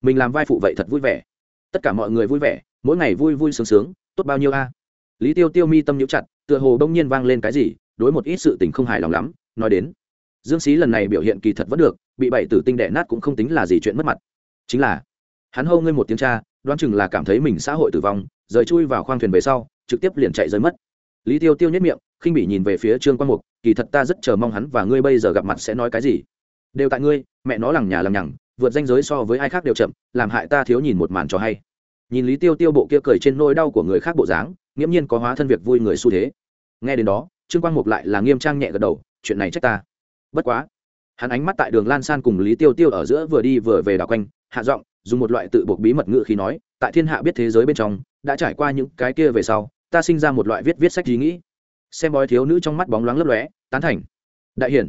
mình làm vai phụ vậy thật vui vẻ, tất cả mọi người vui vẻ, mỗi ngày vui vui sướng sướng, tốt bao nhiêu a. Lý Tiêu Tiêu mi tâm nhíu chặt, tựa hồ đông nhiên vang lên cái gì, đối một ít sự tình không hài lòng lắm, nói đến Dương Xí lần này biểu hiện kỳ thật vẫn được, bị bảy tử tinh đẻ nát cũng không tính là gì chuyện mất mặt. Chính là hắn hô ngươi một tiếng cha, đoán chừng là cảm thấy mình xã hội tử vong, rời chui vào khoang thuyền về sau, trực tiếp liền chạy rơi mất. Lý Tiêu Tiêu nhếch miệng, khinh bỉ nhìn về phía Trương Quang Mục, kỳ thật ta rất chờ mong hắn và ngươi bây giờ gặp mặt sẽ nói cái gì. Đều tại ngươi, mẹ nó lằng nhà lằng nhằng, vượt danh giới so với ai khác đều chậm, làm hại ta thiếu nhìn một màn cho hay. Nhìn Lý Tiêu Tiêu bộ kia cười trên nỗi đau của người khác bộ dáng, nghiễm nhiên có hóa thân việc vui người xu thế. Nghe đến đó, Trương Quang Mục lại là nghiêm trang nhẹ gật đầu, chuyện này trách ta. Bất quá, hắn ánh mắt tại Đường Lan San cùng Lý Tiêu Tiêu ở giữa vừa đi vừa về đảo quanh, hạ giọng, dùng một loại tự buộc bí mật ngữ khí nói, tại thiên hạ biết thế giới bên trong, đã trải qua những cái kia về sau, ta sinh ra một loại viết sách ý nghĩ. Xem bói thiếu nữ trong mắt bóng loáng lấp lóe, tán thành. Đại hiển,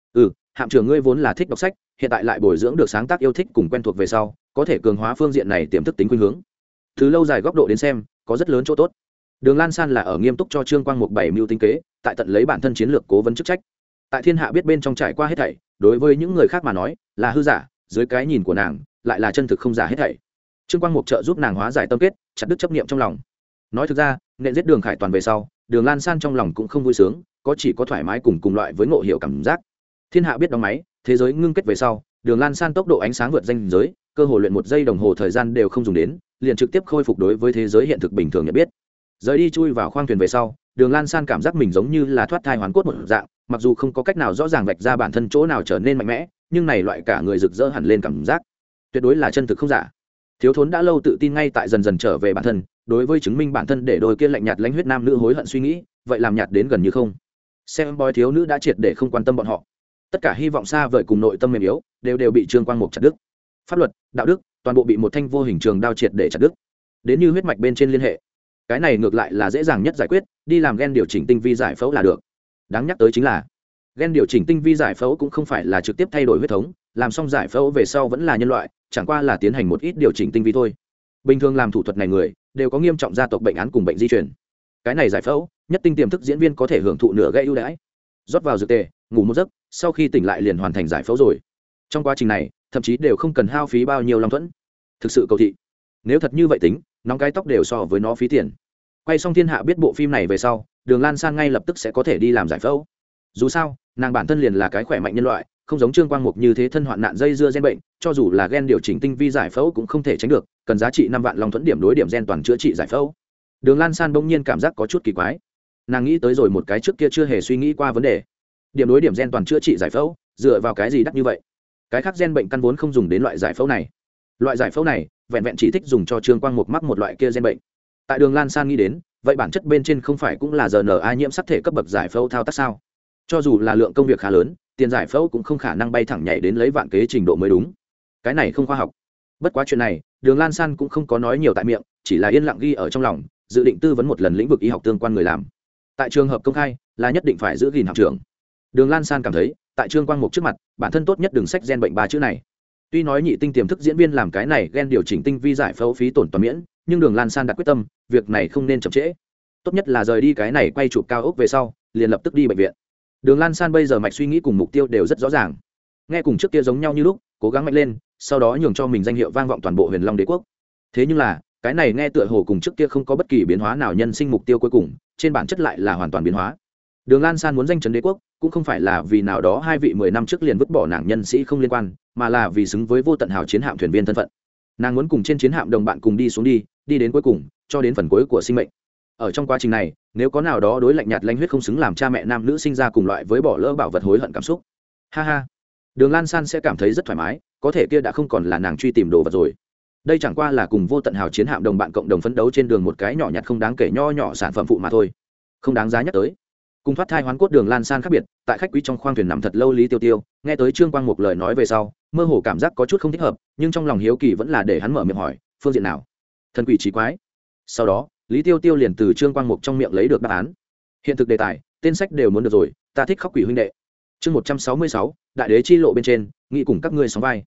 hạm trưởng ngươi vốn là thích đọc sách, hiện tại lại bồi dưỡng được sáng tác yêu thích cùng quen thuộc về sau, có thể cường hóa phương diện này tiềm thức tính khuynh hướng. Từ lâu dài góc độ đến xem, có rất lớn chỗ tốt. Đường Lan San là ở nghiêm túc cho Trương Quang Mục bảy mưu tính kế, tại tận lấy bản thân chiến lược cố vấn chức trách. Tại thiên hạ biết bên trong trải qua hết thảy, đối với những người khác mà nói là hư giả, dưới cái nhìn của nàng lại là chân thực không giả hết thảy. Trương Quang Mục trợ giúp nàng hóa giải tâm kết, chặt đứt chấp niệm trong lòng. Nói thực ra, nện giết Đường Khải Toàn về sau, Đường Lan San trong lòng cũng không vui sướng, chỉ có thoải mái cùng loại với ngộ hiểu cảm giác. Thiên hạ biết đóng máy, thế giới ngưng kết về sau, Đường Lan San tốc độ ánh sáng vượt danh giới, cơ hội luyện 1 giây đồng hồ thời gian đều không dùng đến, liền trực tiếp khôi phục đối với thế giới hiện thực bình thường nhận biết. Rời đi chui vào khoang thuyền về sau, Đường Lan San cảm giác mình giống như là thoát thai hoàn cốt một dạng, mặc dù không có cách nào rõ ràng vạch ra bản thân chỗ nào trở nên mạnh mẽ, nhưng này loại cả người rực rỡ hẳn lên cảm giác, tuyệt đối là chân thực không giả. Thiếu thốn đã lâu tự tin ngay tại dần dần trở về bản thân, đối với chứng minh bản thân để đôi kia lạnh nhạt lãnh huyết nam nữ hối hận suy nghĩ, vậy làm nhạt đến gần như không. Xem bói thiếu nữ đã triệt để không quan tâm bọn họ, tất cả hy vọng xa vời cùng nội tâm mềm yếu đều bị Trương Quang Mục chặt đứt. Pháp luật, đạo đức, toàn bộ bị một thanh vô hình trường đao triệt để chặt đứt. Đến như huyết mạch bên trên liên hệ, cái này ngược lại là dễ dàng nhất giải quyết, đi làm gen điều chỉnh tinh vi giải phẫu là được. Đáng nhắc tới chính là gen điều chỉnh tinh vi giải phẫu cũng không phải là trực tiếp thay đổi huyết thống, làm xong giải phẫu về sau vẫn là nhân loại, chẳng qua là tiến hành một ít điều chỉnh tinh vi thôi. Bình thường làm thủ thuật này người đều có nghiêm trọng gia tộc bệnh án cùng bệnh di truyền. Cái này giải phẫu, nhất tinh tiềm thức diễn viên có thể hưởng thụ nửa gây ưu đãi, rót vào dược tề, ngủ một giấc, sau khi tỉnh lại liền hoàn thành giải phẫu rồi. Trong quá trình này, thậm chí đều không cần hao phí bao nhiêu long thuẫn. Thực sự cầu thị. Nếu thật như vậy tính, nóng cái tóc đều so với nó phí tiền. Quay xong thiên hạ biết bộ phim này về sau, Đường Lan San ngay lập tức sẽ có thể đi làm giải phẫu. Dù sao, nàng bản thân liền là cái khỏe mạnh nhân loại, không giống Trương Quang Mục như thế thân hoạn nạn dây dưa gen bệnh, cho dù là gen điều chỉnh tinh vi giải phẫu cũng không thể tránh được, cần giá trị 5 vạn long thuẫn điểm đối điểm gen toàn chữa trị giải phẫu. Đường Lan San bỗng nhiên cảm giác có chút kỳ quái. Nàng nghĩ tới rồi một cái trước kia chưa hề suy nghĩ qua vấn đề. Điểm đối điểm gen toàn chữa trị giải phẫu, dựa vào cái gì đắt như vậy? Cái khác gen bệnh căn vốn không dùng đến loại giải phẫu này. Loại giải phẫu này, vẹn vẹn chỉ thích dùng cho Trương Quang Mục mắc một loại kia gen bệnh. Tại Đường Lan San nghĩ đến, vậy bản chất bên trên không phải cũng là RNA nhiễm sắc thể cấp bậc giải phẫu thao tác sao? Cho dù là lượng công việc khá lớn, tiền giải phẫu cũng không khả năng bay thẳng nhảy đến lấy vạn kế trình độ mới đúng. Cái này không khoa học. Bất quá chuyện này, Đường Lan San cũng không có nói nhiều tại miệng, chỉ là yên lặng ghi ở trong lòng, dự định tư vấn một lần lĩnh vực y học tương quan người làm. Tại trường hợp công khai, là nhất định phải giữ gìn hạm trưởng. Đường Lan San cảm thấy, tại Trương Quang Mục trước mặt, bản thân tốt nhất đừng sách gen bệnh 3 chữ này. Tuy nói nhị tinh tiềm thức diễn viên làm cái này gen điều chỉnh tinh vi giải phẫu phí tổn toàn miễn, nhưng Đường Lan San đặt quyết tâm, việc này không nên chậm trễ. Tốt nhất là rời đi cái này quay chụp cao ốc về sau, liền lập tức đi bệnh viện. Đường Lan San bây giờ mạch suy nghĩ cùng mục tiêu đều rất rõ ràng. Nghe cùng trước kia giống nhau như lúc, cố gắng mạnh lên, sau đó nhường cho mình danh hiệu vang vọng toàn bộ Huyền Long Đế quốc. Thế nhưng là, cái này nghe tựa hồ cùng trước kia không có bất kỳ biến hóa nào, nhân sinh mục tiêu cuối cùng, trên bản chất lại là hoàn toàn biến hóa. Đường Lan San muốn danh chấn đế quốc, cũng không phải là vì nào đó hai vị 10 năm trước liền vứt bỏ nàng nhân sĩ không liên quan, mà là vì xứng với vô tận hào chiến hạm thuyền viên thân phận. Nàng muốn cùng trên chiến hạm đồng bạn cùng đi xuống đi đến cuối cùng, cho đến phần cuối của sinh mệnh. Ở trong quá trình này, nếu có nào đó đối lạnh nhạt lãnh huyết không xứng làm cha mẹ nam nữ sinh ra cùng loại với bỏ lỡ bảo vật hối hận cảm xúc. Ha ha. Đường Lan San sẽ cảm thấy rất thoải mái, có thể kia đã không còn là nàng truy tìm đồ vật rồi. Đây chẳng qua là cùng vô tận hào chiến hạm đồng bạn cộng đồng phấn đấu trên đường một cái nhỏ nhặt không đáng kể nho nhỏ sản phẩm phụ mà thôi, không đáng giá nhắc tới. Cùng thoát thai hoán cốt Đường Lan San khác biệt, tại khách quý trong khoang thuyền nằm thật lâu Lý Tiêu Tiêu, nghe tới Trương Quang Mục lời nói về sau, mơ hồ cảm giác có chút không thích hợp, nhưng trong lòng hiếu kỳ vẫn là để hắn mở miệng hỏi, phương diện nào? Thần quỷ trí quái. Sau đó, Lý Tiêu Tiêu liền từ Trương Quang Mục trong miệng lấy được đáp án. Hiện thực đề tài, tên sách đều muốn được rồi, ta thích khóc quỷ huynh đệ. Chương 166, đại đế chi lộ bên trên, nghĩ cùng các ngươi sóng vai.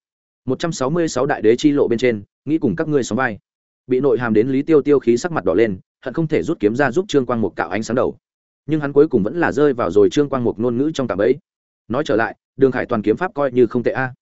166 đại đế chi lộ bên trên, nghĩ cùng các ngươi sóng vai. Bị nội hàm đến Lý Tiêu Tiêu khí sắc mặt đỏ lên, hận không thể rút kiếm ra giúp Trương Quang Mục cạo ánh sáng đầu. Nhưng hắn cuối cùng vẫn là rơi vào rồi Trương Quang Mục ngôn ngữ trong tạm bẫy. Nói trở lại, Đường Khải Toàn kiếm pháp coi như không tệ a.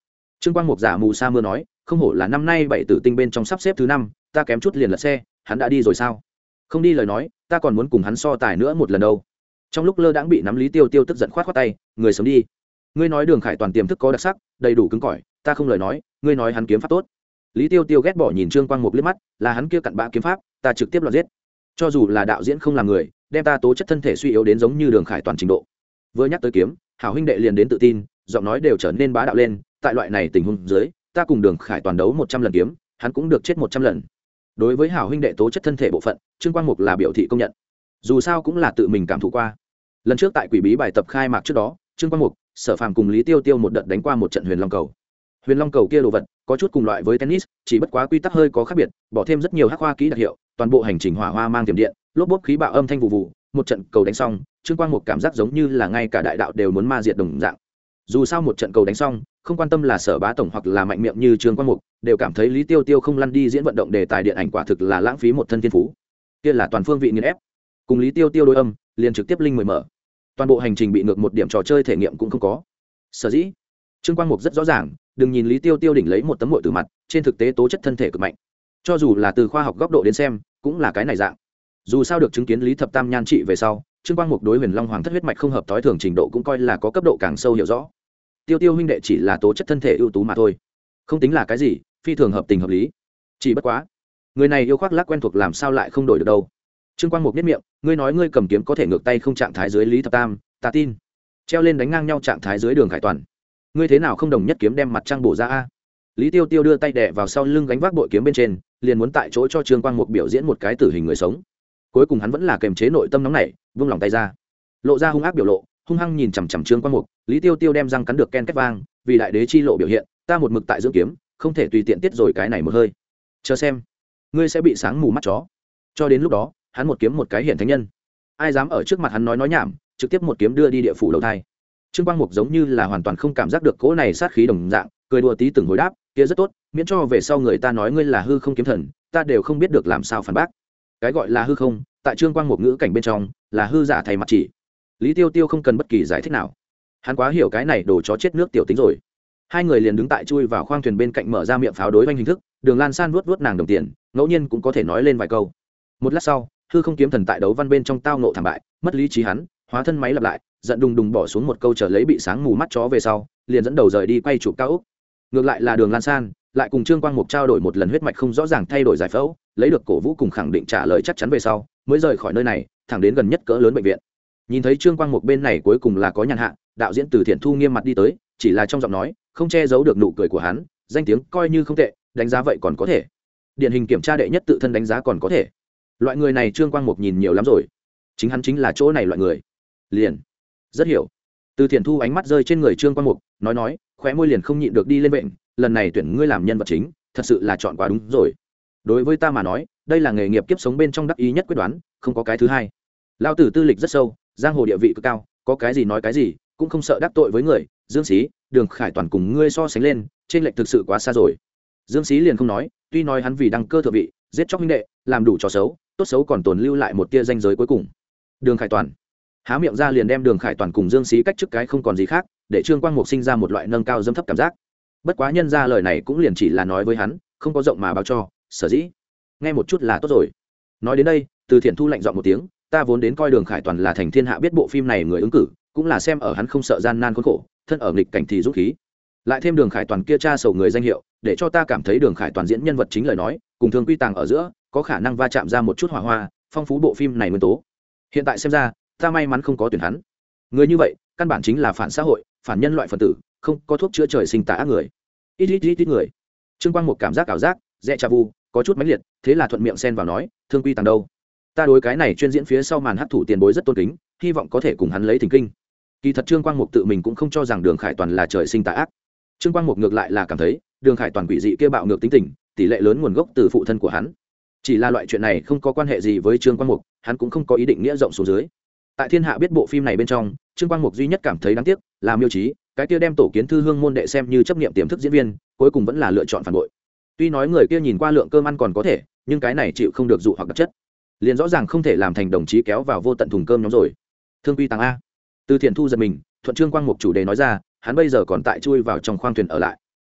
Trương Quang Mục giả mù sa mưa nói, không hổ là năm nay bảy tử tinh bên trong sắp xếp thứ 5, ta kém chút liền lật xe, hắn đã đi rồi sao? Không đi lời nói, ta còn muốn cùng hắn so tài nữa một lần đâu. Trong lúc lơ đãng bị nắm Lý Tiêu Tiêu tức giận khoát tay, người sớm đi. Ngươi nói Đường Khải Toàn tiềm thức có đặc sắc, đầy đủ cứng cỏi, ta không lời nói, ngươi nói hắn kiếm pháp tốt. Lý Tiêu Tiêu ghét bỏ nhìn Trương Quang Mục liếc mắt, là hắn kia cặn bã kiếm pháp, ta trực tiếp loạt giết. Cho dù là đạo diễn không làm người, đem ta tố chất thân thể suy yếu đến giống như Đường Khải Toàn trình độ. Vừa nhắc tới kiếm, hảo huynh đệ liền đến tự tin, giọng nói đều trở nên bá đạo lên, tại loại này tình huống dưới, ta cùng Đường Khải Toàn đấu 100 lần kiếm, hắn cũng được chết 100 lần. Đối với hảo huynh đệ tố chất thân thể bộ phận, Trương Quang Mục là biểu thị công nhận. Dù sao cũng là tự mình cảm thụ qua. Lần trước tại Quỷ Bí bài tập khai mạc trước đó, Trương Quang Mục, Sở Phàm cùng Lý Tiêu Tiêu một đợt đánh qua một trận Huyền Long cầu. Huyền Long cầu kia đồ vật có chút cùng loại với tennis, chỉ bất quá quy tắc hơi có khác biệt, bỏ thêm rất nhiều hắc hoa kỹ đặc hiệu, toàn bộ hành trình hỏa hoa mang tiềm điện, lốp bốp khí bạo âm thanh vụ vụ, một trận cầu đánh xong, Trương Quang Mục cảm giác giống như là ngay cả đại đạo đều muốn ma diệt đồng dạng. Dù sao một trận cầu đánh xong, không quan tâm là Sở Bá tổng hoặc là mạnh miệng như Trương Quang Mục, đều cảm thấy Lý Tiêu Tiêu không lăn đi diễn vận động đề tài điện ảnh quả thực là lãng phí một thân thiên phú. Kia là toàn phương vị nghiền ép. Cùng Lý Tiêu Tiêu đối âm, liền trực tiếp linh mười mở. Toàn bộ hành trình bị ngược một điểm trò chơi thể nghiệm cũng không có. Sở dĩ, Trương Quang Mục rất rõ ràng, đừng nhìn Lý Tiêu Tiêu đỉnh lấy một tấm muội từ mặt, trên thực tế tố chất thân thể cực mạnh. Cho dù là từ khoa học góc độ đến xem, cũng là cái này dạng. Dù sao được chứng kiến Lý Thập Tam nhan trị về sau, Trương Quang Mục đối Huyền Long Hoàng thất huyết mạch không hợp tối thường trình độ cũng coi là có cấp độ càng sâu hiểu rõ. Tiêu Tiêu huynh đệ chỉ là tố chất thân thể ưu tú mà thôi, không tính là cái gì, phi thường hợp tình hợp lý. Chỉ bất quá, người này yêu khoác lác quen thuộc làm sao lại không đổi được đâu. Trương Quang Mục nhếch miệng, ngươi nói ngươi cầm kiếm có thể ngược tay không trạng thái dưới Lý Thập Tam, ta tin. Treo lên đánh ngang nhau trạng thái dưới Đường Khải Toàn, ngươi thế nào không đồng nhất kiếm đem mặt trăng bổ ra a? Lý Tiêu Tiêu đưa tay đè vào sau lưng gánh vác bội kiếm bên trên, liền muốn tại chỗ cho Trương Quang Mục biểu diễn một cái tử hình người sống. Cuối cùng hắn vẫn là kềm chế nội tâm nóng nảy, vung lòng tay ra, lộ ra hung ác biểu lộ, hung hăng nhìn chằm chằm Trương Quang Mục. Lý Tiêu Tiêu đem răng cắn được ken két vang, vì đại đế chi lộ biểu hiện, ta một mực tại dưỡng kiếm, không thể tùy tiện tiết rồi cái này một hơi. Chờ xem, ngươi sẽ bị sáng mù mắt chó. Cho đến lúc đó, hắn một kiếm một cái hiện thánh nhân, ai dám ở trước mặt hắn nói nhảm, trực tiếp một kiếm đưa đi địa phủ đầu thai. Trương Quang Mục giống như là hoàn toàn không cảm giác được cỗ này sát khí đồng dạng, cười đùa tí từng hồi đáp, kia rất tốt, miễn cho về sau người ta nói ngươi là hư không kiếm thần, ta đều không biết được làm sao phản bác. Cái gọi là hư không, tại Trương Quang Mục ngữ cảnh bên trong, là hư giả thay mặt chỉ. Lý Tiêu Tiêu không cần bất kỳ giải thích nào, hắn quá hiểu cái này đồ chó chết nước tiểu tính rồi. Hai người liền đứng tại chui vào khoang thuyền bên cạnh mở ra miệng pháo đối với hình thức, Đường Lan San vuốt vuốt nàng đồng tiền, ngẫu nhiên cũng có thể nói lên vài câu. Một lát sau, hư không kiếm thần tại đấu văn bên trong tao nộ thảm bại, mất lý trí hắn, hóa thân máy lặp lại, giận đùng đùng bỏ xuống một câu trở lấy bị sáng mù mắt chó về sau, liền dẫn đầu rời đi quay chụp cao ốc. Ngược lại là Đường Lan San, lại cùng Trương Quang Mục trao đổi một lần huyết mạch không rõ ràng thay đổi giải phẫu, lấy được cổ vũ cùng khẳng định trả lời chắc chắn về sau, mới rời khỏi nơi này, thẳng đến gần nhất cỡ lớn bệnh viện. Nhìn thấy Trương Quang Mục bên này cuối cùng là có nhàn hạ, đạo diễn Từ Thiện Thu nghiêm mặt đi tới, chỉ là trong giọng nói không che giấu được nụ cười của hắn, danh tiếng coi như không tệ, đánh giá vậy còn có thể. Điển hình kiểm tra đệ nhất tự thân đánh giá còn có thể. Loại người này Trương Quang Mục nhìn nhiều lắm rồi, chính hắn chính là chỗ này loại người. Liền rất hiểu. Từ Thiện Thu ánh mắt rơi trên người Trương Quang Mục, nói, khóe môi liền không nhịn được đi lên bệnh, lần này tuyển ngươi làm nhân vật chính, thật sự là chọn quá đúng rồi. Đối với ta mà nói, đây là nghề nghiệp kiếp sống bên trong đắc ý nhất quyết đoán, không có cái thứ hai. Lão tử tư lịch rất sâu, giang hồ địa vị cực cao, có cái gì nói cái gì, cũng không sợ đắc tội với người. Dương Xí, Đường Khải Toàn cùng ngươi so sánh lên, trên lệch thực sự quá xa rồi. Dương Xí liền không nói, tuy nói hắn vì đăng cơ thượng vị, giết chóc huynh đệ, làm đủ trò xấu, tốt xấu còn tồn lưu lại một tia danh giới cuối cùng. Đường Khải Toàn há miệng ra liền đem Đường Khải Toàn cùng Dương Xí cách trước cái không còn gì khác, để Trương Quang Mục sinh ra một loại nâng cao dâm thấp cảm giác. Bất quá nhân ra lời này cũng liền chỉ là nói với hắn, không có rộng mà báo cho, sở dĩ nghe một chút là tốt rồi. Nói đến đây, Từ Thiện Thu lạnh giọng một tiếng, ta vốn đến coi Đường Khải Toàn là thành thiên hạ biết bộ phim này người ứng cử, cũng là xem ở hắn không sợ gian nan khốn khổ, thân ở nghịch cảnh thì dũng khí, lại thêm Đường Khải Toàn kia cha sầu người danh hiệu, để cho ta cảm thấy Đường Khải Toàn diễn nhân vật chính lời nói cùng Thương Quy Tàng ở giữa có khả năng va chạm ra một chút hỏa hoa, phong phú bộ phim này nguyên tố. Hiện tại xem ra, ta may mắn không có tuyển hắn. Người như vậy căn bản chính là phản xã hội, phản nhân loại phần tử, không có thuốc chữa trời sinh tà ác người. Ít người. Trương Quang Mục cảm giác ảo giác dẹ cha vu có chút mãnh liệt, thế là thuận miệng xen vào nói, Thương Quy Tàng đâu, ta đối cái này chuyên diễn phía sau màn hấp thụ tiền bối rất tôn kính, hy vọng có thể cùng hắn lấy thỉnh kinh. Kỳ thật Trương Quang Mục tự mình cũng không cho rằng Đường Khải Toàn là trời sinh tà ác. Trương Quang Mục ngược lại là cảm thấy Đường Khải Toàn quỷ dị kia bạo ngược tính tình, tỷ lệ lớn nguồn gốc từ phụ thân của hắn. Chỉ là loại chuyện này không có quan hệ gì với Trương Quang Mục, hắn cũng không có ý định nghĩa rộng xuống dưới. Tại thiên hạ biết bộ phim này bên trong, Trương Quang Mục duy nhất cảm thấy đáng tiếc là Miêu Chí, cái kia đem tổ kiến thư hương môn đệ xem như chấp niệm tiềm thức diễn viên, cuối cùng vẫn là lựa chọn phản bội. Tuy nói người kia nhìn qua lượng cơm ăn còn có thể, nhưng cái này chịu không được dụ hoặc đặc chất, liền rõ ràng không thể làm thành đồng chí kéo vào vô tận thùng cơm nhóm rồi. Thương Quy Tàng a. Từ Thiện Thu giật mình, thuận Trương Quang Mục chủ đề nói ra, hắn bây giờ còn tại chui vào trong khoang thuyền ở lại.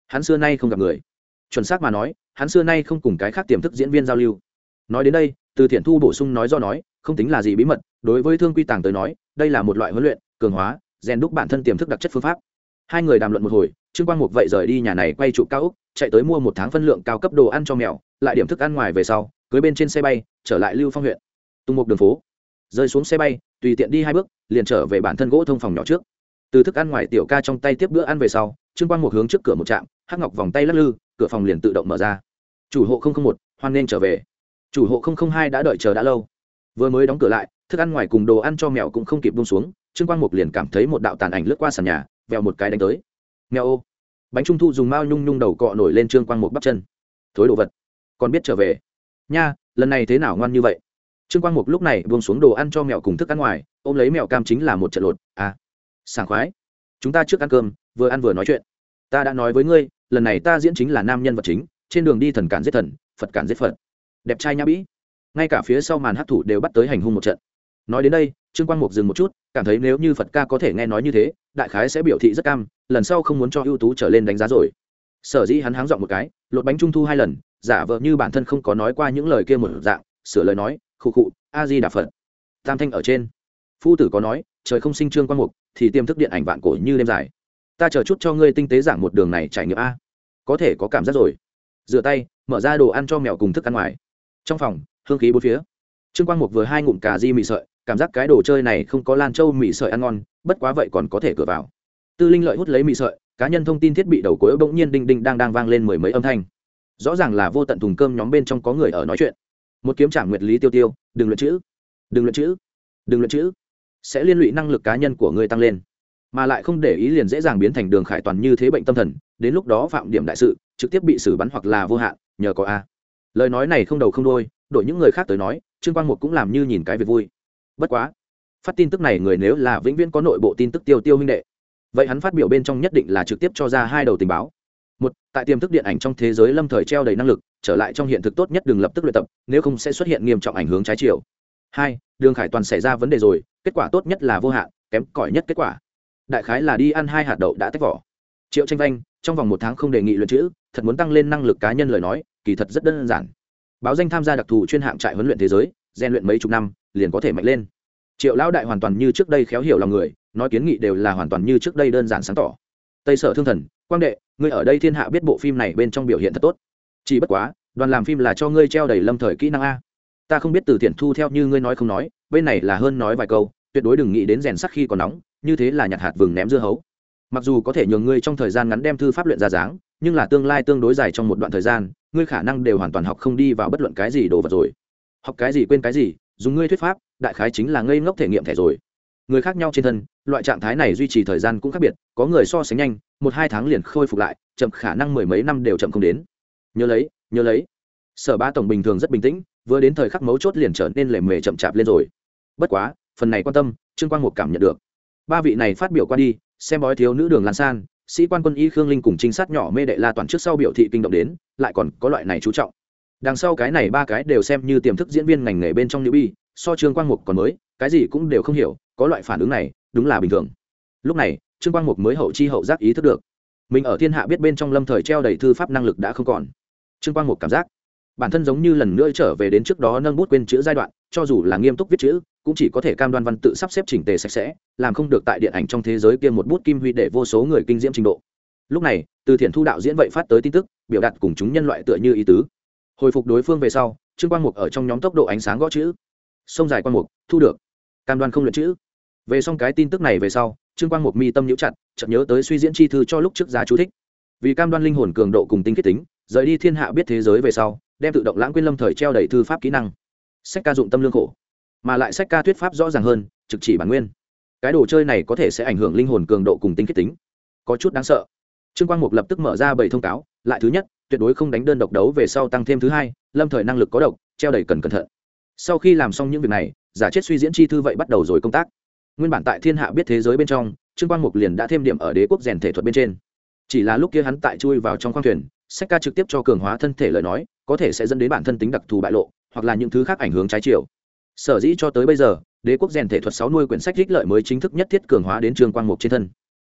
hắn xưa nay không gặp người. Chuẩn xác mà nói, hắn xưa nay không cùng cái khác tiềm thức diễn viên giao lưu. Nói đến đây, Từ Thiện Thu bổ sung nói do nói, không tính là gì bí mật, đối với Thương Quy Tàng tới nói, đây là một loại huấn luyện, cường hóa, rèn đúc bản thân tiềm thức đặc chất phương pháp. Hai người đàm luận một hồi, Trương Quang Mục vậy rời đi nhà này quay trụ cao ốc, chạy tới mua một tháng phân lượng cao cấp đồ ăn cho mèo, lại điểm thức ăn ngoài về sau, cưới bên trên xe bay, trở lại Lưu Phong huyện. Tung một đường phố, rơi xuống xe bay, tùy tiện đi 2 bước, liền trở về bản thân gỗ thông phòng nhỏ trước. Từ thức ăn ngoài tiểu ca trong tay tiếp bữa ăn về sau, Trương Quang Mục hướng trước cửa một trạm, hắc ngọc vòng tay lắc lư, cửa phòng liền tự động mở ra. Chủ hộ 001, hoan nên trở về. Chủ hộ 002 đã đợi chờ đã lâu. Vừa mới đóng cửa lại, thức ăn ngoài cùng đồ ăn cho mèo cũng không kịp buông xuống, Trương Quang Mục liền cảm thấy một đạo tàn ảnh lướt qua sàn nhà, vèo một cái đánh tới. Mèo ô. Bánh trung thu dùng mao nhung nhung đầu cọ nổi lên Trương Quang Mục bắp chân. Thối đồ vật, còn biết trở về. Nha, lần này thế nào ngoan như vậy. Trương Quang Mục lúc này buông xuống đồ ăn cho mèo cùng thức ăn ngoài, ôm lấy mèo cam chính là một trận lột. À, sảng khoái. Chúng ta trước ăn cơm, vừa ăn vừa nói chuyện. Ta đã nói với ngươi, lần này ta diễn chính là nam nhân vật chính, trên đường đi thần cản giết thần, Phật cản giết Phật. Đẹp trai nhã bĩ. Ngay cả phía sau màn hắc thủ đều bắt tới hành hung một trận. Nói đến đây, Trương Quang Mục dừng một chút, cảm thấy nếu như Phật ca có thể nghe nói như thế, đại khái sẽ biểu thị rất cam, lần sau không muốn cho ưu tú trở lên đánh giá rồi. Sở dĩ hắn háng giọng một cái, lột bánh trung thu 2 lần, giả vờ như bản thân không có nói qua những lời kia một dạng, sửa lời nói, khụ khụ, a di đà Phật. Tam thanh ở trên. Phu tử có nói, trời không sinh Trương Quang Mục, thì tiềm thức điện ảnh vạn cổ như đêm dài. Ta chờ chút cho ngươi tinh tế giảng một đường này trải nghiệm a. Có thể có cảm giác rồi. Rửa tay, mở ra đồ ăn cho mèo cùng thức ăn ngoài. Trong phòng, hương khí bốn phía. Trương Quang Mục vừa 2 ngụm cà ri mì sợi, cảm giác cái đồ chơi này không có Lan Châu mì sợi ăn ngon, bất quá vậy còn có thể cửa vào. Tư Linh lợi hút lấy mì sợi, cá nhân thông tin thiết bị đầu cuối bỗng nhiên đinh đinh đang vang lên mười mấy âm thanh. Rõ ràng là vô tận thùng cơm nhóm bên trong có người ở nói chuyện. Một kiếm trảm nguyệt lý tiêu tiêu, đừng luyện chữ, đừng luyện chữ, đừng luyện chữ, sẽ liên lụy năng lực cá nhân của ngươi tăng lên, mà lại không để ý liền dễ dàng biến thành Đường Khải Toàn như thế bệnh tâm thần, đến lúc đó phạm điểm đại sự, trực tiếp bị xử bắn hoặc là vô hạn, nhờ có a. Lời nói này không đầu không đuôi, đổi những người khác tới nói, Trương Quang Mục cũng làm như nhìn cái việc vui. Bất quá, phát tin tức này người nếu là vĩnh viễn có nội bộ tin tức tiêu tiêu huynh đệ, vậy hắn phát biểu bên trong nhất định là trực tiếp cho ra 2 đầu tình báo. Một, tại tiềm thức điện ảnh trong thế giới lâm thời treo đầy năng lực, trở lại trong hiện thực tốt nhất đừng lập tức luyện tập, nếu không sẽ xuất hiện nghiêm trọng ảnh hưởng trái chiều. 2, Đường Khải Toàn xảy ra vấn đề rồi, kết quả tốt nhất là vô hạn, kém cỏi nhất kết quả đại khái là đi ăn 2 hạt đậu đã tách vỏ. Triệu Tranh Vanh trong vòng 1 tháng không đề nghị luyện chữ, thật muốn tăng lên năng lực cá nhân lời nói, kỳ thật rất đơn giản. Báo danh tham gia đặc thù chuyên hạng trại huấn luyện thế giới, rèn luyện mấy chục năm, liền có thể mạnh lên. Triệu lão đại hoàn toàn như trước đây khéo hiểu lòng người, nói kiến nghị đều là hoàn toàn như trước đây đơn giản sáng tỏ. Tây Sở Thương Thần, Quang đệ, ngươi ở đây thiên hạ biết bộ phim này bên trong biểu hiện thật tốt. Chỉ bất quá, đoàn làm phim là cho ngươi treo đầy lâm thời kỹ năng a. Ta không biết Từ Thiện Thu theo như ngươi nói không nói, bên này là hơn nói vài câu, tuyệt đối đừng nghĩ đến rèn sắc khi còn nóng, như thế là nhặt hạt vừng ném dưa hấu. Mặc dù có thể nhường ngươi trong thời gian ngắn đem thư pháp luyện ra dáng, nhưng là tương lai tương đối dài trong một đoạn thời gian, ngươi khả năng đều hoàn toàn học không đi vào bất luận cái gì đồ vật rồi. Học cái gì quên cái gì, dùng ngươi thuyết pháp, đại khái chính là ngây ngốc thể nghiệm thẻ rồi. Người khác nhau trên thân, loại trạng thái này duy trì thời gian cũng khác biệt, có người so sánh nhanh, 1-2 tháng liền khôi phục lại, chậm khả năng 10 mấy năm đều chậm không đến. Nhớ lấy. Sở Bá tổng bình thường rất bình tĩnh, vừa đến thời khắc mấu chốt liền trở nên lề mề chậm chạp lên rồi. Bất quá, phần này quan tâm, Trương Quang Mục cảm nhận được. 3 vị này phát biểu qua đi, xem bói thiếu nữ Đường Lan San, sĩ quan quân y Khương Linh cùng trinh sát nhỏ Mê Đệ La Toàn trước sau biểu thị kinh động đến, lại còn có loại này chú trọng. Đằng sau cái này 3 cái đều xem như tiềm thức diễn viên ngành nghề bên trong newbie, so Trương Quang Mục còn mới, cái gì cũng đều không hiểu, có loại phản ứng này, đúng là bình thường. Lúc này, Trương Quang Mục mới hậu chi hậu giác ý thức được, mình ở thiên hạ biết bên trong lâm thời treo đầy thư pháp năng lực đã không còn. Trương Quang Mục cảm giác bản thân giống như lần nữa trở về đến trước đó nâng bút quên chữ giai đoạn, cho dù là nghiêm túc viết chữ, cũng chỉ có thể cam đoan văn tự sắp xếp chỉnh tề sạch sẽ, làm không được tại điện ảnh trong thế giới kia một bút kim huy để vô số người kinh diễm trình độ. Lúc này, Từ Thiện Thu đạo diễn vậy phát tới tin tức, biểu đạt cùng chúng nhân loại tựa như ý tứ. Hồi phục đối phương về sau, Trương Quang Mục ở trong nhóm tốc độ ánh sáng gõ chữ. Sông dài Quang Mục, thu được. Cam đoan không luyện chữ. Về xong cái tin tức này về sau, Trương Quang Mục mi tâm nhíu chặt, chợt nhớ tới suy diễn chi thư cho lúc trước giá chú thích. Vì cam đoan linh hồn cường độ cùng tính kết tính, rời đi thiên hạ biết thế giới về sau, đem tự động lãng quên lâm thời treo đầy thư pháp kỹ năng. Sách ca dụng tâm lương khổ, mà lại sách ca thuyết pháp rõ ràng hơn, trực chỉ bản nguyên. Cái đồ chơi này có thể sẽ ảnh hưởng linh hồn cường độ cùng tính kết tính, có chút đáng sợ. Trương Quang Mục lập tức mở ra 7 thông cáo, lại thứ nhất, tuyệt đối không đánh đơn độc đấu về sau tăng thêm thứ hai, lâm thời năng lực có độc, treo đầy cần cẩn thận. Sau khi làm xong những việc này, giả chết suy diễn chi thư vậy bắt đầu rồi công tác. Nguyên bản tại thiên hạ biết thế giới bên trong, Trương Quang Mục liền đã thêm điểm ở đế quốc rèn thể thuật bên trên. Chỉ là lúc kia hắn tại chui vào trong khoang thuyền, sách ca trực tiếp cho cường hóa thân thể lời nói, có thể sẽ dẫn đến bản thân tính đặc thù bại lộ, hoặc là những thứ khác ảnh hưởng trái chiều. Sở dĩ cho tới bây giờ, đế quốc rèn thể thuật 6 nuôi quyển sách ích lợi mới chính thức nhất thiết cường hóa đến Trương Quang Mục trên thân.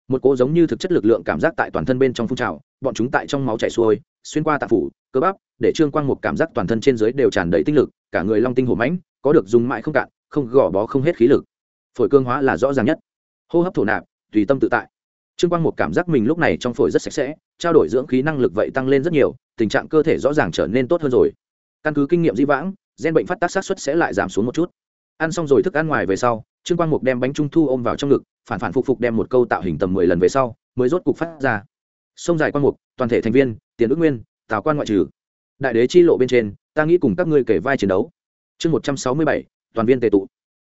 một cỗ giống như thực chất lực lượng cảm giác tại toàn thân bên trong phun trào, bọn chúng tại trong máu chảy xuôi, xuyên qua tạng phủ cơ bắp, để Trương Quang Mục cảm giác toàn thân trên dưới đều tràn đầy tinh lực, cả người long tinh hổ mãnh, có được dùng mãi không cạn, không gò bó không hết khí lực. Phổi cương hóa là rõ ràng nhất, hô hấp thổ nạp tùy tâm tự tại. Trương Quang Mục cảm giác mình lúc này trong phổi rất sạch sẽ, trao đổi dưỡng khí năng lực vậy tăng lên rất nhiều, tình trạng cơ thể rõ ràng trở nên tốt hơn rồi. Căn cứ kinh nghiệm dĩ vãng, gen bệnh phát tác xác suất sẽ lại giảm xuống một chút. Ăn xong rồi thức ăn ngoài về sau, Trương Quang Mục đem bánh trung thu ôm vào trong ngực, phản phản phục phục đem một câu tạo hình tầm 10 lần về sau, mới rốt cục phát ra. Sông dài Quang Mục, toàn thể thành viên, Tiền Ước Nguyên, Tào Quan ngoại trừ. Đại đế chi lộ bên trên, ta nghĩ cùng các ngươi kể vai chiến đấu. Chương 167, toàn viên tề tụ.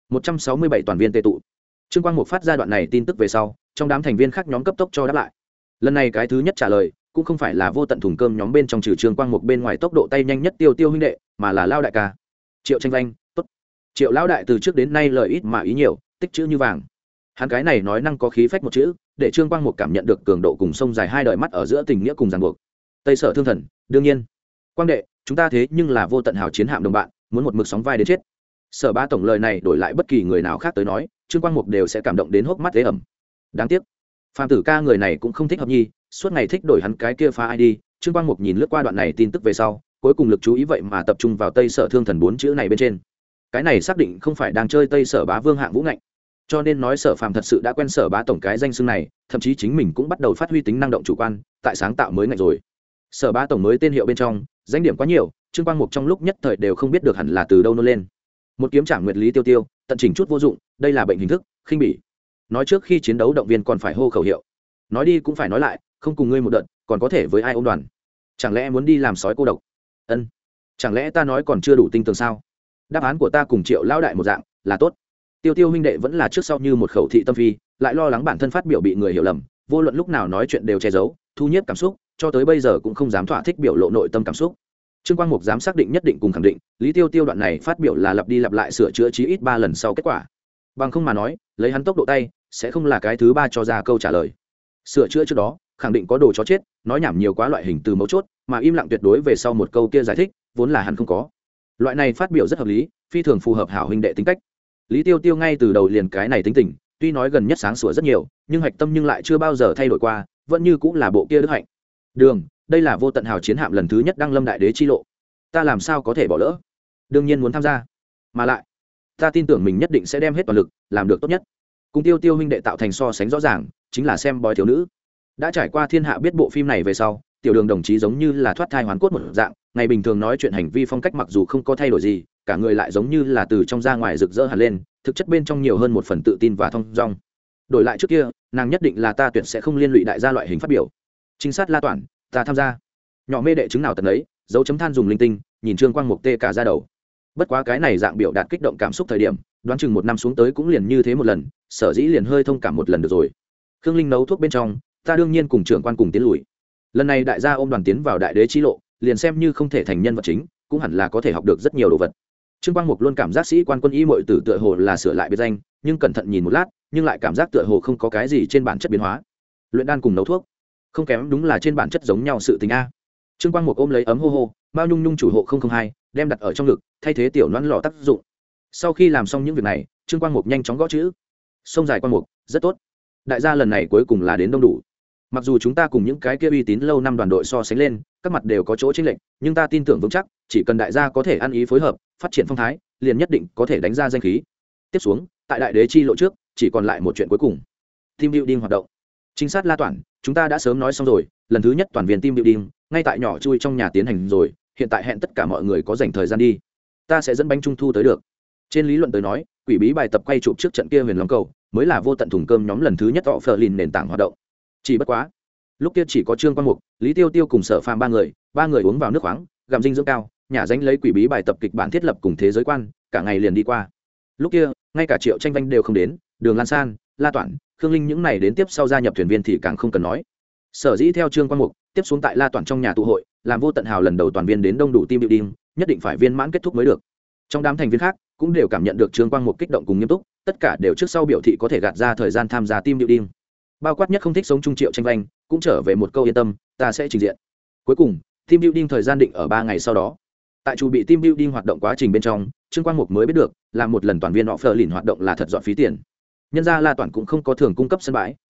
167 toàn viên tề tụ. Trương Quang Mục phát ra đoạn này tin tức về sau, trong đám thành viên khác nhóm cấp tốc cho đáp lại. Lần này cái thứ nhất trả lời cũng không phải là vô tận thùng cơm nhóm bên trong trừ Trương Quang Mục bên ngoài tốc độ tay nhanh nhất Tiêu Tiêu huynh đệ, mà là Lao đại ca. Triệu Tranh Vanh, tốt. Triệu lão đại từ trước đến nay lời ít mà ý nhiều, tích chữ như vàng. Hắn cái này nói năng có khí phách một chữ, để Trương Quang Mục cảm nhận được cường độ cùng sông dài hai đời mắt ở giữa tình nghĩa cùng ràng buộc. Tây Sở Thương Thần, đương nhiên. Quang đệ, chúng ta thế nhưng là vô tận hào chiến hạm đồng bạn, muốn một mực sóng vai đến chết. Sở Bá tổng lời này đổi lại bất kỳ người nào khác tới nói, Trương Quang Mục đều sẽ cảm động đến hốc mắt ế ẩm. Đáng tiếc, Phạm Tử Ca người này cũng không thích hợp nhi, suốt ngày thích đổi hắn cái kia phá ID. Trương Quang Mục nhìn lướt qua đoạn này tin tức về sau, cuối cùng lực chú ý vậy mà tập trung vào Tây Sở Thương Thần bốn chữ này bên trên. Cái này xác định không phải đang chơi Tây Sở Bá Vương hạng vũ ngạnh, cho nên nói Sở Phạm thật sự đã quen Sở Bá tổng cái danh xưng này, thậm chí chính mình cũng bắt đầu phát huy tính năng động chủ quan, tại sáng tạo mới ngạnh rồi. Sở Bá tổng mới tên hiệu bên trong, danh điểm quá nhiều, Trương Quang Mục trong lúc nhất thời đều không biết được hẳn là từ đâu nôn lên. Một kiếm trảm nguyệt lý tiêu tiêu, tận chỉnh chút vô dụng, đây là bệnh hình thức, khinh bỉ. Nói trước khi chiến đấu động viên còn phải hô khẩu hiệu, nói đi cũng phải nói lại, không cùng ngươi một đợt, còn có thể với ai ôm đoàn? Chẳng lẽ muốn đi làm sói cô độc? Ân, chẳng lẽ ta nói còn chưa đủ tinh tường sao? Đáp án của ta cùng Triệu lão đại một dạng, là tốt. Tiêu Tiêu huynh đệ vẫn là trước sau như một khẩu thị tâm phi, lại lo lắng bản thân phát biểu bị người hiểu lầm, vô luận lúc nào nói chuyện đều che giấu, thu nhiếp cảm xúc, cho tới bây giờ cũng không dám thỏa thích biểu lộ nội tâm cảm xúc. Trương Quang Mục dám xác định nhất định cùng khẳng định, Lý Tiêu Tiêu đoạn này phát biểu là lặp đi lặp lại sửa chữa chí ít 3 lần sau kết quả. Bằng không mà nói, lấy hắn tốc độ tay, sẽ không là cái thứ 3 cho ra câu trả lời. Sửa chữa trước đó, khẳng định có đồ chó chết, nói nhảm nhiều quá loại hình từ mấu chốt, mà im lặng tuyệt đối về sau một câu kia giải thích, vốn là hắn không có. Loại này phát biểu rất hợp lý, phi thường phù hợp hảo huynh đệ tính cách. Lý Tiêu Tiêu ngay từ đầu liền cái này tính tình, tuy nói gần nhất sáng sủa rất nhiều, nhưng hạch tâm nhưng lại chưa bao giờ thay đổi qua, vẫn như cũng là bộ kia đức hạnh. Đường, đây là vô tận hào chiến hạm lần thứ nhất đăng lâm đại đế chi lộ, ta làm sao có thể bỏ lỡ? Đương nhiên muốn tham gia, mà lại ta tin tưởng mình nhất định sẽ đem hết toàn lực làm được tốt nhất. Cùng Tiêu Tiêu huynh đệ tạo thành so sánh rõ ràng, chính là xem bói thiếu nữ. Đã trải qua thiên hạ biết bộ phim này về sau, Tiểu Đường đồng chí giống như là thoát thai hoàn cốt một dạng, ngày bình thường nói chuyện hành vi phong cách mặc dù không có thay đổi gì, cả người lại giống như là từ trong ra ngoài rực rỡ hẳn lên, thực chất bên trong nhiều hơn một phần tự tin và thong dong. Đổi lại trước kia, nàng nhất định là ta tuyệt sẽ không liên lụy đại gia loại hình phát biểu. Trinh sát La Toản, ta tham gia. Nhỏ mê đệ chứng nào tận ấy, dấu chấm than dùng linh tinh, nhìn Trương Quang Mục tê cả da đầu. Bất quá cái này dạng biểu đạt kích động cảm xúc thời điểm, đoán chừng 1 năm xuống tới cũng liền như thế một lần, sở dĩ liền hơi thông cảm một lần được rồi. Khương Linh nấu thuốc bên trong, ta đương nhiên cùng trưởng quan cùng tiến lùi. Lần này đại gia ôm đoàn tiến vào đại đế chi lộ, liền xem như không thể thành nhân vật chính, cũng hẳn là có thể học được rất nhiều đồ vật. Trương Quang Mục luôn cảm giác sĩ quan quân y muội tử tựa hồ là sửa lại biệt danh, nhưng cẩn thận nhìn một lát, nhưng lại cảm giác tựa hồ không có cái gì trên bản chất biến hóa. Luyện đan cùng nấu thuốc, không kém đúng là trên bản chất giống nhau sự tình a. Trương Quang Mục ôm lấy ấm hô hô, bao nhung nhung chủ hộ 002, đem đặt ở trong ngực, thay thế tiểu loãn lọ tác dụng. Sau khi làm xong những việc này, Trương Quang Mục nhanh chóng gõ chữ. Sông dài Quang Mục, rất tốt. Đại gia lần này cuối cùng là đến đông đủ. Mặc dù chúng ta cùng những cái kia uy tín lâu năm đoàn đội so sánh lên, các mặt đều có chỗ chênh lệch, nhưng ta tin tưởng vững chắc, chỉ cần đại gia có thể ăn ý phối hợp, phát triển phong thái, liền nhất định có thể đánh ra danh khí. Tiếp xuống, tại đại đế chi lộ trước, chỉ còn lại một chuyện cuối cùng. Team building hoạt động. Trinh sát La Toản, chúng ta đã sớm nói xong rồi, lần thứ nhất toàn viên team building, ngay tại nhỏ chui trong nhà tiến hành rồi, hiện tại hẹn tất cả mọi người có dành thời gian đi. Ta sẽ dẫn bánh trung thu tới được. Trên lý luận tới nói, quỷ bí bài tập quay chụp trước trận kia Huyền Long cầu, mới là vô tận thùng cơm nhóm lần thứ nhất họ phờ lìn nền tảng hoạt động. Chỉ bất quá, lúc kia chỉ có Trương Quang Mục, Lý Tiêu Tiêu cùng Sở Phàm ba người uống vào nước khoáng, gặm dinh dưỡng cao, nhà danh lấy quỷ bí bài tập kịch bản thiết lập cùng thế giới quan, cả ngày liền đi qua. Lúc kia, ngay cả Triệu Tranh Vanh đều không đến, Đường Lan San, La Toản, Khương Linh những này đến tiếp sau gia nhập thuyền viên thì càng không cần nói. Sở dĩ theo Trương Quang Mục, tiếp xuống tại La Toản trong nhà tụ hội, làm vô tận hào lần đầu toàn viên đến đông đủ team building, nhất định phải viên mãn kết thúc mới được. Trong đám thành viên khác cũng đều cảm nhận được Trương Quang Mục kích động cùng nghiêm túc, tất cả đều trước sau biểu thị có thể gạt ra thời gian tham gia team building. Bao quát nhất không thích sống chung Triệu Tranh Vanh, cũng trở về một câu yên tâm, ta sẽ trình diện. Cuối cùng, team building thời gian định ở 3 ngày sau đó. Tại chủ bị team building hoạt động quá trình bên trong, Trương Quang Mục mới biết được, làm một lần toàn viên họ phờ lìn hoạt động là thật dọn phí tiền. Nhân ra La Toản cũng không có thường cung cấp sân bãi,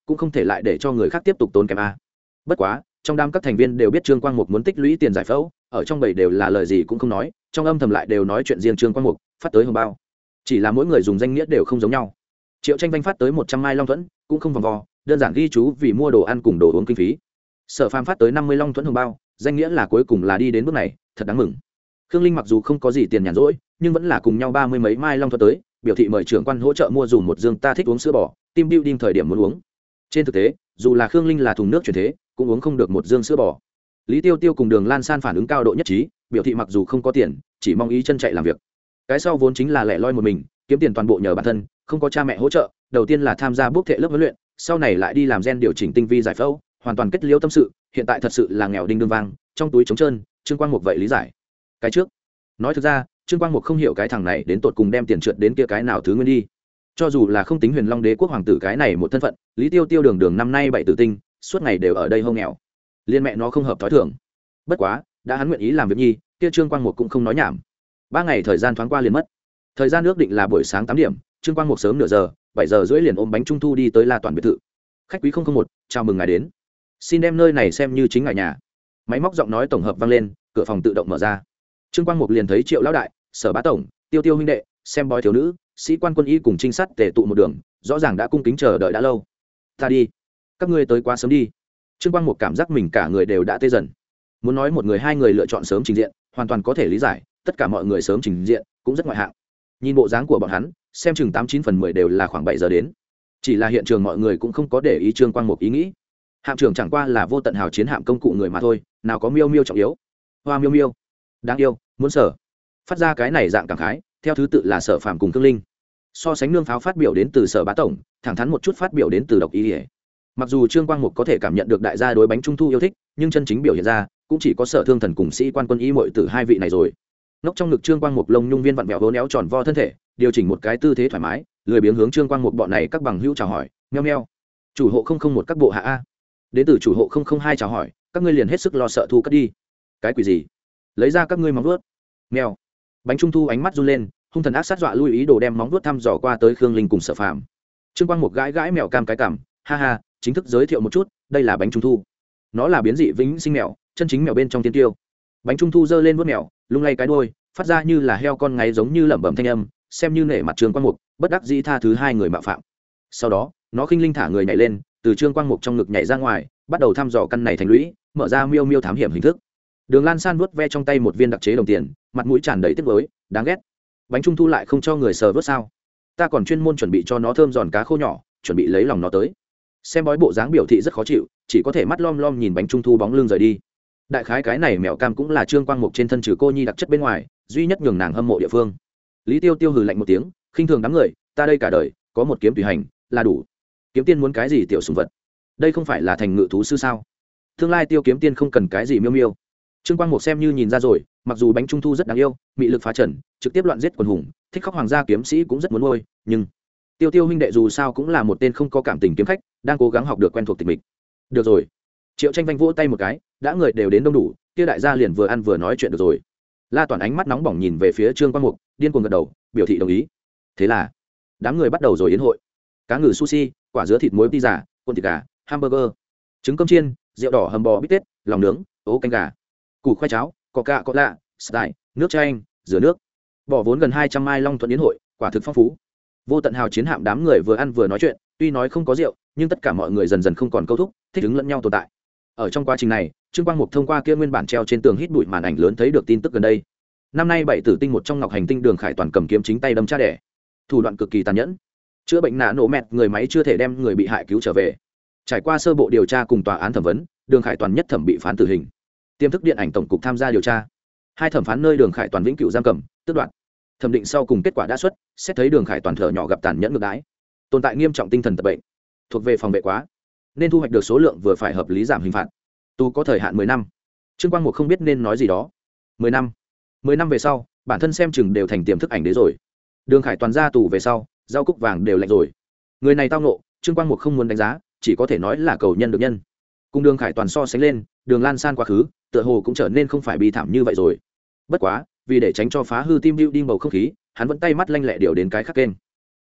cũng không thể lại để cho người khác tiếp tục tốn kém a. Bất quá trong đám các thành viên đều biết Trương Quang Mục muốn tích lũy tiền giải phẫu, ở trong bầy đều là lời gì cũng không nói, trong âm thầm lại đều nói chuyện riêng Trương Quang Mục phát tới hồng bao, chỉ là mỗi người dùng danh nghĩa đều không giống nhau. Triệu Tranh Vanh phát tới 100 mai long thuẫn, cũng không vòng vo, đơn giản ghi chú vì mua đồ ăn cùng đồ uống kinh phí. Sở Phàm phát tới 50 long thuẫn hồng bao, danh nghĩa là cuối cùng là đi đến bước này, thật đáng mừng. Khương Linh mặc dù không có gì tiền nhàn rỗi, nhưng vẫn là cùng nhau 30 mấy mai long thuẫn tới, biểu thị mời trưởng quan hỗ trợ mua dùm một dương ta thích uống sữa bò, team building thời điểm muốn uống. Trên thực tế, dù là Khương Linh là thùng nước chuyển thế, cũng uống không được một dương sữa bò. Lý Tiêu Tiêu cùng Đường Lan San phản ứng cao độ nhất trí, biểu thị mặc dù không có tiền, chỉ mong ý chân chạy làm việc. Cái sau vốn chính là lẻ loi một mình, kiếm tiền toàn bộ nhờ bản thân, không có cha mẹ hỗ trợ, đầu tiên là tham gia bước thệ lớp huấn luyện, sau này lại đi làm gen điều chỉnh tinh vi giải phẫu, hoàn toàn kết liễu tâm sự, hiện tại thật sự là nghèo đinh đương vang, trong túi trống trơn. Trương Quang Mục vậy lý giải. Cái trước, nói thực ra, Trương Quang Mục không hiểu cái thằng này đến tột cùng đem tiền trượt đến kia cái nào thứ nguyên đi. Cho dù là không tính Huyền Long Đế quốc hoàng tử cái này một thân phận, Lý Tiêu Tiêu đường năm nay 7 tử tinh, suốt ngày đều ở đây hô nghèo. Liên mẹ nó không hợp thói thường. Bất quá, đã hắn nguyện ý làm việc nhi, kia Trương Quang Mục cũng không nói nhảm. 3 ngày thời gian thoáng qua liền mất. Thời gian ước định là buổi sáng 8 điểm, Trương Quang Mục sớm nửa giờ, 7 giờ rưỡi liền ôm bánh trung thu đi tới La Toàn biệt thự. Khách quý 001, chào mừng ngài đến. Xin đem nơi này xem như chính ngài nhà. Máy móc giọng nói tổng hợp vang lên, cửa phòng tự động mở ra. Trương Quang Mục liền thấy Triệu lão đại, Sở bá tổng, Tiêu Tiêu huynh đệ, xem bói thiếu nữ, sĩ quan quân y cùng trinh sát tề tụ một đường, rõ ràng đã cung kính chờ đợi đã lâu. Ta đi, các ngươi tới quá sớm đi. Trương Quang Mục cảm giác mình cả người đều đã tê dần. Muốn nói một người hai người lựa chọn sớm trình diện, hoàn toàn có thể lý giải, tất cả mọi người sớm trình diện cũng rất ngoại hạng. Nhìn bộ dáng của bọn hắn, xem chừng 89 phần 10 đều là khoảng 7 giờ đến. Chỉ là hiện trường mọi người cũng không có để ý Trương Quang Mục ý nghĩ. Hạm trưởng chẳng qua là vô tận hào chiến hạm công cụ người mà thôi, nào có miêu miêu trọng yếu. Hoa miêu miêu, đáng yêu, muốn Sở. Phát ra cái này dạng cảm khái, theo thứ tự là Sở Phàm cùng Thương Linh. So sánh nương pháo phát biểu đến từ Sở bá tổng, thẳng thắn một chút phát biểu đến từ Độc Ý. Mặc dù Trương Quang Mục có thể cảm nhận được đại gia đối bánh trung thu yêu thích, nhưng chân chính biểu hiện ra cũng chỉ có Sở Thương Thần cùng sĩ quan quân y muội tử hai vị này rồi. Nóc trong ngực Trương Quang Mục lông nhung viên vặn vẹo hố néo tròn vo thân thể, điều chỉnh một cái tư thế thoải mái, lười biếng hướng Trương Quang Mục bọn này các bằng hữu chào hỏi, meo meo. Chủ hộ 001 các bộ hạ a. Đến từ chủ hộ 002 chào hỏi, các ngươi liền hết sức lo sợ thu cất đi. Cái quỷ gì? Lấy ra các ngươi móng vuốt. Meo. Bánh trung thu ánh mắt run lên, hung thần ác sát dọa lui ý đồ đem móng vuốt thăm dò qua tới Khương Linh cùng Sở Phàm. Trương Quang Mục gãi gãi mèo cam cái cằm, ha ha, chính thức giới thiệu một chút, đây là bánh trung thu. Nó là biến dị vĩnh sinh mèo, chân chính mèo bên trong tiên tiêu. Bánh trung thu giơ lên vuốt mèo, lung lay cái đuôi, phát ra như là heo con ngáy giống như lẩm bẩm thanh âm, xem như nể mặt Trương Quang Mục, bất đắc dĩ tha thứ hai người mạo phạm. Sau đó, nó khinh linh thả người nhảy lên, từ Trương Quang Mục trong ngực nhảy ra ngoài, bắt đầu thăm dò căn này thành lũy, mở ra miêu miêu thám hiểm hình thức. Đường Lan San vuốt ve trong tay một viên đặc chế đồng tiền, mặt mũi tràn đầy tiếc nuối, đáng ghét. Bánh trung thu lại không cho người sờ vớt sao? Ta còn chuyên môn chuẩn bị cho nó thơm giòn cá khô nhỏ, chuẩn bị lấy lòng nó tới. Xem bói bộ dáng biểu thị rất khó chịu, chỉ có thể mắt lom lom nhìn bánh trung thu bóng lưng rời đi. Đại khái cái này mèo cam cũng là Trương Quang Mục trên thân trừ cô nhi đặc chất bên ngoài, duy nhất nhường nàng hâm mộ địa phương. Lý Tiêu Tiêu hừ lạnh một tiếng, khinh thường đám người, ta đây cả đời có một kiếm tùy hành là đủ. Kiếm tiên muốn cái gì tiểu sủng vật? Đây không phải là thành ngự thú sư sao? Tương lai Tiêu kiếm tiên không cần cái gì miêu miêu. Trương Quang Mục xem như nhìn ra rồi, mặc dù bánh trung thu rất đáng yêu, mị lực phá trần, trực tiếp loạn giết quần hùng, thích khóc hoàng gia kiếm sĩ cũng rất muốn nuôi, nhưng Tiêu Tiêu huynh đệ dù sao cũng là một tên không có cảm tình kiếm khách, đang cố gắng học được quen thuộc tịch mịch. Được rồi. Triệu Tranh Vanh vỗ tay một cái, đã người đều đến đông đủ, kia đại gia liền vừa ăn vừa nói chuyện được rồi. La Toàn ánh mắt nóng bỏng nhìn về phía Trương Quang Mục, điên cuồng gật đầu, biểu thị đồng ý. Thế là, đám người bắt đầu rồi yến hội. Cá ngừ sushi, quả dứa thịt muối pizza, cuộn thịt gà, hamburger, trứng cơm chiên, rượu đỏ hầm bò bít tết, lòng nướng, ố canh gà, củ khoai cháo, coca cola, style, nước chanh, rửa nước. Bỏ vốn gần 200 mai long thuận yến hội, quả thực phong phú. Vô tận hào chiến hạm đám người vừa ăn vừa nói chuyện, tuy nói không có rượu, nhưng tất cả mọi người dần dần không còn câu thúc, thích ứng lẫn nhau tồn tại. Ở trong quá trình này, Trương Quang Mục thông qua kia nguyên bản treo trên tường hít bụi màn ảnh lớn thấy được tin tức gần đây. Năm nay 7 tử tinh một trong Ngọc Hành Tinh Đường Khải Toàn cầm kiếm chính tay đâm cha đẻ, thủ đoạn cực kỳ tàn nhẫn. Chữa bệnh nã nổ mẹt, người máy chưa thể đem người bị hại cứu trở về. Trải qua sơ bộ điều tra cùng tòa án thẩm vấn, Đường Khải Toàn nhất thẩm bị phán tử hình. Tiềm thức điện ảnh tổng cục tham gia điều tra. Hai thẩm phán nơi Đường Khải Toàn vĩnh cửu giam cầm, tước đoạt. Thẩm định sau cùng kết quả đã xuất, xét thấy Đường Khải Toàn thở nhỏ gặp tàn nhẫn ngược đãi, tồn tại nghiêm trọng tinh thần tật bệnh, thuộc về phòng vệ quá, nên thu hoạch được số lượng vừa phải hợp lý giảm hình phạt. Tù có thời hạn 10 năm. Trương Quang Mục không biết nên nói gì đó. 10 năm. 10 năm về sau, bản thân xem chừng đều thành tiềm thức ảnh đế rồi. Đường Khải Toàn ra tù về sau, rau cúc vàng đều lạnh rồi. Người này tao nộ, Trương Quang Mục không muốn đánh giá, chỉ có thể nói là cầu nhân được nhân. Cùng Đường Khải Toàn so sánh lên, Đường Lan San quá khứ, tựa hồ cũng trở nên không phải bi thảm như vậy rồi. Bất quá, vì để tránh cho phá hư team building bầu không khí, hắn vẫn tay mắt lanh lẹ điều đến cái khác kênh.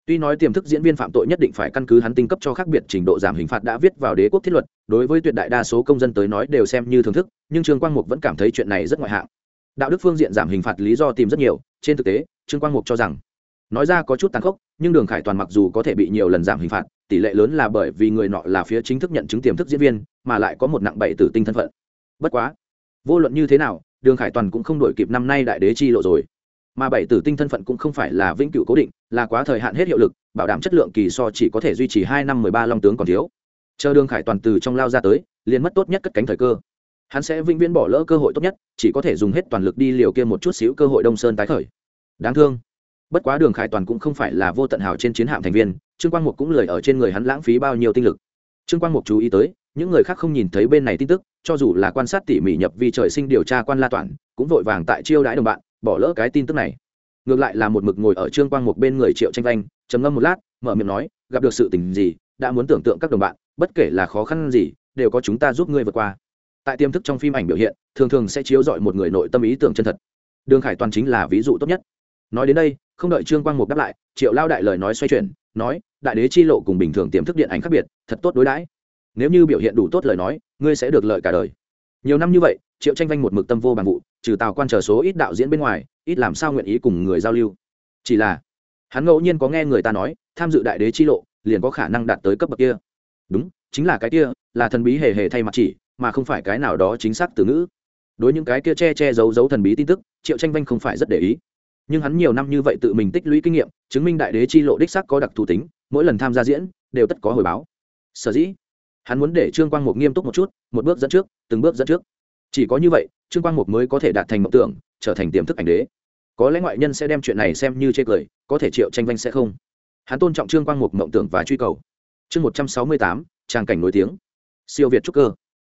Tuy nói tiềm thức diễn viên phạm tội nhất định phải căn cứ hắn tinh cấp cho khác biệt trình độ giảm hình phạt đã viết vào đế quốc thiết luật, đối với tuyệt đại đa số công dân tới nói đều xem như thưởng thức, nhưng Trương Quang Mục vẫn cảm thấy chuyện này rất ngoại hạng. Đạo đức phương diện giảm hình phạt lý do tìm rất nhiều, trên thực tế, Trương Quang Mục cho rằng, nói ra có chút tàn khốc, nhưng Đường Khải Toàn mặc dù có thể bị nhiều lần giảm hình phạt, tỷ lệ lớn là bởi vì người nọ là phía chính thức nhận chứng tiềm thức diễn viên, mà lại có một nặng bảy tử tinh thân phận. Bất quá, vô luận như thế nào, Đường Khải Toàn cũng không đổi kịp năm nay đại đế chi lộ rồi. Mà bảy tử tinh thân phận cũng không phải là vĩnh cửu cố định, là quá thời hạn hết hiệu lực, bảo đảm chất lượng kỳ so chỉ có thể duy trì 2 năm 13 long tướng còn thiếu. Chờ Đường Khải Toàn từ trong lao ra tới, liền mất tốt nhất cất cánh thời cơ. Hắn sẽ vĩnh viễn bỏ lỡ cơ hội tốt nhất, chỉ có thể dùng hết toàn lực đi liều kia một chút xíu cơ hội Đông Sơn tái khởi. Đáng thương. Bất quá Đường Khải Toàn cũng không phải là vô tận hảo trên chiến hạm thành viên, Trương Quang Mục cũng lười ở trên người hắn lãng phí bao nhiêu tinh lực. Trương Quang Mục chú ý tới, những người khác không nhìn thấy bên này tin tức, cho dù là quan sát tỉ mỉ nhập vi trời sinh điều tra quan La Toản, cũng vội vàng tại chiêu đãi đồng bạn, bỏ lỡ cái tin tức này. Ngược lại là một mực ngồi ở Trương Quang Mục bên người Triệu Tranh Vanh, trầm ngâm một lát, mở miệng nói, gặp được sự tình gì, đã muốn tưởng tượng các đồng bạn, bất kể là khó khăn gì, đều có chúng ta giúp ngươi vượt qua. Tại tiềm thức trong phim ảnh biểu hiện, thường thường sẽ chiếu rọi một người nội tâm ý tưởng chân thật. Đường Khải Toàn chính là ví dụ tốt nhất. Nói đến đây, không đợi Trương Quang Mục đáp lại, Triệu Lao đại lời nói xoay chuyển, nói, đại đế chi lộ cùng bình thường tiềm thức điện ảnh khác biệt, thật tốt đối đãi. Nếu như biểu hiện đủ tốt lời nói, ngươi sẽ được lợi cả đời. Nhiều năm như vậy, Triệu Tranh Vanh một mực tâm vô bằng vụ, trừ Tào Quan chờ số ít đạo diễn bên ngoài, ít làm sao nguyện ý cùng người giao lưu. Chỉ là, hắn ngẫu nhiên có nghe người ta nói, tham dự đại đế chi lộ, liền có khả năng đạt tới cấp bậc kia. Đúng, chính là cái kia, là thần bí hề hề thay mặt chỉ, mà không phải cái nào đó chính xác từ ngữ. Đối những cái kia che giấu giấu thần bí tin tức, Triệu Tranh Vanh không phải rất để ý. Nhưng hắn nhiều năm như vậy tự mình tích lũy kinh nghiệm, chứng minh đại đế chi lộ đích xác có đặc thù tính, mỗi lần tham gia diễn đều tất có hồi báo. Sở dĩ, hắn muốn để Trương Quang Mục nghiêm túc một chút, một bước dẫn trước, từng bước dẫn trước. Chỉ có như vậy, Trương Quang Mục mới có thể đạt thành mộng tưởng, trở thành tiềm thức ảnh đế. Có lẽ ngoại nhân sẽ đem chuyện này xem như chê cười, có thể Triệu Tranh Vanh sẽ không. Hắn tôn trọng Trương Quang Mục mộng tưởng và truy cầu. Chương 168, tràng cảnh nổi tiếng. Siêu việt trúc cơ.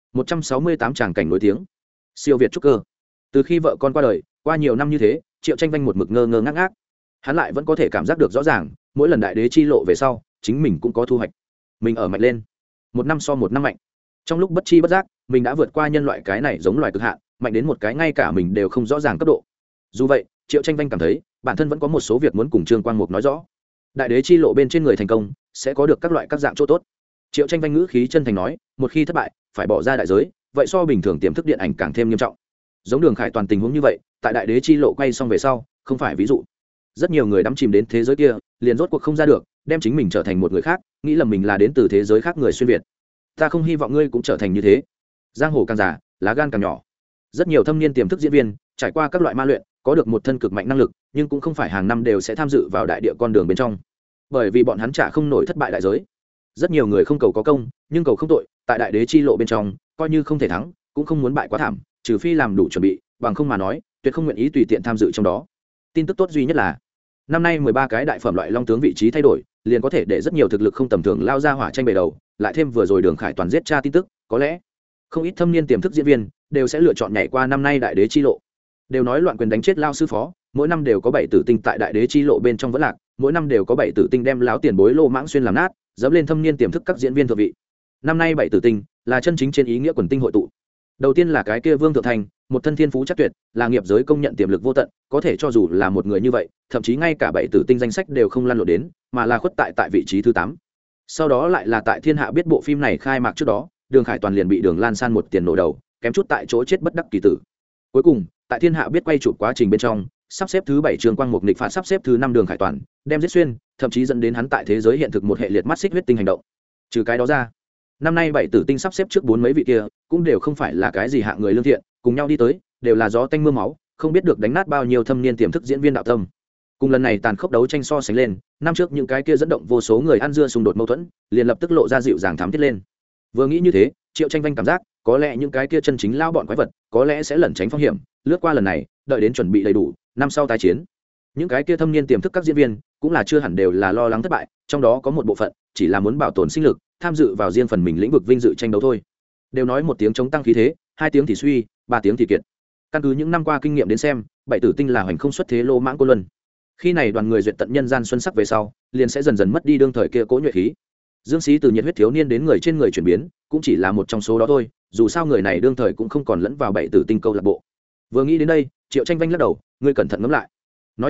168 tràng cảnh nổi tiếng. Siêu việt trúc cơ. Từ khi vợ con qua đời, qua nhiều năm như thế, Triệu Tranh Vanh một mực ngơ ngơ ngác ngác. Hắn lại vẫn có thể cảm giác được rõ ràng, mỗi lần đại đế chi lộ về sau, chính mình cũng có thu hoạch. Mình ở mạnh lên, một năm so một năm mạnh. Trong lúc bất chi bất giác, mình đã vượt qua nhân loại cái này giống loài cực hạn, mạnh đến một cái ngay cả mình đều không rõ ràng cấp độ. Dù vậy, Triệu Tranh Vanh cảm thấy, bản thân vẫn có một số việc muốn cùng Trương Quang Mục nói rõ. Đại đế chi lộ bên trên người thành công, sẽ có được các loại các dạng chỗ tốt. Triệu Tranh Vanh ngữ khí chân thành nói, một khi thất bại, phải bỏ ra đại giới, vậy so bình thường tiềm thức điện ảnh càng thêm nghiêm trọng. Giống Đường Khải Toàn tình huống như vậy, tại đại đế chi lộ quay xong về sau, không phải ví dụ. Rất nhiều người đắm chìm đến thế giới kia, liền rốt cuộc không ra được, đem chính mình trở thành một người khác, nghĩ lầm mình là đến từ thế giới khác người xuyên việt. Ta không hy vọng ngươi cũng trở thành như thế. Giang hồ càng già, lá gan càng nhỏ. Rất nhiều thâm niên tiềm thức diễn viên, trải qua các loại ma luyện, có được một thân cực mạnh năng lực, nhưng cũng không phải hàng năm đều sẽ tham dự vào đại địa con đường bên trong, bởi vì bọn hắn trả không nổi thất bại đại giới. Rất nhiều người không cầu có công, nhưng cầu không tội, tại đại đế chi lộ bên trong, coi như không thể thắng, cũng không muốn bại quá thảm, trừ phi làm đủ chuẩn bị, bằng không mà nói, tuyệt không nguyện ý tùy tiện tham dự trong đó. Tin tức tốt duy nhất là, năm nay 13 cái đại phẩm loại long tướng vị trí thay đổi, liền có thể để rất nhiều thực lực không tầm thường lao ra hỏa tranh bề đầu, lại thêm vừa rồi Đường Khải Toàn giết cha tin tức, có lẽ không ít thâm niên tiềm thức diễn viên đều sẽ lựa chọn nhảy qua năm nay đại đế chi lộ. Đều nói loạn quyền đánh chết lao sư phó, mỗi năm đều có 7 tử tinh tại đại đế chi lộ bên trong vẫn lạc, mỗi năm đều có 7 tử tinh đem láo tiền bối lô mãng xuyên làm nát, dẫm lên thâm niên tiềm thức các diễn viên thượng vị. Năm nay 7 tử tinh là chân chính trên ý nghĩa quần tinh hội tụ. Đầu tiên là cái kia Vương Thượng Thành, một thân thiên phú chắc tuyệt, là nghiệp giới công nhận tiềm lực vô tận, có thể cho dù là một người như vậy, thậm chí ngay cả 7 tử tinh danh sách đều không lăn lộn đến, mà là khuất tại vị trí thứ 8. Sau đó lại là tại Thiên Hạ biết bộ phim này khai mạc trước đó, Đường Khải Toàn liền bị Đường Lan San một tiền nổ đầu, kém chút tại chỗ chết bất đắc kỳ tử. Cuối cùng, tại Thiên Hạ biết quay chụp quá trình bên trong, sắp xếp thứ 7 Trương Quang Mục nghịch phạt sắp xếp thứ 5 Đường Khải Toàn, đem giết xuyên, thậm chí dẫn đến hắn tại thế giới hiện thực một hệ liệt mắt xích huyết tinh hành động. Trừ cái đó ra, năm nay 7 tử tinh sắp xếp trước 4 mấy vị kia, cũng đều không phải là cái gì hạng người lương thiện, cùng nhau đi tới, đều là gió tanh mưa máu, không biết được đánh nát bao nhiêu thâm niên tiềm thức diễn viên đạo tâm. Cùng lần này tàn khốc đấu tranh so sánh lên, năm trước những cái kia dẫn động vô số người ăn dưa xung đột mâu thuẫn, liền lập tức lộ ra dịu dàng thắm thiết lên. Vừa nghĩ như thế, Triệu Tranh Vanh cảm giác, có lẽ những cái kia chân chính lao bọn quái vật, có lẽ sẽ lẩn tránh phong hiểm, lướt qua lần này, đợi đến chuẩn bị đầy đủ, năm sau tái chiến. Những cái kia thâm niên tiềm thức các diễn viên, cũng là chưa hẳn đều là lo lắng thất bại, trong đó có một bộ phận chỉ là muốn bảo tồn sinh lực, tham dự vào riêng phần mình lĩnh vực vinh dự tranh đấu thôi. Đều nói một tiếng chống tăng khí thế, 2 tiếng thì suy, 3 tiếng thì kiệt. Căn cứ những năm qua kinh nghiệm đến xem, 7 tử tinh là hoành không xuất thế lô mãng cô luân. Khi này đoàn người duyệt tận nhân gian xuân sắc về sau, liền sẽ dần dần mất đi đương thời kia cố nhuệ khí. Dương Xí từ nhiệt huyết thiếu niên đến người trên người chuyển biến, cũng chỉ là một trong số đó thôi, dù sao người này đương thời cũng không còn lẫn vào 7 tử tinh câu lạc bộ. Vừa nghĩ đến đây, Triệu Tranh Vanh lắc đầu, ngươi cẩn thận ngẫm lại. Nói chuyện,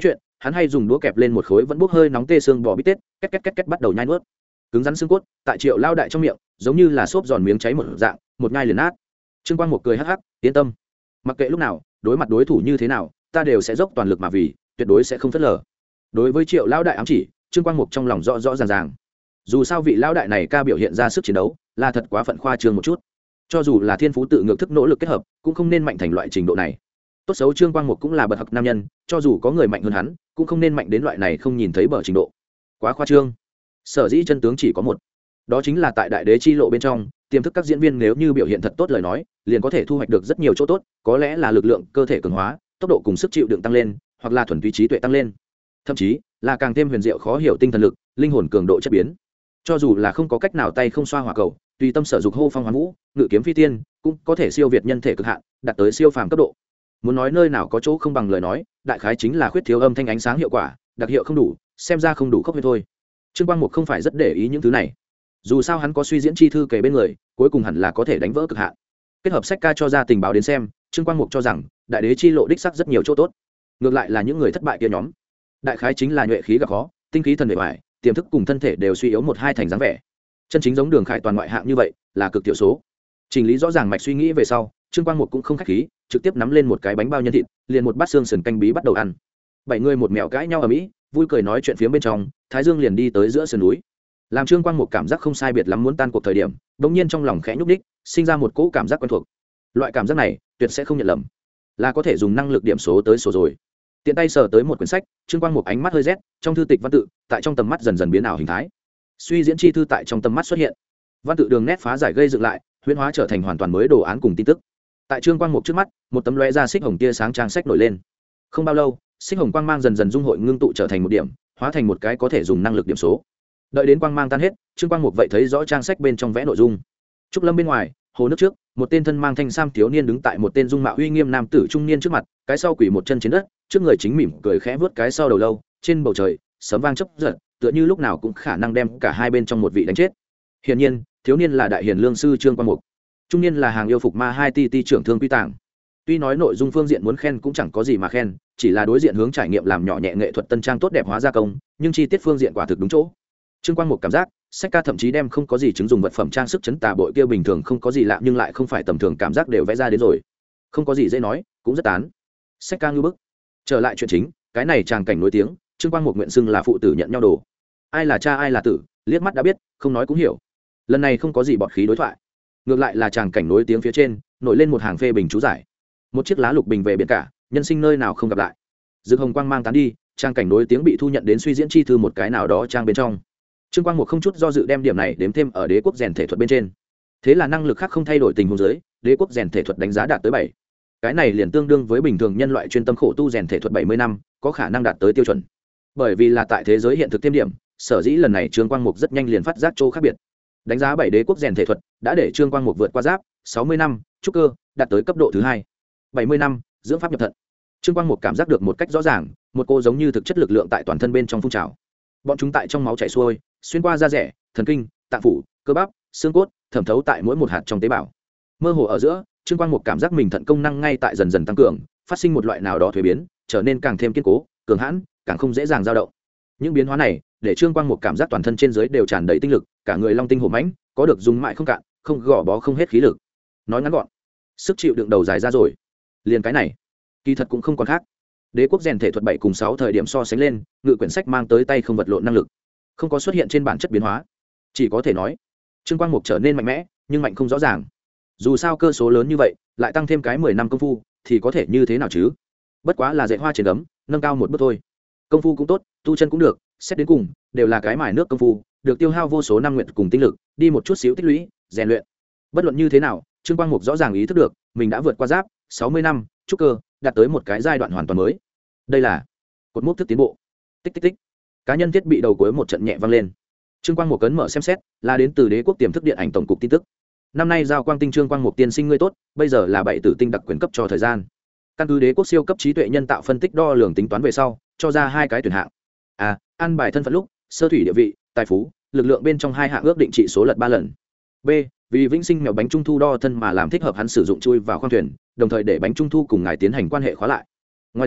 hắn hay dùng đũa kẹp lên một khối vẫn bốc hơi nóng tê xương bò bít tết, két bắt đầu nhai nuốt. Cứng rắn xương cốt tại Triệu Lao đại trong miệng giống như là xốp giòn miếng cháy một dạng, một nhai liền nát. Trương Quang Mục cười hắc hắc, yên tâm, mặc kệ lúc nào đối mặt đối thủ như thế nào, ta đều sẽ dốc toàn lực mà vì, tuyệt đối sẽ không phớt lờ. Đối với Triệu Lao đại ám chỉ, Trương Quang Mục trong lòng rõ ràng. Dù sao vị lão đại này ca biểu hiện ra sức chiến đấu là thật quá phận khoa trương một chút, cho dù là thiên phú tự ngược thức nỗ lực kết hợp cũng không nên mạnh thành loại trình độ này. Tốt xấu Trương Quang Mục cũng là bậc học nam nhân, cho dù có người mạnh hơn hắn cũng không nên mạnh đến loại này không nhìn thấy bờ trình độ, quá khoa trương. Sở dĩ chân tướng chỉ có một, đó chính là tại đại đế chi lộ bên trong, tiềm thức các diễn viên nếu như biểu hiện thật tốt lời nói, liền có thể thu hoạch được rất nhiều chỗ tốt, có lẽ là lực lượng cơ thể cường hóa, tốc độ cùng sức chịu đựng tăng lên, hoặc là thuần túy trí tuệ tăng lên, thậm chí là càng thêm huyền diệu khó hiểu tinh thần lực, linh hồn cường độ chất biến. Cho dù là không có cách nào tay không xoa hỏa cầu, tùy tâm sở dục hô phong hoán vũ, ngự kiếm phi tiên, cũng có thể siêu việt nhân thể cực hạn, đạt tới siêu phàm cấp độ. Muốn nói nơi nào có chỗ không bằng lời nói, đại khái chính là khuyết thiếu âm thanh ánh sáng hiệu quả, đặc hiệu không đủ, xem ra không đủ khốc huyết thôi. Trương Quang Mục không phải rất để ý những thứ này, dù sao hắn có suy diễn chi thư kề bên người, cuối cùng hẳn là có thể đánh vỡ cực hạn. Kết hợp sách ca cho ra tình báo đến xem, Trương Quang Mục cho rằng đại đế chi lộ đích sắc rất nhiều chỗ tốt. Ngược lại là những người thất bại kia nhóm, đại khái chính là nhuệ khí gặp khó, tinh khí thần bề ngoài, tiềm thức cùng thân thể đều suy yếu một hai thành dáng vẻ. Chân chính giống Đường Khải toàn ngoại hạng như vậy là cực thiểu số. Trình lý rõ ràng mạch suy nghĩ về sau, Trương Quang Mục cũng không khách khí, trực tiếp nắm lên một cái bánh bao nhân thịt, liền một bát xương sườn canh bí bắt đầu ăn. Bảy người một mèo cãi nhau ở mỹ, vui cười nói chuyện phía bên trong, Thái Dương liền đi tới giữa sườn núi. Làm Trương Quang Mục cảm giác không sai biệt lắm muốn tan cuộc thời điểm, bỗng nhiên trong lòng khẽ nhúc nhích, sinh ra một cỗ cảm giác quen thuộc. Loại cảm giác này, tuyệt sẽ không nhận lầm, là có thể dùng năng lực điểm số tới số rồi. Tiện tay sờ tới một quyển sách, Trương Quang Mục ánh mắt hơi rét, trong thư tịch văn tự tại trong tầm mắt dần dần biến ảo hình thái. Suy diễn chi thư tại trong tầm mắt xuất hiện, văn tự đường nét phá giải gây dựng lại, huyễn hóa trở thành hoàn toàn mới đồ án cùng tin tức. Tại Trương Quang Mục trước mắt, một tấm lóe ra xích hồng tia sáng trang sách nổi lên. Không bao lâu, xích hồng quang mang dần dần dung hội ngưng tụ trở thành một điểm, hóa thành một cái có thể dùng năng lực điểm số. Đợi đến quang mang tan hết, Trương Quang Mục vậy thấy rõ trang sách bên trong vẽ nội dung. Trúc Lâm bên ngoài, hồ nước trước, một tên thân mang thanh sam thiếu niên đứng tại một tên dung mạo uy nghiêm nam tử trung niên trước mặt, cái sau quỳ một chân trên đất, trước người chính mỉm cười khẽ vớt cái sau đầu lâu, trên bầu trời sấm vang chớp giật, tựa như lúc nào cũng khả năng đem cả hai bên trong một vị đánh chết. Hiển nhiên, thiếu niên là đại hiền lương sư Trương Quang Mục, trung niên là hàng yêu phục ma hai ti trưởng thương quy tàng. Tuy nói nội dung phương diện muốn khen cũng chẳng có gì mà khen, chỉ là đối diện hướng trải nghiệm làm nhỏ nhẹ nghệ thuật tân trang tốt đẹp hóa gia công, nhưng chi tiết phương diện quả thực đúng chỗ. Trương Quang Mục cảm giác, sách ca thậm chí đem không có gì chứng dùng vật phẩm trang sức chấn tà bội kia bình thường không có gì lạ nhưng lại không phải tầm thường cảm giác đều vẽ ra đến rồi. Không có gì dễ nói, cũng rất tán. Sách ca ngư bức. Trở lại chuyện chính, cái này tràng cảnh nổi tiếng, Trương Quang Mục nguyện xưng là phụ tử nhận nhau đồ. Ai là cha ai là tử, liếc mắt đã biết, không nói cũng hiểu. Lần này không có gì bọt khí đối thoại, ngược lại là tràng cảnh nổi tiếng phía trên nổi lên một hàng phê bình chú giải. Một chiếc lá lục bình về biển cả, nhân sinh nơi nào không gặp lại. Dược hồng quang mang tán đi, trang cảnh nổi tiếng bị thu nhận đến suy diễn chi thư một cái nào đó trang bên trong. Trương Quang Mục không chút do dự đem điểm này đếm thêm ở đế quốc rèn thể thuật bên trên. Thế là năng lực khác không thay đổi tình huống dưới, đế quốc rèn thể thuật đánh giá đạt tới 7. Cái này liền tương đương với bình thường nhân loại chuyên tâm khổ tu rèn thể thuật 70 năm, có khả năng đạt tới tiêu chuẩn. Bởi vì là tại thế giới hiện thực thêm điểm, sở dĩ lần này Trương Quang Mục rất nhanh liền phát giác chỗ khác biệt. Đánh giá 7 đế quốc rèn thể thuật, đã để Trương Quang Mục vượt qua giáp 60 năm, trúc cơ, đạt tới cấp độ thứ 2. 70 năm, dưỡng pháp nhập thận. Trương Quang Mục cảm giác được một cách rõ ràng, một cô giống như thực chất lực lượng tại toàn thân bên trong phun trào. Bọn chúng tại trong máu chảy xuôi, xuyên qua da rẻ, thần kinh, tạng phủ, cơ bắp, xương cốt, thẩm thấu tại mỗi một hạt trong tế bào. Mơ hồ ở giữa, Trương Quang Mục cảm giác mình thận công năng ngay tại dần dần tăng cường, phát sinh một loại nào đó thuế biến, trở nên càng thêm kiên cố, cường hãn, càng không dễ dàng dao động. Những biến hóa này, để Trương Quang Mục cảm giác toàn thân trên dưới đều tràn đầy tinh lực, cả người long tinh hổ mãnh, có được dùng mãi không cạn, không gò bó không hết khí lực. Nói ngắn gọn, sức chịu đựng đầu dài ra rồi. Liền cái này, kỳ thật cũng không còn khác. Đế quốc rèn thể thuật 7 cùng 6 thời điểm so sánh lên, ngự quyển sách mang tới tay không vật lộn năng lực, không có xuất hiện trên bản chất biến hóa. Chỉ có thể nói, Trương Quang Mục trở nên mạnh mẽ, nhưng mạnh không rõ ràng. Dù sao cơ số lớn như vậy, lại tăng thêm cái 10 năm công phu, thì có thể như thế nào chứ? Bất quá là dạy hoa trên gấm, nâng cao một bước thôi. Công phu cũng tốt, tu chân cũng được, xét đến cùng, đều là cái mài nước công phu, được tiêu hao vô số năm nguyện cùng tinh lực, đi một chút xíu tích lũy, rèn luyện. Bất luận như thế nào, Trương Quang Mục rõ ràng ý thức được, mình đã vượt qua giáp 60 năm, trúc cơ, đạt tới một cái giai đoạn hoàn toàn mới. Đây là cột mốc thức tiến bộ. Tích tích tích. Cá nhân thiết bị đầu cuối một trận nhẹ vang lên. Trương Quang Mục cấn mở xem xét, là đến từ Đế quốc tiềm thức điện ảnh tổng cục tin tức. Năm nay giao quang tinh Trương Quang Mục tiên sinh ngươi tốt, bây giờ là 7 tử tinh đặc quyền cấp cho thời gian. Căn cứ Đế quốc siêu cấp trí tuệ nhân tạo phân tích đo lường tính toán về sau, cho ra 2 cái tuyển hạng. A, an bài thân phận lúc, sơ thủy địa vị, tài phú, lực lượng bên trong 2 hạng ước định trị số lật 3 lần. B, vì vĩnh sinh mèo bánh trung thu đo thân mà làm thích hợp hắn sử dụng chui vào khoang thuyền, đồng thời để bánh trung thu cùng ngài tiến hành quan hệ khóa lại. Ngoài ra,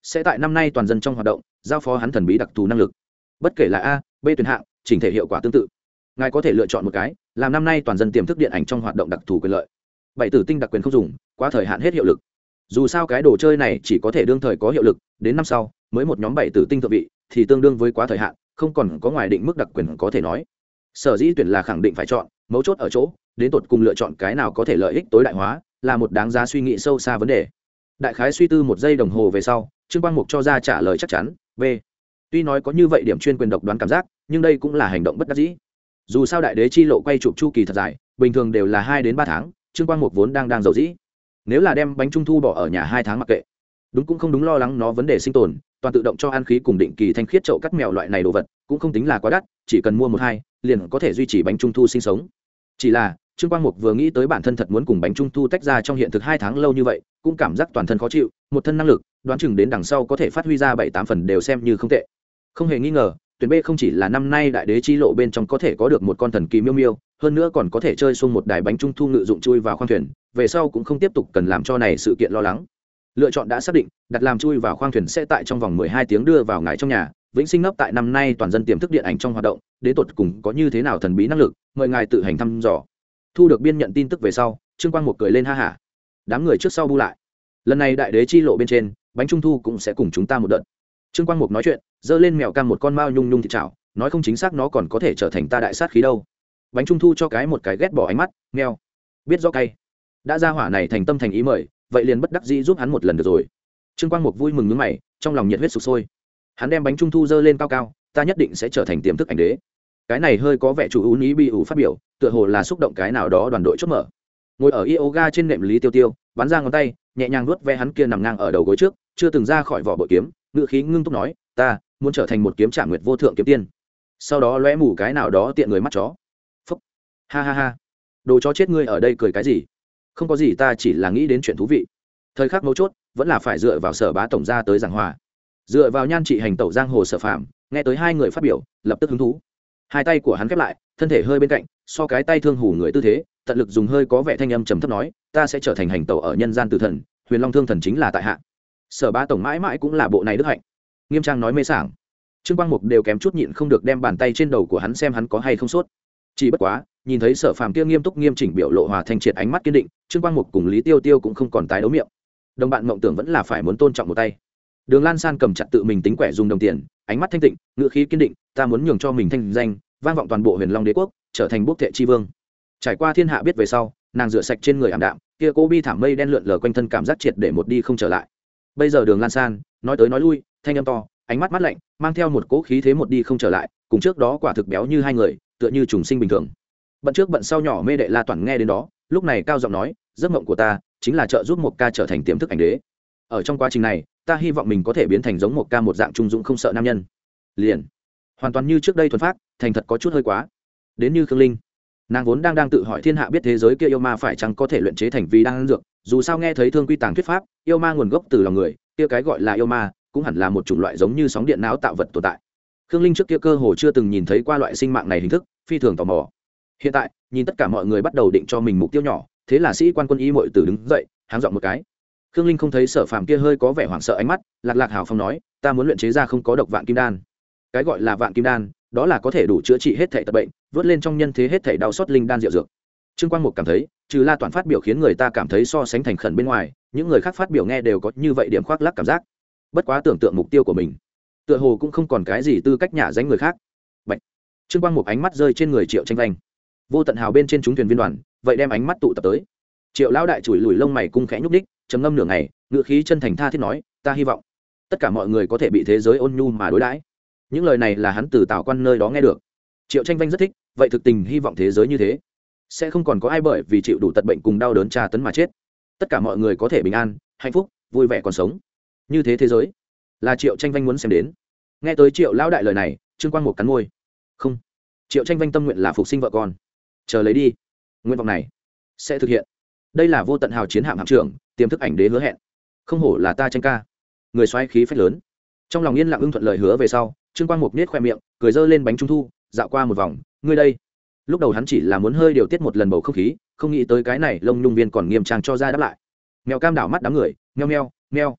sẽ tại năm nay toàn dân trong hoạt động giao phó hắn thần bí đặc thù năng lực. Bất kể là A, B tuyển hạng, chỉnh thể hiệu quả tương tự. Ngài có thể lựa chọn một cái, làm năm nay toàn dân tiềm thức điện ảnh trong hoạt động đặc thù quyền lợi. Bảy tử tinh đặc quyền không dùng, quá thời hạn hết hiệu lực. Dù sao cái đồ chơi này chỉ có thể đương thời có hiệu lực, đến năm sau mới một nhóm bảy tử tinh thượng vị thì tương đương với quá thời hạn, không còn có ngoài định mức đặc quyền có thể nói. Sở dĩ tuyển là khẳng định phải chọn, mấu chốt ở chỗ đến tột cùng lựa chọn cái nào có thể lợi ích tối đại hóa là một đáng giá suy nghĩ sâu xa vấn đề. Đại khái suy tư 1 giây đồng hồ về sau, Trương Quang Mục cho ra trả lời chắc chắn. B. Tuy nói có như vậy điểm chuyên quyền độc đoán cảm giác, nhưng đây cũng là hành động bất đắc dĩ. Dù sao đại đế chi lộ quay chụp chu kỳ thật dài, bình thường đều là 2 đến 3 tháng, Trương Quang Mục vốn đang giàu dĩ. Nếu là đem bánh trung thu bỏ ở nhà 2 tháng mặc kệ, đúng cũng không đúng, lo lắng nó vấn đề sinh tồn, toàn tự động cho ăn khí cùng định kỳ thanh khiết chậu cắt mèo loại này đồ vật, cũng không tính là quá đắt, chỉ cần mua 1-2, liền có thể duy trì bánh trung thu sinh sống. Chỉ là Trương Quang Mục vừa nghĩ tới bản thân thật muốn cùng bánh trung thu tách ra trong hiện thực 2 tháng lâu như vậy, cũng cảm giác toàn thân khó chịu, một thân năng lực, đoán chừng đến đằng sau có thể phát huy ra 7-8 phần đều xem như không tệ. Không hề nghi ngờ, tuyển B không chỉ là năm nay đại đế chi lộ bên trong có thể có được một con thần kỳ miêu miêu, hơn nữa còn có thể chơi xung một đài bánh trung thu ngự dụng chui vào khoang thuyền, về sau cũng không tiếp tục cần làm cho này sự kiện lo lắng. Lựa chọn đã xác định, đặt làm chui vào khoang thuyền sẽ tại trong vòng 12 tiếng đưa vào ngài trong nhà, vĩnh sinh nấp tại năm nay toàn dân tiềm thức điện ảnh trong hoạt động, đến tột cùng có như thế nào thần bí năng lực, mời ngài tự hành thăm dò. Thu được biên nhận tin tức về sau, Trương Quang Mục cười lên ha hả. Đám người trước sau bu lại. Lần này đại đế chi lộ bên trên, bánh trung thu cũng sẽ cùng chúng ta một đợt. Trương Quang Mục nói chuyện, giơ lên mèo cam một con mao nhung nhung thịt chảo, nói không chính xác nó còn có thể trở thành ta đại sát khí đâu. Bánh trung thu cho cái một cái ghét bỏ ánh mắt, meo. Biết rõ cay. Đã ra hỏa này thành tâm thành ý mời, vậy liền bất đắc dĩ giúp hắn một lần được rồi. Trương Quang Mục vui mừng nhướng mày, trong lòng nhiệt huyết sục sôi. Hắn đem bánh trung thu giơ lên cao cao, ta nhất định sẽ trở thành tiềm thức ảnh đế. Cái này hơi có vẻ chủ ú ý bi ủ phát biểu, tựa hồ là xúc động cái nào đó đoàn đội chốt mở. Ngồi ở yoga trên nệm Lý Tiêu Tiêu, bắn ra ngón tay, nhẹ nhàng vuốt ve hắn kia nằm ngang ở đầu gối trước, chưa từng ra khỏi vỏ bội kiếm, ngữ khí ngưng túc nói, ta muốn trở thành một kiếm trả nguyệt vô thượng kiếm tiên. Sau đó lóe mù cái nào đó tiện người mắt chó. Phúc. Ha ha ha. Đồ chó chết, ngươi ở đây cười cái gì? Không có gì, ta chỉ là nghĩ đến chuyện thú vị. Thời khắc mấu chốt, vẫn là phải dựa vào Sở Bá tổng ra tới giảng hòa. Dựa vào nhan trị hành tẩu giang hồ Sở Phạm, nghe tới hai người phát biểu, lập tức hứng thú. Hai tay của hắn khép lại, thân thể hơi bên cạnh, so cái tay thương hủ người tư thế, tận lực dùng hơi có vẻ thanh âm trầm thấp nói, ta sẽ trở thành hành tẩu ở nhân gian tử thần, Huyền Long Thương Thần chính là tại hạ. Sở Bá tổng mãi mãi cũng là bộ này đức hạnh. Nghiêm trang nói mê sảng. Trương Quang Mục đều kém chút nhịn không được đem bàn tay trên đầu của hắn xem hắn có hay không sốt. Chỉ bất quá, nhìn thấy Sở Phàm kia nghiêm túc nghiêm chỉnh biểu lộ hòa thanh triệt ánh mắt kiên định, Trương Quang Mục cùng Lý Tiêu Tiêu cũng không còn tái đấu miệng. Đồng bạn mộng tưởng vẫn là phải muốn tôn trọng một tay. Đường Lan San cầm chặt tự mình tính quẻ dùng đồng tiền, ánh mắt thanh tịnh, ngữ khí kiên định, ta muốn nhường cho mình thanh danh, vang vọng toàn bộ Huyền Long Đế quốc, trở thành bốc thệ chi vương. Trải qua thiên hạ biết về sau, nàng rửa sạch trên người ảm đạm, kia cô bi thảm mây đen lượn lờ quanh thân cảm giác triệt để một đi không trở lại. Bây giờ Đường Lan San, nói tới nói lui, thanh âm to, ánh mắt mát lạnh, mang theo một cỗ khí thế một đi không trở lại, cùng trước đó quả thực béo như hai người, tựa như trùng sinh bình thường. Bận trước bận sau nhỏ mê đệ La Toản nghe đến đó, lúc này cao giọng nói, giấc mộng của ta chính là trợ giúp một ca trở thành tiềm thức ảnh đế. Ở trong quá trình này, ta hy vọng mình có thể biến thành giống một ca một dạng trung dũng không sợ nam nhân. Liền, hoàn toàn như trước đây thuần phát, thành thật có chút hơi quá. Đến như Khương Linh, nàng vốn đang tự hỏi thiên hạ biết thế giới kia yêu ma phải chăng có thể luyện chế thành vi đan dược, dù sao nghe thấy Thương Quy Tàng thuyết pháp, yêu ma nguồn gốc từ lòng người, kia cái gọi là yêu ma cũng hẳn là một chủng loại giống như sóng điện não tạo vật tồn tại. Khương Linh trước kia cơ hồ chưa từng nhìn thấy qua loại sinh mạng này hình thức, phi thường tò mò. Hiện tại, nhìn tất cả mọi người bắt đầu định cho mình mục tiêu nhỏ, thế là sĩ quan quân y muội tử đứng dậy, háng giọng một cái. Khương Linh không thấy Sở Phàm kia hơi có vẻ hoảng sợ ánh mắt, lạc lạc hào phong nói, ta muốn luyện chế ra không có độc vạn kim đan. Cái gọi là vạn kim đan, đó là có thể đủ chữa trị hết thảy tật bệnh, vớt lên trong nhân thế hết thảy đau xót linh đan diệu dược. Trương Quang Mục cảm thấy, trừ La Toản phát biểu khiến người ta cảm thấy so sánh thành khẩn bên ngoài, những người khác phát biểu nghe đều có như vậy điểm khoác lác cảm giác. Bất quá tưởng tượng mục tiêu của mình, tựa hồ cũng không còn cái gì tư cách nhả danh người khác. Bạch. Trương Quang Mục ánh mắt rơi trên người Triệu Tranh Vanh. Vô Tận Hào bên trên chúng thuyền viên đoàn, vậy đem ánh mắt tụ tập tới. Triệu lão đại chùi lùi lông mày cung khẽ nhúc đích, trầm ngâm nửa ngày, ngữ khí chân thành tha thiết nói, ta hy vọng tất cả mọi người có thể bị thế giới ôn nhu mà đối đãi. Những lời này là hắn từ Tào Quan nơi đó nghe được. Triệu Tranh Vanh rất thích, vậy thực tình hy vọng thế giới như thế, sẽ không còn có ai bởi vì chịu đủ tật bệnh cùng đau đớn tra tấn mà chết. Tất cả mọi người có thể bình an, hạnh phúc, vui vẻ còn sống. Như thế thế giới, là Triệu Tranh Vanh muốn xem đến. Nghe tới Triệu lão đại lời này, Trương Quang Mục cắn môi. Không, Triệu Tranh Vanh tâm nguyện là phục sinh vợ con. Chờ lấy đi, nguyện vọng này sẽ thực hiện. Đây là Vô Tận Hào chiến hạm hạm trưởng, tiềm thức ảnh đế hứa hẹn. Không hổ là ta Tranh ca, người xoáy khí phách lớn. Trong lòng yên lặng ưng thuận lời hứa về sau, Trương Quang Mục nhếch khoe miệng, cười dơ lên bánh trung thu, dạo qua một vòng, ngươi đây. Lúc đầu hắn chỉ là muốn hơi điều tiết một lần bầu không khí, không nghĩ tới cái này lông nhung viên còn nghiêm trang cho ra đáp lại. Mèo cam đảo mắt đám người, meo meo meo.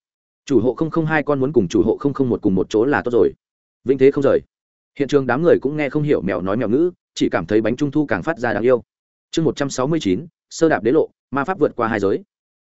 chủ hộ 002 con muốn cùng chủ hộ 001 cùng một chỗ là tốt rồi. Vĩnh thế không rời. Hiện trường đám người cũng nghe không hiểu mèo nói mèo ngữ, chỉ cảm thấy bánh trung thu càng phát ra đáng yêu. Chương 169, sơ đạp đế lộ, ma pháp vượt qua hai giới.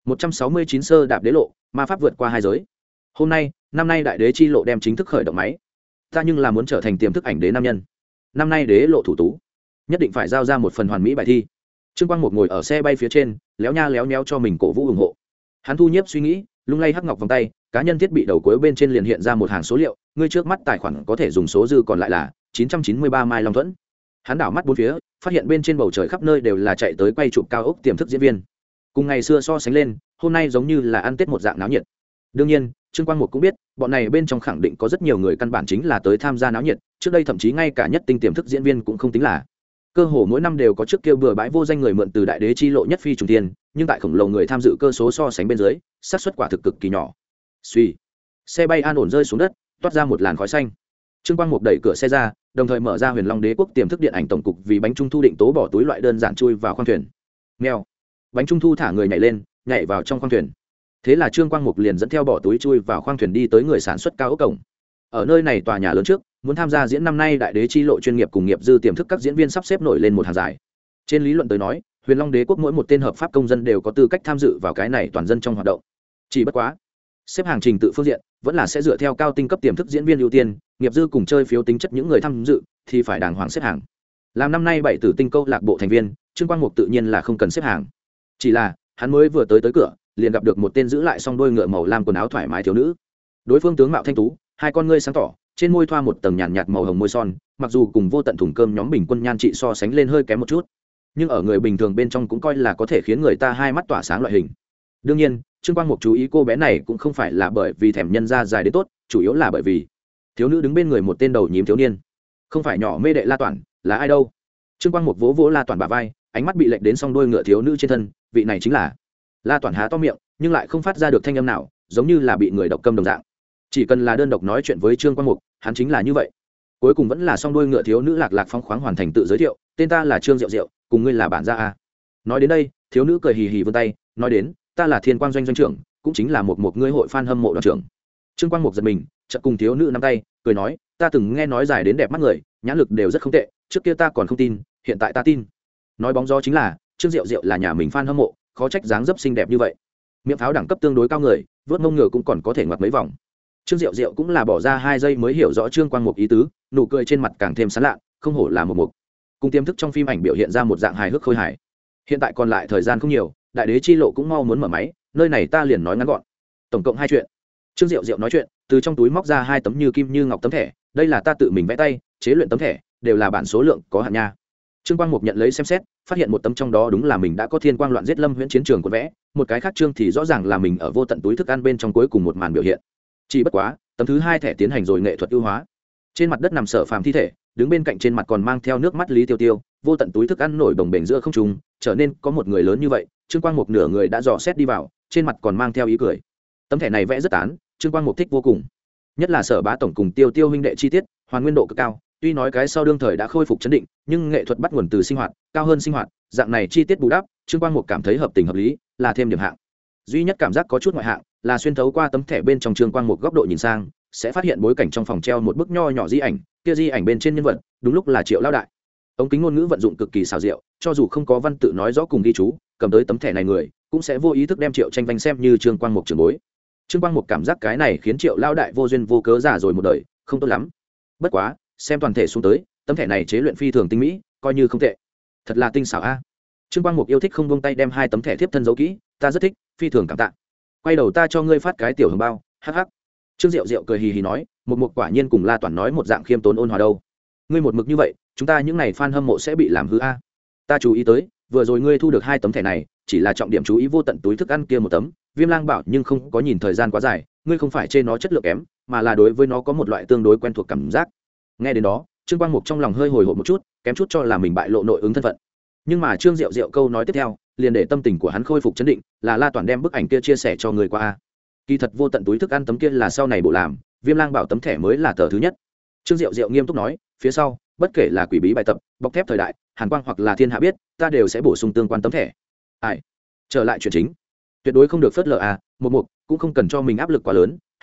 169 sơ đạp đế lộ, ma pháp vượt qua hai giới. Hôm nay, năm nay đại đế chi lộ đem chính thức khởi động máy. Ta nhưng là muốn trở thành tiềm thức ảnh đế nam nhân. Năm nay đế lộ thủ tú, nhất định phải giao ra một phần hoàn mỹ bài thi. Trương Quang Mục ngồi ở xe bay phía trên, léo nha léo nhéo cho mình cổ vũ ủng hộ. Hắn thu nhiếp suy nghĩ, lung lay hắc ngọc vòng tay, cá nhân thiết bị đầu cuối bên trên liền hiện ra một hàng số liệu, ngươi trước mắt tài khoản có thể dùng số dư còn lại là 993 mai long thuẫn. Hắn đảo mắt bốn phía, phát hiện bên trên bầu trời khắp nơi đều là chạy tới quay chụp cao ốc tiềm thức diễn viên. Cùng ngày xưa so sánh lên, hôm nay giống như là ăn Tết một dạng náo nhiệt. Đương nhiên, Trương Quang Mục cũng biết, bọn này bên trong khẳng định có rất nhiều người căn bản chính là tới tham gia náo nhiệt, trước đây thậm chí ngay cả nhất tinh tiềm thức diễn viên cũng không tính là. Cơ hồ mỗi năm đều có trước kia bừa bãi vô danh người mượn từ đại đế chi lộ nhất phi trùng thiên, nhưng tại khổng lồ người tham dự cơ số so sánh bên dưới, xác suất quả thực cực kỳ nhỏ. Suy, xe bay an ổn rơi xuống đất, toát ra một làn khói xanh. Trương Quang Mục đẩy cửa xe ra, đồng thời mở ra Huyền Long Đế quốc tiềm thức điện ảnh tổng cục vì bánh trung thu định tố bỏ túi loại đơn giản chui vào khoang thuyền. Mèo, bánh trung thu thả người nhảy lên, nhảy vào trong khoang thuyền. Thế là Trương Quang Mục liền dẫn theo bỏ túi chui vào khoang thuyền đi tới người sản xuất cao ốc cổng. Ở nơi này tòa nhà lớn trước, muốn tham gia diễn năm nay đại đế chi lộ chuyên nghiệp cùng nghiệp dư tiềm thức các diễn viên sắp xếp nổi lên một hàng dài. Trên lý luận tới nói, Huyền Long Đế quốc mỗi một tên hợp pháp công dân đều có tư cách tham dự vào cái này toàn dân trong hoạt động. Chỉ bất quá, xếp hàng trình tự phương diện vẫn là sẽ dựa theo cao tinh cấp tiềm thức diễn viên ưu tiên, nghiệp dư cùng chơi phiếu tính chất những người tham dự thì phải đàng hoàng xếp hàng. Làm năm nay 7 tử tinh câu lạc bộ thành viên, Trương Quang Mục tự nhiên là không cần xếp hàng. Chỉ là, hắn mới vừa tới cửa, liền gặp được một tên giữ lại song đuôi ngựa màu lam quần áo thoải mái thiếu nữ. Đối phương tướng mạo thanh tú, hai con ngươi sáng tỏ, trên môi thoa một tầng nhàn nhạt màu hồng môi son, mặc dù cùng vô tận thùng cơm nhóm bình quân nhan trị so sánh lên hơi kém một chút, nhưng ở người bình thường bên trong cũng coi là có thể khiến người ta hai mắt tỏa sáng loại hình. Đương nhiên, Trương Quang Mục chú ý cô bé này cũng không phải là bởi vì thèm nhân ra dài đến tốt, chủ yếu là bởi vì thiếu nữ đứng bên người một tên đầu nhím thiếu niên, không phải nhỏ mê đệ La Toản, là ai đâu. Trương Quang Mục vỗ vỗ La Toản bả vai, ánh mắt bị lệch đến song đuôi ngựa thiếu nữ trên thân, vị này chính là. La Toản há to miệng, nhưng lại không phát ra được thanh âm nào, giống như là bị người độc câm đồng dạng. Chỉ cần là đơn độc nói chuyện với Trương Quang Mục, hắn chính là như vậy. Cuối cùng vẫn là song đuôi ngựa thiếu nữ lạc lạc phong khoáng hoàn thành tự giới thiệu, tên ta là Trương Diệu Diệu, cùng ngươi là bản gia a. Nói đến đây, thiếu nữ cười hì hì vươn tay, nói đến, ta là Thiên Quang doanh doanh trưởng, cũng chính là một ngươi hội fan hâm mộ đoàn trưởng. Trương Quang Mục giật mình, chợt cùng thiếu nữ nắm tay, cười nói, ta từng nghe nói dài đến đẹp mắt người, nhãn lực đều rất không tệ, trước kia ta còn không tin, hiện tại ta tin. Nói bóng gió chính là, Trương Diệu Diệu là nhà mình fan hâm mộ, khó trách dáng dấp xinh đẹp như vậy. Miệng pháo đẳng cấp tương đối cao người, vớt mông ngựa cũng còn có thể ngoặt mấy vòng. Trương Diệu Diệu cũng là bỏ ra 2 giây mới hiểu rõ Trương Quang Mục ý tứ, nụ cười trên mặt càng thêm sán lạ, không hổ là một mục. Cùng tiềm thức trong phim ảnh biểu hiện ra một dạng hài hước khôi hài. Hiện tại còn lại thời gian không nhiều, đại đế chi lộ cũng mau muốn mở máy, nơi này ta liền nói ngắn gọn. Tổng cộng 2 chuyện. Trương Diệu Diệu nói chuyện, từ trong túi móc ra 2 tấm như kim như ngọc tấm thẻ, đây là ta tự mình vẽ tay, chế luyện tấm thẻ, đều là bản số lượng có hạn nha. Trương Quang Mục nhận lấy xem xét, phát hiện một tấm trong đó đúng là mình đã có thiên quang loạn giết lâm huyễn chiến trường của vẽ, một cái khác trương thì rõ ràng là mình ở vô tận túi thức ăn bên trong cuối cùng một màn biểu hiện. Chỉ bất quá, tấm thứ 2 thẻ tiến hành rồi nghệ thuật ưu hóa. Trên mặt đất nằm Sở Phàm thi thể, đứng bên cạnh trên mặt còn mang theo nước mắt Lý Tiêu Tiêu, vô tận túi thức ăn nổi đồng bềnh giữa không trung, trở nên có một người lớn như vậy, Trương Quang Mục nửa người đã dò xét đi vào, trên mặt còn mang theo ý cười. Tấm thẻ này vẽ rất tán, Trương Quang Mục thích vô cùng. Nhất là Sở Bá tổng cùng Tiêu Tiêu huynh đệ chi tiết, hoàn nguyên độ cực cao, tuy nói cái sau đương thời đã khôi phục chấn định, nhưng nghệ thuật bắt nguồn từ sinh hoạt, cao hơn sinh hoạt, dạng này chi tiết bù đắp, Trương Quang Mục cảm thấy hợp tình hợp lý, là thêm điểm hạng. Duy nhất cảm giác có chút ngoại hạng, là xuyên thấu qua tấm thẻ bên trong Trương Quang Mục góc độ nhìn sang, sẽ phát hiện bối cảnh trong phòng treo một bức nho nhỏ di ảnh, kia di ảnh bên trên nhân vật, đúng lúc là Triệu Lao đại. Ống kính ngôn ngữ vận dụng cực kỳ xảo diệu, cho dù không có văn tự nói rõ cùng ghi chú, cầm tới tấm thẻ này người, cũng sẽ vô ý thức đem Triệu Tranh Vanh xem như Trương Quang Mục trưởng bối. Trương Quang Mục cảm giác cái này khiến Triệu Lao đại vô duyên vô cớ già rồi một đời, không tốt lắm. Bất quá, xem toàn thể xuống tới, tấm thẻ này chế luyện phi thường tinh mỹ, coi như không tệ. Thật là tinh xảo a. Trương Quang Mục yêu thích không buông tay đem 2 tấm thẻ tiếp thân giấu kỹ, ta rất thích, phi thường cảm tạ. Quay đầu ta cho ngươi phát cái tiểu hồng bao, hắc hắc. Trương Diệu Diệu cười hì hì nói, một mục quả nhiên cùng La Toản nói một dạng khiêm tốn ôn hòa đâu. Ngươi một mực như vậy, chúng ta những này fan hâm mộ sẽ bị làm hư a. Ta chú ý tới, vừa rồi ngươi thu được 2 tấm thẻ này, chỉ là trọng điểm chú ý vô tận túi thức ăn kia một tấm, Viêm Lang bảo nhưng không có nhìn thời gian quá dài, ngươi không phải chê nó chất lượng kém, mà là đối với nó có một loại tương đối quen thuộc cảm giác. Nghe đến đó, Trương Quang Mục trong lòng hơi hồi hộp một chút, kém chút cho là mình bại lộ nội ứng thân phận. Nhưng mà Trương Diệu Diệu câu nói tiếp theo, liền để tâm tình của hắn khôi phục chấn định, là La Toản đem bức ảnh kia chia sẻ cho người qua a. Kỳ thật vô tận túi thức ăn tấm kia là sau này bộ làm, Viêm Lang bảo tấm thẻ mới là tờ thứ nhất. Trương Diệu Diệu nghiêm túc nói, phía sau, bất kể là quỷ bí bài tập, bọc thép thời đại, Hàn Quang hoặc là Thiên Hạ biết, ta đều sẽ bổ sung tương quan tấm thẻ. Ai? Trở lại chuyện chính, tuyệt đối không được phớt lờ a, một mục cũng không cần cho mình áp lực quá lớn,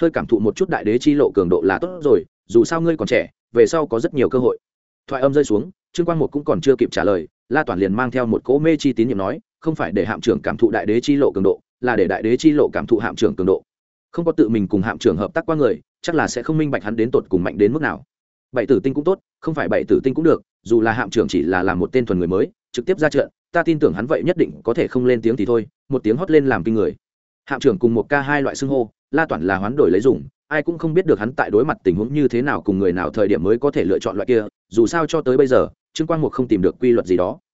hơi cảm thụ một chút đại đế chi lộ cường độ là tốt rồi, dù sao ngươi còn trẻ, về sau có rất nhiều cơ hội. Thoại âm rơi xuống, Trương Quang Mục cũng còn chưa kịp trả lời, La Toản liền mang theo một cỗ mê chi tín nhiệm nói, không phải để hạm trưởng cảm thụ đại đế chi lộ cường độ, là để đại đế chi lộ cảm thụ hạm trưởng cường độ. Không có tự mình cùng hạm trưởng hợp tác qua người, chắc là sẽ không minh bạch hắn đến tột cùng mạnh đến mức nào. Bảy tử tinh cũng tốt, không phải bảy tử tinh cũng được, dù là hạm trưởng chỉ là làm một tên thuần người mới, trực tiếp ra trận, ta tin tưởng hắn vậy nhất định có thể không lên tiếng thì thôi, một tiếng hót lên làm kinh người. Hạm trưởng cùng một ca hai loại xưng hô, La Toản là hoán đổi lấy dùng, ai cũng không biết được hắn tại đối mặt tình huống như thế nào cùng người nào thời điểm mới có thể lựa chọn loại kia, dù sao cho tới bây giờ, Trương Quang Mục không tìm được quy luật gì đó.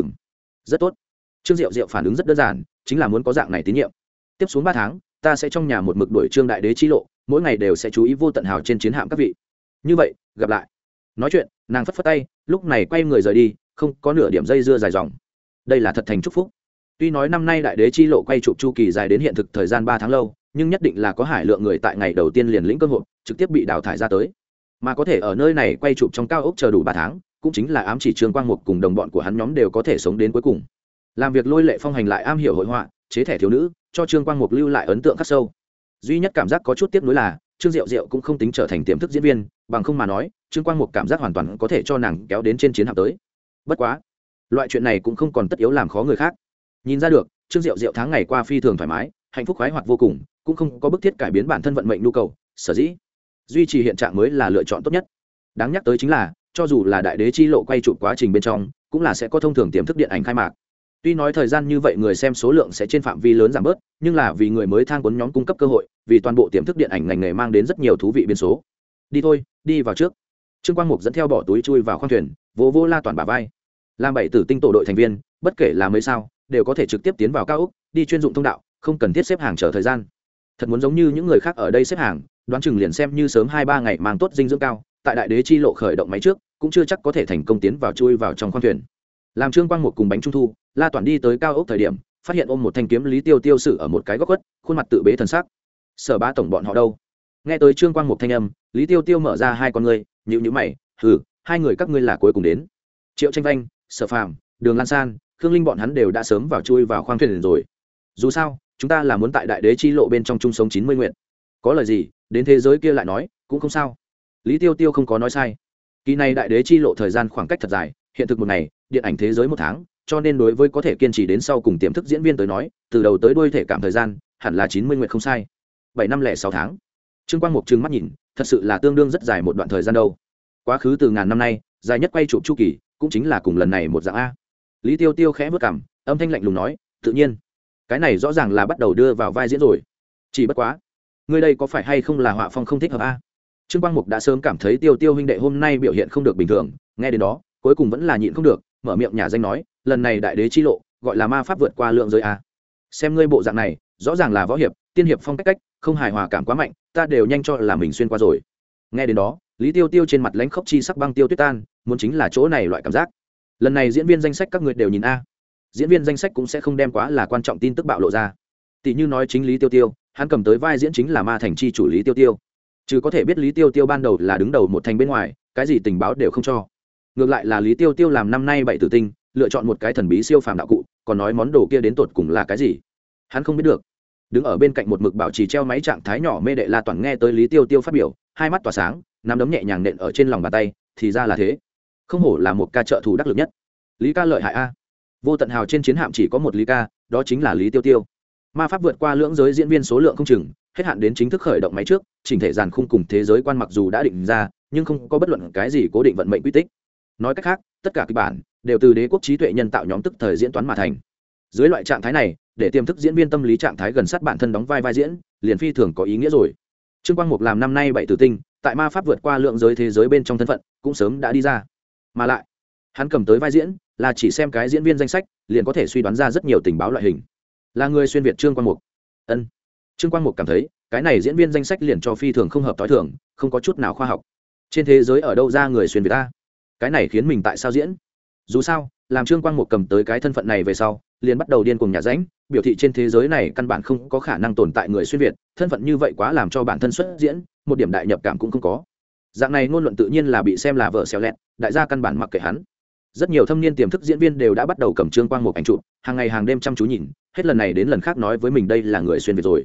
Rất tốt. Trương Diệu Diệu phản ứng rất đơn giản, chính là muốn có dạng này tín nhiệm. Tiếp xuống 3 tháng, ta sẽ trong nhà một mực đuổi Trương đại đế chi lộ, mỗi ngày đều sẽ chú ý vô tận hào trên chiến hạm các vị. Như vậy, gặp lại. Nói chuyện, nàng phất phất tay, lúc này quay người rời đi, không có nửa điểm dây dưa dài dòng. Đây là thật thành chúc phúc. Tuy nói năm nay đại đế chi lộ quay chụp chu kỳ dài đến hiện thực thời gian 3 tháng lâu, nhưng nhất định là có hải lượng người tại ngày đầu tiên liền lĩnh cơ hội, trực tiếp bị đào thải ra tới. Mà có thể ở nơi này quay chụp trong cao ốc chờ đủ 3 tháng, cũng chính là ám chỉ Trương Quang Mục cùng đồng bọn của hắn nhóm đều có thể sống đến cuối cùng. Làm việc lôi lệ phong hành lại am hiểu hội họa, chế thẻ thiếu nữ, cho Trương Quang Mục lưu lại ấn tượng khắc sâu. Duy nhất cảm giác có chút tiếc nuối là Trương Diệu Diệu cũng không tính trở thành tiềm thức diễn viên, bằng không mà nói, Trương Quang Mục cảm giác hoàn toàn có thể cho nàng kéo đến trên chiến hạm tới. Bất quá, loại chuyện này cũng không còn tất yếu làm khó người khác. Nhìn ra được, Trương Diệu Diệu tháng ngày qua phi thường thoải mái, hạnh phúc khoái hoạt vô cùng, cũng không có bức thiết cải biến bản thân vận mệnh nhu cầu, sở dĩ duy trì hiện trạng mới là lựa chọn tốt nhất. Đáng nhắc tới chính là, cho dù là đại đế chi lộ quay chụp quá trình bên trong, cũng là sẽ có thông thường tiềm thức điện ảnh khai mạc. Tuy nói thời gian như vậy người xem số lượng sẽ trên phạm vi lớn giảm bớt, nhưng là vì người mới thang cuốn nhóm cung cấp cơ hội, vì toàn bộ tiềm thức điện ảnh ngành nghề mang đến rất nhiều thú vị biến số. Đi thôi, đi vào trước. Trương Quang Mục dẫn theo bỏ túi chui vào khoang thuyền, vỗ vỗ La Toản bả vai. Làm bảy tử tinh tổ đội thành viên, bất kể là mấy sao, đều có thể trực tiếp tiến vào cao ốc, đi chuyên dụng thông đạo, không cần thiết xếp hàng chờ thời gian. Thật muốn giống như những người khác ở đây xếp hàng, đoán chừng liền xem như sớm 2-3 ngày mang tốt dinh dưỡng cao, tại đại đế chi lộ khởi động máy trước, cũng chưa chắc có thể thành công tiến vào chui vào trong khoang thuyền. Làm Trương Quang Mục cùng bánh trung thu, La Toản đi tới cao ốc thời điểm, phát hiện ôm một thanh kiếm Lý Tiêu Tiêu sử ở một cái góc khuất, khuôn mặt tự bế thần sắc. Sở Bá tổng bọn họ đâu? Nghe tới Trương Quang Mục thanh âm, Lý Tiêu Tiêu mở ra hai con ngươi, nhíu nhíu mày, hừ, hai người các ngươi là cuối cùng đến. Triệu Tranh Vanh, Sở Phàm, Đường Lan San, Khương Linh bọn hắn đều đã sớm vào chui vào khoang thuyền rồi. Dù sao, chúng ta là muốn tại đại đế chi lộ bên trong chung sống 90 nguyện. Có lời gì, đến thế giới kia lại nói, cũng không sao. Lý Tiêu Tiêu không có nói sai. Kỳ này đại đế chi lộ thời gian khoảng cách thật dài, hiện thực một ngày, điện ảnh thế giới 1 tháng, cho nên đối với có thể kiên trì đến sau cùng tiềm thức diễn viên tới nói, từ đầu tới đuôi thể cảm thời gian hẳn là 90 nguyện không sai. 7 năm lẻ 6 tháng. Trương Quang Mục trừng mắt nhìn, thật sự là tương đương rất dài một đoạn thời gian đâu. Quá khứ từ ngàn năm nay, dài nhất quay chụp chu kỳ, cũng chính là cùng lần này một dạng a. Lý Tiêu Tiêu khẽ bước cằm, âm thanh lạnh lùng nói, tự nhiên, cái này rõ ràng là bắt đầu đưa vào vai diễn rồi. Chỉ bất quá, ngươi đây có phải hay không là họa phong không thích hợp a? Trương Quang Mục đã sớm cảm thấy Tiêu Tiêu huynh đệ hôm nay biểu hiện không được bình thường, nghe đến đó, cuối cùng vẫn là nhịn không được, mở miệng nhà danh nói, lần này đại đế chi lộ, gọi là ma pháp vượt qua lượng giới a. Xem ngươi bộ dạng này, rõ ràng là võ hiệp, tiên hiệp phong cách, không hài hòa cảm quá mạnh, ta đều nhanh cho là mình xuyên qua rồi. Nghe đến đó, Lý Tiêu Tiêu trên mặt lãnh khốc chi sắc băng tiêu tuyết tan, muốn chính là chỗ này loại cảm giác. Lần này diễn viên danh sách các người đều nhìn a. Diễn viên danh sách cũng sẽ không đem quá là quan trọng tin tức bạo lộ ra. Tỷ như nói chính Lý Tiêu Tiêu, hắn cầm tới vai diễn chính là ma thành chi chủ Lý Tiêu Tiêu. Chứ có thể biết Lý Tiêu Tiêu ban đầu là đứng đầu một thành bên ngoài, cái gì tình báo đều không cho. Ngược lại là Lý Tiêu Tiêu làm năm nay 7 tử tinh, lựa chọn một cái thần bí siêu phàm đạo cụ, còn nói món đồ kia đến tột cùng là cái gì, hắn không biết được. Đứng ở bên cạnh một mực bảo trì treo máy trạng thái nhỏ mê đệ La Toản nghe tới Lý Tiêu Tiêu phát biểu, hai mắt tỏa sáng, nắm đấm nhẹ nhàng nện ở trên lòng bàn tay, thì ra là thế, không hổ là một ca trợ thủ đắc lực nhất. Lý ca lợi hại a. Vô tận hào trên chiến hạm chỉ có một Lý ca, đó chính là Lý Tiêu Tiêu. Ma pháp vượt qua lưỡng giới diễn viên số lượng không chừng, hết hạn đến chính thức khởi động máy trước, chỉnh thể dàn khung cùng thế giới quan mặc dù đã định ra, nhưng không có bất luận cái gì cố định vận mệnh quy tích. Nói cách khác, tất cả kịch bản đều từ đế quốc trí tuệ nhân tạo nhóm tức thời diễn toán mà thành. Dưới loại trạng thái này, để tiềm thức diễn viên tâm lý trạng thái gần sát bản thân đóng vai diễn, liền phi thường có ý nghĩa rồi. Trương Quang Mục làm năm nay 7 tử tinh, tại ma pháp vượt qua lượng giới thế giới bên trong thân phận, cũng sớm đã đi ra. Mà lại, hắn cầm tới vai diễn, là chỉ xem cái diễn viên danh sách, liền có thể suy đoán ra rất nhiều tình báo loại hình. Là người xuyên việt Trương Quang Mục. Ân. Trương Quang Mục cảm thấy, cái này diễn viên danh sách liền cho phi thường không hợp tối thường, không có chút nào khoa học. Trên thế giới ở đâu ra người xuyên việt ta? Cái này khiến mình tại sao diễn? Dù sao, làm Trương Quang Mục cầm tới cái thân phận này về sau, liền bắt đầu điên cuồng nhà ránh, biểu thị trên thế giới này căn bản không có khả năng tồn tại người xuyên việt, thân phận như vậy quá làm cho bản thân xuất diễn, một điểm đại nhập cảm cũng không có. Dạng này ngôn luận tự nhiên là bị xem là vợ xéo lẹt, đại gia căn bản mặc kệ hắn. Rất nhiều thâm niên tiềm thức diễn viên đều đã bắt đầu cầm Trương Quang Mục ảnh chụp, hàng ngày hàng đêm chăm chú nhìn, hết lần này đến lần khác nói với mình đây là người xuyên việt rồi.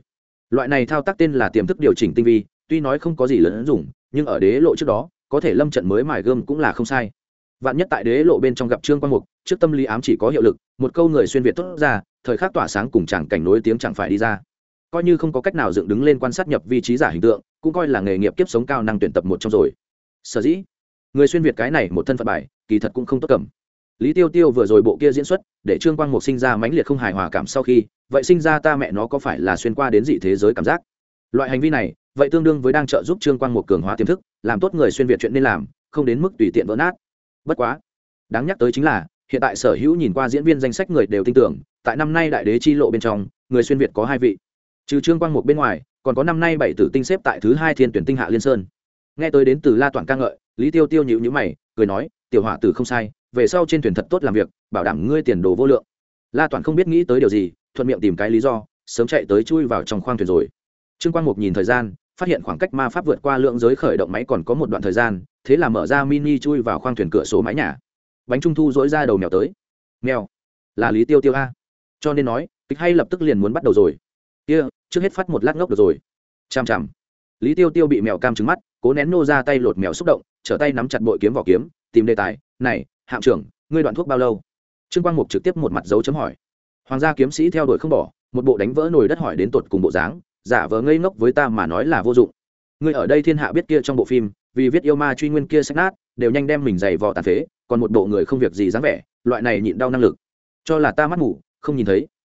loại này thao tác tên là tiềm thức điều chỉnh tinh vi, tuy nói không có gì lớn dùng, nhưng ở đế lộ trước đó có thể lâm trận mới mài gươm cũng là không sai. Vạn nhất tại đế lộ bên trong gặp Trương Quang Mục, trước tâm lý ám chỉ có hiệu lực, một câu người xuyên việt tốt ra, thời khắc tỏa sáng cùng chẳng cảnh nối tiếng chẳng phải đi ra. Coi như không có cách nào dựng đứng lên quan sát nhập vi trí giả hình tượng, cũng coi là nghề nghiệp kiếp sống cao năng tuyển tập một trong rồi. Sở dĩ người xuyên việt cái này một thân phận bài, kỳ thật cũng không tốt cầm. Lý Tiêu Tiêu vừa rồi bộ kia diễn xuất, để Trương Quang Mục sinh ra mãnh liệt không hài hòa cảm, sau khi vậy sinh ra ta mẹ nó có phải là xuyên qua đến dị thế giới cảm giác. Loại hành vi này vậy tương đương với đang trợ giúp Trương Quang Mục cường hóa tiềm thức, làm tốt người xuyên việt chuyện nên làm, không đến mức tùy tiện vỡ nát. Bất quá đáng nhắc tới chính là hiện tại sở hữu nhìn qua diễn viên danh sách người đều tin tưởng, tại năm nay đại đế chi lộ bên trong người xuyên việt có 2 vị, trừ Trương Quang Mục bên ngoài còn có năm nay 7 tử tinh xếp tại thứ 2 thiên tuyển tinh Hạ Liên Sơn. Nghe tới đến từ La Toản ca ngợi, Lý Tiêu Tiêu nhíu nhíu mày cười nói, tiểu hỏa tử không sai, về sau trên thuyền thật tốt làm việc, bảo đảm ngươi tiền đồ vô lượng. La Toản không biết nghĩ tới điều gì, thuận miệng tìm cái lý do, sớm chạy tới chui vào trong khoang thuyền rồi. Trương Quang Mục nhìn thời gian, phát hiện khoảng cách ma pháp vượt qua lượng giới khởi động máy còn có một đoạn thời gian, thế là mở ra mini chui vào khoang thuyền cửa sổ mái nhà. Bánh trung thu dỗi ra đầu mèo tới. Mèo là Lý Tiêu Tiêu a, cho nên nói kịch hay lập tức liền muốn bắt đầu rồi. Kia trước hết phát một lát ngốc được rồi. Chằm chằm. Lý Tiêu Tiêu bị mèo cam trừng mắt, cố nén nô ra tay lột mèo xúc động, trở tay nắm chặt bội kiếm vỏ kiếm, tìm đề tài. Này hạm trưởng, ngươi đoạn thuốc bao lâu? Trương Quang Mục trực tiếp một mặt dấu chấm hỏi. Hoàng gia kiếm sĩ theo đuổi không bỏ, một bộ đánh vỡ nồi đất hỏi đến tột cùng bộ dáng, giả vờ ngây ngốc với ta mà nói là vô dụng. Ngươi ở đây thiên hạ biết kia trong bộ phim, vì viết yêu ma truy nguyên kia sách nát, đều nhanh đem mình giày vò tàn phế, còn một bộ người không việc gì dáng vẻ, loại này nhịn đau năng lực, cho là ta mắt mù không nhìn thấy.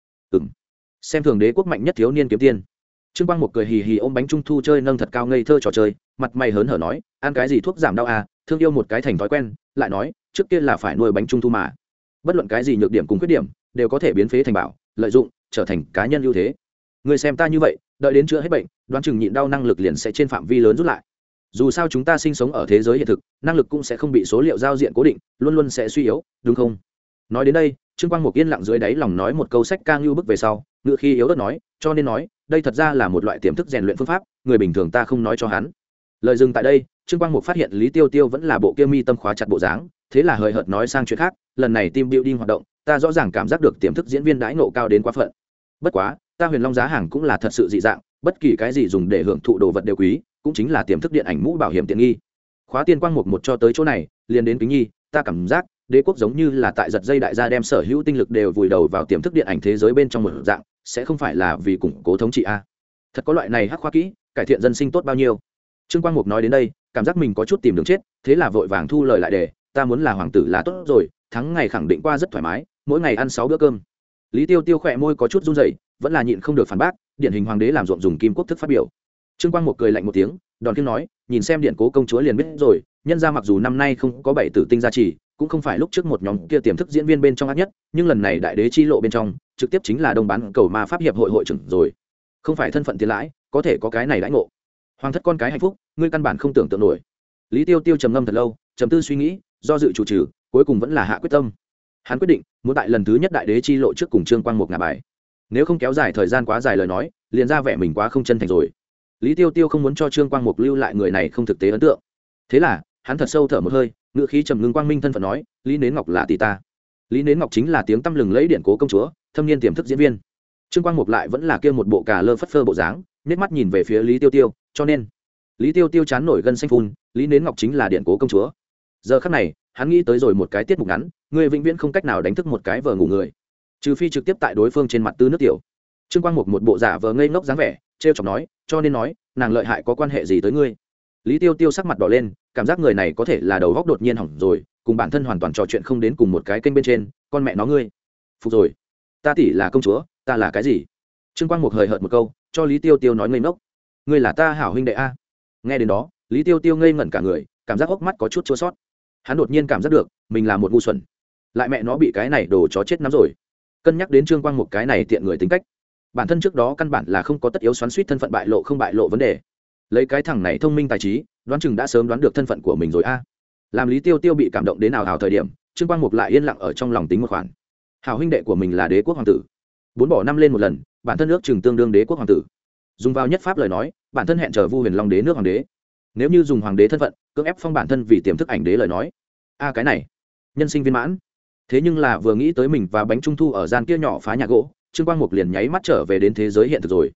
Xem thường đế quốc mạnh nhất thiếu niên kiếm tiên. Trương Quang Mục cười hì hì ôm bánh trung thu chơi nâng thật cao ngây thơ trò chơi, mặt mày hớn hở nói, ăn cái gì thuốc giảm đau à, thương yêu một cái thành thói quen, lại nói trước kia là phải nuôi bánh trung thu mà, bất luận cái gì nhược điểm cùng khuyết điểm đều có thể biến phế thành bảo, lợi dụng trở thành cá nhân ưu thế. Người xem ta như vậy, đợi đến chữa hết bệnh, đoán chừng nhịn đau năng lực liền sẽ trên phạm vi lớn rút lại. Dù sao chúng ta sinh sống ở thế giới hiện thực, năng lực cũng sẽ không bị số liệu giao diện cố định, luôn luôn sẽ suy yếu, đúng không? Nói đến đây, Trương Quang Mục yên lặng dưới đáy lòng nói một câu sách ca ngưu bức về sau, ngựa khi yếu ớt nói, cho nên nói đây thật ra là một loại tiềm thức rèn luyện phương pháp, người bình thường ta không nói cho hắn. Lời dừng tại đây, Trương Quang Mục phát hiện Lý Tiêu Tiêu vẫn là bộ kia mi tâm khóa chặt bộ dáng, thế là hời hợt nói sang chuyện khác, lần này team building hoạt động, ta rõ ràng cảm giác được tiềm thức diễn viên đãi ngộ cao đến quá phận. Bất quá, ta Huyền Long giá hàng cũng là thật sự dị dạng, bất kỳ cái gì dùng để hưởng thụ đồ vật đều quý, cũng chính là tiềm thức điện ảnh mũ bảo hiểm tiện nghi. Khóa tiên Quang Mục một cho tới chỗ này, liền đến Kính Nhi, ta cảm giác đế quốc giống như là tại giật dây đại gia đem sở hữu tinh lực đều vùi đầu vào tiềm thức điện ảnh thế giới bên trong một dạng, sẽ không phải là vì củng cố thống trị a. Thật có loại này hắc khoa kỹ, cải thiện dân sinh tốt bao nhiêu. Trương Quang Mục nói đến đây, cảm giác mình có chút tìm đường chết, thế là vội vàng thu lời lại để, ta muốn là hoàng tử là tốt rồi, tháng ngày khẳng định qua rất thoải mái, mỗi ngày ăn 6 bữa cơm. Lý Tiêu Tiêu khỏe môi có chút run rẩy, vẫn là nhịn không được phản bác, điển hình hoàng đế làm ruộng dùng kim quốc thức phát biểu. Trương Quang Mục cười lạnh một tiếng, đòn kiếm nói, nhìn xem điện cố công chúa liền biết rồi, nhân ra mặc dù năm nay không có 7 tử tinh gia trì, cũng không phải lúc trước một nhóm kia tiềm thức diễn viên bên trong ác nhất, nhưng lần này đại đế chi lộ bên trong, trực tiếp chính là đông bán cầu ma pháp hiệp hội hội trưởng rồi. Không phải thân phận tiền lãi, có thể có cái này đãi ngộ. Hoàng thất con cái hạnh phúc, ngươi căn bản không tưởng tượng nổi. Lý Tiêu Tiêu trầm ngâm thật lâu, trầm tư suy nghĩ, do dự chủ trừ, cuối cùng vẫn là hạ quyết tâm. Hắn quyết định muốn tại lần thứ nhất đại đế chi lộ trước cùng Trương Quang Mục ngả bài. Nếu không kéo dài thời gian quá dài lời nói, liền ra vẻ mình quá không chân thành rồi. Lý Tiêu Tiêu không muốn cho Trương Quang Mục lưu lại người này không thực tế ấn tượng. Thế là, hắn thật sâu thở một hơi, ngựa khí trầm ngưng quang minh thân phận nói, Lý Nến Ngọc là tỷ ta. Lý Nến Ngọc chính là tiếng tăm lừng lẫy điện cố công chúa, thâm niên tiềm thức diễn viên. Trương Quang Mục lại vẫn là kia một bộ cà lơ phất phơ bộ dáng, nét mắt nhìn về phía Lý Tiêu Tiêu, cho nên Lý Tiêu Tiêu chán nổi gân xanh phun, Lý Nến Ngọc chính là điện cố công chúa. Giờ khắc này, hắn nghĩ tới rồi một cái tiết mục ngắn, người vĩnh viễn không cách nào đánh thức một cái vờ ngủ người, trừ phi trực tiếp tại đối phương trên mặt tư nước tiểu. Trương Quang Mục một bộ giả vờ ngây ngốc dáng vẻ, trêu chọc nói, cho nên nói, nàng lợi hại có quan hệ gì tới ngươi? Lý Tiêu Tiêu sắc mặt đỏ lên, cảm giác người này có thể là đầu góc đột nhiên hỏng rồi, cùng bản thân hoàn toàn trò chuyện không đến cùng một cái kênh bên trên, con mẹ nó ngươi. Phục rồi, ta tỷ là công chúa, ta là cái gì? Trương Quang Mục hời hợt một câu, cho Lý Tiêu Tiêu nói ngây ngốc. Ngươi là ta hảo huynh đệ a. Nghe đến đó, Lý Tiêu Tiêu ngây ngẩn cả người, cảm giác hốc mắt có chút chua xót. Hắn đột nhiên cảm giác được, mình là một ngu xuẩn. Lại mẹ nó bị cái này đồ chó chết nắm rồi. Cân nhắc đến Trương Quang Mục cái này tiện người tính cách, bản thân trước đó căn bản là không có tất yếu xoắn xuýt thân phận bại lộ không bại lộ vấn đề. Lấy cái thằng này thông minh tài trí, đoán chừng đã sớm đoán được thân phận của mình rồi a. Làm Lý Tiêu Tiêu bị cảm động đến nào hào thời điểm, Trương Quang Mục lại yên lặng ở trong lòng tính một khoản. Hảo huynh đệ của mình là đế quốc hoàng tử, 4 bỏ 5 lên một lần, bản thân ước chừng tương đương đế quốc hoàng tử. Dùng vào nhất pháp lời nói, bản thân hẹn chờ Vu Huyền Long đế nước hoàng đế. Nếu như dùng hoàng đế thân phận, cưỡng ép phong bản thân vì tiềm thức ảnh đế lời nói, a cái này, nhân sinh viên mãn. Thế nhưng là vừa nghĩ tới mình và bánh trung thu ở gian kia nhỏ phá nhà gỗ, Trương Quang Mục liền nháy mắt trở về đến thế giới hiện thực rồi.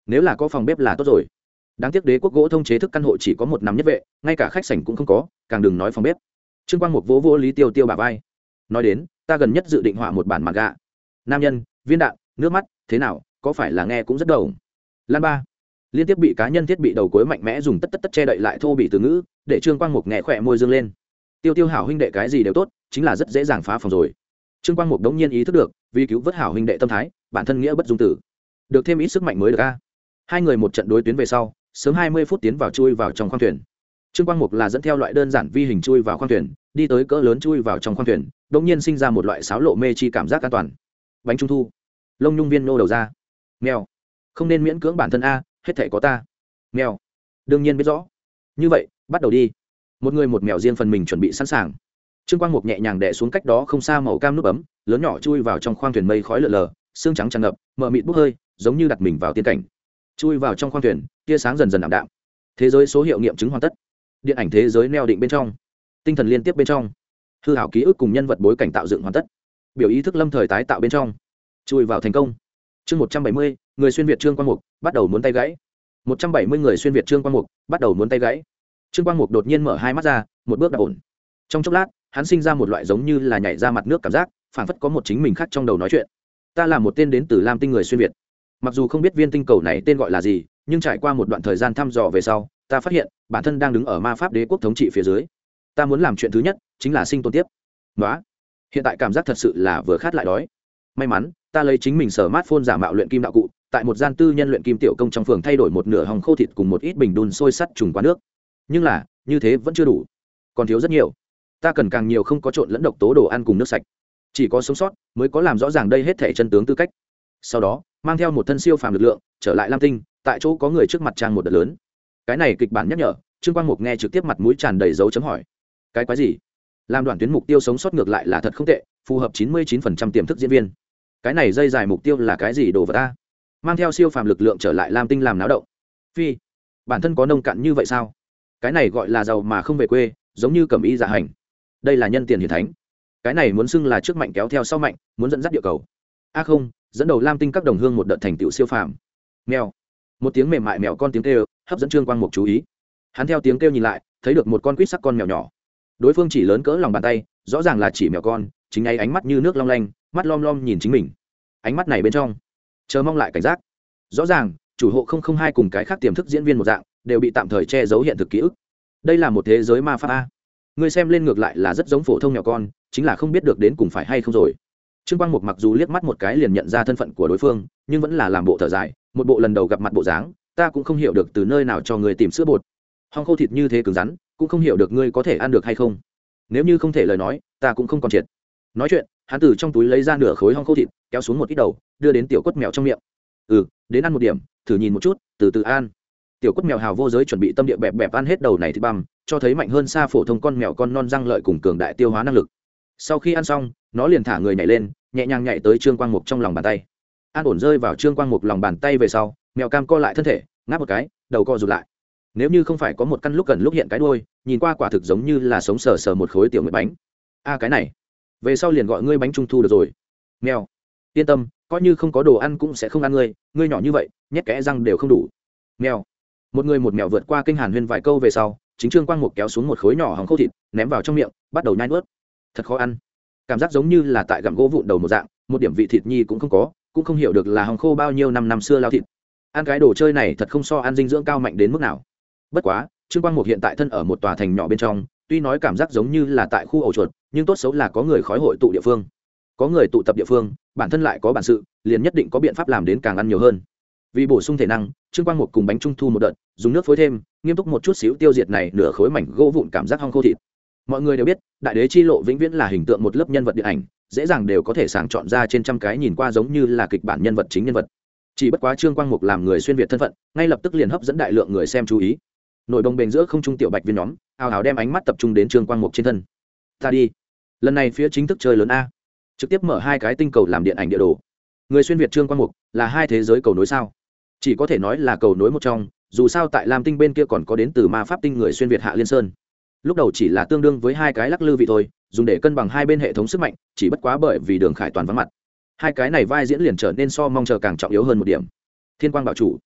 nếu là có phòng bếp là tốt rồi. Đáng tiếc Đế quốc gỗ thông chế thức căn hộ chỉ có một nằm nhất vệ, ngay cả khách sảnh cũng không có, càng đừng nói phòng bếp. Trương Quang Mục vỗ vỗ Lý Tiêu Tiêu bả vai, nói đến, ta gần nhất dự định họa một bản manga. Nam nhân, viên đạn, nước mắt, thế nào, có phải là nghe cũng rất đầu. Lan ba liên tiếp bị cá nhân thiết bị đầu cuối mạnh mẽ dùng tất che đậy lại thô bị từ ngữ, để Trương Quang Mục nghe khỏe môi dương lên. Tiêu Tiêu hảo huynh đệ cái gì đều tốt, chính là rất dễ dàng phá phòng rồi. Trương Quang Mục đống nhiên ý thức được, vì cứu vớt hảo huynh đệ tâm thái, bản thân nghĩa bất dung tử, được thêm ít sức mạnh mới được a. Hai người một trận đối tuyến về sau, sớm 20 phút tiến vào chui vào trong khoang thuyền. Trương Quang Mục là dẫn theo loại đơn giản vi hình chui vào khoang thuyền, đi tới cỡ lớn chui vào trong khoang thuyền, đống nhiên sinh ra một loại xáo lộ mê chi cảm giác an toàn. Bánh trung thu, lông nhung viên nô đầu ra. Mèo, không nên miễn cưỡng bản thân a, hết thảy có ta. Mèo, đương nhiên biết rõ. Như vậy, bắt đầu đi. Một người một mèo riêng phần mình chuẩn bị sẵn sàng. Trương Quang Mục nhẹ nhàng đè xuống cách đó không xa màu cam nút ấm, lớn nhỏ chui vào trong khoang thuyền, mây khói lờ lờ, xương trắng tràn ngập, mờ mịt bốc hơi, giống như đặt mình vào tiên cảnh. Chui vào trong khoang thuyền, tia sáng dần dần ảm đạm. Thế giới số hiệu nghiệm chứng hoàn tất. Điện ảnh thế giới neo định bên trong, tinh thần liên tiếp bên trong, hư ảo ký ức cùng nhân vật bối cảnh tạo dựng hoàn tất. Biểu ý thức lâm thời tái tạo bên trong, chui vào thành công. Chương 170, người xuyên việt Trương Quang Mục bắt đầu muốn tay gãy. 170 người xuyên việt Trương Quang Mục bắt đầu muốn tay gãy. Trương Quang Mục đột nhiên mở hai mắt ra, một bước đã ổn. Trong chốc lát, hắn sinh ra một loại giống như là nhảy ra mặt nước cảm giác, phảng phất có một chính mình khác trong đầu nói chuyện. Ta là một tên đến từ Lam Tinh người xuyên việt. Mặc dù không biết viên tinh cầu này tên gọi là gì, nhưng trải qua một đoạn thời gian thăm dò về sau, ta phát hiện bản thân đang đứng ở ma pháp đế quốc thống trị phía dưới. Ta muốn làm chuyện thứ nhất chính là sinh tồn tiếp. Đó. Hiện tại cảm giác thật sự là vừa khát lại đói. May mắn, ta lấy chính mình smartphone giả mạo luyện kim đạo cụ, tại một gian tư nhân luyện kim tiểu công trong phường thay đổi một nửa hồng khô thịt cùng một ít bình đun sôi sắt trùng qua nước. Nhưng là, như thế vẫn chưa đủ, còn thiếu rất nhiều. Ta cần càng nhiều không có trộn lẫn độc tố đồ ăn cùng nước sạch. Chỉ có sống sót mới có làm rõ ràng đây hết thảy chân tướng tư cách. Sau đó, mang theo một thân siêu phàm lực lượng, trở lại Lam Tinh, tại chỗ có người trước mặt trang một đợt lớn. Cái này kịch bản nhắc nhở, Trương Quang Mục nghe trực tiếp mặt mũi tràn đầy dấu chấm hỏi. Cái quái gì? Làm đoạn tuyến mục tiêu sống sót ngược lại là thật không tệ, phù hợp 99% tiềm thức diễn viên. Cái này dây dài mục tiêu là cái gì đồ vật ta? Mang theo siêu phàm lực lượng trở lại Lam Tinh làm náo động. Phi, bản thân có nông cạn như vậy sao? Cái này gọi là giàu mà không về quê, giống như cẩm y dạ hành. Đây là nhân tiền hiển thánh. Cái này muốn xưng là trước mạnh kéo theo sau mạnh, muốn dẫn dắt địa cầu. A không, dẫn đầu Lam Tinh các đồng hương một đợt thành tựu siêu phàm. Mèo. Một tiếng mềm mại mèo con tiếng kêu, hấp dẫn Trương Quang Mục chú ý. Hắn theo tiếng kêu nhìn lại, thấy được một con quýt sắc con mèo nhỏ. Đối phương chỉ lớn cỡ lòng bàn tay, rõ ràng là chỉ mèo con, chính ngay ánh mắt như nước long lanh, mắt lom lom nhìn chính mình. Ánh mắt này bên trong, chờ mong lại cảnh giác. Rõ ràng, chủ hộ 002 cùng cái khác tiềm thức diễn viên một dạng, đều bị tạm thời che giấu hiện thực ký ức. Đây là một thế giới ma pháp a. Người xem lên ngược lại là rất giống phổ thông mèo con, chính là không biết được đến cùng phải hay không rồi. Trương Quang Mục mặc dù liếc mắt một cái liền nhận ra thân phận của đối phương, nhưng vẫn là làm bộ thở dài, một bộ lần đầu gặp mặt bộ dáng, ta cũng không hiểu được từ nơi nào cho người tìm sữa bột. Hong khô thịt như thế cứng rắn, cũng không hiểu được ngươi có thể ăn được hay không. Nếu như không thể lời nói, ta cũng không còn triệt. Nói chuyện, hắn từ trong túi lấy ra nửa khối hong khô thịt, kéo xuống một ít đầu, đưa đến tiểu quất mèo trong miệng. Đến ăn một điểm, thử nhìn một chút, từ từ ăn. Tiểu quất mèo hào vô giới chuẩn bị tâm địa bẹp bẹp ăn hết đầu này thì băm, cho thấy mạnh hơn xa phổ thông con mèo con non răng lợi cùng cường đại tiêu hóa năng lực. Sau khi ăn xong, nó liền thả người nhảy lên, nhẹ nhàng nhảy tới Trương Quang Mục trong lòng bàn tay. An ổn rơi vào Trương Quang Mục lòng bàn tay về sau, mèo cam co lại thân thể, ngáp một cái, đầu co rụt lại. Nếu như không phải có một căn lúc gần lúc hiện cái đuôi, nhìn qua quả thực giống như là sống sờ sờ một khối tiểu nguyệt bánh. Cái này, về sau liền gọi ngươi bánh trung thu được rồi. Mèo, yên tâm, coi như không có đồ ăn cũng sẽ không ăn ngươi nhỏ như vậy, nhét kẽ răng đều không đủ. Mèo. Một người một mèo vượt qua kinh hàn huyên vài câu về sau, chính Trương Quang Mục kéo xuống một khối nhỏ hồng khô thịt, ném vào trong miệng, bắt đầu nhai nuốt. Thật khó ăn, cảm giác giống như là tại gặm gỗ vụn đầu một dạng, một điểm vị thịt nhi cũng không có, cũng không hiểu được là hồng khô bao nhiêu năm xưa lao thịt. Ăn cái đồ chơi này thật không so ăn dinh dưỡng cao mạnh đến mức nào. Bất quá, Trương Quang Mục hiện tại thân ở một tòa thành nhỏ bên trong, tuy nói cảm giác giống như là tại khu ổ chuột, nhưng tốt xấu là có người khói hội tụ địa phương. Có người tụ tập địa phương, bản thân lại có bản sự, liền nhất định có biện pháp làm đến càng ăn nhiều hơn. Vì bổ sung thể năng, Trương Quang Mục cùng bánh trung thu một đợt, dùng nước phối thêm, nghiêm túc một chút xíu tiêu diệt này nửa khối mảnh gỗ vụn cảm giác hong khô thịt. Mọi người đều biết, đại đế chi lộ vĩnh viễn là hình tượng một lớp nhân vật điện ảnh, dễ dàng đều có thể sàng chọn ra trên trăm cái nhìn qua giống như là kịch bản nhân vật chính nhân vật. Chỉ bất quá Trương Quang Mục làm người xuyên việt thân phận, ngay lập tức liền hấp dẫn đại lượng người xem chú ý. Nội bồng bềnh giữa không trung tiểu bạch viên nhóm, ào ào đem ánh mắt tập trung đến Trương Quang Mục trên thân. Ta đi, lần này phía chính thức chơi lớn a, trực tiếp mở hai cái tinh cầu làm điện ảnh địa đồ. Người xuyên việt Trương Quang Mục là hai thế giới cầu nối sao? Chỉ có thể nói là cầu nối một trong, dù sao tại Lam Tinh bên kia còn có đến từ ma pháp tinh người xuyên việt Hạ Liên Sơn. Lúc đầu chỉ là tương đương với hai cái lắc lư vị thôi, dùng để cân bằng hai bên hệ thống sức mạnh, chỉ bất quá bởi vì Đường Khải toàn vắng mặt, hai cái này vai diễn liền trở nên so mong chờ càng trọng yếu hơn một điểm. Thiên Quang bảo chủ,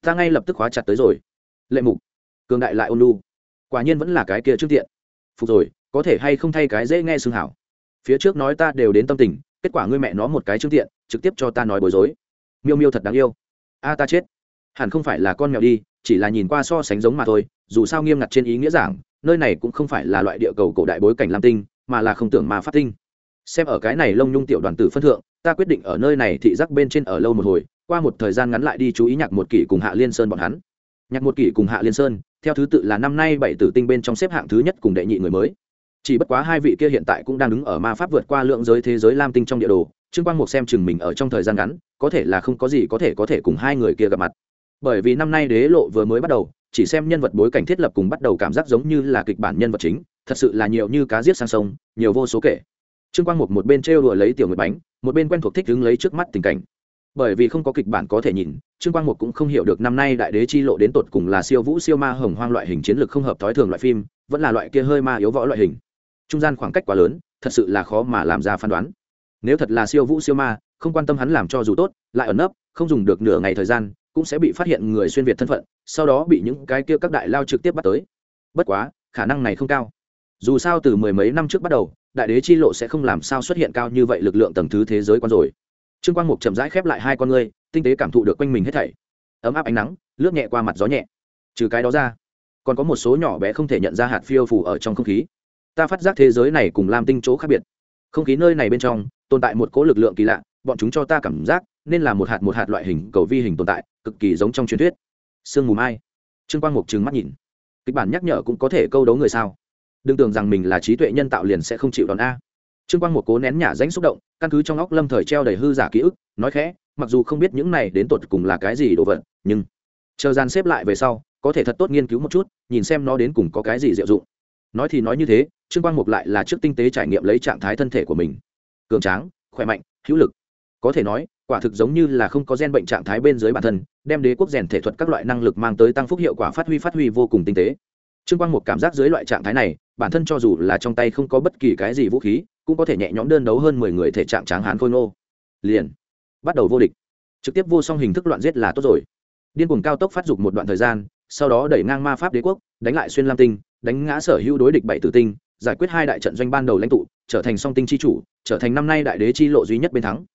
ta ngay lập tức khóa chặt tới rồi. Lệ mục cường đại lại ôn lu, quả nhiên vẫn là cái kia trương tiện. Phục rồi, có thể hay không thay cái dễ nghe xưng hảo. Phía trước nói ta đều đến tâm tình, kết quả ngươi mẹ nó một cái trương tiện trực tiếp cho ta nói bối rối. Miêu miêu thật đáng yêu. A ta chết, hẳn không phải là con mèo đi, chỉ là nhìn qua so sánh giống mà thôi. Dù sao nghiêm ngặt trên ý nghĩa giảng, nơi này cũng không phải là loại địa cầu cổ đại bối cảnh lam tinh, mà là không tưởng mà phát tinh. Xem ở cái này lông nhung tiểu đoàn tử phân thượng, ta quyết định ở nơi này thị giác bên trên ở lâu một hồi, qua một thời gian ngắn lại đi chú ý Nhạc Một Kỷ cùng Hạ Liên Sơn bọn hắn. Nhạc Một Kỷ cùng Hạ Liên Sơn theo thứ tự là năm nay 7 tử tinh bên trong xếp hạng thứ nhất cùng đệ nhị người mới. Chỉ bất quá hai vị kia hiện tại cũng đang đứng ở ma pháp vượt qua lượng giới thế giới lam tinh trong địa đồ. Trương Quang Mục xem chừng mình ở trong thời gian ngắn, có thể là không có gì có thể cùng hai người kia gặp mặt. Bởi vì năm nay đế lộ vừa mới bắt đầu, chỉ xem nhân vật bối cảnh thiết lập cùng bắt đầu cảm giác giống như là kịch bản nhân vật chính, thật sự là nhiều như cá giết sang sông, nhiều vô số kể. Trương Quang Mục một bên trêu đùa lấy tiểu nguyệt bánh, một bên quen thuộc thích đứng lấy trước mắt tình cảnh. Bởi vì không có kịch bản có thể nhìn, Trương Quang Mục cũng không hiểu được năm nay đại đế chi lộ đến tột cùng là siêu vũ siêu ma hồng hoang loại hình chiến lược không hợp thói thường loại phim, vẫn là loại kia hơi ma yếu võ loại hình. Trung gian khoảng cách quá lớn, thật sự là khó mà làm ra phán đoán. Nếu thật là siêu vũ siêu ma, không quan tâm hắn làm cho dù tốt, lại ẩn nấp, không dùng được nửa ngày thời gian, cũng sẽ bị phát hiện người xuyên việt thân phận, sau đó bị những cái kia các đại lao trực tiếp bắt tới. Bất quá, khả năng này không cao. Dù sao từ mười mấy năm trước bắt đầu, đại đế chi lộ sẽ không làm sao xuất hiện cao như vậy lực lượng tầng thứ thế giới quan rồi. Trương Quang Mục chậm rãi khép lại hai con ngươi, tinh tế cảm thụ được quanh mình hết thảy. Ấm áp ánh nắng lướt nhẹ qua mặt gió nhẹ. Trừ cái đó ra, còn có một số nhỏ bé không thể nhận ra hạt phiêu phù ở trong không khí. Ta phát giác thế giới này cùng lam tinh chỗ khác biệt. Không khí nơi này bên trong tồn tại một cỗ lực lượng kỳ lạ, bọn chúng cho ta cảm giác nên là một hạt loại hình cầu vi hình tồn tại, cực kỳ giống trong truyền thuyết. Sương mù mai. Trương Quang Mục trừng mắt nhìn. Kịch bản nhắc nhở cũng có thể câu đấu người sao? Đừng tưởng rằng mình là trí tuệ nhân tạo liền sẽ không chịu đòn a. Trương Quang Mục cố nén nhả rãnh xúc động, căn cứ trong óc lâm thời treo đầy hư giả ký ức, nói khẽ, mặc dù không biết những này đến tột cùng là cái gì đồ vật, nhưng chờ gian xếp lại về sau, có thể thật tốt nghiên cứu một chút, nhìn xem nó đến cùng có cái gì diệu dụng. Nói thì nói như thế, Trương Quang Mục lại là trước tinh tế trải nghiệm lấy trạng thái thân thể của mình, cường tráng, khỏe mạnh, hữu lực. Có thể nói, quả thực giống như là không có gen bệnh trạng thái bên dưới bản thân, đem đế quốc rèn thể thuật các loại năng lực mang tới tăng phúc hiệu quả phát huy vô cùng tinh tế. Trương Quang Mục cảm giác dưới loại trạng thái này, bản thân cho dù là trong tay không có bất kỳ cái gì vũ khí, cũng có thể nhẹ nhõm đơn đấu hơn 10 người thể trạng tráng hán khôi ngô. Liền bắt đầu vô địch, trực tiếp vô song hình thức loạn giết là tốt rồi. Điên cuồng cao tốc phát dục một đoạn thời gian, sau đó đẩy ngang ma pháp đế quốc, đánh lại xuyên lam tinh, đánh ngã sở hữu đối địch 7 tử tinh, giải quyết 2 đại trận doanh ban đầu lãnh tụ, trở thành song tinh chi chủ, trở thành năm nay đại đế chi lộ duy nhất bên thắng.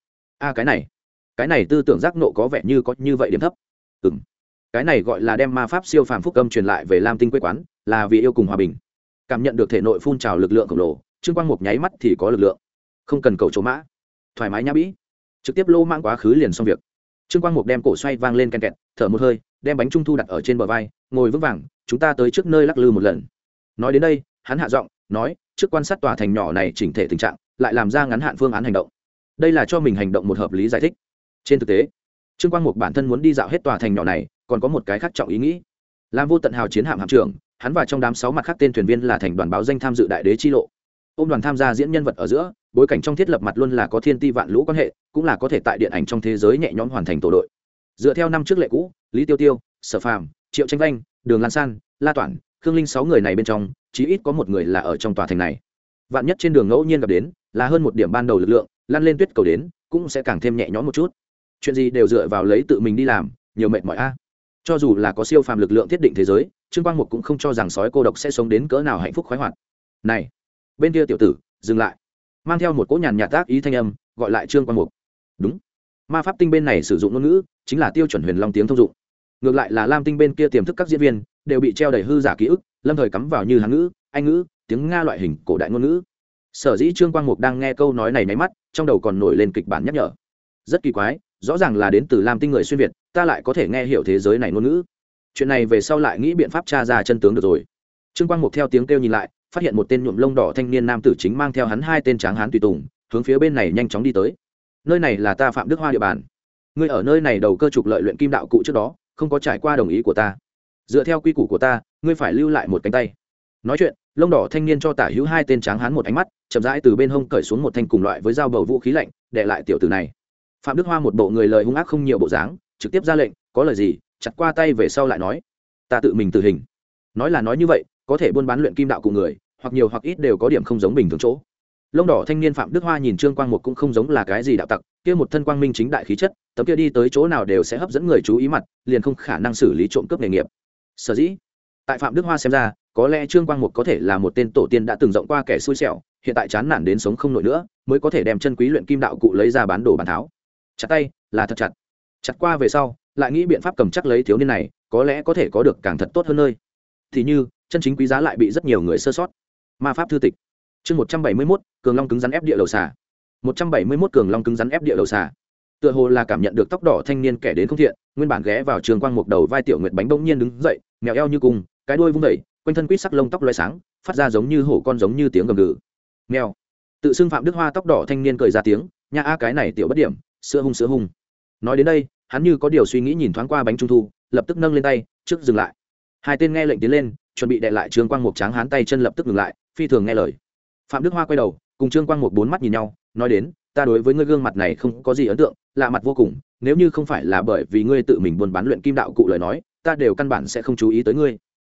Cái này tư tưởng giác nộ có vẻ như có như vậy điểm thấp. Cái này gọi là đem ma pháp siêu phàm phúc âm truyền lại về lam tinh quê quán, là vì yêu cùng hòa bình. Cảm nhận được thể nội phun trào lực lượng khổng lồ, Trương Quang Mục nháy mắt thì có lực lượng, không cần cầu chỗ mã, thoải mái nhã bĩ, trực tiếp lô mang quá khứ liền xong việc. Trương Quang Mục đem cổ xoay vang lên ken kẹt, thở một hơi, đem bánh trung thu đặt ở trên bờ vai, ngồi vững vàng, chúng ta tới trước nơi lắc lư một lần. Nói đến đây, hắn hạ giọng nói, trước quan sát tòa thành nhỏ này chỉnh thể tình trạng, lại làm ra ngắn hạn phương án hành động. Đây là cho mình hành động một hợp lý giải thích. Trên thực tế, Trương Quang Mục bản thân muốn đi dạo hết tòa thành nhỏ này, còn có một cái khác trọng ý nghĩ. Làm vô tận hào chiến hạm hạm trưởng, hắn và trong đám 6 mặt khác tên thuyền viên là thành đoàn báo danh tham dự đại đế chi lộ. Ôm đoàn tham gia diễn nhân vật ở giữa, bối cảnh trong thiết lập mặt luôn là có thiên ti vạn lũ quan hệ, cũng là có thể tại điện ảnh trong thế giới nhẹ nhõm hoàn thành tổ đội. Dựa theo năm trước lệ cũ, Lý Tiêu Tiêu, Sở Phàm, Triệu Tranh Vanh, Đường Lan San, La Toản, Khương Linh 6 người này bên trong, chí ít có một người là ở trong tòa thành này. Vạn nhất trên đường ngẫu nhiên gặp đến, là hơn một điểm ban đầu lực lượng, lăn lên tuyết cầu đến, cũng sẽ càng thêm nhẹ nhõm một chút. Chuyện gì đều dựa vào lấy tự mình đi làm, nhiều mệt mỏi a. Cho dù là có siêu phàm lực lượng thiết định thế giới, Trương Quang Mục cũng không cho rằng sói cô độc sẽ sống đến cỡ nào hạnh phúc khoái hoạt. Này, bên kia tiểu tử, dừng lại. Mang theo một cỗ nhàn nhạt tác ý thanh âm, gọi lại Trương Quang Mục. Đúng, ma pháp tinh bên này sử dụng ngôn ngữ chính là tiêu chuẩn huyền long tiếng thông dụng. Ngược lại là lam tinh bên kia tiềm thức các diễn viên đều bị treo đầy hư giả ký ức, lâm thời cắm vào như hán ngữ, anh ngữ, tiếng nga loại hình cổ đại ngôn ngữ. Sở dĩ Trương Quang Mục đang nghe câu nói này nháy mắt, trong đầu còn nổi lên kịch bản nhắc nhở. Rất kỳ quái, rõ ràng là đến từ lam tinh người xuyên việt, ta lại có thể nghe hiểu thế giới này ngôn ngữ. Chuyện này về sau lại nghĩ biện pháp tra ra chân tướng được rồi. Trương Quang Mục theo tiếng kêu nhìn lại, phát hiện một tên nhuộm lông đỏ thanh niên nam tử chính mang theo hắn 2 tên tráng hán tùy tùng, hướng phía bên này nhanh chóng đi tới. Nơi này là ta Phạm Đức Hoa địa bàn. Ngươi ở nơi này đầu cơ trục lợi luyện kim đạo cụ trước đó, không có trải qua đồng ý của ta. Dựa theo quy củ của ta, ngươi phải lưu lại một cánh tay. Nói chuyện, lông đỏ thanh niên cho tả hữu 2 tên tráng hán một ánh mắt, chậm rãi từ bên hông cởi xuống một thanh cùng loại với dao bầu vũ khí lạnh, để lại tiểu tử này. Phạm Đức Hoa một bộ người lời hung ác không nhiều bộ dáng, trực tiếp ra lệnh, có lời gì, chặt qua tay về sau lại nói, ta tự mình tử hình. Nói là nói như vậy, có thể buôn bán luyện kim đạo cụ người, hoặc nhiều hoặc ít đều có điểm không giống bình thường chỗ. Lông đỏ thanh niên Phạm Đức Hoa nhìn Trương Quang Mục cũng không giống là cái gì đạo tặc, kia một thân quang minh chính đại khí chất, tấm kia đi tới chỗ nào đều sẽ hấp dẫn người chú ý mặt, liền không khả năng xử lý trộm cướp nghề nghiệp. Sở dĩ, tại Phạm Đức Hoa xem ra, có lẽ Trương Quang Mục có thể là một tên tổ tiên đã từng rộng qua kẻ xui xẻo, hiện tại chán nản đến sống không nổi nữa, mới có thể đem chân quý luyện kim đạo cụ lấy ra bán đồ bán tháo. Chặt tay là thật chặt, chặt qua về sau, lại nghĩ biện pháp cầm chắc lấy thiếu niên này, có lẽ có thể có được càng thật tốt hơn nơi. Thì như, chân chính quý giá lại bị rất nhiều người sơ sót. Ma pháp thư tịch. Chương 171, Cường Long cứng rắn ép địa đầu xà. 171 Cường Long cứng rắn ép địa đầu xà. Tựa hồ là cảm nhận được tóc đỏ thanh niên kẻ đến không thiện, nguyên bản ghé vào Trương Quang Mục đầu vai Tiểu Nguyệt bánh bỗng nhiên đứng dậy, mèo eo như cùng, cái đuôi vung dậy, quanh thân quýt sắc lông tóc lóe sáng, phát ra giống như hổ con giống như tiếng gầm gừ. Mèo. Tự xưng Phạm Đức Hoa tóc đỏ thanh niên cười ra tiếng, nha a cái này tiểu bất điểm, sữa hung. Nói đến đây, hắn như có điều suy nghĩ nhìn thoáng qua bánh trung thu, lập tức nâng lên tay, trước dừng lại. Hai tên nghe lệnh tiến lên, chuẩn bị đè lại Trương Quang Mục tráng hán tay chân lập tức ngừng lại, phi thường nghe lời. Phạm Đức Hoa quay đầu, cùng Trương Quang Mục bốn mắt nhìn nhau, nói đến, ta đối với ngươi gương mặt này không có gì ấn tượng, lạ mặt vô cùng, nếu như không phải là bởi vì ngươi tự mình buôn bán luyện kim đạo cụ lời nói, ta đều căn bản sẽ không chú ý tới ngươi.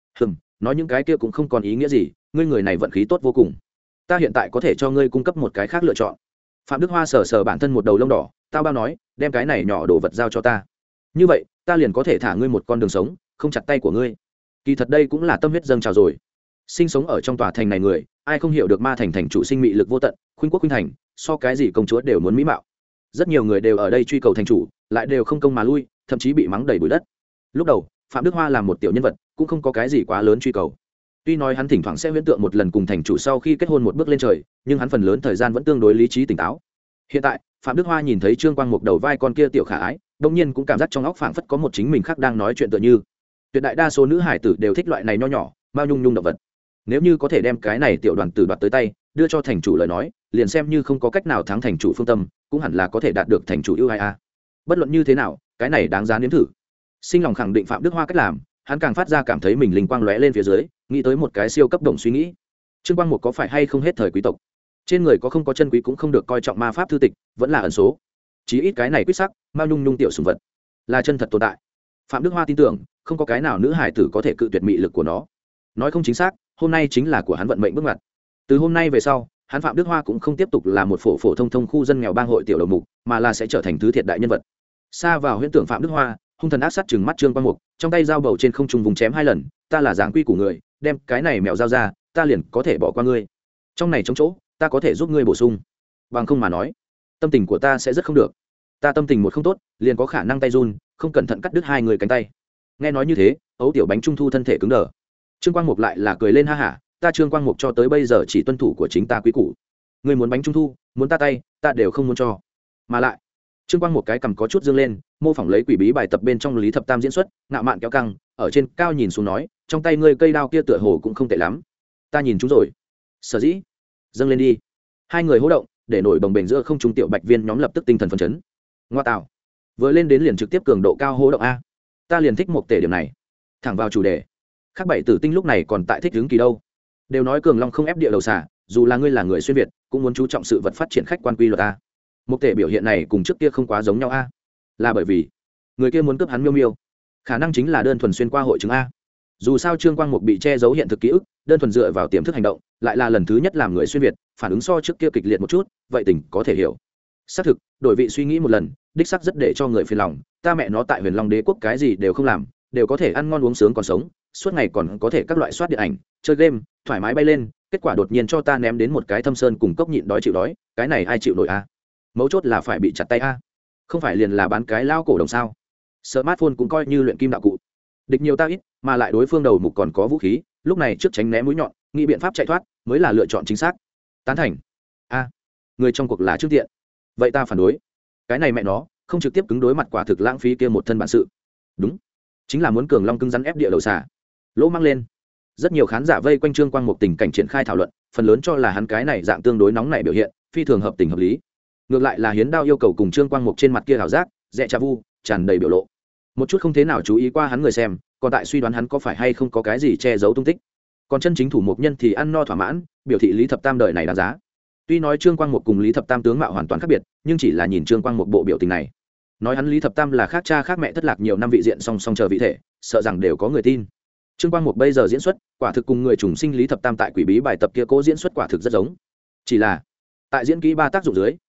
Nói những cái kia cũng không còn ý nghĩa gì, ngươi người này vận khí tốt vô cùng. Ta hiện tại có thể cho ngươi cung cấp một cái khác lựa chọn. Phạm Đức Hoa sờ bản thân một đầu lông đỏ, tao bao nói, đem cái này nhỏ đồ vật giao cho ta. Như vậy, ta liền có thể thả ngươi một con đường sống, không chặt tay của ngươi. Kỳ thật đây cũng là tâm huyết dâng trào rồi. Sinh sống ở trong tòa thành này người, ai không hiểu được ma thành thành chủ sinh mị lực vô tận, khuynh quốc khuynh thành, so cái gì công chúa đều muốn mỹ mạo. Rất nhiều người đều ở đây truy cầu thành chủ, lại đều không công mà lui, thậm chí bị mắng đầy bụi đất. Lúc đầu, Phạm Đức Hoa làm một tiểu nhân vật, cũng không có cái gì quá lớn truy cầu. Tuy nói hắn thỉnh thoảng sẽ huyễn tượng một lần cùng thành chủ sau khi kết hôn một bước lên trời, nhưng hắn phần lớn thời gian vẫn tương đối lý trí tỉnh táo. Hiện tại, Phạm Đức Hoa nhìn thấy Trương Quang Mục đầu vai con kia tiểu khả ái, đột nhiên cũng cảm giác trong óc phảng phất có một chính mình khác đang nói chuyện tựa như. Tuyệt đại đa số nữ hải tử đều thích loại này nho nhỏ, bao nhung động vật. Nếu như có thể đem cái này tiểu đoàn tử đoạt tới tay, đưa cho thành chủ lời nói, liền xem như không có cách nào thắng thành chủ phương tâm, cũng hẳn là có thể đạt được thành chủ yêu ai a. Bất luận như thế nào, cái này đáng giá nếm thử. Sinh lòng khẳng định Phạm Đức Hoa cách làm, hắn càng phát ra cảm thấy mình linh quang lóe lên phía dưới, nghĩ tới một cái siêu cấp đồng suy nghĩ. Trương Quang Mục có phải hay không hết thời quý tộc? Trên người có không có chân quý cũng không được coi trọng ma pháp thư tịch, vẫn là ẩn số. Chí ít cái này quyết sắc, mao nhung tiểu sùng vật, là chân thật tồn tại. Phạm Đức Hoa tin tưởng, không có cái nào nữ hải tử có thể cự tuyệt mị lực của nó. Nói không chính xác, hôm nay chính là của hắn vận mệnh bước ngoặt. Từ hôm nay về sau, hắn Phạm Đức Hoa cũng không tiếp tục là một phổ thông khu dân nghèo bang hội tiểu đầu mục, mà là sẽ trở thành thứ thiệt đại nhân vật. Xa vào huyễn tưởng Phạm Đức Hoa, hung thần ác sát trừng mắt Trương Quang Mục, trong tay dao bầu trên không trung vùng chém 2 lần, ta là giảng quy của người, đem cái này mèo dao ra, ta liền có thể bỏ qua ngươi. Trong này trống chỗ, ta có thể giúp ngươi bổ sung. Bằng không mà nói, tâm tình của ta sẽ rất không được. Ta tâm tình một không tốt, liền có khả năng tay run, không cẩn thận cắt đứt 2 người cánh tay. Nghe nói như thế, ấu tiểu bánh trung thu thân thể cứng đờ. Trương Quang Mục lại là cười lên ha hả, ta Trương Quang Mục cho tới bây giờ chỉ tuân thủ của chính ta quý củ. Ngươi muốn bánh trung thu, muốn ta tay, ta đều không muốn cho. Mà lại, Trương Quang một cái cầm có chút dương lên, mô phỏng lấy quỷ bí bài tập bên trong Lý Thập Tam diễn xuất, ngạo mạn kéo căng, ở trên cao nhìn xuống nói, trong tay ngươi cây đao kia tựa hồ cũng không tệ lắm. Ta nhìn chúng rồi. Sở dĩ, dâng lên đi. 2 người hô động, để nổi bồng bềnh giữa không trung tiểu bạch viên nhóm lập tức tinh thần phấn chấn. Ngoa tạo, vừa lên đến liền trực tiếp cường độ cao hô động a. Ta liền thích một tể điểm này. Thẳng vào chủ đề. Khác 7 tử tinh lúc này còn tại thích hướng kỳ đâu. Đều nói cường long không ép địa đầu xả, dù là ngươi là người xuyên việt, cũng muốn chú trọng sự vật phát triển khách quan quy luật a. Một tể biểu hiện này cùng trước kia không quá giống nhau a. Là bởi vì người kia muốn cướp hắn miêu miêu, khả năng chính là đơn thuần xuyên qua hội chứng a. Dù sao Trương Quang Mục bị che giấu hiện thực ký ức, đơn thuần dựa vào tiềm thức hành động, lại là lần thứ nhất làm người xuyên việt, phản ứng so trước kia kịch liệt một chút, vậy tình có thể hiểu. Xác thực, đổi vị suy nghĩ một lần, đích xác rất để cho người phiền lòng, ta mẹ nó tại Huyền Long Đế quốc cái gì đều không làm, đều có thể ăn ngon uống sướng còn sống, suốt ngày còn có thể các loại soát điện ảnh, chơi game, thoải mái bay lên, kết quả đột nhiên cho ta ném đến một cái thâm sơn cùng cốc nhịn đói chịu đói, cái này ai chịu nổi a? Mấu chốt là phải bị chặt tay a. Không phải liền là bán cái lao cổ đồng sao? Smartphone cũng coi như luyện kim đạo cụ. Địch nhiều ta ít, mà lại đối phương đầu mục còn có vũ khí, lúc này trước tránh né mũi nhọn, nghĩ biện pháp chạy thoát mới là lựa chọn chính xác. Tán thành. A, người trong cuộc là trước tiện. Vậy ta phản đối. Cái này mẹ nó, không trực tiếp cứng đối mặt quả thực lãng phí kia một thân bản sự. Đúng, chính là muốn cường long cứng rắn ép địa đầu xà. Lỗ mang lên. Rất nhiều khán giả vây quanh Trương Quang Mục tình cảnh triển khai thảo luận, phần lớn cho là hắn cái này dạng tương đối nóng nảy biểu hiện, phi thường hợp tình hợp lý. Ngược lại là Hiến Đao yêu cầu cùng Trương Quang Mục trên mặt kia hảo giác, dẹ trà vu, tràn đầy biểu lộ. Một chút không thế nào chú ý qua hắn người xem, còn tại suy đoán hắn có phải hay không có cái gì che giấu tung tích. Còn chân chính thủ mục nhân thì ăn no thỏa mãn, biểu thị Lý Thập Tam đời này đáng giá. Tuy nói Trương Quang Mục cùng Lý Thập Tam tướng mạo hoàn toàn khác biệt, nhưng chỉ là nhìn Trương Quang Mục bộ biểu tình này, nói hắn Lý Thập Tam là khác cha khác mẹ thất lạc nhiều năm vị diện song song chờ vị thể, sợ rằng đều có người tin. Trương Quang Mục bây giờ diễn xuất, quả thực cùng người trùng sinh Lý Thập Tam tại quỷ bí bài tập kia cố diễn xuất quả thực rất giống. Chỉ là tại diễn kỹ ba tác dụng dưới,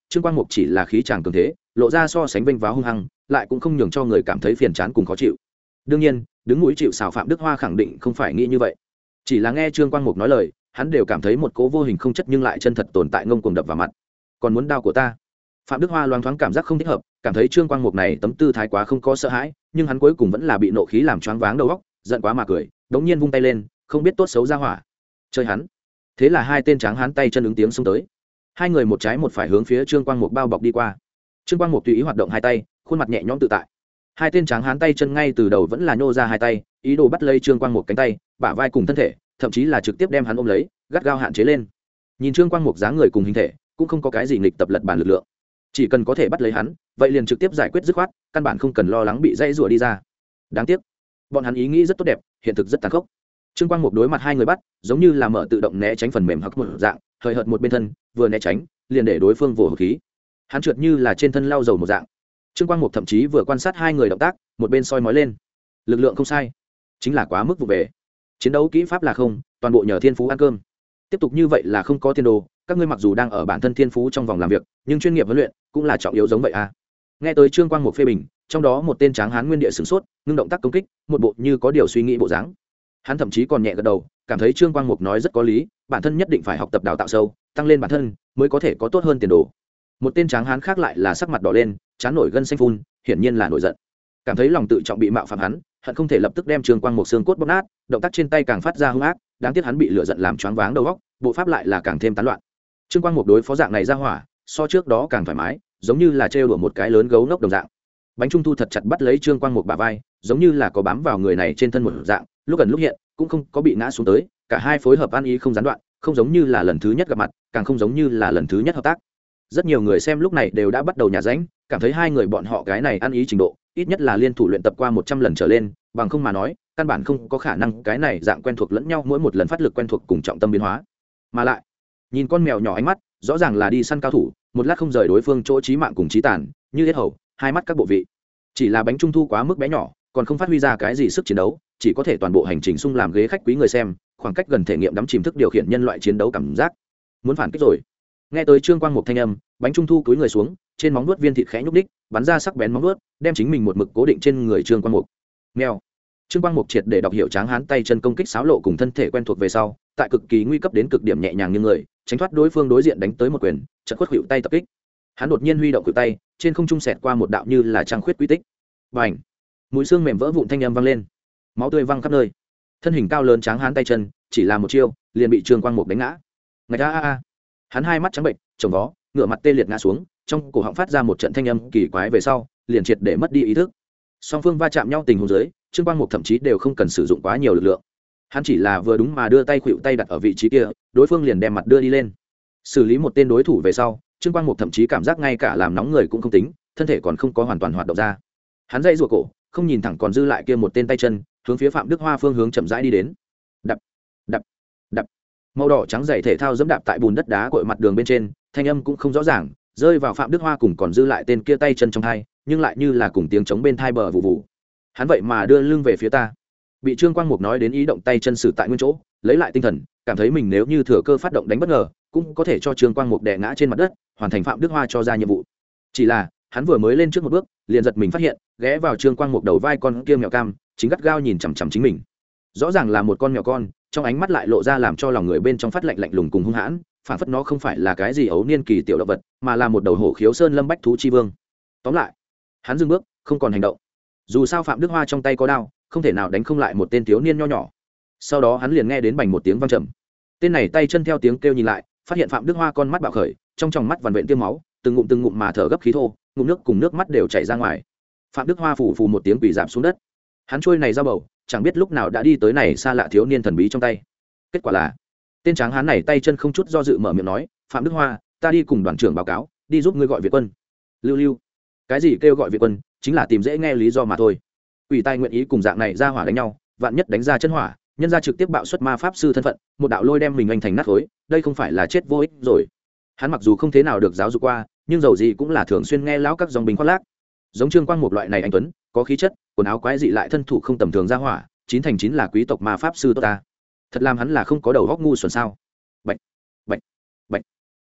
Trương Quang Mục chỉ là khí chàng cường thế, lộ ra so sánh vênh váo hung hăng, lại cũng không nhường cho người cảm thấy phiền chán cùng khó chịu. Đương nhiên, đứng mũi chịu sào Phạm Đức Hoa khẳng định không phải nghĩ như vậy. Chỉ là nghe Trương Quang Mục nói lời, hắn đều cảm thấy một cố vô hình không chất nhưng lại chân thật tồn tại ngông cuồng đập vào mặt. Còn muốn đao của ta? Phạm Đức Hoa loáng thoáng cảm giác không thích hợp, cảm thấy Trương Quang Mục này tấm tư thái quá không có sợ hãi, nhưng hắn cuối cùng vẫn là bị nộ khí làm choáng váng đầu óc, giận quá mà cười, đống nhiên vung tay lên, không biết tốt xấu ra hỏa. Chơi hắn. Thế là hai tên tráng hán tay chân ứng tiếng xông tới. Hai người một trái một phải hướng phía Trương Quang Mục bao bọc đi qua. Trương Quang Mục tùy ý hoạt động hai tay, khuôn mặt nhẹ nhõm tự tại. Hai tên tráng hán tay chân ngay từ đầu vẫn là nhô ra hai tay, ý đồ bắt lấy Trương Quang Mục cánh tay, bả vai cùng thân thể, thậm chí là trực tiếp đem hắn ôm lấy, gắt gao hạn chế lên. Nhìn Trương Quang Mục dáng người cùng hình thể, cũng không có cái gì nghịch tập lật bàn lực lượng, chỉ cần có thể bắt lấy hắn, vậy liền trực tiếp giải quyết dứt khoát, căn bản không cần lo lắng bị dây rủa đi ra. Đáng tiếc, bọn hắn ý nghĩ rất tốt đẹp, hiện thực rất tàn khốc. Trương Quang Mục đối mặt hai người bắt, giống như là mở tự động né tránh phần mềm hoặc một dạng, hời hợt một bên thân, vừa né tránh, liền để đối phương vồ hụt khí. Hắn trượt như là trên thân lau dầu một dạng. Trương Quang Mục thậm chí vừa quan sát hai người động tác, một bên soi mói lên. Lực lượng không sai, chính là quá mức vụ về. Chiến đấu kỹ pháp là không, toàn bộ nhờ thiên phú ăn cơm. Tiếp tục như vậy là không có tiền đồ, các ngươi mặc dù đang ở bản thân thiên phú trong vòng làm việc, nhưng chuyên nghiệp huấn luyện cũng là trọng yếu giống vậy à. Nghe tới Trương Quang Mục phê bình, trong đó một tên tráng hán nguyên địa sửng sốt, ngưng động tác công kích, một bộ như có điều suy nghĩ bộ dáng. Hắn thậm chí còn nhẹ gật đầu, cảm thấy Trương Quang Mục nói rất có lý, bản thân nhất định phải học tập đào tạo sâu, tăng lên bản thân mới có thể có tốt hơn tiền đồ. Một tên tráng hán khác lại là sắc mặt đỏ lên, trán nổi gân xanh phun, hiển nhiên là nổi giận. Cảm thấy lòng tự trọng bị mạo phạm hắn, hận không thể lập tức đem Trương Quang Mục xương cốt bóp nát, động tác trên tay càng phát ra hung ác, đáng tiếc hắn bị lửa giận làm choáng váng đầu óc, bộ pháp lại là càng thêm tán loạn. Trương Quang Mục đối phó dạng này ra hỏa, so trước đó càng thoải mái, giống như là trêu đùa một cái lớn gấu ngốc đồng dạng. Bánh trung thu thật chặt bắt lấy Trương Quang Mục bả vai, giống như là có bám vào người này trên thân một dạng, lúc gần lúc hiện, cũng không có bị ngã xuống tới, cả hai phối hợp ăn ý không gián đoạn, không giống như là lần thứ nhất gặp mặt, càng không giống như là lần thứ nhất hợp tác. Rất nhiều người xem lúc này đều đã bắt đầu nhả ránh, cảm thấy hai người bọn họ cái này ăn ý trình độ, ít nhất là liên thủ luyện tập qua 100 lần trở lên, bằng không mà nói, căn bản không có khả năng cái này dạng quen thuộc lẫn nhau, mỗi một lần phát lực quen thuộc cùng trọng tâm biến hóa. Mà lại, nhìn con mèo nhỏ ánh mắt, rõ ràng là đi săn cao thủ, một lát không rời đối phương chỗ chí mạng cùng chí tàn, như yết hầu, hai mắt các bộ vị. Chỉ là bánh trung thu quá mức bé nhỏ, còn không phát huy ra cái gì sức chiến đấu, chỉ có thể toàn bộ hành trình sung làm ghế khách quý người xem, khoảng cách gần thể nghiệm đắm chìm thức điều khiển nhân loại chiến đấu cảm giác. Muốn phản kích rồi. Nghe tới Trương Quang Mục thanh âm, bánh trung thu cúi người xuống, trên móng vuốt viên thịt khẽ nhúc đích, bắn ra sắc bén móng vuốt, đem chính mình một mực cố định trên người Trương Quang Mục. Mèo. Trương Quang Mục triệt để đọc hiểu tráng hán tay chân công kích xáo lộ cùng thân thể quen thuộc về sau, tại cực kỳ nguy cấp đến cực điểm nhẹ nhàng như người, tránh thoát đối phương đối diện đánh tới một quyền, chợt khuất khuỷu tay tập kích. Hắn đột nhiên huy động khuỷu tay, trên không trung xẹt qua một đạo như là trăng khuyết quy tích. Bành! Mũi xương mềm vỡ vụn thanh âm vang lên, máu tươi văng khắp nơi. Thân hình cao lớn tráng hán tay chân, chỉ là một chiêu, liền bị Trương Quang Mục đánh ngã. Ngạch a a. Hắn hai mắt trắng bệnh, chồng vó, ngửa mặt tê liệt ngã xuống, trong cổ họng phát ra một trận thanh âm kỳ quái về sau, liền triệt để mất đi ý thức. Song phương va chạm nhau tình huống dưới, Trương Quang Mục thậm chí đều không cần sử dụng quá nhiều lực lượng. Hắn chỉ là vừa đúng mà đưa tay khuỵu tay đặt ở vị trí kia, đối phương liền đem mặt đưa đi lên. Xử lý một tên đối thủ về sau, Trương Quang Mục thậm chí cảm giác ngay cả làm nóng người cũng không tính, thân thể còn không có hoàn toàn hoạt động ra. Hắn dây rùa cổ, không nhìn thẳng còn dư lại kia một tên tay chân, hướng phía Phạm Đức Hoa phương hướng chậm rãi đi đến. Đập, đập, đập. Màu đỏ trắng giày thể thao dẫm đạp tại bùn đất đá cội mặt đường bên trên, thanh âm cũng không rõ ràng, rơi vào Phạm Đức Hoa cùng còn dư lại tên kia tay chân trong thai, nhưng lại như là cùng tiếng trống bên thai bờ vụ vụ. Hắn vậy mà đưa lưng về phía ta. Bị Trương Quang Mục nói đến ý động tay chân xử tại nguyên chỗ, lấy lại tinh thần, cảm thấy mình nếu như thừa cơ phát động đánh bất ngờ, cũng có thể cho Trương Quang Mục đè ngã trên mặt đất, hoàn thành Phạm Đức Hoa cho ra nhiệm vụ. Chỉ là, hắn vừa mới lên trước một bước, liền giật mình phát hiện, ghé vào Trương Quang Mục đầu vai con kia mèo cam, chính gắt gao nhìn chằm chằm chính mình. Rõ ràng là một con mèo con, trong ánh mắt lại lộ ra làm cho lòng người bên trong phát lạnh lạnh lùng cùng hung hãn, phản phất nó không phải là cái gì ấu niên kỳ tiểu động vật, mà là một đầu hổ khiếu sơn lâm bách thú chi vương. Tóm lại, hắn dừng bước, không còn hành động. Dù sao Phạm Đức Hoa trong tay có đao, không thể nào đánh không lại một tên thiếu niên nho nhỏ. Sau đó hắn liền nghe đến bành một tiếng vang trầm. Tên này tay chân theo tiếng kêu nhìn lại, phát hiện Phạm Đức Hoa con mắt bạo khởi, trong tròng mắt vằn vện tiêm máu, từng ngụm mà thở gấp khí thô, ngụm nước cùng nước mắt đều chảy ra ngoài. Phạm Đức Hoa phủ phù một tiếng quỳ rạp xuống đất. Hắn trôi này ra bầu, chẳng biết lúc nào đã đi tới này xa lạ thiếu niên thần bí trong tay. Kết quả là, tên tráng hán này tay chân không chút do dự mở miệng nói, Phạm Đức Hoa, ta đi cùng đoàn trưởng báo cáo, đi giúp ngươi gọi Việt quân. Lưu. Cái gì kêu gọi Việt quân, chính là tìm dễ nghe lý do mà thôi. Ủy tay nguyện ý cùng dạng này ra hỏa đánh nhau, vạn nhất đánh ra chân hỏa, nhân ra trực tiếp bạo xuất ma pháp sư thân phận, một đạo lôi đem mình anh thành nát khối, đây không phải là chết vô ích rồi. Hắn mặc dù không thế nào được giáo dục qua, nhưng dầu gì cũng là thường xuyên nghe lão các dòng bình khoác lác. Giống Trương Quang một loại này anh tuấn, có khí chất, quần áo quái dị lại thân thủ không tầm thường ra hỏa, 9 thành 9 là quý tộc ma pháp sư tốt ta. Thật làm hắn là không có đầu óc ngu xuẩn sao? Bạch, bạch, bạch.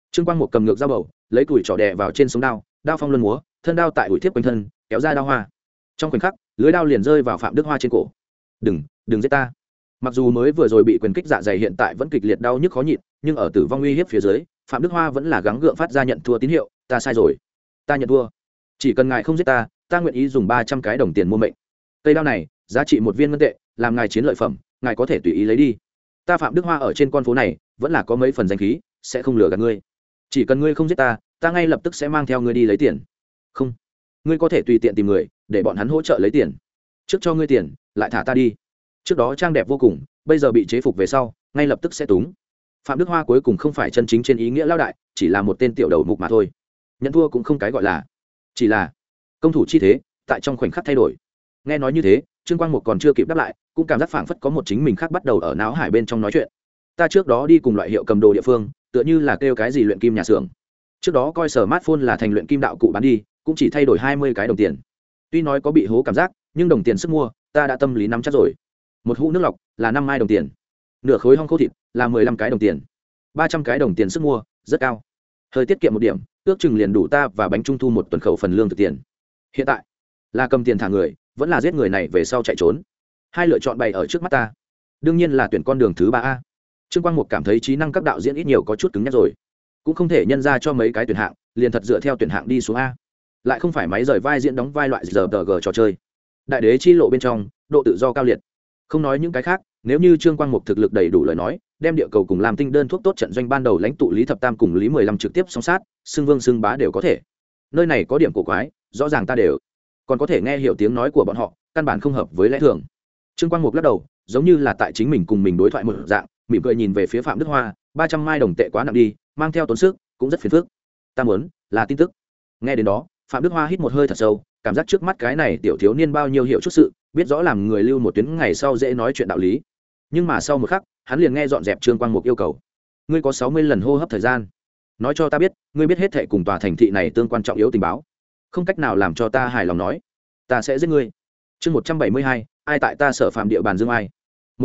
Trương Quang Một cầm ngược dao bầu, lấy củi trỏ đè vào trên sống đao, đao phong luân múa, thân đao tại ủi thiếp quanh thân, kéo ra đao hoa. Trong khoảnh khắc, lưới đao liền rơi vào Phạm Đức Hoa trên cổ. Đừng giết ta. Mặc dù mới vừa rồi bị quyền kích dạ dày hiện tại vẫn kịch liệt đau nhức khó nhịn, nhưng ở tử vong uy hiếp phía dưới, Phạm Đức Hoa vẫn là gắng gượng phát ra nhận thua tín hiệu. Ta sai rồi, ta nhận thua. Chỉ cần ngài không giết ta, ta nguyện ý dùng 300 cái đồng tiền mua mệnh. Cây đao này giá trị 1 viên ngân tệ, làm ngài chiến lợi phẩm, ngài có thể tùy ý lấy đi. Ta Phạm Đức Hoa ở trên con phố này vẫn là có mấy phần danh khí, sẽ không lừa gạt ngươi. Chỉ cần ngươi không giết ta, ta ngay lập tức sẽ mang theo ngươi đi lấy tiền. Không, ngươi có thể tùy tiện tìm người để bọn hắn hỗ trợ lấy tiền, trước cho ngươi tiền lại thả ta đi. Trước đó trang đẹp vô cùng, bây giờ bị chế phục về sau ngay lập tức sẽ túng. Phạm Đức Hoa cuối cùng không phải chân chính trên ý nghĩa lao đại, chỉ là một tên tiểu đầu mục mà thôi. Nhận thua cũng không cái gọi là, chỉ là công thủ chi thế tại trong khoảnh khắc thay đổi. Nghe nói như thế, Trương Quang Mục còn chưa kịp đáp lại, cũng cảm giác phảng phất có một chính mình khác bắt đầu ở não hải bên trong nói chuyện. Ta trước đó đi cùng loại hiệu cầm đồ địa phương, tựa như là kêu cái gì luyện kim nhà xưởng. Trước đó coi smartphone là thành luyện kim đạo cụ bán đi, cũng chỉ thay đổi 20 cái đồng tiền. Tuy nói có bị hố cảm giác, nhưng đồng tiền sức mua ta đã tâm lý nắm chắc rồi. Một hũ nước lọc là 5 mai đồng tiền, nửa khối hong khô thịt là 15 cái đồng tiền, 300 cái đồng tiền sức mua rất cao, hơi tiết kiệm một điểm ước chừng liền đủ ta và bánh trung thu một tuần khẩu phần lương thực tiền. Hiện tại là cầm tiền thả người, vẫn là giết người này về sau chạy trốn. Hai lựa chọn bày ở trước mắt ta, đương nhiên là tuyển con đường thứ 3A. Trương Quang Mục cảm thấy trí năng các đạo diễn ít nhiều có chút cứng nhắc rồi, cũng không thể nhân ra cho mấy cái tuyển hạng liền thật dựa theo tuyển hạng đi xuống A, lại không phải máy rời vai diễn đóng vai loại giờ tờ g trò chơi. Đại đế chi lộ bên trong độ tự do cao liệt, không nói những cái khác, nếu như Trương Quang Mục thực lực đầy đủ lời nói, đem địa cầu cùng làm tinh đơn thuốc tốt trận doanh ban đầu lãnh tụ Lý Thập Tam cùng Lý 15 trực tiếp song sát, xưng vương xưng bá đều có thể. Nơi này có điểm cổ quái, rõ ràng ta đều còn có thể nghe hiểu tiếng nói của bọn họ, căn bản không hợp với lẽ thường. Trương Quang Mục lắc đầu, giống như là tại chính mình cùng mình đối thoại một dạng, mỉm cười nhìn về phía Phạm Đức Hoa. 300 mai đồng tệ quá nặng đi, mang theo tốn sức cũng rất phiền phức. Ta muốn là tin tức. Nghe đến đó, Phạm Đức Hoa hít một hơi thật sâu, cảm giác trước mắt cái này tiểu thiếu niên bao nhiêu hiểu chút sự, biết rõ làm người lưu một tuyến ngày sau dễ nói chuyện đạo lý. Nhưng mà sau một khắc, hắn liền nghe dọn dẹp Trương Quang Mục yêu cầu. Ngươi có 60 lần hô hấp thời gian, nói cho ta biết, ngươi biết hết thảy cùng tòa thành thị này tương quan trọng yếu tình báo, không cách nào làm cho ta hài lòng nói, ta sẽ giết ngươi. Chương 172, ai tại ta sở phạm địa bàn dương ai?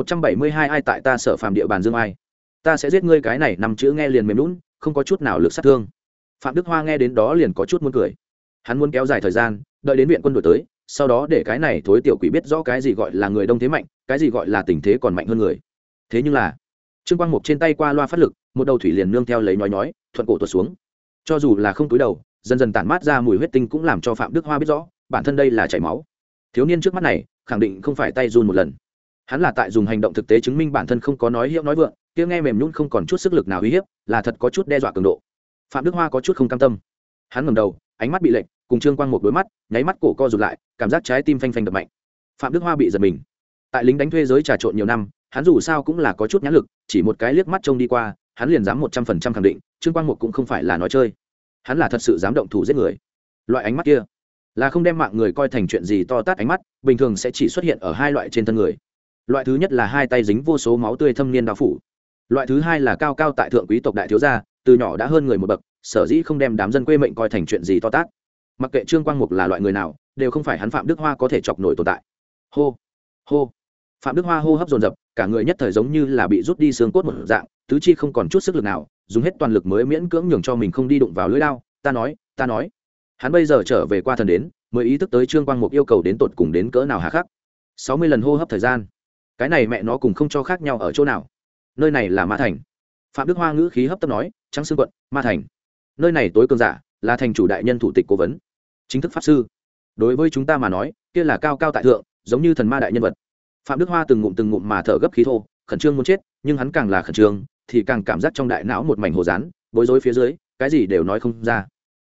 172 ai tại ta sở phạm địa bàn dương ai? Ta sẽ giết ngươi, cái này 5 chữ nghe liền mềm nhũn, không có chút nào lực sát thương. Phạm Đức Hoa nghe đến đó liền có chút muốn cười. Hắn muốn kéo dài thời gian, đợi đến viện quân đuổi tới, sau đó để cái này thối tiểu quỷ biết rõ cái gì gọi là người đông thế mạnh, cái gì gọi là tình thế còn mạnh hơn người. Thế nhưng là Trương Quang Mục trên tay qua loa phát lực, một đầu thủy liền nương theo lấy nhói, thuận cổ tuột xuống. Cho dù là không túi đầu, dần dần tản mát ra mùi huyết tinh cũng làm cho Phạm Đức Hoa biết rõ, bản thân đây là chảy máu. Thiếu niên trước mắt này, khẳng định không phải tay run một lần. Hắn là tại dùng hành động thực tế chứng minh bản thân không có nói hiệu nói vượng, tiếng nghe mềm nhũn không còn chút sức lực nào uy hiếp, là thật có chút đe dọa cường độ. Phạm Đức Hoa có chút không cam tâm. Hắn ngẩng đầu, ánh mắt bị lệch, cùng Trương Quang Mục đối mắt, nháy mắt cổ co rụt lại, cảm giác trái tim phanh phanh đập mạnh. Phạm Đức Hoa bị giật mình. Tại lính đánh thuê giới trà trộn nhiều năm, hắn dù sao cũng là có chút nhãn lực, chỉ một cái liếc mắt trông đi qua, hắn liền dám 100% khẳng định, Trương Quang Mục cũng không phải là nói chơi. Hắn là thật sự dám động thủ giết người. Loại ánh mắt kia, là không đem mạng người coi thành chuyện gì to tát ánh mắt, bình thường sẽ chỉ xuất hiện ở hai loại trên thân người. Loại thứ nhất là hai tay dính vô số máu tươi thâm niên đao phủ. Loại thứ hai là cao cao tại thượng quý tộc đại thiếu gia, từ nhỏ đã hơn người một bậc, sở dĩ không đem đám dân quê mệnh coi thành chuyện gì to tát. Mặc kệ Trương Quang Mục là loại người nào, đều không phải hắn Phạm Đức Hoa có thể chọc nổi tồn tại. Hô, hô. Phạm Đức Hoa hô hấp dồn dập, cả người nhất thời giống như là bị rút đi xương cốt một dạng, tứ chi không còn chút sức lực nào, dùng hết toàn lực mới miễn cưỡng nhường cho mình không đi đụng vào lưỡi đao. Ta nói. Hắn bây giờ trở về qua thần đến, mới ý thức tới Trương Quang Mục yêu cầu đến tột cùng đến cỡ nào hà khắc. 60 lần hô hấp thời gian, cái này mẹ nó cùng không cho khác nhau ở chỗ nào. Nơi này là Ma Thành. Phạm Đức Hoa ngữ khí hấp tấp nói, Trắng Xương quận, Ma Thành. Nơi này tối cường giả là thành chủ đại nhân thủ tịch cố vấn, chính thức pháp sư. Đối với chúng ta mà nói, kia là cao cao tại thượng, giống như thần ma đại nhân vật. Phạm Đức Hoa từng ngụm mà thở gấp khí thô, khẩn trương muốn chết, nhưng hắn càng là khẩn trương thì càng cảm giác trong đại não một mảnh hồ dán, bối rối phía dưới, cái gì đều nói không ra.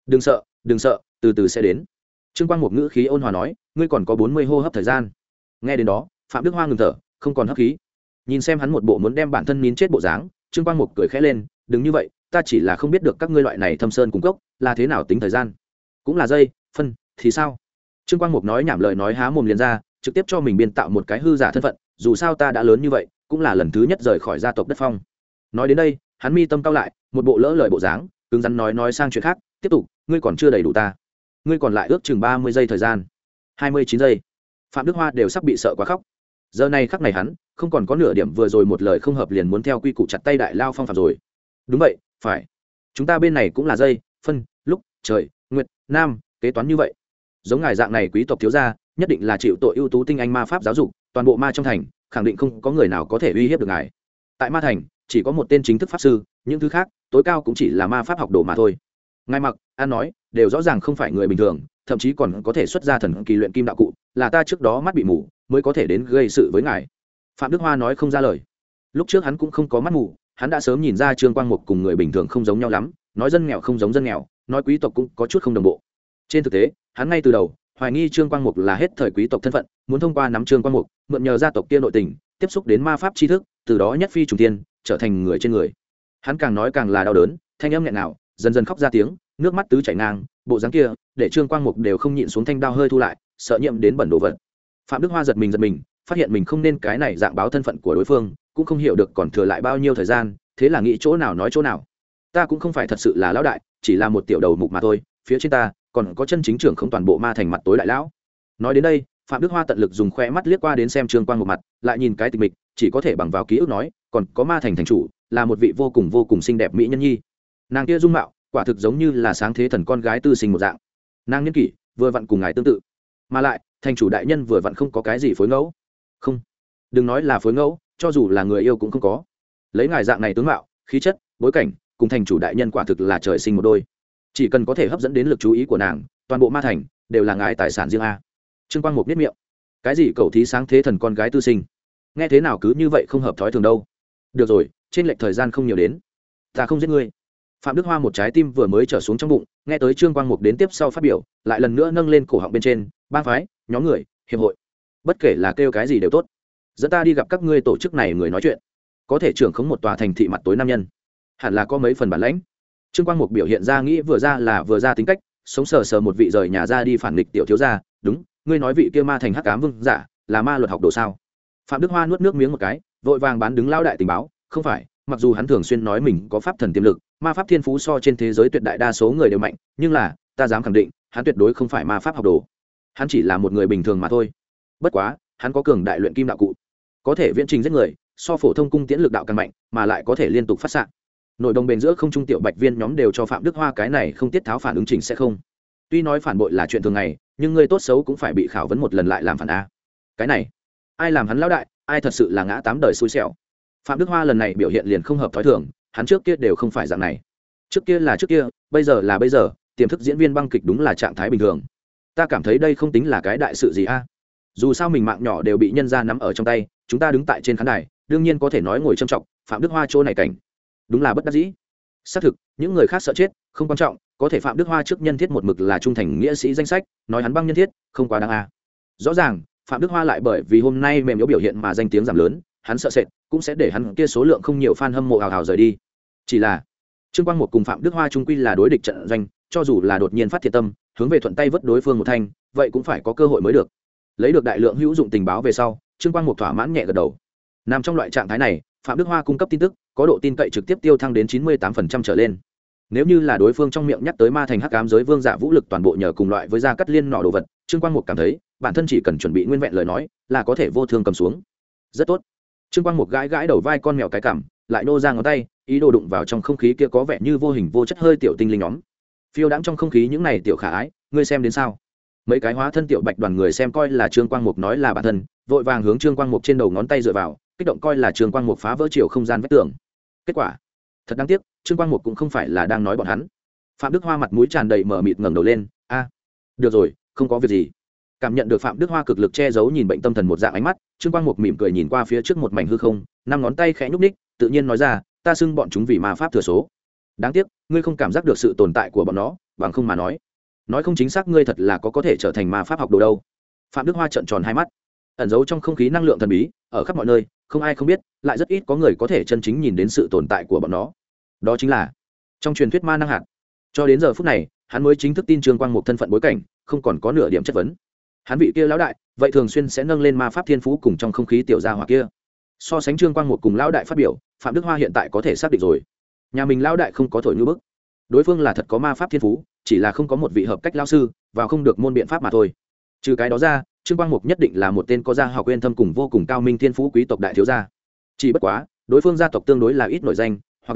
Đừng sợ, từ từ sẽ đến. Trương Quang Mục ngữ khí ôn hòa nói, ngươi còn có 40 hô hấp thời gian. Nghe đến đó, Phạm Đức Hoa ngừng thở, không còn hấp khí. Nhìn xem hắn một bộ muốn đem bản thân nín chết bộ dáng, Trương Quang Mục cười khẽ lên, đừng như vậy, ta chỉ là không biết được các ngươi loại này thâm sơn cung cốc là thế nào tính thời gian, cũng là giây phân thì sao. Trương Quang Mục nói nhảm lời nói há mồm liền ra, trực tiếp cho mình biên tạo một cái hư giả thân phận, dù sao ta đã lớn như vậy, cũng là lần thứ nhất rời khỏi gia tộc đất phong. Nói đến đây, hắn mi tâm cao lại, một bộ lỡ lời bộ dáng, cứng rắn nói sang chuyện khác, tiếp tục, ngươi còn chưa đầy đủ ta, ngươi còn lại ước chừng 30 giây thời gian. 29 giây. Phạm Đức Hoa đều sắp bị sợ quá khóc. Giờ này khắc này hắn không còn có nửa điểm vừa rồi một lời không hợp liền muốn theo quy củ chặt tay đại lao phong phạm rồi. Đúng vậy, phải. chúng ta bên này cũng là dây phân lúc trời nguyệt nam kế toán như vậy. Giống ngài dạng này quý tộc thiếu gia nhất định là chịu tội ưu tú tinh anh ma pháp giáo dục, toàn bộ ma trong thành khẳng định không có người nào có thể uy hiếp được ngài. Tại ma thành chỉ có một tên chính thức pháp sư, những thứ khác tối cao cũng chỉ là ma pháp học đồ mà thôi. Ngài mặc an nói đều rõ ràng không phải người bình thường, thậm chí còn có thể xuất ra thần kỳ luyện kim đạo cụ, là ta trước đó mắt bị mù mới có thể đến gây sự với ngài. Phạm Đức Hoa nói không ra lời. Lúc trước hắn cũng không có mắt mù, hắn đã sớm nhìn ra Trương Quang Mục cùng người bình thường không giống nhau lắm, nói dân nghèo không giống dân nghèo, nói quý tộc cũng có chút không đồng bộ. Trên thực tế hắn ngay từ đầu hoài nghi Trương Quang Mục là hết thời quý tộc thân phận, muốn thông qua nắm Trương Quang Mục mượn nhờ gia tộc kia nội tình tiếp xúc đến ma pháp tri thức, từ đó nhất phi trùng thiên trở thành người trên người. Hắn càng nói càng là đau đớn, thanh âm nghẹn nào dần dần khóc ra tiếng, nước mắt tứ chảy ngang, bộ dáng kia để Trương Quang Mục đều không nhịn xuống thanh đao hơi thu lại, sợ nhiễm đến bẩn đồ vật. Phạm Đức Hoa giật mình phát hiện mình không nên cái này dạng báo thân phận của đối phương, cũng không hiểu được còn thừa lại bao nhiêu thời gian, thế là nghĩ chỗ nào nói chỗ nào. Ta cũng không phải thật sự là lão đại, chỉ là một tiểu đầu mục mà thôi, phía trên ta còn có chân chính trưởng không toàn bộ ma thành mặt tối đại lão. Nói đến đây Phạm Đức Hoa tận lực dùng khoe mắt liếc qua đến xem Trương Quang một mặt, lại nhìn cái tịch mịch, chỉ có thể bằng vào ký ức nói, còn có ma thành thành chủ là một vị vô cùng xinh đẹp mỹ nhân nhi. Nàng kia dung mạo quả thực giống như là sáng thế thần con gái tư sinh một dạng. Nàng niên kỷ vừa vặn cùng ngài tương tự, mà lại thành chủ đại nhân vừa vặn không có cái gì phối ngẫu. Không, đừng nói là phối ngẫu, cho dù là người yêu cũng không có. Lấy ngài dạng này tướng mạo, khí chất, bối cảnh cùng thành chủ đại nhân quả thực là trời sinh một đôi. Chỉ cần có thể hấp dẫn đến lực chú ý của nàng, toàn bộ ma thành đều là ngài tài sản riêng a. Trương Quang Mục biết miệng, cái gì cậu thí sáng thế thần con gái tư sinh, nghe thế nào cứ như vậy không hợp thói thường đâu. Được rồi, trên lệch thời gian không nhiều đến, ta không giết ngươi. Phạm Đức Hoa một trái tim vừa mới trở xuống trong bụng, nghe tới Trương Quang Mục đến tiếp sau phát biểu, lại lần nữa nâng lên cổ họng bên trên, bang phái, nhóm người, hiệp hội, bất kể là kêu cái gì đều tốt, dẫn ta đi gặp các ngươi tổ chức này người nói chuyện, có thể trưởng khống một tòa thành thị mặt tối nam nhân, hẳn là có mấy phần bản lãnh. Trương Quang Mục biểu hiện ra nghĩ vừa ra là vừa ra tính cách, sống sờ sờ một vị rời nhà ra đi phản nghịch tiểu thiếu gia. Đúng, ngươi nói vị kia ma thành hắc ám vương giả là ma luật học đồ sao? Phạm Đức Hoa nuốt nước miếng một cái, vội vàng bán đứng lao đại tình báo. Không phải, mặc dù hắn thường xuyên nói mình có pháp thần tiềm lực, ma pháp thiên phú so trên thế giới tuyệt đại đa số người đều mạnh, nhưng là ta dám khẳng định hắn tuyệt đối không phải ma pháp học đồ, hắn chỉ là một người bình thường mà thôi. Bất quá hắn có cường đại luyện kim đạo cụ, có thể viễn trình giết người, so phổ thông cung tiễn lực đạo càng mạnh, mà lại có thể liên tục phát xạ. Nội đồng bền giữa không trung tiểu bạch viên nhóm đều cho Phạm Đức Hoa cái này không tiết tháo phản ứng chỉnh sẽ không. Tuy nói phản bội là chuyện thường ngày, nhưng người tốt xấu cũng phải bị khảo vấn một lần lại làm phản a. Cái này ai làm hắn lão đại, ai thật sự là ngã tám đời xui xẻo. Phạm Đức Hoa lần này biểu hiện liền không hợp thói thường, hắn trước kia đều không phải dạng này. Trước kia là trước kia, bây giờ là bây giờ, tiềm thức diễn viên băng kịch đúng là trạng thái bình thường. Ta cảm thấy đây không tính là cái đại sự gì a. Dù sao mình mạng nhỏ đều bị nhân gia nắm ở trong tay, chúng ta đứng tại trên khán đài, đương nhiên có thể nói ngồi trầm trọng, Phạm Đức Hoa chỗ này cảnh đúng là bất đắc dĩ. Xác thực những người khác sợ chết không quan trọng, có thể Phạm Đức Hoa trước nhân thiết một mực là trung thành nghĩa sĩ danh sách, nói hắn băng nhân thiết không quá đáng a. Rõ ràng Phạm Đức Hoa lại bởi vì hôm nay mềm yếu biểu hiện mà danh tiếng giảm lớn, hắn sợ sệt cũng sẽ để hắn kia số lượng không nhiều fan hâm mộ hào hào rời đi. Chỉ là Trương Quang Mục cùng Phạm Đức Hoa chung quy là đối địch trận doanh, cho dù là đột nhiên phát thiệt tâm hướng về thuận tay vớt đối phương một thanh, vậy cũng phải có cơ hội mới được. Lấy được đại lượng hữu dụng tình báo về sau, Trương Quang Mục thỏa mãn nhẹ gật đầu. Nằm trong loại trạng thái này, Phạm Đức Hoa cung cấp tin tức có độ tin cậy trực tiếp tiêu thăng đến 98% trở lên. Nếu như là đối phương trong miệng nhắc tới ma thành hắc ám giới vương giả vũ lực toàn bộ nhờ cùng loại với gia cắt liên nọ đồ vật, Trương Quang Mục cảm thấy bản thân chỉ cần chuẩn bị nguyên vẹn lời nói là có thể vô thương cầm xuống. Rất tốt. Trương Quang Mục gãi gãi đầu vai con mèo cái cằm, lại nô ra ngón tay, ý đồ đụng vào trong không khí kia có vẻ như vô hình vô chất hơi tiểu tinh linh nhóm. Phiêu đãng trong không khí những này tiểu khả ái, ngươi xem đến sao? Mấy cái hóa thân tiểu bạch đoàn người xem coi là Trương Quang Mục nói là bản thân, vội vàng hướng Trương Quang Mục trên đầu ngón tay dựa vào, kích động coi là Trương Quang Mục phá vỡ chiều không gian vách tường. Kết quả thật đáng tiếc, Trương Quang Mục cũng không phải là đang nói bọn hắn. Phạm Đức Hoa mặt mũi tràn đầy mờ mịt ngẩng đầu lên, a, được rồi, không có việc gì. Cảm nhận được Phạm Đức Hoa cực lực che giấu nhìn bệnh tâm thần một dạng ánh mắt, Trương Quang Mục mỉm cười nhìn qua phía trước một mảnh hư không, năm ngón tay khẽ nhúc ních, tự nhiên nói ra, ta xưng bọn chúng vì ma pháp thừa số. Đáng tiếc ngươi không cảm giác được sự tồn tại của bọn nó, bằng không mà nói không chính xác ngươi thật là có thể trở thành ma pháp học đồ đâu. Phạm Đức Hoa trợn tròn hai mắt, ẩn giấu trong không khí năng lượng thần bí ở khắp mọi nơi, không ai không biết, lại rất ít có người có thể chân chính nhìn đến sự tồn tại của bọn nó. Đó chính là trong truyền thuyết ma năng hạt. Cho đến giờ phút này, hắn mới chính thức tin Trương Quang Mục thân phận bối cảnh, không còn có nửa điểm chất vấn. Hắn vị kia lão đại, vậy thường xuyên sẽ nâng lên ma pháp thiên phú cùng trong không khí tiểu gia hỏa kia. So sánh Trương Quang Mục cùng lão đại phát biểu, Phạm Đức Hoa hiện tại có thể xác định rồi, nhà mình lão đại không có thổi như bức, đối phương là thật có ma pháp thiên phú, chỉ là không có một vị hợp cách lão sư, vào không được môn biện pháp mà thôi. Trừ cái đó ra, Trương Quang Mục nhất định là một tên có gia học uyên thâm cùng vô cùng cao minh thiên phú quý tộc đại thiếu gia. Chỉ bất quá, đối phương gia tộc tương đối là ít nổi danh, hoặc là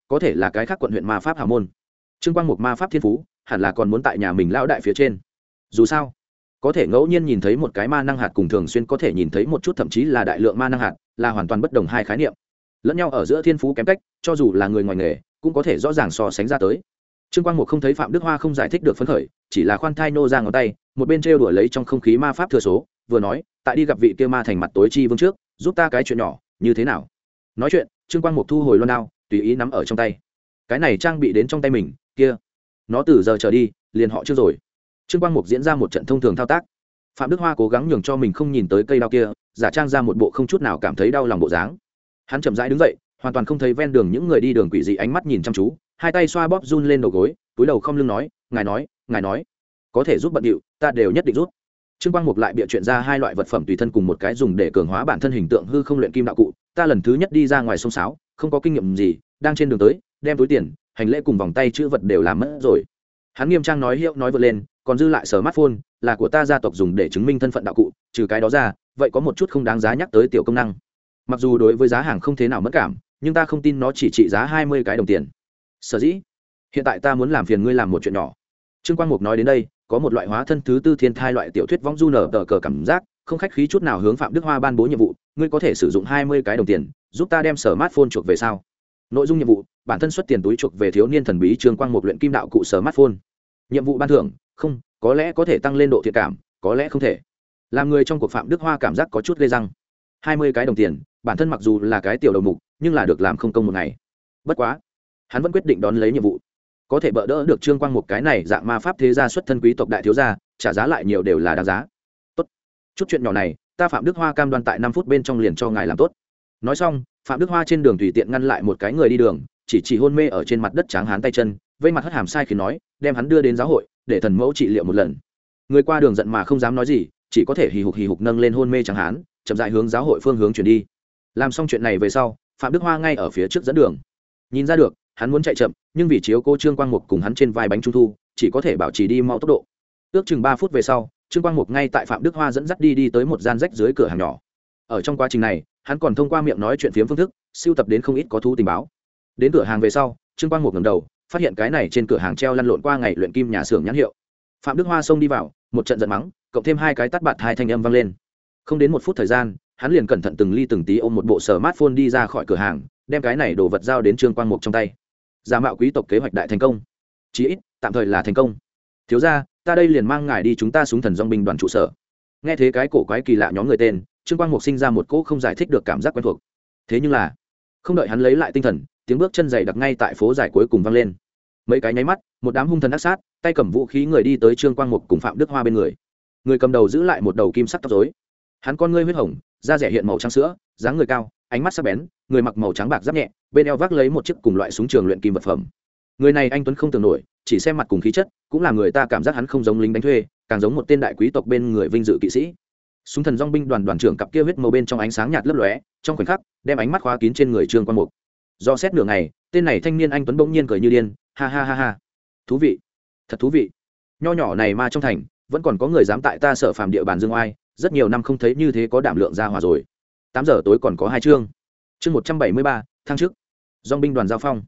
có thể là cái khác quận huyện ma pháp hào môn. Trương Quang Mục ma pháp thiên phú hẳn là còn muốn tại nhà mình lão đại phía trên. Dù sao có thể ngẫu nhiên nhìn thấy một cái ma năng hạt cùng thường xuyên có thể nhìn thấy một chút thậm chí là đại lượng ma năng hạt là hoàn toàn bất đồng hai khái niệm, lẫn nhau ở giữa thiên phú kém cách, cho dù là người ngoài nghề cũng có thể rõ ràng so sánh ra tới. Trương Quang Mục không thấy Phạm Đức Hoa không giải thích được phấn khởi, chỉ là khoan thai nô ra ngón tay, một bên trêu đùa lấy trong không khí ma pháp thừa số, vừa nói, tại đi gặp vị kia ma thành mặt tối chi vương trước, giúp ta cái chuyện nhỏ, như thế nào? Nói chuyện, Trương Quang Mục thu hồi loan đao, tùy ý nắm ở trong tay. Cái này trang bị đến trong tay mình, kia, nó từ giờ trở đi, liền họ chưa rồi. Trương Quang Mục diễn ra một trận thông thường thao tác. Phạm Đức Hoa cố gắng nhường cho mình không nhìn tới cây đao kia, giả trang ra một bộ không chút nào cảm thấy đau lòng bộ dáng. Hắn chậm rãi đứng dậy, hoàn toàn không thấy ven đường những người đi đường quỷ dị ánh mắt nhìn chăm chú, hai tay xoa bóp run lên đầu gối, túi đầu không lưng nói, ngài nói có thể giúp bận điệu, ta đều nhất định giúp. Trương Quang Mục lại bịa chuyện ra hai loại vật phẩm tùy thân cùng một cái dùng để cường hóa bản thân hình tượng hư không luyện kim đạo cụ. Ta lần thứ nhất đi ra ngoài sông sáo, không có kinh nghiệm gì, đang trên đường tới, đem túi tiền, hành lễ cùng vòng tay chữ vật đều làm mất rồi. Hắn nghiêm trang nói hiệu nói vượt lên, còn dư lại smartphone là của ta gia tộc dùng để chứng minh thân phận đạo cụ, trừ cái đó ra, vậy có một chút không đáng giá nhắc tới tiểu công năng. Mặc dù đối với giá hàng không thế nào mất cảm, nhưng ta không tin nó chỉ trị giá 20 cái đồng tiền. Sở dĩ, hiện tại ta muốn làm phiền ngươi làm một chuyện nhỏ. Trương Quang Mục nói đến đây, có một loại hóa thân thứ tư thiên thai loại tiểu thuyết võng du nở tờ cờ cảm giác, không khách khí chút nào hướng Phạm Đức Hoa ban bố nhiệm vụ, ngươi có thể sử dụng 20 cái đồng tiền, giúp ta đem smartphone chuộc về sao? Nội dung nhiệm vụ, bản thân xuất tiền túi chuộc về thiếu niên thần bí Trương Quang Mục luyện kim đạo cụ smartphone. Nhiệm vụ ban thưởng, không, có lẽ có thể tăng lên độ thiện cảm, có lẽ không thể. Làm người trong cuộc Phạm Đức Hoa cảm giác có chút ghê răng. 20 cái đồng tiền, bản thân mặc dù là cái tiểu đầu mục, nhưng là được làm không công một ngày. Bất quá, hắn vẫn quyết định đón lấy nhiệm vụ. Có thể bỡ đỡ được Trương Quang Mục cái này dạng ma pháp thế gia xuất thân quý tộc đại thiếu gia, trả giá lại nhiều đều là đáng giá. Tốt, chút chuyện nhỏ này, ta Phạm Đức Hoa cam đoan tại 5 phút bên trong liền cho ngài làm tốt. Nói xong, Phạm Đức Hoa trên đường tùy tiện ngăn lại một cái người đi đường, chỉ hôn mê ở trên mặt đất tráng hán tay chân, vây mặt hất hàm sai khi nói, đem hắn đưa đến giáo hội để thần mẫu trị liệu một lần. Người qua đường giận mà không dám nói gì, chỉ có thể hì hục nâng lên hôn mê tráng hán, chậm rãi hướng giáo hội phương hướng chuyển đi. Làm xong chuyện này về sau, Phạm Đức Hoa ngay ở phía trước dẫn đường. Nhìn ra được, hắn muốn chạy chậm, nhưng vì chiếu cô Trương Quang Mục cùng hắn trên vai bánh trung thu, chỉ có thể bảo trì đi mau tốc độ. Ước chừng 3 phút về sau, Trương Quang Mục ngay tại Phạm Đức Hoa dẫn dắt đi tới một gian rách dưới cửa hàng nhỏ. Ở trong quá trình này, hắn còn thông qua miệng nói chuyện phiếm phương thức, sưu tập đến không ít có thú tình báo. Đến cửa hàng về sau, Trương Quang Mục ngẩng đầu, phát hiện cái này trên cửa hàng treo lăn lộn qua ngày luyện kim nhà xưởng nhãn hiệu. Phạm Đức Hoa xông đi vào, một trận giận mắng, cộng thêm hai cái tát bạt hai thanh âm vang lên. Không đến 1 phút thời gian, hắn liền cẩn thận từng ly từng tí ôm một bộ smartphone đi ra khỏi cửa hàng, đem cái này đồ vật giao đến Trương Quang Mục trong tay. Giả mạo quý tộc kế hoạch đại thành công, chí ít tạm thời là thành công. Thiếu gia, ta đây liền mang ngài đi chúng ta súng thần dòng binh đoàn trụ sở. Nghe thế cái cổ quái kỳ lạ nhóm người tên, Trương Quang Mục sinh ra một cỗ không giải thích được cảm giác quen thuộc. Thế nhưng là, không đợi hắn lấy lại tinh thần, tiếng bước chân dày đặc ngay tại phố dài cuối cùng vang lên. Mấy cái nháy mắt, một đám hung thần ác sát, tay cầm vũ khí người đi tới Trương Quang Mục cùng Phạm Đức Hoa bên người. Người cầm đầu giữ lại một đầu kim sắc tóc rối. Hắn con ngươi huyết hồng, da rẻ hiện màu trắng sữa, dáng người cao, ánh mắt sắc bén, người mặc màu trắng bạc giáp nhẹ, bên eo vác lấy một chiếc cùng loại súng trường luyện kim vật phẩm. Người này anh tuấn không tưởng nổi, chỉ xem mặt cùng khí chất, cũng là người ta cảm giác hắn không giống lính đánh thuê, càng giống một tên đại quý tộc bên người vinh dự kỵ sĩ. Súng thần dòng binh đoàn đoàn trưởng cặp kia huyết màu bên trong ánh sáng nhạt lấp lóe, trong khoảnh khắc, đem ánh mắt khóa kín trên người Trương Quang Mục. Do xét nửa ngày, tên này thanh niên anh tuấn bỗng nhiên cười như điên, ha ha ha ha. Thú vị, thật thú vị. Nho nhỏ này mà trong thành, vẫn còn có người dám tại ta Sở Phàm địa bàn dương oai, rất nhiều năm không thấy như thế có đảm lượng ra hòa rồi. 8 giờ tối còn có 2 chương. Chương 173, thăng chức. Dòng binh đoàn giao phong.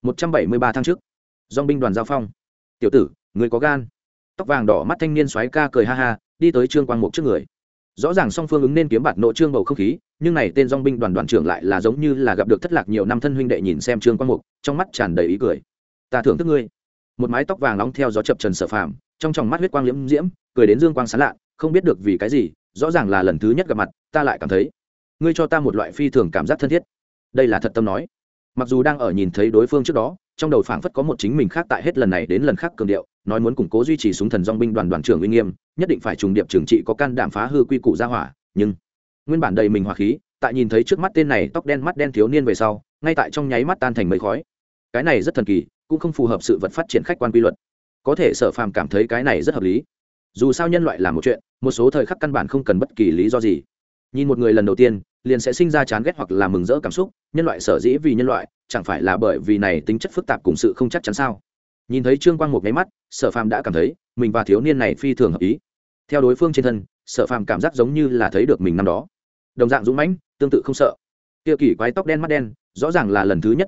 173 thăng chức. Dòng binh đoàn giao phong. Tiểu tử, người có gan. Tóc vàng đỏ mắt thanh niên soái ca cười ha ha, đi tới Trương Quang Mục trước người. Rõ ràng song phương ứng nên kiếm bạt nội trương bầu không khí, nhưng này tên dòng binh đoàn đoàn trưởng lại là giống như là gặp được thất lạc nhiều năm thân huynh đệ, nhìn xem Trương Quang Mục, trong mắt tràn đầy ý cười. Ta thưởng thức ngươi. Một mái tóc vàng nóng theo gió chập trần Sở Phàm, trong tròng mắt huyết quang liễm diễm, cười đến dương quang sáng lạ, không biết được vì cái gì, rõ ràng là lần thứ nhất gặp mặt, ta lại cảm thấy ngươi cho ta một loại phi thường cảm giác thân thiết. Đây là thật tâm nói. Mặc dù đang ở nhìn thấy đối phương trước đó, trong đầu phảng phất có một chính mình khác tại hết lần này đến lần khác cường điệu, nói muốn củng cố duy trì súng thần dòng binh đoàn đoàn trưởng uy nghiêm, nhất định phải trùng điệp trừng trị có can đảm phá hư quy củ gia hỏa, nhưng nguyên bản đầy mình hỏa khí, tại nhìn thấy trước mắt tên này tóc đen mắt đen thiếu niên về sau, ngay tại trong nháy mắt tan thành mây khói. Cái này rất thần kỳ, cũng không phù hợp sự vật phát triển khách quan quy luật. Có thể Sở Phàm cảm thấy cái này rất hợp lý. Dù sao nhân loại làm một chuyện, một số thời khắc căn bản không cần bất kỳ lý do gì. Nhìn một người lần đầu tiên, liền sẽ sinh ra chán ghét hoặc là mừng rỡ cảm xúc, nhân loại sở dĩ vì nhân loại, chẳng phải là bởi vì này tính chất phức tạp cùng sự không chắc chắn sao? Nhìn thấy Trương Quang một cái mắt, Sở Phàm đã cảm thấy mình và thiếu niên này phi thường hợp ý. Theo đối phương trên thân, Sở Phàm cảm giác giống như là thấy được mình năm đó. Đồng dạng dũng mãnh, tương tự không sợ. Kia kỳ quái tóc đen mắt đen, rõ ràng là lần thứ nhất nhìn thấy,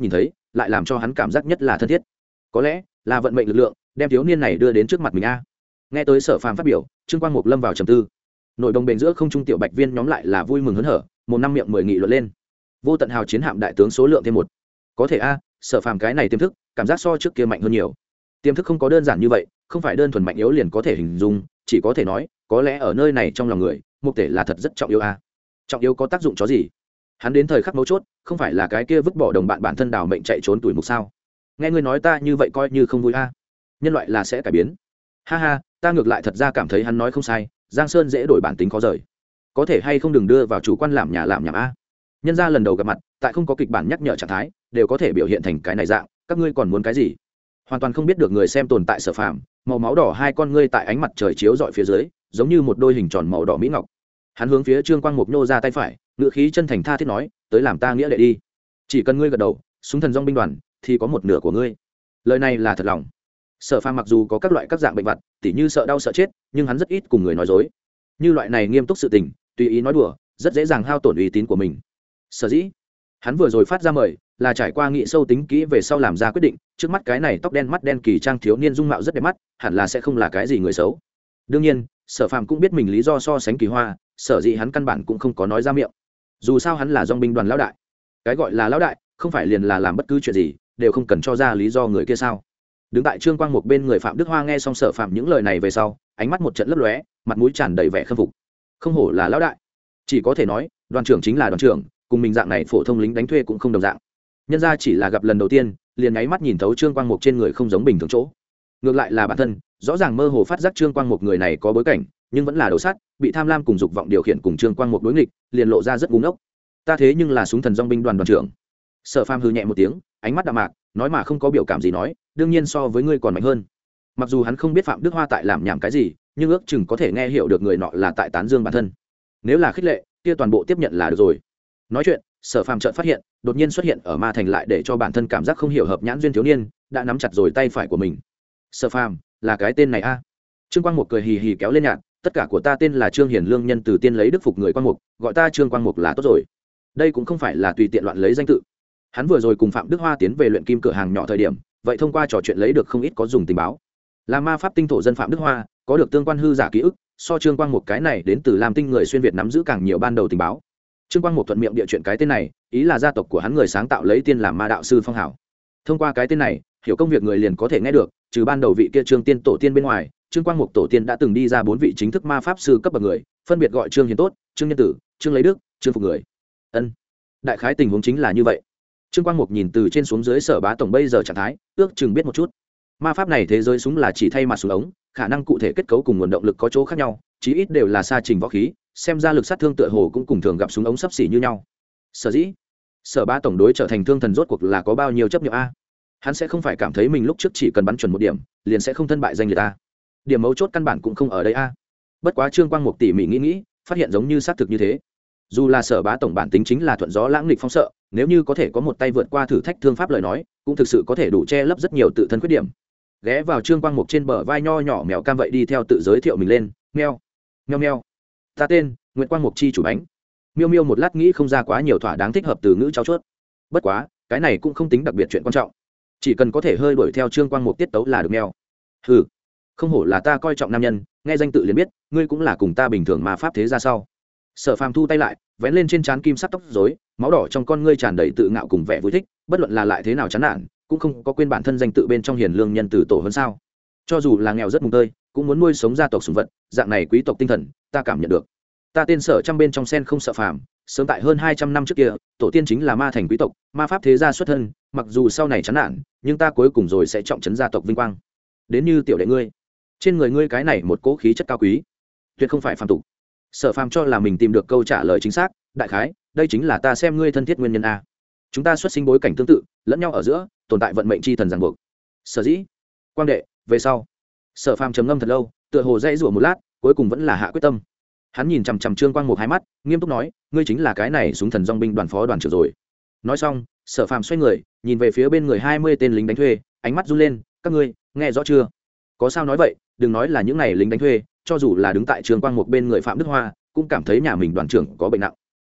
lại làm cho hắn cảm giác nhất là thân thiết. Có lẽ là vận mệnh lực lượng đem thiếu niên này đưa đến trước mặt mình a. Nghe tới Sở Phàm phát biểu, Trương Quang Mục lâm vào trầm tư. Nội đồng bền giữa không trung tiểu bạch viên nhóm lại là vui mừng hớn hở, một năm miệng mười nghị luận lên. Vô tận hào chiến hạm đại tướng số lượng thêm một. Có thể a, Sở Phàm cái này tiềm thức, cảm giác so trước kia mạnh hơn nhiều. Tiềm thức không có đơn giản như vậy, không phải đơn thuần mạnh yếu liền có thể hình dung, chỉ có thể nói, có lẽ ở nơi này trong lòng người, mục thể là thật rất trọng yếu a. Trọng yếu có tác dụng chó gì? Hắn đến thời khắc mấu chốt, không phải là cái kia vứt bỏ đồng bạn bản thân đào mệnh chạy trốn tuổi mục sao? Nghe ngươi nói ta như vậy coi như không vui a. Nhân loại là sẽ cải biến. Ha ha, ta ngược lại thật ra cảm thấy hắn nói không sai, Giang Sơn dễ đổi bản tính khó rời. Có thể hay không đừng đưa vào chủ quan làm nhảm a. Nhân gia lần đầu gặp mặt, tại không có kịch bản nhắc nhở trạng thái, đều có thể biểu hiện thành cái này dạng, các ngươi còn muốn cái gì? Hoàn toàn không biết được người xem tồn tại Sở Phàm, màu máu đỏ hai con ngươi tại ánh mặt trời chiếu rọi phía dưới, giống như một đôi hình tròn màu đỏ mỹ ngọc. Hắn hướng phía Trương Quang Mục nhô ra tay phải, ngữ khí chân thành tha thiết nói, tới làm ta nghĩa đệ đi. Chỉ cần ngươi gật đầu, súng thần dòng binh đoàn thì có một nửa của ngươi. Lời này là thật lòng. Sở Phàm mặc dù có các loại các dạng bệnh vặt, tỉ như sợ đau sợ chết, nhưng hắn rất ít cùng người nói dối. Như loại này nghiêm túc sự tình, tùy ý nói đùa, rất dễ dàng hao tổn uy tín của mình. Sở dĩ, hắn vừa rồi phát ra mời, là trải qua nghị sâu tính kỹ về sau làm ra quyết định, trước mắt cái này tóc đen mắt đen kỳ trang thiếu niên dung mạo rất đẹp mắt, hẳn là sẽ không là cái gì người xấu. Đương nhiên, Sở Phàm cũng biết mình lý do so sánh kỳ hoa, sở dĩ hắn căn bản cũng không có nói ra miệng. Dù sao hắn là dòng binh đoàn lão đại. Cái gọi là lão đại, không phải liền là làm bất cứ chuyện gì đều không cần cho ra lý do người kia sao? Đứng tại Trương Quang Mục bên người Phạm Đức Hoa nghe xong Sở Phàm những lời này về sau, ánh mắt một trận lấp lóe, mặt mũi tràn đầy vẻ khâm phục. Không hổ là lão đại, chỉ có thể nói, đoàn trưởng chính là đoàn trưởng, cùng mình dạng này phổ thông lính đánh thuê cũng không đồng dạng. Nhân ra chỉ là gặp lần đầu tiên, liền nháy mắt nhìn thấu Trương Quang Mục trên người không giống bình thường chỗ. Ngược lại là bản thân, rõ ràng mơ hồ phát giác Trương Quang Mục người này có bối cảnh, nhưng vẫn là đầu sắt, bị tham lam cùng dục vọng điều khiển cùng Trương Quang Mục đối nghịch, liền lộ ra rất ngu ngốc. Ta thế nhưng là súng thần dòng binh đoàn đoàn trưởng. Sở Phàm hừ nhẹ một tiếng, ánh mắt đạm mạc, nói mà không có biểu cảm gì nói, đương nhiên so với ngươi còn mạnh hơn. Mặc dù hắn không biết Phạm Đức Hoa tại làm nhảm cái gì, nhưng ước chừng có thể nghe hiểu được người nọ là tại tán dương bản thân. Nếu là khích lệ, kia toàn bộ tiếp nhận là được rồi. Nói chuyện, Sở Phàm chợt phát hiện, đột nhiên xuất hiện ở Ma Thành lại để cho bản thân cảm giác không hiểu hợp nhãn duyên thiếu niên, đã nắm chặt rồi tay phải của mình. Sở Phàm, là cái tên này a? Trương Quang Mục cười hì hì kéo lên nhạt, tất cả của ta tên là Trương Hiền Lương, nhân từ tiên lấy đức phục người Quang Mục, gọi ta Trương Quang Mục là tốt rồi. Đây cũng không phải là tùy tiện loạn lấy danh tự. Hắn vừa rồi cùng Phạm Đức Hoa tiến về luyện kim cửa hàng nhỏ thời điểm, vậy thông qua trò chuyện lấy được không ít có dùng tình báo. Là ma pháp tinh thổ dân Phạm Đức Hoa, có được tương quan hư giả ký ức, so Trương Quang Mục cái này đến từ Lam Tinh người xuyên Việt nắm giữ càng nhiều ban đầu tình báo. Trương Quang Mục thuận miệng địa chuyện cái tên này, ý là gia tộc của hắn người sáng tạo lấy tiên làm ma đạo sư phong hảo. Thông qua cái tên này, hiểu công việc người liền có thể nghe được, trừ ban đầu vị kia Trương Tiên tổ tiên bên ngoài, Trương Quang Mục tổ tiên đã từng đi ra 4 vị chính thức ma pháp sư cấp bậc người, phân biệt gọi Trương Hiền Tốt, Trương Nhân Tử, Trương Lấy Đức, Trương Phục Người. Ân, đại khái tình huống chính là như vậy. Trương Quang Mục nhìn từ trên xuống dưới Sở Bá tổng bây giờ trạng thái, ước chừng biết một chút. Ma pháp này thế giới súng là chỉ thay mặt súng ống, khả năng cụ thể kết cấu cùng nguồn động lực có chỗ khác nhau, chí ít đều là xa trình võ khí, xem ra lực sát thương tựa hồ cũng cùng thường gặp súng ống sắp xỉ như nhau. Sở dĩ, Sở Bá tổng đối trở thành thương thần rốt cuộc là có bao nhiêu chấp nhiệm a? Hắn sẽ không phải cảm thấy mình lúc trước chỉ cần bắn chuẩn một điểm, liền sẽ không thân bại danh liệt ta. Điểm mấu chốt căn bản cũng không ở đây a. Bất quá Trương Quang Mục tỉ mỉ nghĩ, phát hiện giống như xác thực như thế. Dù là Sở Bá tổng bản tính chính là thuận gió lãng nghịch phong sợ, nếu như có thể có một tay vượt qua thử thách thương pháp lời nói, cũng thực sự có thể đủ che lấp rất nhiều tự thân khuyết điểm. Ghé vào Trương Quang Mục trên bờ vai nho nhỏ mèo cam vậy đi theo tự giới thiệu mình lên, meo meo meo, ta tên Nguyễn Quang Mục chi chủ bánh. Miêu miêu một lát nghĩ không ra quá nhiều thỏa đáng thích hợp từ ngữ trao chuốt. Bất quá cái này cũng không tính đặc biệt chuyện quan trọng, chỉ cần có thể hơi đuổi theo Trương Quang Mục tiết tấu là được meo. Hừ, không hổ là ta coi trọng nam nhân, nghe danh tự liền biết ngươi cũng là cùng ta bình thường mà pháp thế ra sau. Sở Phàm thu tay lại, vén lên trên trán kim sắc tóc rối, máu đỏ trong con ngươi tràn đầy tự ngạo cùng vẻ vui thích, bất luận là lại thế nào chán nản, cũng không có quên bản thân danh tự bên trong hiền lương nhân từ tổ hơn sao? Cho dù là nghèo rất mùng tơi, cũng muốn nuôi sống gia tộc sủng vật, dạng này quý tộc tinh thần, ta cảm nhận được. Ta tên Sở trăm bên trong sen không sợ phàm, sớm tại hơn 200 năm trước kia, tổ tiên chính là ma thành quý tộc, ma pháp thế gia xuất thân, mặc dù sau này chán nản, nhưng ta cuối cùng rồi sẽ trọng trấn gia tộc vinh quang. Đến như tiểu đệ ngươi, trên người ngươi cái này một cỗ khí chất cao quý, tuyệt không phải phàm tục. Sở Phàm cho là mình tìm được câu trả lời chính xác, đại khái, đây chính là ta xem ngươi thân thiết nguyên nhân a. Chúng ta xuất sinh bối cảnh tương tự, lẫn nhau ở giữa, tồn tại vận mệnh chi thần ràng buộc. Sở dĩ, quang đệ, về sau. Sở Phàm trầm ngâm thật lâu, tựa hồ dãy rủa một lát, cuối cùng vẫn là hạ quyết tâm. Hắn nhìn chằm chằm Trương Quang Mục hai mắt, nghiêm túc nói, ngươi chính là cái này súng thần dòng binh đoàn phó đoàn trưởng rồi. Nói xong, Sở Phàm xoay người, nhìn về phía bên người 20 tên lính đánh thuê, ánh mắt run lên, các ngươi, nghe rõ chưa? Có sao nói vậy, đừng nói là những này lính đánh thuê, cho dù là đứng tại Trương Quang Mục bên người Phạm Đức Hoa, cũng cảm thấy nhà mình đoàn trưởng có bệnh nặng.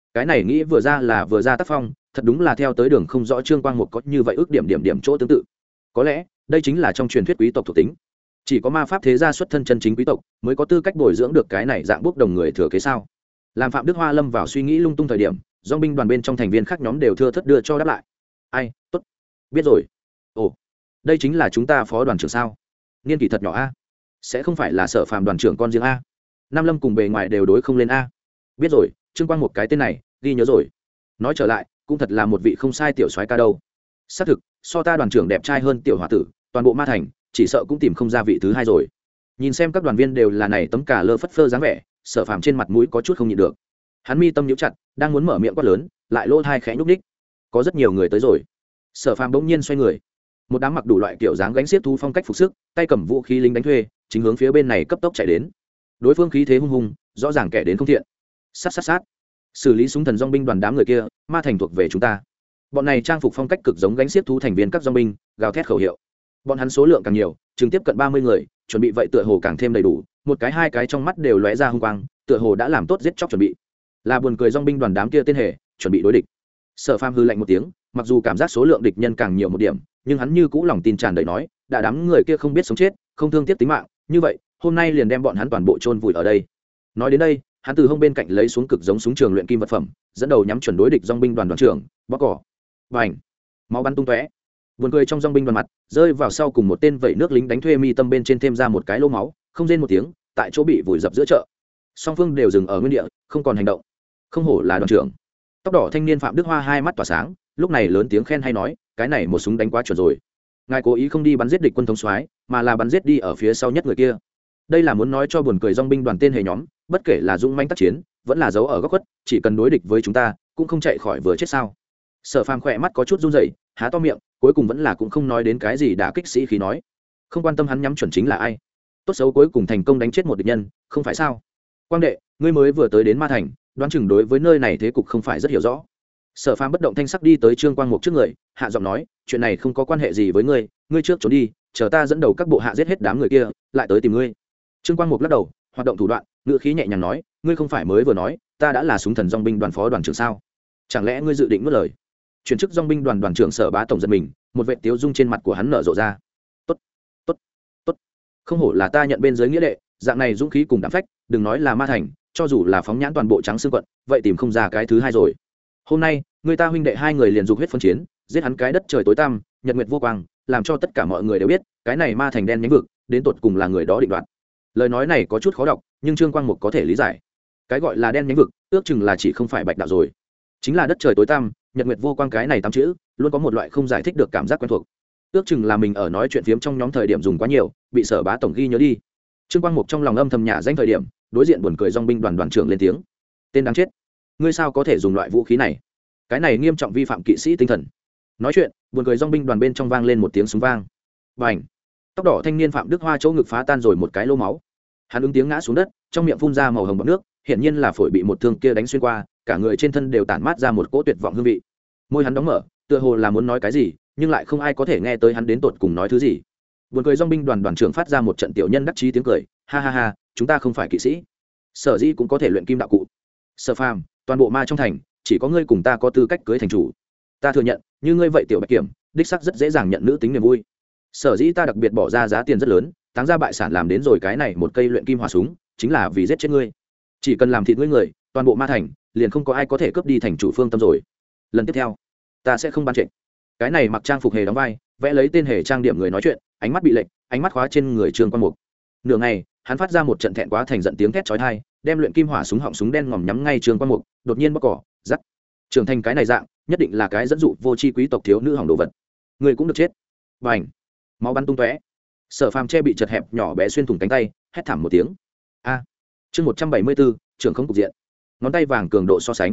cái này nghĩ vừa ra là vừa ra tác phong, thật đúng là theo tới đường không rõ Trương Quang Mục có như vậy ước điểm chỗ tương tự. Có lẽ đây chính là trong truyền thuyết quý tộc thuộc tính, chỉ có ma pháp thế gia xuất thân chân chính quý tộc mới có tư cách bồi dưỡng được cái này dạng bốc đồng người thừa kế sao. Làm Phạm Đức Hoa lâm vào suy nghĩ lung tung thời điểm, dong binh đoàn bên trong thành viên khác nhóm đều thưa thất đưa cho đáp lại. Ai, tốt, biết rồi. Ồ, đây chính là chúng ta phó đoàn trưởng sao? Niên kỷ thật nhỏ a, sẽ không phải là Sở Phàm đoàn trưởng con riêng a? Nam Lâm cùng bề ngoài đều đối không lên a. Biết rồi, Trương Quang một cái tên này ghi nhớ rồi. Nói trở lại, cũng thật là một vị không sai tiểu soái ca đâu. Xác thực, so ta đoàn trưởng đẹp trai hơn tiểu hòa tử, toàn bộ ma thành chỉ sợ cũng tìm không ra vị thứ hai rồi. Nhìn xem các đoàn viên đều là này tấm cả lơ phất phơ dáng vẻ, Sở Phàm trên mặt mũi có chút không nhịn được. Hắn mi tâm nhíu chặt, đang muốn mở miệng quát lớn, lại lỗ tai khẽ nhúc nhích. Có rất nhiều người tới rồi. Sở Phàm bỗng nhiên xoay người, một đám mặc đủ loại kiểu dáng gánh xiếc thú phong cách phục sức, tay cầm vũ khí lính đánh thuê, chính hướng phía bên này cấp tốc chạy đến. Đối phương khí thế hung hùng, rõ ràng kẻ đến không thiện. Sát, xử lý súng thần dong binh đoàn đám người kia, ma thành thuộc về chúng ta. Bọn này trang phục phong cách cực giống gánh xiếc thú thành viên các dong binh, gào thét khẩu hiệu. Bọn hắn số lượng càng nhiều, chừng tiếp cận 30 người, chuẩn bị vậy tựa hồ càng thêm đầy đủ, một cái hai cái trong mắt đều lóe ra hung quang, tựa hồ đã làm tốt giết chóc chuẩn bị. Là buồn cười dong binh đoàn đám kia tên hề, chuẩn bị đối địch. Sở Phàm hư lạnh một tiếng, mặc dù cảm giác số lượng địch nhân càng nhiều một điểm, nhưng hắn như cũ lòng tin tràn đầy nói, đã đám người kia không biết sống chết, không thương tiếc tính mạng, như vậy, hôm nay liền đem bọn hắn toàn bộ chôn vùi ở đây. Nói đến đây, hắn từ hông bên cạnh lấy xuống cực giống súng trường luyện kim vật phẩm, dẫn đầu nhắm chuẩn đối địch dong binh đoàn đoàn trưởng, bóc cỏ. Bành! Máu bắn tung tóe. Buồn cười trong dong binh đoàn mặt, rơi vào sau cùng một tên vẩy nước lính đánh thuê mi tâm bên trên thêm ra một cái lỗ máu, không rên một tiếng, tại chỗ bị vùi dập giữa chợ. Song phương đều dừng ở nguyên địa, không còn hành động. Không hổ là đoàn trưởng. Tóc đỏ thanh niên Phạm Đức Hoa hai mắt tỏa sáng, lúc này lớn tiếng khen hay nói, cái này một súng đánh quá chuẩn rồi. Ngài cố ý không đi bắn giết địch quân thống soái, mà là bắn giết đi ở phía sau nhất người kia. Đây là muốn nói cho buồn cười dong binh đoàn tên hề nhóm, bất kể là dũng mãnh tác chiến, vẫn là giấu ở góc khuất, chỉ cần đối địch với chúng ta, cũng không chạy khỏi vừa chết sao. Sở Phàm khỏe mắt có chút run rẩy, há to miệng, cuối cùng vẫn là cũng không nói đến cái gì đã kích sĩ khí nói. Không quan tâm hắn nhắm chuẩn chính là ai. Tốt xấu cuối cùng thành công đánh chết một địch nhân, không phải sao? Quang đệ, ngươi mới vừa tới đến Ma Thành, đoán chừng đối với nơi này thế cục không phải rất hiểu rõ. Sở Phàm bất động thanh sắc đi tới Trương Quang Mục trước người, hạ giọng nói, chuyện này không có quan hệ gì với ngươi, ngươi trước trốn đi, chờ ta dẫn đầu các bộ hạ giết hết đám người kia, lại tới tìm ngươi. Trương Quang Mục lắc đầu, hoạt động thủ đoạn, ngữ khí nhẹ nhàng nói, ngươi không phải mới vừa nói, ta đã là súng thần dong binh đoàn phó đoàn trưởng sao? Chẳng lẽ ngươi dự định nuốt lời? Chuyển chức dong binh đoàn đoàn trưởng Sở Bá tổng giật mình, một vệt tiếu dung trên mặt của hắn nở rộ ra. Tốt, tốt, tốt, không hổ là ta nhận bên dưới nghĩa đệ, dạng này dũng khí cùng đảm phách, đừng nói là Ma Thành, cho dù là phóng nhãn toàn bộ trắng xương quận, vậy tìm không ra cái thứ hai rồi. Hôm nay, người ta huynh đệ hai người liền dục huyết phân chiến, giết hắn cái đất trời tối tăm, nhật nguyệt vô quang, làm cho tất cả mọi người đều biết, cái này Ma Thành đen nhánh vực, đến tột cùng là người đó định đoạt. Lời nói này có chút khó đọc, nhưng Trương Quang Mục có thể lý giải. Cái gọi là đen nhánh vực, ước chừng là chỉ không phải bạch đạo rồi, chính là đất trời tối tăm, nhật nguyệt vô quang, cái này tám chữ luôn có một loại không giải thích được cảm giác quen thuộc. Ước chừng là mình ở nói chuyện phiếm trong nhóm thời điểm dùng quá nhiều, bị Sở Bá tổng ghi nhớ đi. Trương Quang Mục trong lòng âm thầm nhả danh thời điểm, đối diện buồn cười dong binh đoàn đoàn trưởng lên tiếng, tên đáng chết, ngươi sao có thể dùng loại vũ khí này, cái này nghiêm trọng vi phạm kỵ sĩ tinh thần. Nói chuyện, buồn cười dong binh đoàn bên trong vang lên một tiếng súng vang. Bành! Tóc đỏ thanh niên Phạm Đức Hoa chỗ ngực phá tan rồi một cái lỗ máu, hắn ứng tiếng ngã xuống đất, trong miệng phun ra màu hồng bọt nước, hiển nhiên là phổi bị một thương kia đánh xuyên qua, cả người trên thân đều tản mát ra một cỗ tuyệt vọng hương vị. Môi hắn đóng mở, tựa hồ là muốn nói cái gì, nhưng lại không ai có thể nghe tới hắn đến tột cùng nói thứ gì. Buồn cười dong binh đoàn đoàn trưởng phát ra một trận tiểu nhân đắc chí tiếng cười, ha ha ha, chúng ta không phải kỵ sĩ, sở dĩ cũng có thể luyện kim đạo cụ. Sở Phàm, toàn bộ Ma trong thành, chỉ có ngươi cùng ta có tư cách cưới thành chủ. Ta thừa nhận, như ngươi vậy tiểu bạch kiểm, đích xác rất dễ dàng nhận nữ tính niềm vui. Sở dĩ ta đặc biệt bỏ ra giá tiền rất lớn, táng ra bại sản làm đến rồi cái này một cây luyện kim hỏa súng, chính là vì giết chết ngươi. Chỉ cần làm thịt ngươi người, toàn bộ Ma thành liền không có ai có thể cướp đi thành chủ phương tâm rồi. Lần tiếp theo, ta sẽ không ban trệnh. Cái này mặc trang phục hề đóng vai, vẽ lấy tên hề trang điểm người nói chuyện, ánh mắt bị lệch, ánh mắt khóa trên người Trương Quang Mục. Nửa ngày, hắn phát ra một trận thẹn quá thành giận tiếng thét chói tai, đem luyện kim hỏa súng họng súng đen ngòm nhắm ngay Trương Quang Mục, đột nhiên bóc cỏ, dắt. Trưởng thành cái này dạng, nhất định là cái dẫn dụ vô tri quý tộc thiếu nữ hỏng đồ vật. Người cũng được chết. Bành! Máu bắn tung tóe. Sở Phàm che bị chật hẹp nhỏ bé xuyên thủng cánh tay, hét thảm một tiếng. A! Chương 174, trưởng không cục diện. Ngón tay vàng cường độ so sánh.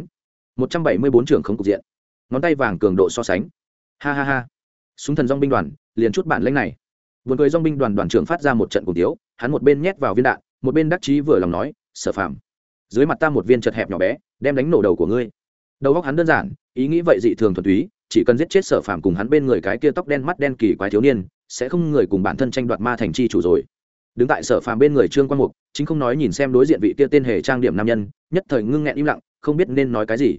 174 trưởng không cục diện. Ngón tay vàng cường độ so sánh. Ha ha ha. Súng thần dong binh đoàn, liền chút bản lĩnh này. Buồn cười dong binh đoàn đoàn trưởng phát ra một trận cùng tiếu, hắn một bên nhét vào viên đạn, một bên đắc chí vừa lòng nói, Sở Phàm, dưới mặt ta một viên chật hẹp nhỏ bé, đem đánh nổ đầu của ngươi. Đầu óc hắn đơn giản, ý nghĩ vậy dị thường thuần túy, chỉ cần giết chết Sở Phàm cùng hắn bên người cái kia tóc đen mắt đen kỳ quái thiếu niên, sẽ không người cùng bản thân tranh đoạt Ma thành chi chủ rồi. Đứng tại Sở Phàm bên người Trương Quang Mục, chính không nói nhìn xem đối diện vị kia tên hề trang điểm nam nhân, nhất thời ngưng nghẹn im lặng, không biết nên nói cái gì.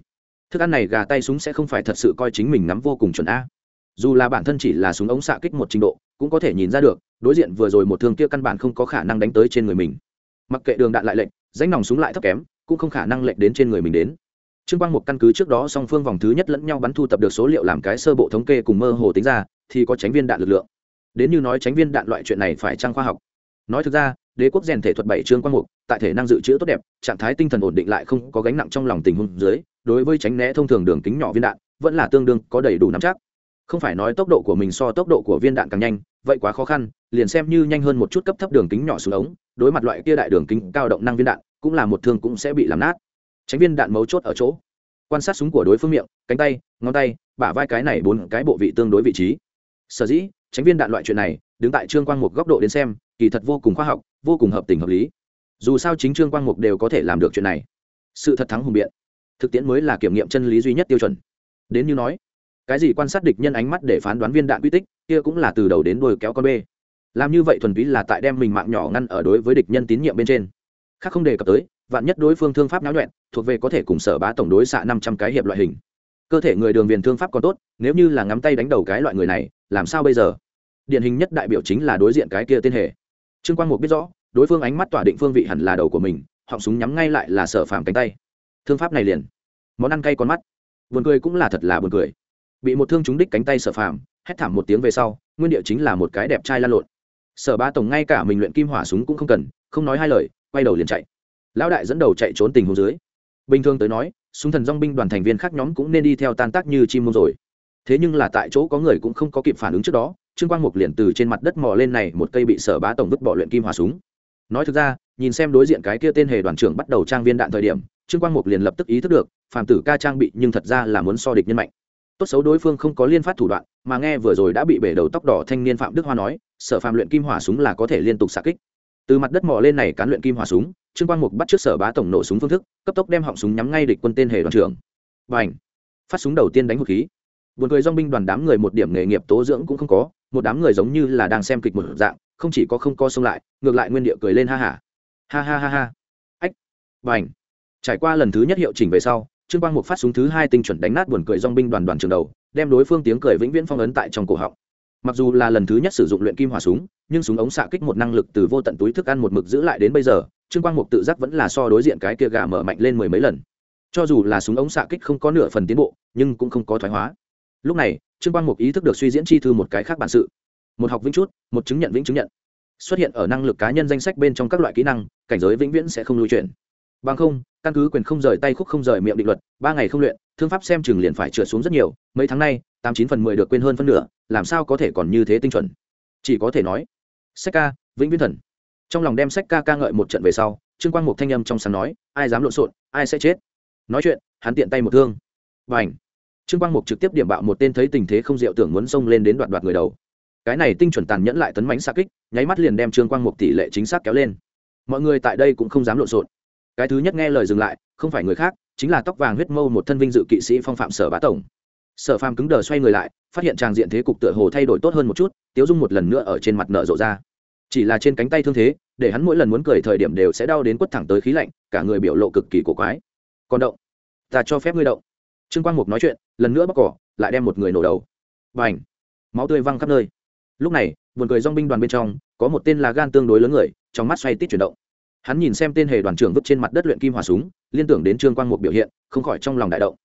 thức ăn này gà tay súng sẽ không phải thật sự coi chính mình nắm vô cùng chuẩn a. Dù là bản thân chỉ là súng ống xạ kích một trình độ cũng có thể nhìn ra được đối diện vừa rồi một thương kia căn bản không có khả năng đánh tới trên người mình. Mặc kệ đường đạn lại lệch, rãnh nòng súng lại thấp kém cũng không khả năng lệch đến trên người mình đến. Trương Quang Mục căn cứ trước đó song phương vòng thứ nhất lẫn nhau bắn thu tập được số liệu làm cái sơ bộ thống kê cùng mơ hồ tính ra thì có tránh viên đạn lực lượng. Đến như nói tránh viên đạn loại chuyện này phải trang khoa học. Nói thực ra, đế quốc rèn thể thuật 7 Trương Quang Mục tại thể năng dự trữ tốt đẹp, trạng thái tinh thần ổn định lại không có gánh nặng trong lòng tình huống dưới, đối với tránh né thông thường đường kính nhỏ viên đạn vẫn là tương đương có đầy đủ nắm chắc. Không phải nói tốc độ của mình so tốc độ của viên đạn càng nhanh, vậy quá khó khăn, liền xem như nhanh hơn một chút cấp thấp đường kính nhỏ xuống ống, đối mặt loại kia đại đường kính cao động năng viên đạn, cũng là một thương cũng sẽ bị làm nát. Tránh viên đạn mấu chốt ở chỗ quan sát súng của đối phương miệng, cánh tay, ngón tay, bả vai cái này 4 cái bộ vị tương đối vị trí. Sở dĩ, tránh viên đạn loại chuyện này, đứng tại Trương Quang Mục góc độ đến xem, kỳ thật vô cùng khoa học, vô cùng hợp tình hợp lý. Dù sao chính Trương Quang Mục đều có thể làm được chuyện này. Sự thật thắng hùng biện, thực tiễn mới là kiểm nghiệm chân lý duy nhất tiêu chuẩn. Đến như nói, cái gì quan sát địch nhân ánh mắt để phán đoán viên đạn quy tích, kia cũng là từ đầu đến đuôi kéo con bê. Làm như vậy thuần túy là tại đem mình mạng nhỏ ngăn ở đối với địch nhân tín nhiệm bên trên. Khác không đề cập tới, vạn nhất đối phương thương pháp náo nhuẹn, thuộc về có thể cùng Sở Bá tổng đối xạ 500 cái hiệp loại hình. Cơ thể người đường viền thương pháp còn tốt, nếu như là ngắm tay đánh đầu cái loại người này, làm sao bây giờ? Điển hình nhất đại biểu chính là đối diện cái kia tên hề. Trương Quang Mục biết rõ, đối phương ánh mắt tỏa định phương vị hẳn là đầu của mình, họng súng nhắm ngay lại là Sở Phàm cánh tay. Thương pháp này liền, món ăn cay con mắt. Buồn cười cũng là thật là buồn cười. Bị một thương trúng đích cánh tay Sở Phàm, hét thảm một tiếng về sau, nguyên địa chính là một cái đẹp trai lăn lộn. Sở Bá tổng ngay cả mình luyện kim hỏa súng cũng không cần, không nói hai lời, quay đầu liền chạy. Lão đại dẫn đầu chạy trốn tình huống dưới. Bình thường tới nói, súng thần dong binh đoàn thành viên khác nhóm cũng nên đi theo tan tác như chim muông rồi. Thế nhưng là tại chỗ có người cũng không có kịp phản ứng trước đó, Trương Quang Mục liền từ trên mặt đất mò lên này một cây bị Sở Bá tổng vứt bỏ luyện kim hỏa súng. Nói thực ra, nhìn xem đối diện cái kia tên hề đoàn trưởng bắt đầu trang viên đạn thời điểm, Trương Quang Mục liền lập tức ý thức được, phàm tử ca trang bị nhưng thật ra là muốn so địch nhân mạnh. Tốt xấu đối phương không có liên phát thủ đoạn, mà nghe vừa rồi đã bị bể đầu tóc đỏ thanh niên Phạm Đức Hoa nói, Sở Phàm luyện kim hỏa súng là có thể liên tục xạ kích. Từ mặt đất mò lên này cán luyện kim hỏa súng, Trương Quang Mục bắt trước Sở Bá tổng nổ súng phương thức, cấp tốc đem họng súng nhắm ngay địch quân tên hề đoàn trưởng. Bành! Phát súng đầu tiên đánh hụt khí. Buồn cười dong binh đoàn đám người một điểm nghề nghiệp tố dưỡng cũng không có, một đám người giống như là đang xem kịch một dạng, không chỉ có không co xông lại, ngược lại nguyên địa cười lên ha hả. Ha ha ha ha. Ách! Bành! Trải qua lần thứ nhất hiệu chỉnh về sau, Trương Quang Mục phát súng thứ 2 tinh chuẩn đánh nát buồn cười dong binh đoàn đoàn trưởng đầu, đem đối phương tiếng cười vĩnh viễn phong ấn tại trong cổ họng. Mặc dù là lần thứ nhất sử dụng luyện kim hỏa súng, nhưng súng ống xạ kích một năng lực từ vô tận túi thức ăn một mực giữ lại đến bây giờ, Trương Quang Mục tự giác vẫn là so đối diện cái kia gà mở mạnh lên 10 mấy lần. Cho dù là súng ống xạ kích không có nửa phần tiến bộ, nhưng cũng không có thoái hóa. Lúc này, Trương Quang Mục ý thức được suy diễn chi thư một cái khác bản sự. Một học vĩnh chút, một chứng nhận vĩnh chứng nhận. Xuất hiện ở năng lực cá nhân danh sách bên trong các loại kỹ năng, cảnh giới vĩnh viễn sẽ không lưu chuyển. Bằng không, căn cứ quyền không rời tay khúc không rời miệng định luật, 3 ngày không luyện, thương pháp xem chừng liền phải trượt xuống rất nhiều, mấy tháng nay, 89/10 được quên hơn phân nửa, làm sao có thể còn như thế tinh chuẩn. Chỉ có thể nói, sách ca, vĩnh viễn thần. Trong lòng đem sách ca ca ngợi một trận về sau, Trương Quang Mục thanh âm trong sáng nói, ai dám lộn xộn, ai sẽ chết. Nói chuyện, hắn tiện tay một thương. Bành! Trương Quang Mục trực tiếp điểm bạo một tên thấy tình thế không diệu tưởng muốn xông lên đến đoạt người đầu. Cái này tinh chuẩn tàn nhẫn lại tấn mãnh xạ kích, nháy mắt liền đem Trương Quang Mục tỷ lệ chính xác kéo lên. Mọi người tại đây cũng không dám lộn xộn. Cái thứ nhất nghe lời dừng lại, không phải người khác, chính là tóc vàng huyết mâu một thân vinh dự kỵ sĩ Phong Phạm Sở Bá tổng. Sở Phàm cứng đờ xoay người lại, phát hiện tràng diện thế cục tựa hồ thay đổi tốt hơn một chút, tiếu dung một lần nữa ở trên mặt nở rộ ra. Chỉ là trên cánh tay thương thế, để hắn mỗi lần muốn cười thời điểm đều sẽ đau đến quất thẳng tới khí lạnh, cả người biểu lộ cực kỳ cổ quái. Còn động, ta cho phép ngươi động. Trương Quang Mục nói chuyện, lần nữa bóc cỏ, lại đem một người nổ đầu. Bành! Máu tươi văng khắp nơi. Lúc này, buồn cười dong binh đoàn bên trong, có một tên là gan tương đối lớn người, trong mắt xoay tít chuyển động. Hắn nhìn xem tên hề đoàn trưởng vứt trên mặt đất luyện kim hỏa súng, liên tưởng đến Trương Quang Mục biểu hiện, không khỏi trong lòng đại động.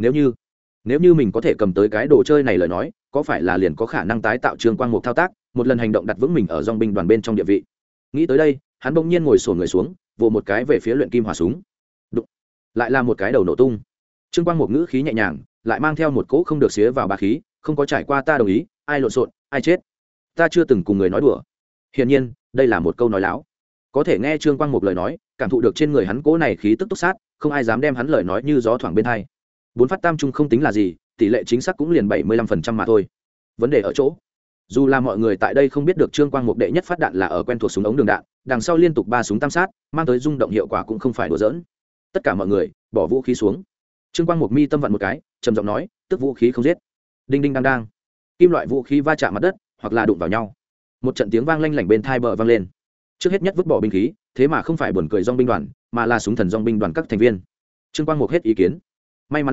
Nếu như mình có thể cầm tới cái đồ chơi này lời nói, có phải là liền có khả năng tái tạo Trương Quang Mục thao tác, một lần hành động đặt vững mình ở dong binh đoàn bên trong địa vị. Nghĩ tới đây, hắn bỗng nhiên ngồi xổm người xuống, vồ một cái về phía luyện kim hỏa súng. Đụng! Lại là một cái đầu nổ tung. Trương Quang Mục ngữ khí nhẹ nhàng, lại mang theo một cỗ không được xía vào bá khí, không có trải qua ta đồng ý, ai lộn xộn, ai chết. Ta chưa từng cùng người nói đùa. Hiển nhiên, đây là một câu nói láo. Có thể nghe Trương Quang Mục lời nói, cảm thụ được trên người hắn cỗ này khí tức túc sát, không ai dám đem hắn lời nói như gió thoảng bên tai. 4 phát tam trung không tính là gì, tỷ lệ chính xác cũng liền 75% mà thôi. Vấn đề ở chỗ, dù là mọi người tại đây không biết được Trương Quang Mục đệ nhất phát đạn là ở quen thuộc súng ống đường đạn, đằng sau liên tục 3 súng tam sát, mang tới rung động hiệu quả cũng không phải đùa giỡn. Tất cả mọi người bỏ vũ khí xuống. Trương Quang Mục mi tâm vặn một cái, trầm giọng nói, tức vũ khí không giết. Đinh đinh đang đang. Kim loại vũ khí va chạm mặt đất, hoặc là đụng vào nhau. Một trận tiếng vang lanh lảnh bên tai bờ vang lên. Trước hết nhất vứt bỏ binh khí, thế mà không phải buồn cười dong binh đoàn, mà là súng thần dong binh đoàn các thành viên. Trương Quang Mục hết ý kiến. May mắn là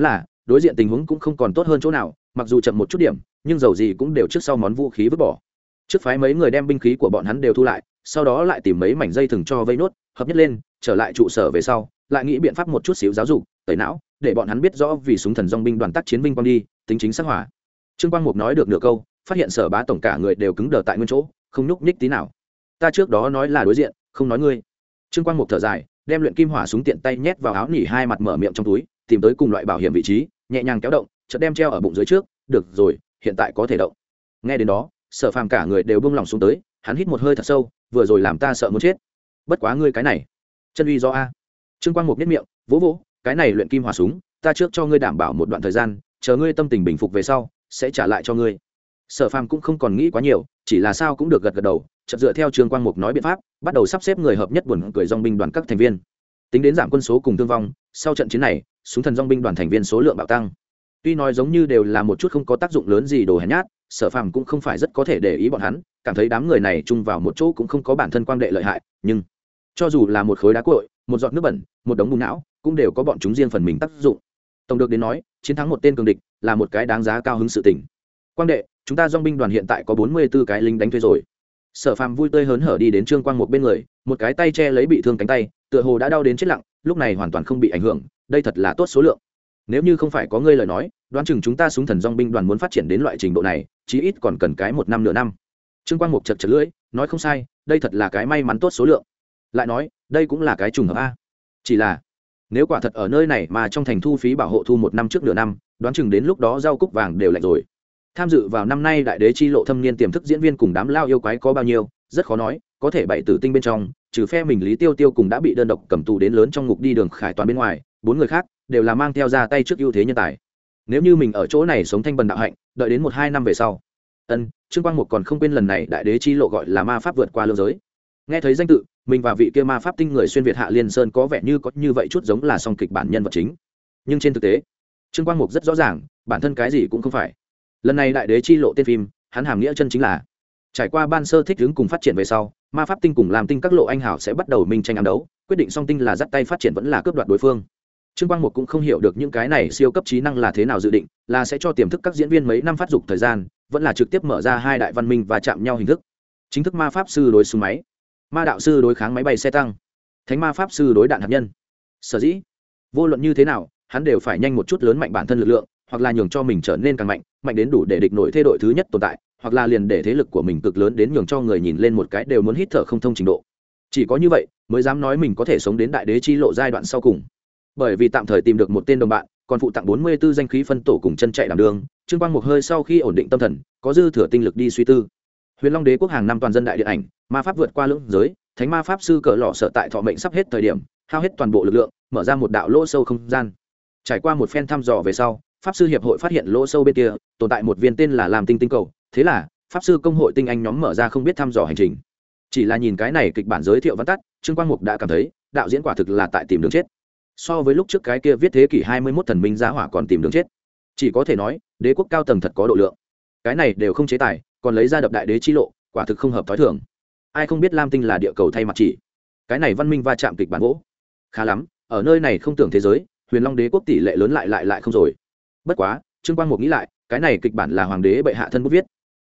đối diện tình huống cũng không còn tốt hơn chỗ nào, mặc dù chậm một chút điểm nhưng dầu gì cũng đều trước sau món vũ khí vứt bỏ. Trước phái mấy người đem binh khí của bọn hắn đều thu lại, sau đó lại tìm mấy mảnh dây thừng cho vây nốt hợp nhất lên, trở lại trụ sở về sau lại nghĩ biện pháp một chút xíu giáo dục tẩy não, để bọn hắn biết rõ vì súng thần dong binh đoàn tác chiến binh quang đi tính chính xác hỏa. Trương Quang Mục nói được nửa câu, phát hiện Sở Bá tổng cả người đều cứng đờ tại nguyên chỗ, không nhúc nhích tí nào. Ta trước đó nói là đối diện, không nói ngươi. Trương Quang Mục thở dài, đem luyện kim hỏa súng tiện tay nhét vào áo nỉ, hai mặt mở miệng trong túi, tìm tới cùng loại bảo hiểm vị trí, nhẹ nhàng kéo động, chợt đem treo ở bụng dưới trước. Được rồi, hiện tại có thể động. Nghe đến đó, Sở Phàm cả người đều buông lỏng xuống tới, hắn hít một hơi thật sâu, vừa rồi làm ta sợ muốn chết. Bất quá ngươi cái này, chân uy do a. Trương Quang Mục nhếch miệng, vỗ vỗ, cái này luyện kim hỏa súng, ta trước cho ngươi đảm bảo một đoạn thời gian, chờ ngươi tâm tình bình phục về sau, sẽ trả lại cho ngươi. Sở Phàm cũng không còn nghĩ quá nhiều, chỉ là sao cũng được gật gật đầu, chợt dựa theo Trương Quang Mục nói biện pháp, bắt đầu sắp xếp người hợp nhất buồn cười dòng binh đoàn các thành viên. Tính đến giảm quân số cùng thương vong, sau trận chiến này, súng thần dòng binh đoàn thành viên số lượng bạo tăng. Tuy nói giống như đều là một chút không có tác dụng lớn gì đồ hèn nhát, Sở Phàm cũng không phải rất có thể để ý bọn hắn, cảm thấy đám người này chung vào một chỗ cũng không có bản thân quang đệ lợi hại, nhưng cho dù là một khối đá cội, một giọt nước bẩn, một đống bùn não, cũng đều có bọn chúng riêng phần mình tác dụng. Tổng được đến nói, chiến thắng một tên cường địch là một cái đáng giá cao hứng sự tình. Quang đệ, chúng ta dòng binh đoàn hiện tại có 44 cái lính đánh thuê rồi. Sở Phàm vui tươi hớn hở đi đến Trương Quang Mục bên người, một cái tay che lấy bị thương cánh tay, tựa hồ đã đau đến chết lặng, lúc này hoàn toàn không bị ảnh hưởng, đây thật là tốt số lượng. Nếu như không phải có ngươi lời nói, đoán chừng chúng ta súng thần dòng binh đoàn muốn phát triển đến loại trình độ này, chí ít còn cần cái 1 năm nửa năm. Trương Quang Mục chật chật lưỡi, nói không sai, đây thật là cái may mắn tốt số lượng. Lại nói, đây cũng là cái trùng hợp a. Chỉ là, nếu quả thật ở nơi này mà trong thành thu phí bảo hộ thu 1 năm trước nửa năm, đoán chừng đến lúc đó rau cúc vàng đều lạnh rồi. Tham dự vào năm nay đại đế chi lộ thâm niên tiềm thức diễn viên cùng đám lao yêu quái có bao nhiêu, rất khó nói, có thể bảy tử tinh bên trong, trừ phe mình Lý Tiêu Tiêu cùng đã bị đơn độc cầm tù đến lớn trong ngục đi đường khải toàn bên ngoài, 4 người khác đều là mang theo ra tay trước ưu thế nhân tài. Nếu như mình ở chỗ này sống thanh bần đạo hạnh, đợi đến 1-2 năm về sau. Trương Quang Mục còn không quên lần này đại đế chi lộ gọi là ma pháp vượt qua lương giới. Nghe thấy danh tự, mình và vị kia ma pháp tinh người xuyên việt Hạ Liên Sơn có vẻ như có như vậy chút giống là song kịch bản nhân vật chính. Nhưng trên thực tế, Trương Quang Mục rất rõ ràng, bản thân cái gì cũng không phải. Lần này đại đế chi lộ tên phim, hắn hàm nghĩa chân chính là trải qua ban sơ thích ứng cùng phát triển về sau, ma pháp tinh cùng làm tinh các lộ anh hảo sẽ bắt đầu minh tranh ám đấu, quyết định song tinh là dắt tay phát triển vẫn là cướp đoạt đối phương. Trương Quang Mục cũng không hiểu được những cái này siêu cấp trí năng là thế nào dự định, là sẽ cho tiềm thức các diễn viên mấy năm phát dục thời gian, vẫn là trực tiếp mở ra hai đại văn minh và chạm nhau hình thức. Chính thức ma pháp sư đối súng máy, ma đạo sư đối kháng máy bay xe tăng, thánh ma pháp sư đối đạn hạt nhân. Sở dĩ, vô luận như thế nào, hắn đều phải nhanh một chút lớn mạnh bản thân lực lượng, hoặc là nhường cho mình trở nên càng mạnh, mạnh đến đủ để địch nổi thế đội thứ nhất tồn tại, hoặc là liền để thế lực của mình cực lớn đến nhường cho người nhìn lên một cái đều muốn hít thở không thông trình độ. Chỉ có như vậy mới dám nói mình có thể sống đến đại đế chi lộ giai đoạn sau cùng. Bởi vì tạm thời tìm được một tên đồng bạn, còn phụ tặng 44 danh khí phân tổ cùng chân chạy đảm đường, Trương Quang Mục hơi sau khi ổn định tâm thần, có dư thừa tinh lực đi suy tư. Huyền Long Đế quốc hàng năm toàn dân đại điện ảnh, ma pháp vượt qua lưỡng giới, thánh ma pháp sư cỡ lọ sợ tại thọ mệnh sắp hết thời điểm, hao hết toàn bộ lực lượng, mở ra một đạo lỗ sâu không gian. Trải qua một phen thăm dò về sau, pháp sư hiệp hội phát hiện lỗ sâu bên kia tồn tại một viên tên là Lam Tinh tinh cầu, thế là pháp sư công hội tinh anh nhóm mở ra không biết thăm dò hành trình. Chỉ là nhìn cái này kịch bản giới thiệu văn tắt, Trương Quang Mục đã cảm thấy đạo diễn quả thực là tại tìm đường chết. So với lúc trước cái kia viết thế kỷ 21 thần minh giá hỏa còn tìm đường chết. Chỉ có thể nói đế quốc cao tầng thật có độ lượng, cái này đều không chế tài, còn lấy ra đập đại đế chi lộ, quả thực không hợp thói thường. Ai không biết Lam Tinh là địa cầu thay mặt chỉ, cái này văn minh va chạm kịch bản gỗ khá lắm, ở nơi này không tưởng thế giới Huyền Long Đế quốc tỷ lệ lớn lại không rồi. Bất quá Trương Quang Mục nghĩ lại, cái này kịch bản là hoàng đế bệ hạ thân bút viết,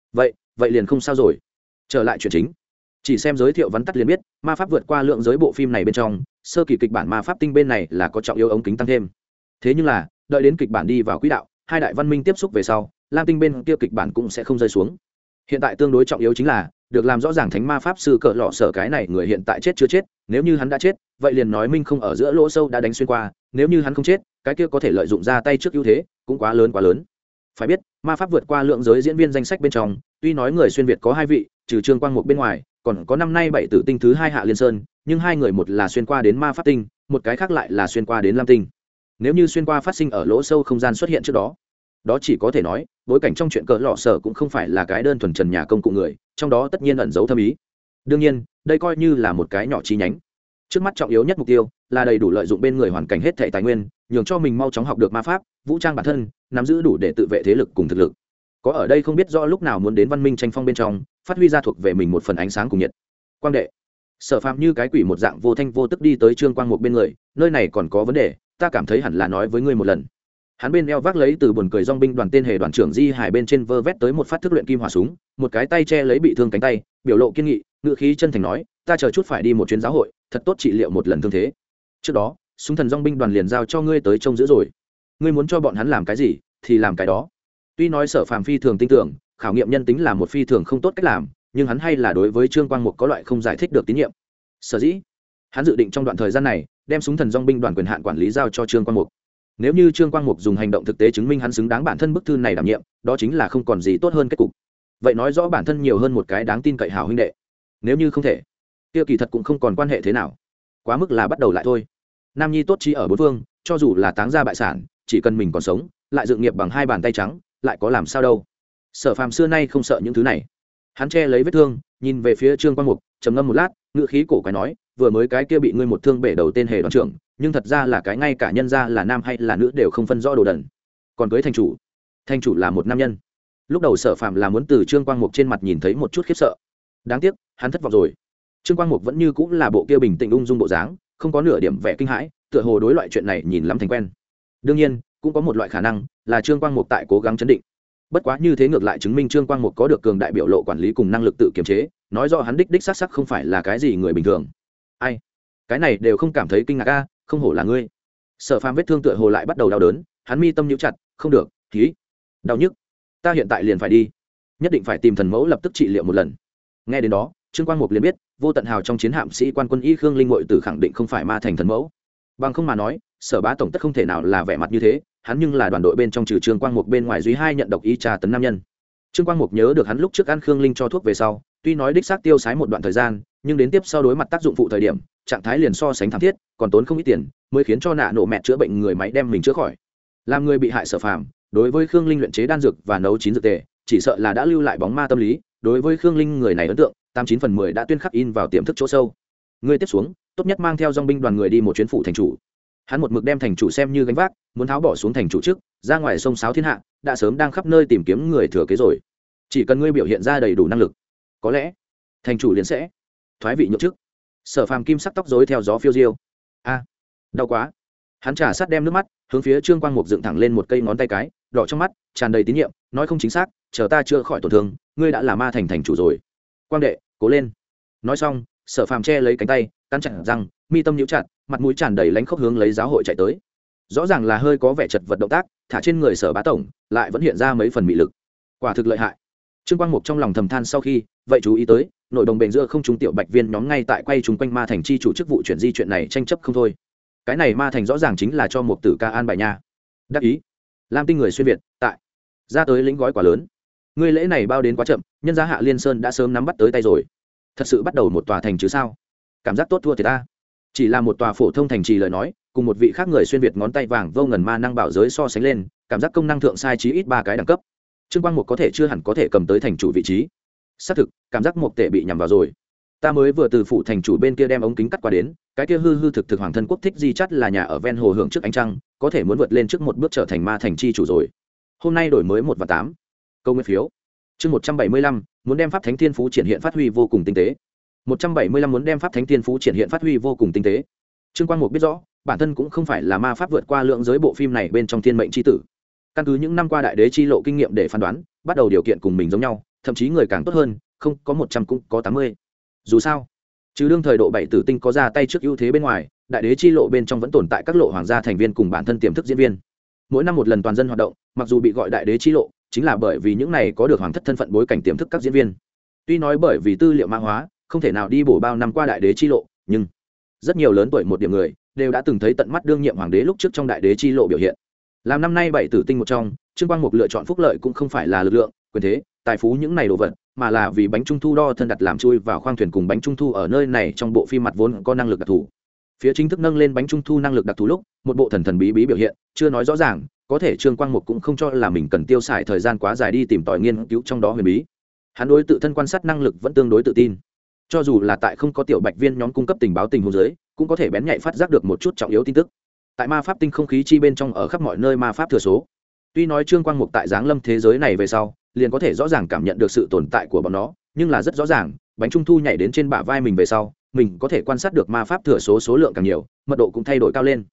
vậy liền không sao rồi. Trở lại chuyện chính, chỉ xem giới thiệu vắn tắt liền biết, ma pháp vượt qua lượng giới bộ phim này bên trong, sơ kỳ kịch bản ma pháp tinh bên này là có trọng yếu ống kính tăng thêm. Thế nhưng là đợi đến kịch bản đi vào quỹ đạo, hai đại văn minh tiếp xúc về sau, Lam Tinh bên kia kịch bản cũng sẽ không rơi xuống. Hiện tại tương đối trọng yếu chính là được làm rõ ràng thánh ma pháp sư cỡ lọ sở cái này người hiện tại chết chưa chết. Nếu như hắn đã chết, vậy liền nói minh không ở giữa lỗ sâu đã đánh xuyên qua. Nếu như hắn không chết, cái kia có thể lợi dụng ra tay trước ưu thế cũng quá lớn. Phải biết, ma pháp vượt qua lượng giới diễn viên danh sách bên trong, tuy nói người xuyên việt có 2 vị, trừ Trương Quang Mục bên ngoài, còn có năm nay 7 tử tinh thứ 2 Hạ Liên Sơn, nhưng 2 người một là xuyên qua đến ma pháp tinh, một cái khác lại là xuyên qua đến Lam Tinh. Nếu như xuyên qua phát sinh ở lỗ sâu không gian xuất hiện trước đó, đó chỉ có thể nói bối cảnh trong chuyện cỡ lọ sở cũng không phải là cái đơn thuần trần nhà công cụ người, trong đó tất nhiên ẩn giấu thâm ý. Đương nhiên đây coi như là một cái nhỏ chi nhánh. Trước mắt trọng yếu nhất mục tiêu là đầy đủ lợi dụng bên người hoàn cảnh hết thảy tài nguyên, nhường cho mình mau chóng học được ma pháp, vũ trang bản thân, nắm giữ đủ để tự vệ thế lực cùng thực lực. Có ở đây không biết rõ lúc nào muốn đến văn minh tranh phong bên trong, phát huy ra thuộc về mình một phần ánh sáng cùng nhiệt. Quang đệ, Sở Phạm như cái quỷ một dạng vô thanh vô tức đi tới Trương Quang Mục bên người, nơi này còn có vấn đề, ta cảm thấy hẳn là nói với ngươi một lần. hắn bên eo vác lấy từ buồn cười dong binh đoàn tên hề đoàn trưởng Di Hải bên trên vơ vét tới một phát thức luyện kim hỏa súng, một cái tay che lấy bị thương cánh tay, biểu lộ kiên nghị, ngữ khí chân thành nói, ta chờ chút phải đi một chuyến giáo hội, thật tốt trị liệu một lần thương thế. Trước đó, súng thần dong binh đoàn liền giao cho ngươi tới trông giữ rồi. Ngươi muốn cho bọn hắn làm cái gì thì làm cái đó. Tuy nói Sở Phàm phi thường tin tưởng, khảo nghiệm nhân tính là một phi thường không tốt cách làm, nhưng hắn hay là đối với Trương Quang Mục có loại không giải thích được tín nhiệm. Sở dĩ, hắn dự định trong đoạn thời gian này, đem súng thần dong binh đoàn quyền hạn quản lý giao cho Trương Quang Mục. Nếu như Trương Quang Mục dùng hành động thực tế chứng minh hắn xứng đáng bản thân bức thư này đảm nhiệm, đó chính là không còn gì tốt hơn kết cục. Vậy nói rõ bản thân nhiều hơn một cái đáng tin cậy hảo huynh đệ. Nếu như không thể, kia kỳ thật cũng không còn quan hệ thế nào. Quá mức là bắt đầu lại thôi. Nam nhi tốt chí ở bốn phương, cho dù là táng gia bại sản, chỉ cần mình còn sống, lại dựng nghiệp bằng hai bàn tay trắng, lại có làm sao đâu. Sở Phàm xưa nay không sợ những thứ này. Hắn che lấy vết thương, nhìn về phía Trương Quang Mục, trầm ngâm một lát, ngữ khí cổ quái nói, vừa mới cái kia bị ngươi một thương bể đầu tên hề đoàn trưởng, nhưng thật ra là cái ngay cả nhân ra là nam hay là nữ đều không phân rõ đồ đần. Còn cưới thành chủ là một nam nhân. Lúc đầu Sở Phàm là muốn từ Trương Quang Mục trên mặt nhìn thấy một chút khiếp sợ, đáng tiếc hắn thất vọng rồi. Trương Quang Mục vẫn như cũng là bộ kia bình tĩnh ung dung bộ dáng, không có nửa điểm vẻ kinh hãi, tựa hồ đối loại chuyện này nhìn lắm thành quen. Đương nhiên cũng có một loại khả năng là Trương Quang Mục tại cố gắng chấn định. Bất quá như thế ngược lại chứng minh Trương Quang Mục có được cường đại biểu lộ quản lý cùng năng lực tự kiềm chế, nói rõ hắn đích xác không phải là cái gì người bình thường. Ai, cái này đều không cảm thấy kinh ngạc a, không hổ là ngươi. Sở Phàm vết thương tựa hồ lại bắt đầu đau đớn, hắn mi tâm nhíu chặt, không được, khí, đau nhức, ta hiện tại liền phải đi, nhất định phải tìm thần mẫu lập tức trị liệu một lần. Nghe đến đó, Trương Quang Mục liền biết, Vô Tận Hào trong chiến hạm sĩ quan quân y Khương Linh Ngụy tử khẳng định không phải ma thành thần mẫu. Bằng không mà nói, Sở Bá tổng tất không thể nào là vẻ mặt như thế, hắn nhưng là đoàn đội bên trong trừ Trương Quang Mục bên ngoài duy hai nhận độc y tra tấn nam nhân. Trương Quang Mục nhớ được hắn lúc trước ăn Khương Linh cho thuốc về sau, tuy nói đích xác tiêu sái một đoạn thời gian, nhưng đến tiếp sau đối mặt tác dụng phụ thời điểm, trạng thái liền so sánh thảm thiết, còn tốn không ít tiền, mới khiến cho nạ nổ mẹ chữa bệnh người máy đem mình chữa khỏi. Làm người bị hại Sở Phàm, đối với Khương Linh luyện chế đan dược và nấu chín dược tề, chỉ sợ là đã lưu lại bóng ma tâm lý, đối với Khương Linh người này ấn tượng, 89/10 đã tuyên khắc in vào tiềm thức chỗ sâu. Ngươi tiếp xuống, tốt nhất mang theo dòng binh đoàn người đi một chuyến phủ thành chủ. Hắn một mực đem thành chủ xem như gánh vác, muốn tháo bỏ xuống thành chủ trước, ra ngoài sông sáo thiên hạ, đã sớm đang khắp nơi tìm kiếm người thừa kế rồi. Chỉ cần ngươi biểu hiện ra đầy đủ năng lực, có lẽ thành chủ liền sẽ thoái vị nhượng chức. Sở Phàm kim sắc tóc rối theo gió phiêu diêu. A, đau quá. Hắn trà sát đem nước mắt hướng phía Trương Quang Mục dựng thẳng lên một cây ngón tay cái, đỏ trong mắt tràn đầy tín nhiệm, nói không chính xác, chờ ta chữa khỏi tổn thương, ngươi đã là ma thành chủ rồi. Quang đệ, cố lên. Nói xong, Sở Phàm che lấy cánh tay, cắn chặt răng, mi tâm nhíu chặt, mặt mũi tràn đầy lánh khóc hướng lấy giáo hội chạy tới. Rõ ràng là hơi có vẻ chật vật động tác, thả trên người Sở Bá tổng, lại vẫn hiện ra mấy phần mị lực. Quả thực lợi hại. Trương Quang Mục trong lòng thầm than sau khi, vậy chú ý tới, nội đồng bền giữa không trung tiểu bạch viên nhóm ngay tại quay chúng quanh ma thành chi chủ chức vụ chuyển di chuyện này tranh chấp không thôi. Cái này ma thành rõ ràng chính là cho một tử ca an bài nha. Đắc ý. Lam Tinh người xuyên việt, tại ra tới lĩnh gói quả lớn. Ngươi lễ này bao đến quá chậm, nhân gia Hạ Liên Sơn đã sớm nắm bắt tới tay rồi. Thật sự bắt đầu một tòa thành chứ sao? Cảm giác tốt thua thì ta. Chỉ là một tòa phổ thông thành trì lời nói, cùng một vị khác người xuyên việt ngón tay vàng vô ngần ma năng bảo giới so sánh lên, cảm giác công năng thượng sai chí ít 3 cái đẳng cấp. Trương Quang Mục có thể chưa hẳn có thể cầm tới thành chủ vị trí. Xác thực, cảm giác Mục Tệ bị nhằm vào rồi. Ta mới vừa từ phủ thành chủ bên kia đem ống kính cắt qua đến, cái kia hư thực hoàng thân quốc thích di chắt là nhà ở ven hồ hưởng trước ánh trăng, có thể muốn vượt lên trước một bước trở thành ma thành chi chủ rồi. Hôm nay đổi mới 1 và 8. Câu nguyên phiếu. Chương 175, muốn đem pháp thánh thiên phú triển hiện phát huy vô cùng tinh tế. 175 muốn đem pháp thánh thiên phú triển hiện phát huy vô cùng tinh tế. Trương Quang Mục biết rõ, bản thân cũng không phải là ma pháp vượt qua lượng giới bộ phim này bên trong thiên mệnh chi tử. Căn cứ những năm qua đại đế chi lộ kinh nghiệm để phán đoán, bắt đầu điều kiện cùng mình giống nhau, thậm chí người càng tốt hơn, không có 100 cũng có 80. Dù sao, trừ đương thời độ 7 tử tinh có ra tay trước ưu thế bên ngoài, đại đế chi lộ bên trong vẫn tồn tại các lộ hoàng gia thành viên cùng bản thân tiềm thức diễn viên. Mỗi năm một lần toàn dân hoạt động, mặc dù bị gọi đại đế chi lộ, chính là bởi vì những này có được hoàng thất thân phận bối cảnh tiềm thức các diễn viên. Tuy nói bởi vì tư liệu mã hóa, không thể nào đi bổ bao năm qua đại đế chi lộ, nhưng rất nhiều lớn tuổi một điểm người đều đã từng thấy tận mắt đương nhiệm hoàng đế lúc trước trong đại đế chi lộ biểu hiện. Làm năm nay 7 tử tinh một trong, Trương Quang Mục lựa chọn phúc lợi cũng không phải là lực lượng, quyền thế, tài phú những này đồ vật, mà là vì bánh trung thu đo thân đặt làm chui vào khoang thuyền cùng bánh trung thu ở nơi này trong bộ phim mặt vốn có năng lực đặc thù. Phía chính thức nâng lên bánh trung thu năng lực đặc thù lúc, một bộ thần thần bí bí biểu hiện, chưa nói rõ ràng, có thể Trương Quang Mục cũng không cho là mình cần tiêu xài thời gian quá dài đi tìm tòi nghiên cứu trong đó huyền bí. Hắn đối tự thân quan sát năng lực vẫn tương đối tự tin. Cho dù là tại không có tiểu bạch viên nhóm cung cấp tình báo tình huống dưới, cũng có thể bén nhạy phát giác được một chút trọng yếu tin tức. Tại ma pháp tinh không khí chi bên trong ở khắp mọi nơi ma pháp thừa số. Tuy nói Trương Quang Mục tại giáng lâm thế giới này về sau, liền có thể rõ ràng cảm nhận được sự tồn tại của bọn nó, nhưng là rất rõ ràng, bánh trung thu nhảy đến trên bả vai mình về sau, mình có thể quan sát được ma pháp thừa số số lượng càng nhiều, mật độ cũng thay đổi cao lên.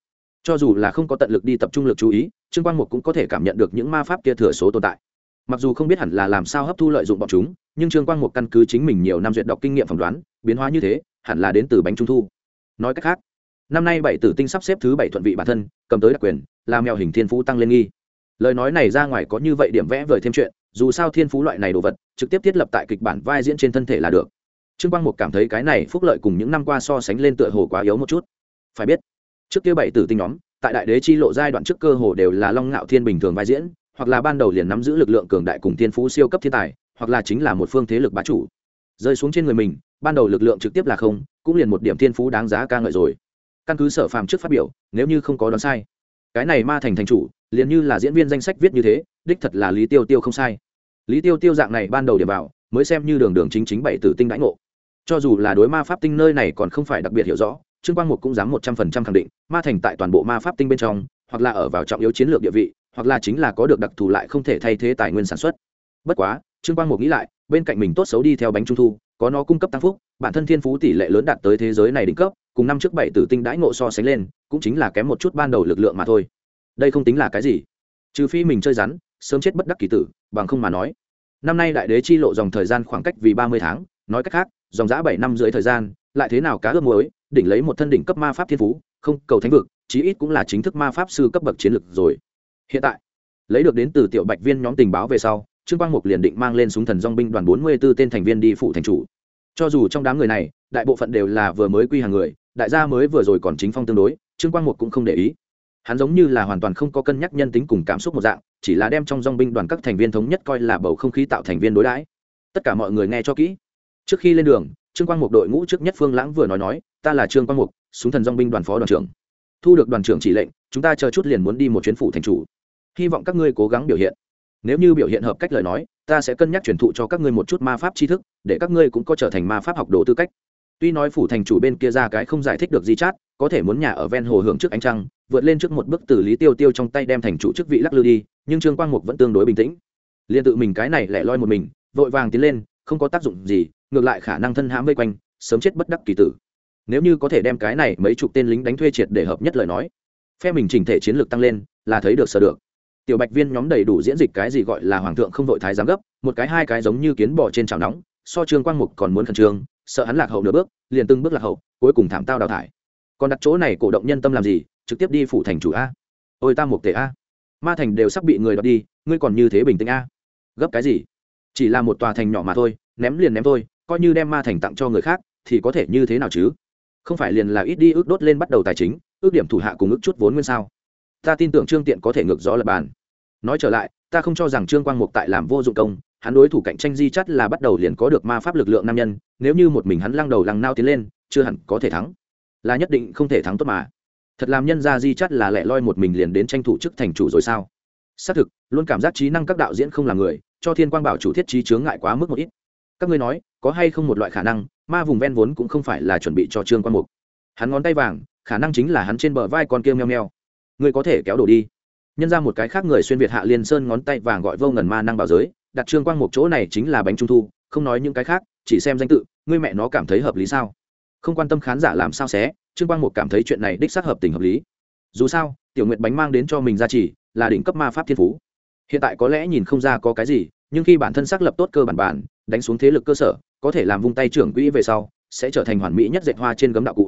cho dù là không có tận lực đi tập trung lực chú ý, Trương Quang Mục cũng có thể cảm nhận được những ma pháp kia thừa số tồn tại. Mặc dù không biết hẳn là làm sao hấp thu lợi dụng bọn chúng, nhưng Trương Quang Mục căn cứ chính mình nhiều năm duyệt đọc kinh nghiệm phỏng đoán, biến hóa như thế hẳn là đến từ bánh trung thu. Nói cách khác, năm nay bảy tử tinh sắp xếp thứ 7 thuận vị bản thân, cầm tới đặc quyền, làm mèo hình thiên phú tăng lên nghi. Lời nói này ra ngoài có như vậy điểm vẽ vời thêm chuyện, dù sao thiên phú loại này đồ vật, trực tiếp thiết lập tại kịch bản vai diễn trên thân thể là được. Trương Quang Mục cảm thấy cái này phúc lợi cùng những năm qua so sánh lên tựa hồ quá yếu một chút. Phải biết, trước kia bảy tử tinh nhóm, tại đại đế chi lộ giai đoạn trước cơ hồ đều là Long Ngạo Thiên bình thường vai diễn, hoặc là ban đầu liền nắm giữ lực lượng cường đại cùng thiên phú siêu cấp thiên tài, hoặc là chính là một phương thế lực bá chủ. Rơi xuống trên người mình, ban đầu lực lượng trực tiếp là không, cũng liền một điểm thiên phú đáng giá ca ngợi rồi. Căn cứ Sở Phàm trước phát biểu, nếu như không có đoán sai, cái này ma thành thành chủ, liền như là diễn viên danh sách viết như thế, đích thật là Lý Tiêu Tiêu không sai. Lý Tiêu Tiêu dạng này ban đầu điểm vào, mới xem như đường đường chính chính bảy tử tinh đãi ngộ. Cho dù là đối ma pháp tinh nơi này còn không phải đặc biệt hiểu rõ, Trương Quang Mục cũng dám 100% khẳng định, ma thành tại toàn bộ ma pháp tinh bên trong, hoặc là ở vào trọng yếu chiến lược địa vị, hoặc là chính là có được đặc thù lại không thể thay thế tài nguyên sản xuất. Bất quá, Trương Quang Mục nghĩ lại, bên cạnh mình tốt xấu đi theo bánh trung thu, có nó cung cấp tăng phúc, bản thân thiên phú tỷ lệ lớn đạt tới thế giới này đỉnh cấp, cùng năm trước bảy tử tinh đãi ngộ so sánh lên, cũng chính là kém một chút ban đầu lực lượng mà thôi. Đây không tính là cái gì, trừ phi mình chơi rắn, sớm chết bất đắc kỳ tử, bằng không mà nói. Năm nay đại đế chi lộ dòng thời gian khoảng cách vì 30 tháng, nói cách khác, dòng dã 7 năm dưới thời gian, lại thế nào cá ướp muối, đỉnh lấy một thân đỉnh cấp ma pháp thiên phú, không cầu thánh vực, chí ít cũng là chính thức ma pháp sư cấp bậc chiến lực rồi. Hiện tại, lấy được đến từ tiểu bạch viên nhóm tình báo về sau, Trương Quang Mục liền định mang lên súng thần dòng binh đoàn 44 tên thành viên đi phụ thành chủ. Cho dù trong đám người này, đại bộ phận đều là vừa mới quy hàng người, đại gia mới vừa rồi còn chính phong tương đối, Trương Quang Mục cũng không để ý. Hắn giống như là hoàn toàn không có cân nhắc nhân tính cùng cảm xúc một dạng, chỉ là đem trong dòng binh đoàn các thành viên thống nhất coi là bầu không khí tạo thành viên đối đãi. Tất cả mọi người nghe cho kỹ. Trước khi lên đường, Trương Quang Mục đội ngũ trước nhất Phương Lãng vừa nói, ta là Trương Quang Mục, súng thần dòng binh đoàn phó đoàn trưởng. Thu được đoàn trưởng chỉ lệnh, chúng ta chờ chút liền muốn đi một chuyến phủ thành chủ. Hy vọng các ngươi cố gắng biểu hiện. Nếu như biểu hiện hợp cách lời nói, ta sẽ cân nhắc truyền thụ cho các ngươi một chút ma pháp tri thức, để các ngươi cũng có trở thành ma pháp học đồ tư cách. Tuy nói phủ thành chủ bên kia ra cái không giải thích được gì chát, có thể muốn nhà ở ven hồ hưởng trước ánh trăng, vượt lên trước một bước từ Lý Tiêu Tiêu trong tay đem thành chủ chức vị lắc lư đi, nhưng Trương Quang Mục vẫn tương đối bình tĩnh. Liên tự mình cái này lẻ loi một mình, vội vàng tiến lên, không có tác dụng gì, ngược lại khả năng thân hãm vây quanh, sớm chết bất đắc kỳ tử. Nếu như có thể đem cái này mấy chục tên lính đánh thuê triệt để hợp nhất lời nói, phe mình chỉnh thể chiến lược tăng lên, là thấy được sở được. Tiểu bạch viên nhóm đầy đủ diễn dịch cái gì gọi là hoàng thượng không vội thái giám gấp, một cái hai cái giống như kiến bò trên chảo nóng, so Trương Quang Mục còn muốn khẩn trương, sợ hắn lạc hậu nửa bước, liền từng bước lạc hậu, cuối cùng thảm tao đào thải. Còn đặt chỗ này cổ động nhân tâm làm gì, trực tiếp đi phủ thành chủ a. Ôi ta Mục tể a, ma thành đều sắp bị người đoạt đi, ngươi còn như thế bình tĩnh a. Gấp cái gì? Chỉ là một tòa thành nhỏ mà thôi, ném liền ném thôi, coi như đem ma thành tặng cho người khác thì có thể như thế nào chứ? Không phải liền là ít đi ước đốt lên bắt đầu tài chính, ước điểm thủ hạ cùng ước chút vốn nguyên sao? Ta tin tưởng Trương Tiện có thể ngược gió lập bàn. Nói trở lại, ta không cho rằng Trương Quang Mục tại làm vô dụng công, hắn đối thủ cạnh tranh di chắt là bắt đầu liền có được ma pháp lực lượng nam nhân, nếu như một mình hắn lăng đầu lăng nao tiến lên, chưa hẳn có thể thắng. Là nhất định không thể thắng tốt mà. Thật làm nhân ra di chắt là lẻ loi một mình liền đến tranh thủ chức thành chủ rồi sao? Xác thực, luôn cảm giác trí năng các đạo diễn không là người, cho Thiên Quang Bảo chủ thiết trí chướng ngại quá mức một ít. Các ngươi nói, có hay không một loại khả năng, ma vùng ven vốn cũng không phải là chuẩn bị cho Trương Quang Mục. Hắn ngón tay vàng, khả năng chính là hắn trên bờ vai con kia meo meo. Ngươi có thể kéo đổ đi. Nhân ra một cái khác người xuyên việt hạ liên sơn ngón tay vàng gọi vô ngần ma năng bảo giới, đặt Trương Quang Mục chỗ này chính là bánh trung thu, không nói những cái khác, chỉ xem danh tự, ngươi mẹ nó cảm thấy hợp lý sao? Không quan tâm khán giả làm sao xé, Trương Quang Mục cảm thấy chuyện này đích xác hợp tình hợp lý. Dù sao, tiểu nguyệt bánh mang đến cho mình gia trì, là đỉnh cấp ma pháp thiên phú. Hiện tại có lẽ nhìn không ra có cái gì, nhưng khi bản thân xác lập tốt cơ bản, đánh xuống thế lực cơ sở, có thể làm vung tay trưởng quỹ về sau, sẽ trở thành hoàn mỹ nhất dệt hoa trên gấm đạo cụ.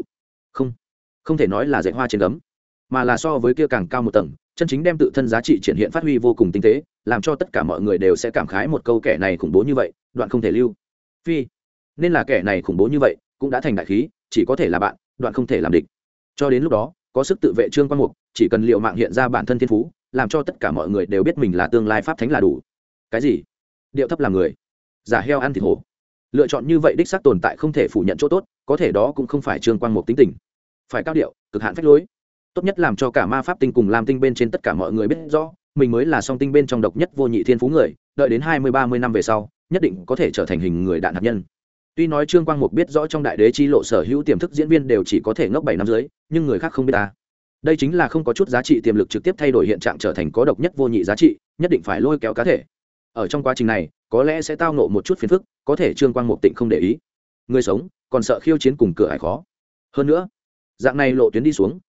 Không thể nói là dệt hoa trên gấm, mà là so với kia càng cao một tầng, chân chính đem tự thân giá trị triển hiện phát huy vô cùng tinh tế, làm cho tất cả mọi người đều sẽ cảm khái một câu kẻ này khủng bố như vậy, đoạn không thể lưu. Phi, nên là kẻ này khủng bố như vậy, cũng đã thành đại khí, chỉ có thể là bạn, đoạn không thể làm địch. Cho đến lúc đó, có sức tự vệ Trương Quang Mục, chỉ cần liệu mạng hiện ra bản thân thiên phú, làm cho tất cả mọi người đều biết mình là tương lai pháp thánh là đủ. Cái gì? Điệu thấp làm người, giả heo ăn thịt hổ. Lựa chọn như vậy đích xác tồn tại không thể phủ nhận chỗ tốt, có thể đó cũng không phải Trương Quang Mục tính tình. Phải cao điệu, cực hạn phách lối. Tốt nhất làm cho cả ma pháp tinh cùng lam tinh bên trên tất cả mọi người biết rõ, mình mới là song tinh bên trong độc nhất vô nhị thiên phú người, đợi đến 20-30 năm về sau, nhất định có thể trở thành hình người đạn hạt nhân. Tuy nói Trương Quang Mục biết rõ trong đại đế chi lộ sở hữu tiềm thức diễn viên đều chỉ có thể ngốc 7 năm dưới, nhưng người khác không biết ta. Đây chính là không có chút giá trị tiềm lực trực tiếp thay đổi hiện trạng trở thành có độc nhất vô nhị giá trị, nhất định phải lôi kéo cá thể. Ở trong quá trình này, có lẽ sẽ tao ngộ một chút phiền phức, có thể Trương Quang Mục tịnh không để ý. Người sống, còn sợ khiêu chiến cùng cửa ải khó. Hơn nữa, dạng này lộ tuyến đi xuống,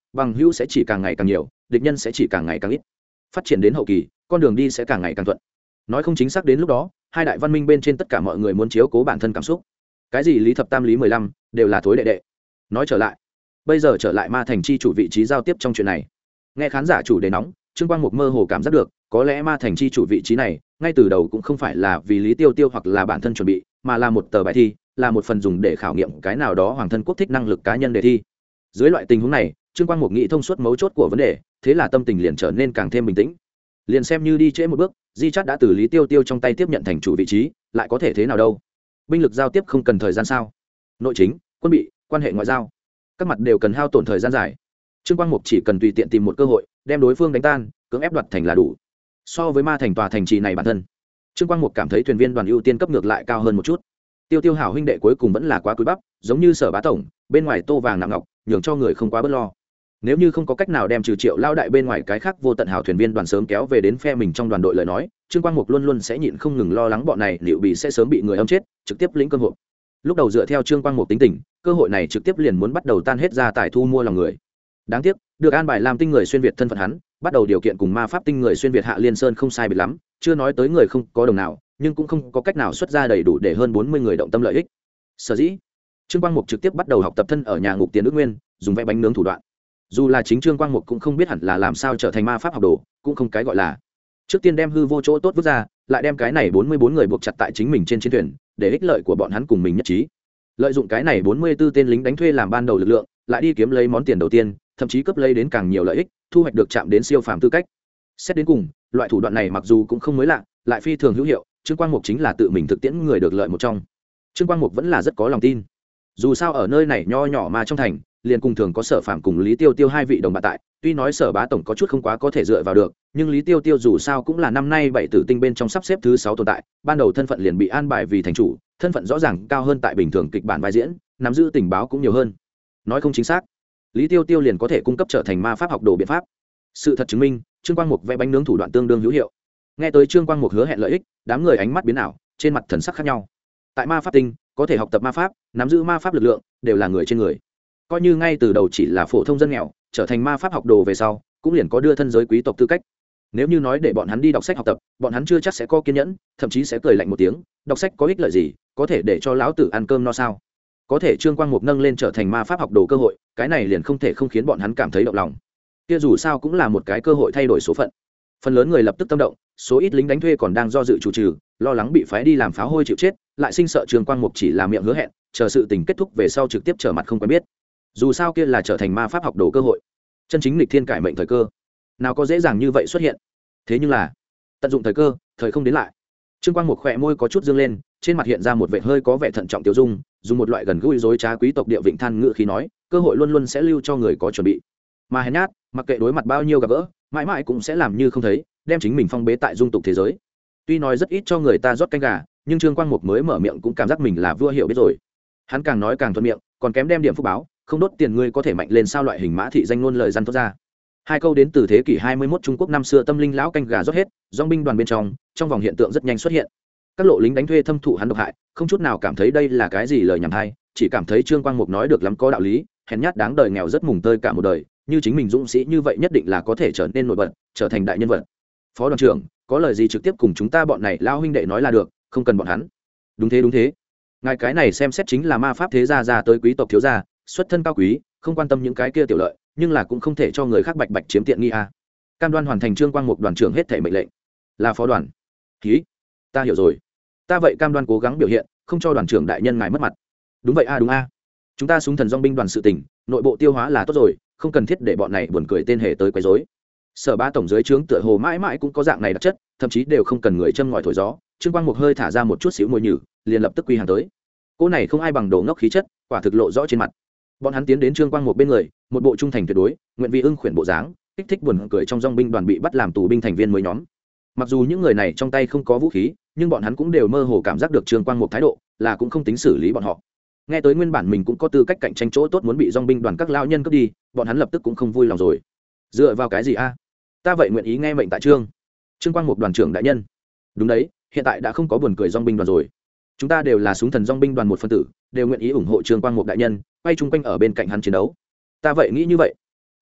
bằng hữu sẽ chỉ càng ngày càng nhiều, địch nhân sẽ chỉ càng ngày càng ít. Phát triển đến hậu kỳ, con đường đi sẽ càng ngày càng thuận. Nói không chính xác đến lúc đó, hai đại văn minh bên trên tất cả mọi người muốn chiếu cố bản thân cảm xúc. Cái gì lý thập tam lý 15, đều là thối đệ đệ. Nói trở lại, bây giờ trở lại ma thành chi chủ vị trí giao tiếp trong chuyện này. Nghe khán giả chủ đề nóng, Trương Quang Mục mơ hồ cảm giác được, có lẽ ma thành chi chủ vị trí này, ngay từ đầu cũng không phải là vì Lý Tiêu Tiêu hoặc là bản thân chuẩn bị, mà là một tờ bài thi, là một phần dùng để khảo nghiệm cái nào đó hoàng thân quốc thích năng lực cá nhân đề thi. Dưới loại tình huống này, Trương Quang Mục nghĩ thông suốt mấu chốt của vấn đề, thế là tâm tình liền trở nên càng thêm bình tĩnh. Liền xem như đi trễ một bước, Di Chát đã từ Lý Tiêu Tiêu trong tay tiếp nhận thành chủ vị trí, lại có thể thế nào đâu? Binh lực giao tiếp không cần thời gian sao? Nội chính, quân bị, quan hệ ngoại giao, các mặt đều cần hao tổn thời gian dài. Trương Quang Mục chỉ cần tùy tiện tìm một cơ hội, đem đối phương đánh tan, cưỡng ép đoạt thành là đủ. So với ma thành tòa thành trì này bản thân, Trương Quang Mục cảm thấy thuyền viên đoàn ưu tiên cấp ngược lại cao hơn một chút. Tiêu Tiêu hảo huynh đệ cuối cùng vẫn là quá cúi bắp, giống như Sở Bá tổng, bên ngoài tô vàng nặng ngọc, nhường cho người không quá bớt lo. Nếu như không có cách nào đem trừ Triệu lao đại bên ngoài cái khác vô tận hảo thuyền viên đoàn sớm kéo về đến phe mình trong đoàn đội lời nói, Trương Quang Mục luôn luôn sẽ nhịn không ngừng lo lắng bọn này liệu bị sẽ sớm bị người âm chết, trực tiếp lĩnh cơ hội. Lúc đầu dựa theo Trương Quang Mục tính tình, cơ hội này trực tiếp liền muốn bắt đầu tan hết ra tài thu mua lòng người. Đáng tiếc, được an bài làm tinh người xuyên việt thân phận hắn, bắt đầu điều kiện cùng ma pháp tinh người xuyên việt Hạ Liên Sơn không sai biệt lắm, chưa nói tới người không có đồng nào, nhưng cũng không có cách nào xuất ra đầy đủ để hơn 40 người động tâm lợi ích. Sở dĩ, Trương Quang Mục trực tiếp bắt đầu học tập thân ở nhà ngục tiền ước nguyên, dùng vẽ bánh nướng thủ đoạn. Dù là chính Trương Quang Mục cũng không biết hẳn là làm sao trở thành ma pháp học đồ, cũng không cái gọi là. Trước tiên đem hư vô chỗ tốt vứt ra, lại đem cái này 44 người buộc chặt tại chính mình trên chiến thuyền, để ích lợi của bọn hắn cùng mình nhất trí. Lợi dụng cái này 44 tên lính đánh thuê làm ban đầu lực lượng, lại đi kiếm lấy món tiền đầu tiên, thậm chí cướp lấy đến càng nhiều lợi ích, thu hoạch được chạm đến siêu phàm tư cách. Xét đến cùng, loại thủ đoạn này mặc dù cũng không mới lạ, lại phi thường hữu hiệu, Trương Quang Mục chính là tự mình thực tiễn người được lợi một trong. Trương Quang Mục vẫn là rất có lòng tin. Dù sao ở nơi này nho nhỏ mà trong thành, liền cùng thường có Sở Phàm cùng Lý Tiêu Tiêu hai vị đồng bạn tại, tuy nói Sở Bá tổng có chút không quá có thể dựa vào được, nhưng Lý Tiêu Tiêu dù sao cũng là năm nay 7 tử tinh bên trong sắp xếp thứ 6 tồn tại, ban đầu thân phận liền bị an bài vì thành chủ, thân phận rõ ràng cao hơn tại bình thường kịch bản vai diễn, nắm giữ tình báo cũng nhiều hơn. Nói không chính xác, Lý Tiêu Tiêu liền có thể cung cấp trở thành ma pháp học đồ biện pháp. Sự thật chứng minh, Trương Quang Mục vẽ bánh nướng thủ đoạn tương đương hữu hiệu. Nghe tới Trương Quang Mục hứa hẹn lợi ích, đám người ánh mắt biến ảo, trên mặt thần sắc khác nhau. Tại ma pháp tinh, có thể học tập ma pháp, nắm giữ ma pháp lực lượng, đều là người trên người. Coi như ngay từ đầu chỉ là phổ thông dân nghèo, trở thành ma pháp học đồ về sau, cũng liền có đưa thân giới quý tộc tư cách. Nếu như nói để bọn hắn đi đọc sách học tập, bọn hắn chưa chắc sẽ có kiên nhẫn, thậm chí sẽ cười lạnh một tiếng, đọc sách có ích lợi gì, có thể để cho lão tử ăn cơm no sao? Có thể Trương Quang Mục nâng lên trở thành ma pháp học đồ cơ hội, cái này liền không thể không khiến bọn hắn cảm thấy động lòng. Kia dù sao cũng là một cái cơ hội thay đổi số phận. Phần lớn người lập tức tâm động, số ít lính đánh thuê còn đang do dự chủ trừ, lo lắng bị phái đi làm pháo hôi chịu chết, lại sinh sợ Trương Quang Mục chỉ là miệng hứa hẹn, chờ sự tình kết thúc về sau trực tiếp trở mặt không quen biết. Dù sao kia là trở thành ma pháp học đồ cơ hội, chân chính lịch thiên cải mệnh thời cơ, nào có dễ dàng như vậy xuất hiện. Thế nhưng là, tận dụng thời cơ, thời không đến lại. Trương Quang Mục khỏe môi có chút dương lên, trên mặt hiện ra một vệt hơi có vẻ thận trọng tiêu dung, dùng một loại gần gũi dối trá quý tộc địa vịnh than ngữ khí nói, cơ hội luôn luôn sẽ lưu cho người có chuẩn bị. Mà hèn nhát, mặc kệ đối mặt bao nhiêu gặp gỡ, mãi mãi cũng sẽ làm như không thấy, đem chính mình phong bế tại dung tục thế giới. Tuy nói rất ít cho người ta rót canh gà, nhưng Trương Quang Mục mới mở miệng cũng cảm giác mình là vua hiểu biết rồi. Hắn càng nói càng thuận miệng, còn kém đem điểm phúc báo, không đốt tiền ngươi có thể mạnh lên sao loại hình mã thị danh ngôn lời răn thốt ra. Hai câu đến từ thế kỷ 21 Trung Quốc năm xưa tâm linh lão canh gà rót hết, dòng binh đoàn bên trong vòng hiện tượng rất nhanh xuất hiện. Các lộ lính đánh thuê thâm thụ hắn độc hại, không chút nào cảm thấy đây là cái gì lời nhảm hay, chỉ cảm thấy Trương Quang Mục nói được lắm có đạo lý, hèn nhát đáng đời nghèo rất mùng tơi cả một đời, như chính mình dũng sĩ như vậy nhất định là có thể trở nên nổi bật, trở thành đại nhân vật. Phó đoàn trưởng, có lời gì trực tiếp cùng chúng ta bọn này lao huynh đệ nói là được, không cần bọn hắn. Đúng thế. Ngài cái này xem xét chính là ma pháp thế gia ra tới quý tộc thiếu gia, xuất thân cao quý, không quan tâm những cái kia tiểu lợi, nhưng là cũng không thể cho người khác bạch bạch chiếm tiện nghi a. Cam đoan hoàn thành Trương Quang Mục đoàn trưởng hết thảy mệnh lệnh. Là phó đoàn. Ký. Ta hiểu rồi. Ta vậy cam đoan cố gắng biểu hiện, không cho đoàn trưởng đại nhân ngài mất mặt. Đúng vậy a, đúng a. Chúng ta súng thần dòng binh đoàn sự tình, nội bộ tiêu hóa là tốt rồi, không cần thiết để bọn này buồn cười tên hề tới quấy rối. Sở Bá tổng dưới trướng tựa hồ mãi mãi cũng có dạng này đặc chất, thậm chí đều không cần người châm ngòi thổi gió. Trương Quang Mục hơi thả ra một chút xíu mùi nhử, liền lập tức quy hàng tới. Cô này không ai bằng đồ ngốc khí chất, quả thực lộ rõ trên mặt. Bọn hắn tiến đến Trương Quang Mục bên người, một bộ trung thành tuyệt đối, nguyện vì ưng khuyển bộ dáng, kích thích buồn cười trong dòng binh đoàn bị bắt làm tù binh thành viên mới nhóm. Mặc dù những người này trong tay không có vũ khí, nhưng bọn hắn cũng đều mơ hồ cảm giác được Trương Quang Mục thái độ, là cũng không tính xử lý bọn họ. Nghe tới nguyên bản mình cũng có tư cách cạnh tranh chỗ tốt muốn bị dòng binh đoàn các lao nhân cướp đi, bọn hắn lập tức cũng không vui lòng rồi. Dựa vào cái gì a? Ta vậy nguyện ý nghe mệnh tại Trương Quang Mục đoàn trưởng đại nhân. Đúng đấy, hiện tại đã không có buồn cười dòng binh đoàn rồi. Chúng ta đều là súng thần dòng binh đoàn một phân tử, đều nguyện ý ủng hộ Trương Quang Mục đại nhân, quay chung quanh ở bên cạnh hắn chiến đấu. Ta vậy nghĩ như vậy.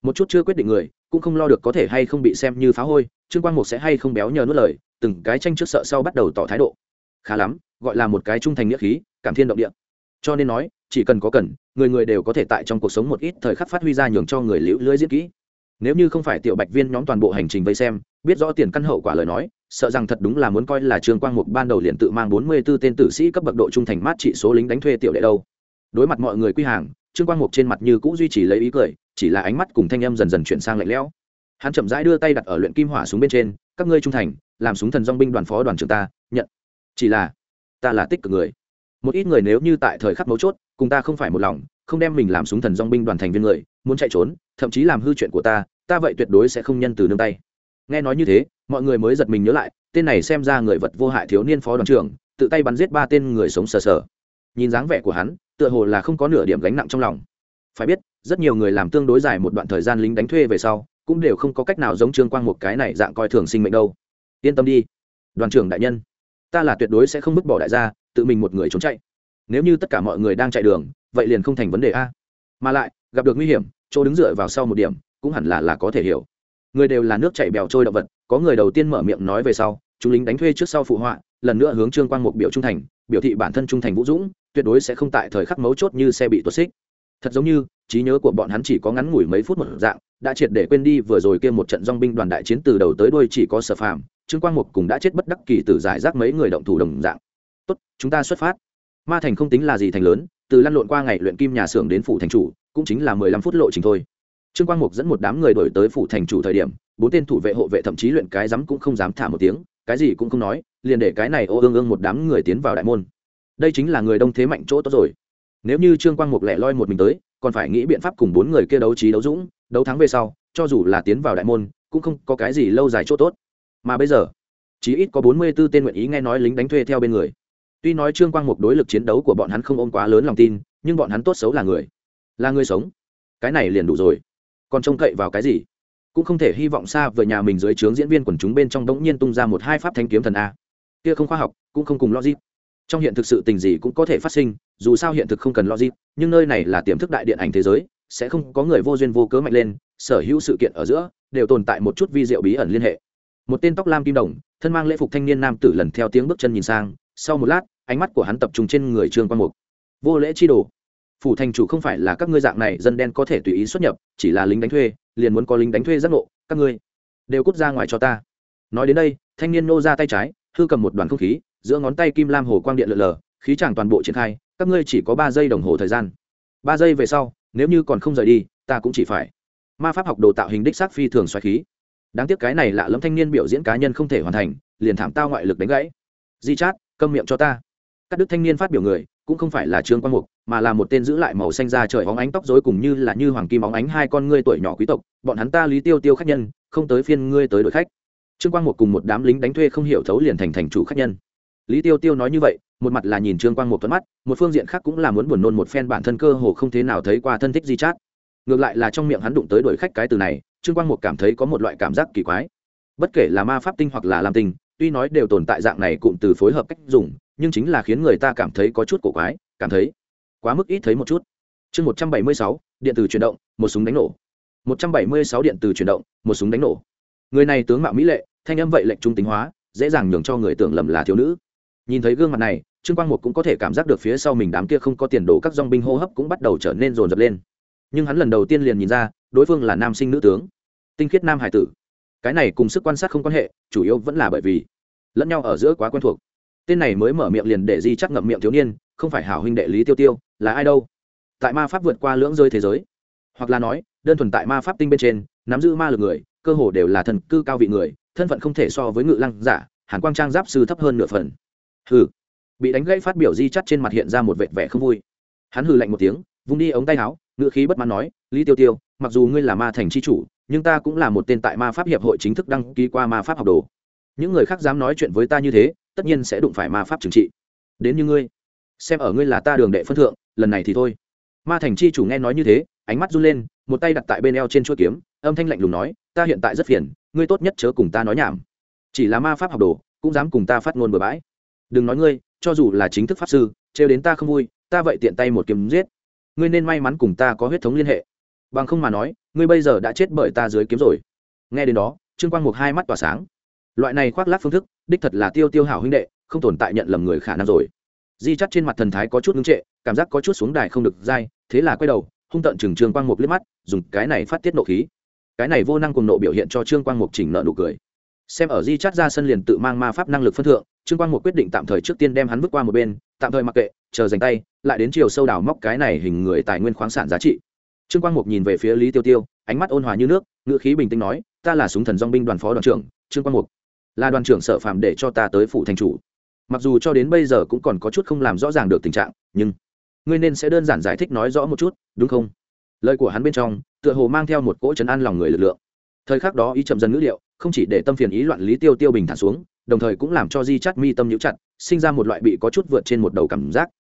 một chút chưa quyết định người cũng không lo được có thể hay không bị xem như phá hôi, Trương Quang Mục sẽ hay không béo nhờ nuốt lời, từng cái tranh trước sợ sau bắt đầu tỏ thái độ. Khá lắm, gọi là một cái trung thành nghĩa khí, cảm thiên động địa. Cho nên nói, chỉ cần có cần, người người đều có thể tại trong cuộc sống một ít thời khắc phát huy ra, nhường cho người liễu lưỡi diễn kỹ. Nếu như không phải tiểu bạch viên nhóm toàn bộ hành trình vây xem, biết rõ tiền căn hậu quả lời nói, sợ rằng thật đúng là muốn coi là Trương Quang Mục ban đầu liền tự mang 44 tên tử sĩ cấp bậc độ trung thành mát trị số lính đánh thuê tiểu đệ đâu. Đối mặt mọi người quy hàng, Trương Quang Mục trên mặt như cũ duy trì lấy ý cười, chỉ là ánh mắt cùng thanh âm dần dần chuyển sang lạnh lẽo. Hắn chậm rãi đưa tay đặt ở luyện kim hỏa súng bên trên, các ngươi trung thành, làm súng thần dòng binh đoàn phó đoàn trưởng ta, nhận. Chỉ là, ta là tích cực người. Một ít người nếu như tại thời khắc mấu chốt, cùng ta không phải một lòng, không đem mình làm súng thần dòng binh đoàn thành viên người, muốn chạy trốn, thậm chí làm hư chuyện của ta vậy tuyệt đối sẽ không nhân từ nương tay. Nghe nói như thế, mọi người mới giật mình nhớ lại, tên này xem ra người vật vô hại thiếu niên phó đoàn trưởng, tự tay bắn giết 3 tên người sống sờ sờ. Nhìn dáng vẻ của hắn, tựa hồ là không có nửa điểm gánh nặng trong lòng. Phải biết, rất nhiều người làm tương đối dài một đoạn thời gian lính đánh thuê về sau, cũng đều không có cách nào giống Trương Quang một cái này dạng coi thường sinh mệnh đâu. Yên tâm đi, đoàn trưởng đại nhân, ta là tuyệt đối sẽ không vứt bỏ đại gia, tự mình một người trốn chạy. Nếu như tất cả mọi người đang chạy đường, vậy liền không thành vấn đề a. Mà lại, gặp được nguy hiểm, chỗ đứng dựa vào sau một điểm, cũng hẳn là có thể hiểu. Người đều là nước chảy bèo trôi động vật, có người đầu tiên mở miệng nói về sau, chúng lính đánh thuê trước sau phụ họa, lần nữa hướng Trương Quang một biểu trung thành, biểu thị bản thân trung thành vũ dũng, tuyệt đối sẽ không tại thời khắc mấu chốt như xe bị tuột xích. Thật giống như trí nhớ của bọn hắn chỉ có ngắn ngủi mấy phút một dạng, đã triệt để quên đi vừa rồi kia một trận dòng binh đoàn đại chiến từ đầu tới đuôi chỉ có Sở Phàm, Trương Quang Mục cùng đã chết bất đắc kỳ tử giải rác mấy người động thủ đồng dạng. Tốt, chúng ta xuất phát. Ma thành không tính là gì thành lớn, từ lăn lộn qua ngày luyện kim nhà xưởng đến phủ thành chủ, cũng chính là 15 phút lộ trình thôi. Trương Quang Mục dẫn một đám người đuổi tới phủ thành chủ thời điểm, 4 tên thủ vệ hộ vệ thậm chí luyện cái dám cũng không dám thả một tiếng, cái gì cũng không nói, liền để cái này ô ương ương một đám người tiến vào đại môn. Đây chính là người đông thế mạnh chỗ tốt rồi. Nếu như Trương Quang Mục lẻ loi một mình tới, còn phải nghĩ biện pháp cùng 4 người kia đấu trí đấu dũng, đấu thắng về sau, cho dù là tiến vào đại môn, cũng không có cái gì lâu dài chỗ tốt. Mà bây giờ, chí ít có 44 tên nguyện ý nghe nói lính đánh thuê theo bên người. Tuy nói Trương Quang Mục đối lực chiến đấu của bọn hắn không ôm quá lớn lòng tin, nhưng bọn hắn tốt xấu là người sống. Cái này liền đủ rồi. Còn trông cậy vào cái gì? Cũng không thể hy vọng xa vời nhà mình dưới trướng diễn viên quần chúng bên trong đống nhiên tung ra một hai pháp thanh kiếm thần a. Kia không khoa học, cũng không cùng logic. Trong hiện thực sự tình gì cũng có thể phát sinh, dù sao hiện thực không cần logic, nhưng nơi này là tiềm thức đại điện ảnh thế giới, sẽ không có người vô duyên vô cớ mạnh lên, sở hữu sự kiện ở giữa đều tồn tại một chút vi diệu bí ẩn liên hệ. Một tên tóc lam kim đồng, thân mang lễ phục thanh niên nam tử lần theo tiếng bước chân nhìn sang, sau một lát, ánh mắt của hắn tập trung trên người Trương Quang Mục. Vô lễ chi đồ. Phủ thành chủ không phải là các ngươi dạng này dân đen có thể tùy ý xuất nhập, chỉ là lính đánh thuê, liền muốn có lính đánh thuê giác ngộ, các ngươi đều cút ra ngoài cho ta. Nói đến đây, thanh niên nô ra tay trái, hư cầm một đoàn không khí, giữa ngón tay kim lam hồ quang điện lờ lờ, khí chàng toàn bộ triển khai, các ngươi chỉ có 3 giây đồng hồ thời gian. 3 giây về sau, nếu như còn không rời đi, ta cũng chỉ phải. Ma pháp học đồ tạo hình đích xác phi thường xoáy khí. Đáng tiếc cái này lạ lẫm thanh niên biểu diễn cá nhân không thể hoàn thành, liền thảm tao ngoại lực đánh gãy. Di Chát, câm miệng cho ta. Các đức thanh niên phát biểu người, cũng không phải là Trương Quang Mục, mà là một tên giữ lại màu xanh da trời óng ánh tóc rối cùng như hoàng kim óng ánh hai con ngươi tuổi nhỏ quý tộc, bọn hắn ta Lý Tiêu Tiêu khách nhân, không tới phiên ngươi tới đội khách. Trương Quang Mục cùng một đám lính đánh thuê không hiểu thấu liền thành chủ khách nhân. Lý Tiêu Tiêu nói như vậy, một mặt là nhìn Trương Quang Mục thuận mắt, một phương diện khác cũng là muốn buồn nôn một phen bản thân cơ hồ không thế nào thấy qua thân thích Di Chát. Ngược lại là trong miệng hắn đụng tới đội khách cái từ này, Trương Quang Mục cảm thấy có một loại cảm giác kỳ quái. Bất kể là ma pháp tinh hoặc là lam tinh, tuy nói đều tồn tại dạng này cụm từ phối hợp cách dùng, nhưng chính là khiến người ta cảm thấy có chút cổ quái, cảm thấy quá mức ít thấy một chút. Chương 176, điện tử chuyển động, một súng đánh nổ. 176 điện tử chuyển động, một súng đánh nổ. Người này tướng mạo mỹ lệ, thanh âm vậy lệnh trung tính hóa, dễ dàng nhường cho người tưởng lầm là thiếu nữ. Nhìn thấy gương mặt này, Trương Quang Mục cũng có thể cảm giác được phía sau mình đám kia không có tiền đồ các dòng binh hô hấp cũng bắt đầu trở nên dồn dập lên. Nhưng hắn lần đầu tiên liền nhìn ra, đối phương là nam sinh nữ tướng, tinh khiết nam hải tử. Cái này cùng sức quan sát không quan hệ, chủ yếu vẫn là bởi vì lẫn nhau ở giữa quá quen thuộc. Tên này mới mở miệng liền để Di Chắc ngậm miệng thiếu niên, không phải hảo huynh đệ Lý Tiêu Tiêu, là ai đâu? Tại ma pháp vượt qua lưỡng rơi thế giới, hoặc là nói, đơn thuần tại ma pháp tinh bên trên, nắm giữ ma lực người, cơ hồ đều là thần cư cao vị người, thân phận không thể so với Ngự Lăng giả, Hàn Quang Trang giáp sư thấp hơn nửa phần. Hừ. Bị đánh gãy phát biểu Di Chắc trên mặt hiện ra một vệt vẻ không vui. Hắn hừ lạnh một tiếng, vung đi ống tay áo, ngựa khí bất mãn nói, Lý Tiêu Tiêu, mặc dù ngươi là ma thành chi chủ, nhưng ta cũng là một tên tại ma pháp hiệp hội chính thức đăng ký qua ma pháp học đồ. Những người khác dám nói chuyện với ta như thế, tất nhiên sẽ đụng phải ma pháp trừng trị. Đến như ngươi, xem ở ngươi là ta đường đệ phân thượng, lần này thì thôi. Ma thành chi chủ nghe nói như thế, ánh mắt run lên, một tay đặt tại bên eo trên chuôi kiếm, âm thanh lạnh lùng nói, ta hiện tại rất phiền, ngươi tốt nhất chớ cùng ta nói nhảm. Chỉ là ma pháp học đồ, cũng dám cùng ta phát ngôn bừa bãi. Đừng nói ngươi, cho dù là chính thức pháp sư, trêu đến ta không vui, ta vậy tiện tay một kiếm giết. Ngươi nên may mắn cùng ta có huyết thống liên hệ, bằng không mà nói, ngươi bây giờ đã chết bởi ta dưới kiếm rồi. Nghe đến đó, Trương Quang Mục hai mắt tỏa sáng. Loại này khoác lác phương thức đích thật là Tiêu Tiêu hảo huynh đệ, không tồn tại nhận lầm người khả năng rồi. Di Chắt trên mặt thần thái có chút ngưng trệ, cảm giác có chút xuống đài không được dai, thế là quay đầu hung tợn chừng Trương Quang Mục liếc mắt, dùng cái này phát tiết nộ khí. Cái này vô năng cùng nộ biểu hiện cho Trương Quang Mục chỉnh nợ nụ cười. Xem ở Di Chắt ra sân liền tự mang ma pháp năng lực phân thượng, Trương Quang Mục quyết định tạm thời trước tiên đem hắn vứt qua một bên, tạm thời mặc kệ, chờ dành tay, lại đến chiều sâu đào móc cái này hình người tài nguyên khoáng sản giá trị. Trương Quang Mục nhìn về phía Lý Tiêu Tiêu, ánh mắt ôn hòa như nước, ngữ khí bình tĩnh nói, ta là súng thần dòng binh đoàn phó đoàn trưởng Trương Quang Mục, là đoàn trưởng Sở Phàm để cho ta tới phụ thành chủ. Mặc dù cho đến bây giờ cũng còn có chút không làm rõ ràng được tình trạng, nhưng ngươi nên sẽ đơn giản giải thích nói rõ một chút, đúng không? Lời của hắn bên trong tựa hồ mang theo một cỗ trấn an lòng người lực lượng. Thời khắc đó ý chậm dần ngữ liệu, không chỉ để tâm phiền ý loạn Lý Tiêu Tiêu bình thản xuống, đồng thời cũng làm cho Di Chắt mi tâm nhíu chặt, sinh ra một loại bị có chút vượt trên một đầu cảm giác.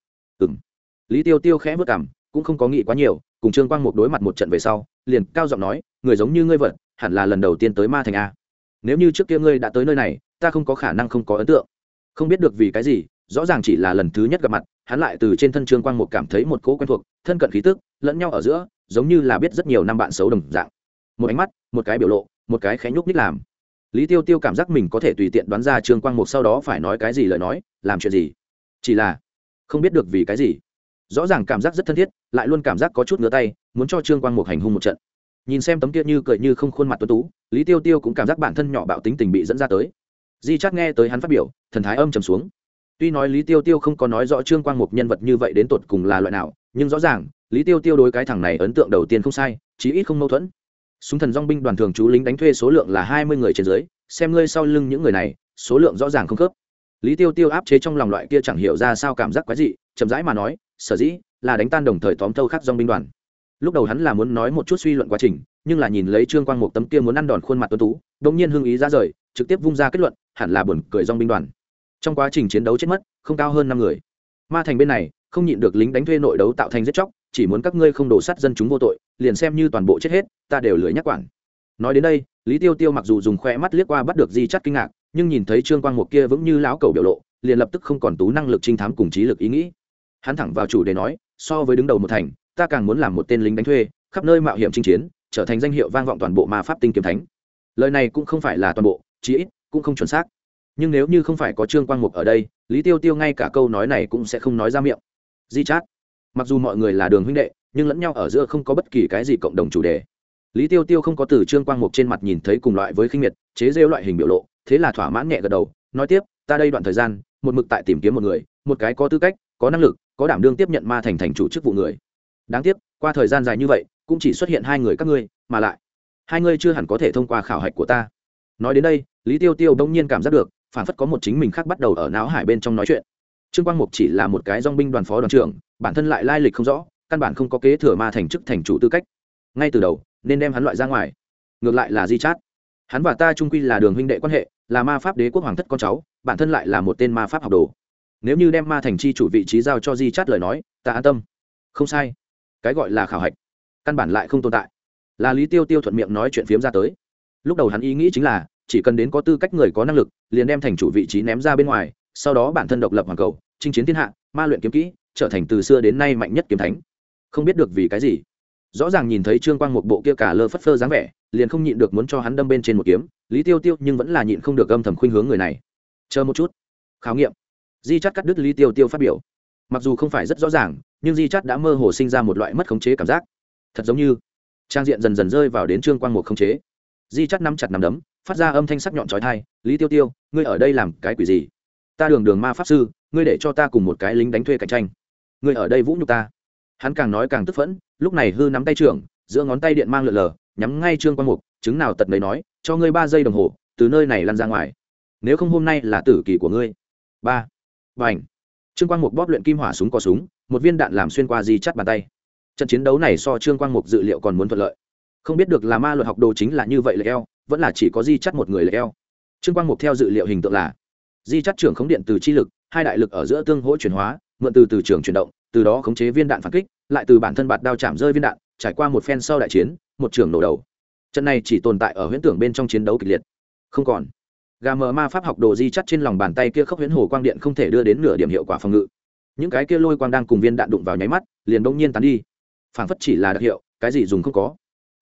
Lý Tiêu Tiêu khẽ vớt cằm, cũng không có nghĩ quá nhiều, cùng Trương Quang Mục đối mặt một trận về sau, liền cao giọng nói, người giống như ngươi vật, hẳn là lần đầu tiên tới Ma Thành a. Nếu như trước kia ngươi đã tới nơi này, ta không có khả năng không có ấn tượng. Không biết được vì cái gì, rõ ràng chỉ là lần thứ nhất gặp mặt, hắn lại từ trên thân Trương Quang Mục cảm thấy một cỗ quen thuộc, thân cận khí tức, lẫn nhau ở giữa, giống như là biết rất nhiều năm bạn xấu đồng dạng. Một ánh mắt, một cái biểu lộ, một cái khẽ nhúc nhích làm. Lý Tiêu Tiêu cảm giác mình có thể tùy tiện đoán ra Trương Quang Mục sau đó phải nói cái gì lời nói, làm chuyện gì. Chỉ là không biết được vì cái gì. Rõ ràng cảm giác rất thân thiết, lại luôn cảm giác có chút ngứa tay, muốn cho Trương Quang Mục hành hung một trận. Nhìn xem tấm kia như cười như không khuôn mặt tuấn tú, Lý Tiêu Tiêu cũng cảm giác bản thân nhỏ bạo tính tình bị dẫn ra tới. Di Chát nghe tới hắn phát biểu, thần thái âm trầm xuống. Tuy nói Lý Tiêu Tiêu không có nói rõ Trương Quang Mục nhân vật như vậy đến tột cùng là loại nào, nhưng rõ ràng Lý Tiêu Tiêu đối cái thằng này ấn tượng đầu tiên không sai, chí ít không mâu thuẫn. Súng thần dòng binh đoàn thường trú lính đánh thuê số lượng là 20 người trên dưới, xem ngươi sau lưng những người này, số lượng rõ ràng không khớp. Lý Tiêu Tiêu áp chế trong lòng loại kia chẳng hiểu ra sao cảm giác quái dị, chậm rãi mà nói, sở dĩ là đánh tan đồng thời tóm thâu khác dòng binh đoàn. Lúc đầu hắn là muốn nói một chút suy luận quá trình, nhưng là nhìn lấy Trương Quang Mục tấm kia muốn ăn đòn khuôn mặt tuấn tú, đột nhiên hưng ý ra rời, trực tiếp vung ra kết luận, hẳn là buồn cười dòng binh đoàn. Trong quá trình chiến đấu chết mất, không cao hơn 5 người. Ma Thành bên này, không nhịn được lính đánh thuê nội đấu tạo thành giết chóc, chỉ muốn các ngươi không đổ sát dân chúng vô tội, liền xem như toàn bộ chết hết, ta đều lười nhắc quản. Nói đến đây, Lý Tiêu Tiêu mặc dù dùng khoe mắt liếc qua bắt được Di Chắt kinh ngạc, nhưng nhìn thấy Trương Quang Mục kia vững như lão cẩu biểu lộ, liền lập tức không còn tú năng lực trinh thám cùng trí lực ý nghĩ. Hắn thẳng vào chủ đề nói, so với đứng đầu một thành, ta càng muốn làm một tên lính đánh thuê, khắp nơi mạo hiểm chinh chiến, trở thành danh hiệu vang vọng toàn bộ ma pháp tinh kiếm thánh. Lời này cũng không phải là toàn bộ, chí ít cũng không chuẩn xác. Nhưng nếu như không phải có Trương Quang Mục ở đây, Lý Tiêu Tiêu ngay cả câu nói này cũng sẽ không nói ra miệng. Di Chát, mặc dù mọi người là đường huynh đệ, nhưng lẫn nhau ở giữa không có bất kỳ cái gì cộng đồng chủ đề. Lý Tiêu Tiêu không có từ Trương Quang Mục trên mặt nhìn thấy cùng loại với khinh miệt, chế giễu loại hình biểu lộ, thế là thỏa mãn nhẹ gật đầu, nói tiếp, ta đây đoạn thời gian, một mực tại tìm kiếm một người, một cái có tư cách, có năng lực, có đảm đương tiếp nhận Ma Thành thành chủ chức vụ người. Đáng tiếc, qua thời gian dài như vậy, cũng chỉ xuất hiện 2 người các ngươi, mà lại 2 người chưa hẳn có thể thông qua khảo hạch của ta. Nói đến đây, Lý Tiêu Tiêu bỗng nhiên cảm giác được, phản phất có một chính mình khác bắt đầu ở não hải bên trong nói chuyện. Trương Quang Mục chỉ là một cái dòng binh đoàn phó đoàn trưởng, bản thân lại lai lịch không rõ, căn bản không có kế thừa Ma Thành chức thành chủ tư cách. Ngay từ đầu, nên đem hắn loại ra ngoài. Ngược lại là Di Chát, hắn và ta chung quy là đường huynh đệ quan hệ, là ma pháp đế quốc hoàng thất con cháu, bản thân lại là một tên ma pháp học đồ. Nếu như đem Ma Thành chi chủ vị trí giao cho Di Chát lời nói, ta an tâm. Không sai, cái gọi là khảo hạch, căn bản lại không tồn tại. Là Lý Tiêu Tiêu thuận miệng nói chuyện phiếm ra tới. Lúc đầu hắn ý nghĩ chính là, chỉ cần đến có tư cách người có năng lực, liền đem thành chủ vị trí ném ra bên ngoài, sau đó bản thân độc lập hoàn cầu, chinh chiến thiên hạ, ma luyện kiếm kỹ, trở thành từ xưa đến nay mạnh nhất kiếm thánh. Không biết được vì cái gì, rõ ràng nhìn thấy Trương Quang một bộ kia cả lơ phất phơ dáng vẻ, liền không nhịn được muốn cho hắn đâm bên trên một kiếm. Lý Tiêu Tiêu nhưng vẫn là nhịn không được âm thầm khuynh hướng người này. Chờ một chút, khảo nghiệm. Di Chát cắt đứt Lý Tiêu Tiêu phát biểu. Mặc dù không phải rất rõ ràng, nhưng Di Chát đã mơ hồ sinh ra một loại mất khống chế cảm giác. Thật giống như trang diện dần dần rơi vào đến Trương Quang một khống chế. Di Chát nắm chặt nắm đấm, phát ra âm thanh sắc nhọn chói tai. Lý Tiêu Tiêu, ngươi ở đây làm cái quỷ gì? Ta đường ma pháp sư, ngươi để cho ta cùng một cái lính đánh thuê cạnh tranh, ngươi ở đây vũ nhục ta. Hắn càng nói càng tức phẫn, lúc này hư nắm tay trưởng, giữa ngón tay điện mang lượn lờ, nhắm ngay Trương Quang Mục, chứng nào tật đấy nói, cho ngươi 3 giây đồng hồ, từ nơi này lăn ra ngoài, nếu không hôm nay là tử kỳ của ngươi. 3. Bành. Trương Quang Mục bóp luyện kim hỏa súng có súng, một viên đạn làm xuyên qua Di Chát bàn tay. Trận chiến đấu này so Trương Quang Mục dự liệu còn muốn thuận lợi. Không biết được là ma luật học đồ chính là như vậy lệ eo, vẫn là chỉ có Di Chát một người lệ eo. Trương Quang Mục theo dự liệu hình tượng là Di Chát trưởng khống điện từ chi lực, 2 đại lực ở giữa tương hỗ chuyển hóa, mượn từ trường chuyển động, từ đó khống chế viên đạn phản kích, lại từ bản thân bạt đao chạm rơi viên đạn, trải qua một phen sau đại chiến, một trường nổ đầu. Trận này chỉ tồn tại ở huyễn tưởng bên trong chiến đấu kịch liệt. Không còn. Gà mờ ma pháp học đồ Di Chát trên lòng bàn tay kia khốc huyễn hồ quang điện không thể đưa đến nửa điểm hiệu quả phòng ngự. Những cái kia lôi quang đang cùng viên đạn đụng vào nháy mắt, liền bỗng nhiên tán đi. Phản phất chỉ là đặc hiệu, cái gì dùng không có.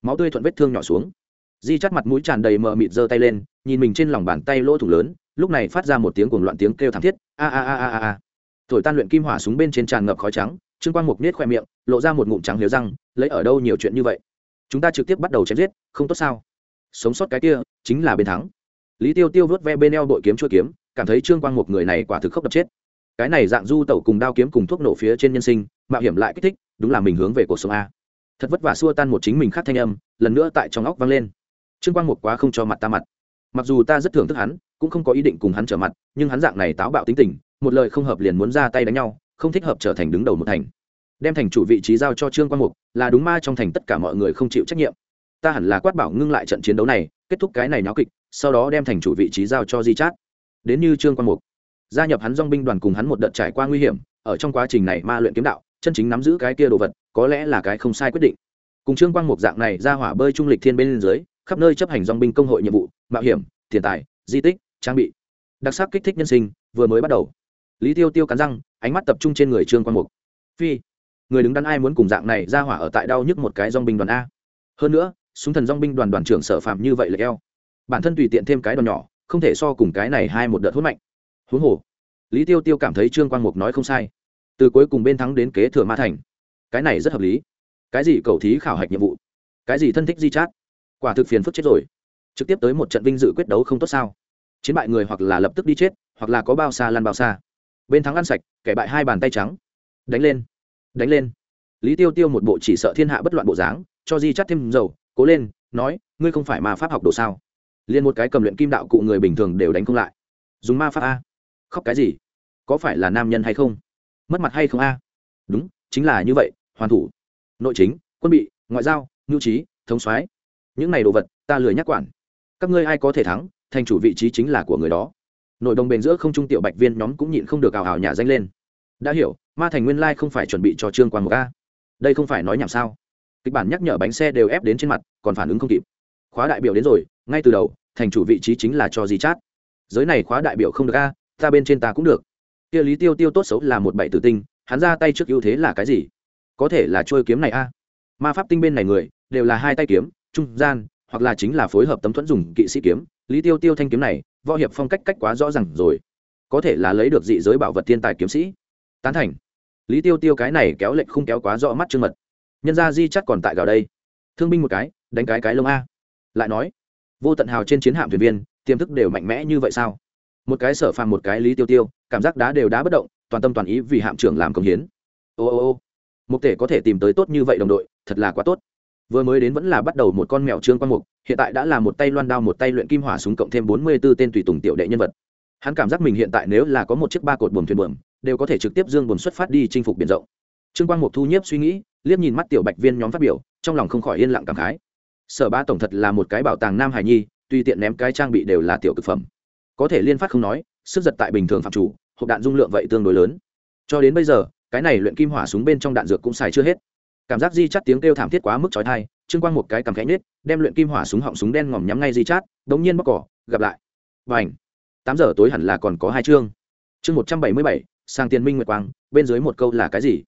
máu tươi thuận vết thương nhỏ xuống. Di Chát mặt mũi tràn đầy mờ mịt giơ tay lên, nhìn mình trên lòng bàn tay lỗ thủng lớn, lúc này phát ra một tiếng cuồng loạn tiếng kêu thảm thiết, a a a a a. Thổi tan luyện kim hỏa súng bên trên tràn ngập khói trắng, Trương Quang Mục nhếch khóe miệng, lộ ra một ngụm trắng liếu răng, lấy ở đâu nhiều chuyện như vậy? Chúng ta trực tiếp bắt đầu chém giết, không tốt sao? Sống sót cái kia chính là bên thắng. Lý Tiêu Tiêu vớt ve bên eo bội kiếm chuôi kiếm, cảm thấy Trương Quang Mục người này quả thực khốc đập chết. Cái này dạng du tẩu cùng đao kiếm cùng thuốc nổ phía trên nhân sinh, mạo hiểm lại kích thích, đúng là mình hướng về cuộc sống a. Thật vất vả xua tan một chính mình khác thanh âm, lần nữa tại trong óc vang lên. Trương Quang Mục quá không cho mặt ta mặt. Mặc dù ta rất thưởng thức hắn, cũng không có ý định cùng hắn trở mặt, nhưng hắn dạng này táo bạo tính tình, một lời không hợp liền muốn ra tay đánh nhau, không thích hợp trở thành đứng đầu một thành. Đem thành chủ vị trí giao cho Trương Quang Mục, là đúng ma trong thành tất cả mọi người không chịu trách nhiệm. Ta hẳn là quát bảo ngưng lại trận chiến đấu này, kết thúc cái này náo kịch, sau đó đem thành chủ vị trí giao cho Di Chát. Đến như Trương Quang Mục, gia nhập hắn dòng binh đoàn cùng hắn một đợt trải qua nguy hiểm, ở trong quá trình này ma luyện kiếm đạo, chân chính nắm giữ cái kia đồ vật, có lẽ là cái không sai quyết định. Cùng Trương Quang Mục dạng này ra hỏa bơi trung lịch thiên bên dưới, khắp nơi chấp hành dòng binh công hội nhiệm vụ, mạo hiểm, tiền tài, di tích, trang bị, đặc sắc kích thích nhân sinh, vừa mới bắt đầu. Lý Tiêu Tiêu cắn răng, ánh mắt tập trung trên người Trương Quang Mục. Phi, người đứng đắn ai muốn cùng dạng này ra hỏa ở tại đau nhức một cái dòng binh đoàn a? Hơn nữa, súng thần dòng binh đoàn đoàn trưởng Sở Phạm như vậy là eo, bản thân tùy tiện thêm cái đoàn nhỏ, không thể so cùng cái này hai một đợt hút mạnh. Huống hồ, Lý Tiêu Tiêu cảm thấy Trương Quang Mục nói không sai, từ cuối cùng bên thắng đến kế thừa ma thành, cái này rất hợp lý. Cái gì cầu thí khảo hạch nhiệm vụ, cái gì thân thích Di Chát, quả thực phiền phức chết rồi. Trực tiếp tới một trận vinh dự quyết đấu không tốt sao? Chiến bại người hoặc là lập tức đi chết, hoặc là có bao xa lăn bao xa. Bên thắng ăn sạch, kẻ bại hai bàn tay trắng. Đánh lên, đánh lên. Lý Tiêu Tiêu một bộ chỉ sợ thiên hạ bất loạn bộ dáng, cho Di Chát thêm dầu, cố lên, nói, ngươi không phải ma pháp học đồ sao? Liên một cái cầm luyện kim đạo cụ người bình thường đều đánh không lại, dùng ma pháp a? Khóc cái gì? Có phải là nam nhân hay không? Mất mặt hay không a? Đúng, chính là như vậy, hoàn thủ. Nội chính, quân bị, ngoại giao, nhu trí, thống soái, những này đồ vật ta lười nhắc quản. Các ngươi ai có thể thắng, thành chủ vị trí chính là của người đó. Nội đồng bền giữa không trung tiểu bạch viên nhóm cũng nhịn không được ào ào nhả danh lên. Đã hiểu, ma thành nguyên lai không phải chuẩn bị cho Trương Quang Mục a. Đây không phải nói nhảm sao? Kịch bản nhắc nhở bánh xe đều ép đến trên mặt, còn phản ứng không kịp. Khóa đại biểu đến rồi, ngay từ đầu, thành chủ vị trí chính là cho Di Chát. Giới này khóa đại biểu không được a, ta bên trên ta cũng được. Kia Lý Tiêu Tiêu tốt xấu là một bảy tử tinh, hắn ra tay trước ưu thế là cái gì? Có thể là trôi kiếm này a. Ma pháp tinh bên này người đều là hai tay kiếm, trung gian, hoặc là chính là phối hợp tấm thuẫn dùng kỵ sĩ kiếm. Lý Tiêu Tiêu thanh kiếm này, võ hiệp phong cách quá rõ ràng rồi. Có thể là lấy được dị giới bảo vật thiên tài kiếm sĩ. Tán thành. Lý Tiêu Tiêu cái này kéo lệnh không kéo quá rõ mắt Trương Mật. Nhân gia Di Chát còn tại gào đây. Thương binh một cái, đánh cái lông a. Lại nói, vô tận hào trên chiến hạm thuyền viên, tiềm thức đều mạnh mẽ như vậy sao? Một cái Sở Phàm, một cái Lý Tiêu Tiêu, cảm giác đá đều đá bất động, toàn tâm toàn ý vì hạm trưởng làm công hiến. Ô ô ô, Mục Tể có thể tìm tới tốt như vậy đồng đội, thật là quá tốt. Vừa mới đến vẫn là bắt đầu một con mèo Trương Quang Mục, hiện tại đã là một tay loan đao một tay luyện kim hỏa súng cộng thêm 44 tên tùy tùng tiểu đệ nhân vật. Hắn cảm giác mình hiện tại nếu là có một chiếc ba cột buồm thuyền buồm, đều có thể trực tiếp dương buồm xuất phát đi chinh phục biển rộng. Trương Quang Mục thu nhiếp suy nghĩ, liếc nhìn mắt tiểu bạch viên nhóm phát biểu, trong lòng không khỏi yên lặng cảm khái. Sở Bá tổng thật là một cái bảo tàng nam hài nhi, tùy tiện ném cái trang bị đều là tiểu cực phẩm. Có thể liên phát không nói, sức giật tại bình thường phạm chủ, hộp đạn dung lượng vậy tương đối lớn. Cho đến bây giờ, cái này luyện kim hỏa súng bên trong đạn dược cũng xài chưa hết. Cảm giác Di Chát tiếng kêu thảm thiết quá mức chói tai, Trương Quang một cái cầm khẽ nhếch, đem luyện kim hỏa súng họng súng đen ngòm nhắm ngay Di Chát, đống nhiên bóc cỏ, gặp lại. Bành. 8 giờ tối hẳn là còn có 2 chương. Chương 177, sàng tiền minh nguyệt quang, bên dưới một câu là cái gì?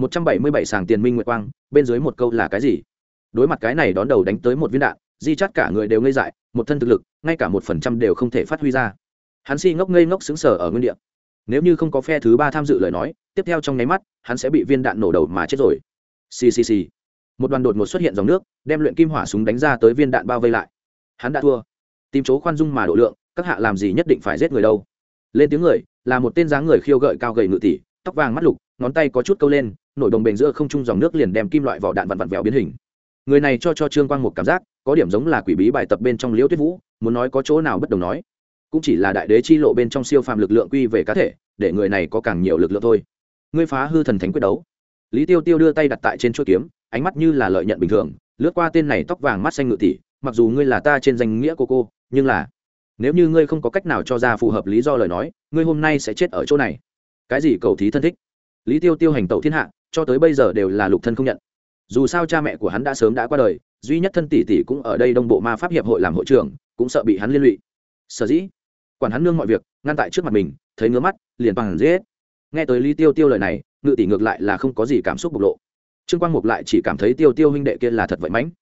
177 sàng tiền minh nguyệt quang, bên dưới một câu là cái gì? Đối mặt cái này đón đầu đánh tới một viên đạn, Di Chát cả người đều ngây dại, một thân thực lực, ngay cả 1% đều không thể phát huy ra. Hắn si ngốc ngây ngốc sững sờ ở nguyên địa. Nếu như không có phe thứ 3 tham dự lời nói, tiếp theo trong nháy mắt, hắn sẽ bị viên đạn nổ đầu mà chết rồi. Xì xì xì. Một đoàn đột ngột xuất hiện dòng nước, đem luyện kim hỏa súng đánh ra tới viên đạn bao vây lại. Hắn đã thua. Tìm chỗ khoan dung mà độ lượng, các hạ làm gì nhất định phải giết người đâu. Lên tiếng người, là một tên dáng người khiêu gợi cao gầy ngự tỷ, tóc vàng mắt lục, ngón tay có chút câu lên, nổi đồng bền giữa không trung dòng nước liền đem kim loại vỏ đạn vặn vẹo biến hình. Người này cho Trương Quang một cảm giác, có điểm giống là quỷ bí bài tập bên trong Liễu Tuyết Vũ, muốn nói có chỗ nào bất đồng nói, cũng chỉ là đại đế chi lộ bên trong siêu phàm lực lượng quy về cá thể, để người này có càng nhiều lực lượng thôi. Ngươi phá hư thần thánh quyết đấu. Lý Tiêu Tiêu đưa tay đặt tại trên chuôi kiếm, ánh mắt như là lợi nhận bình thường, lướt qua tên này tóc vàng mắt xanh ngự tỷ, mặc dù ngươi là ta trên danh nghĩa cô, nhưng là nếu như ngươi không có cách nào cho ra phù hợp lý do lời nói, ngươi hôm nay sẽ chết ở chỗ này. Cái gì cầu thí thân thích? Lý Tiêu Tiêu hành tẩu thiên hạ, cho tới bây giờ đều là lục thân không nhận. Dù sao cha mẹ của hắn đã sớm đã qua đời, duy nhất thân tỷ tỷ cũng ở đây Đông Bộ Ma Pháp hiệp hội làm hội trưởng, cũng sợ bị hắn liên lụy. Sở dĩ quản hắn nương mọi việc, ngăn tại trước mặt mình, thấy ngứa mắt, liền bằng giết. Nghe tới Lý Tiêu Tiêu lời này, ngự tỷ ngược lại là không có gì cảm xúc bộc lộ. Trương Quang Mục lại chỉ cảm thấy Tiêu Tiêu huynh đệ kia là thật vậy mãnh.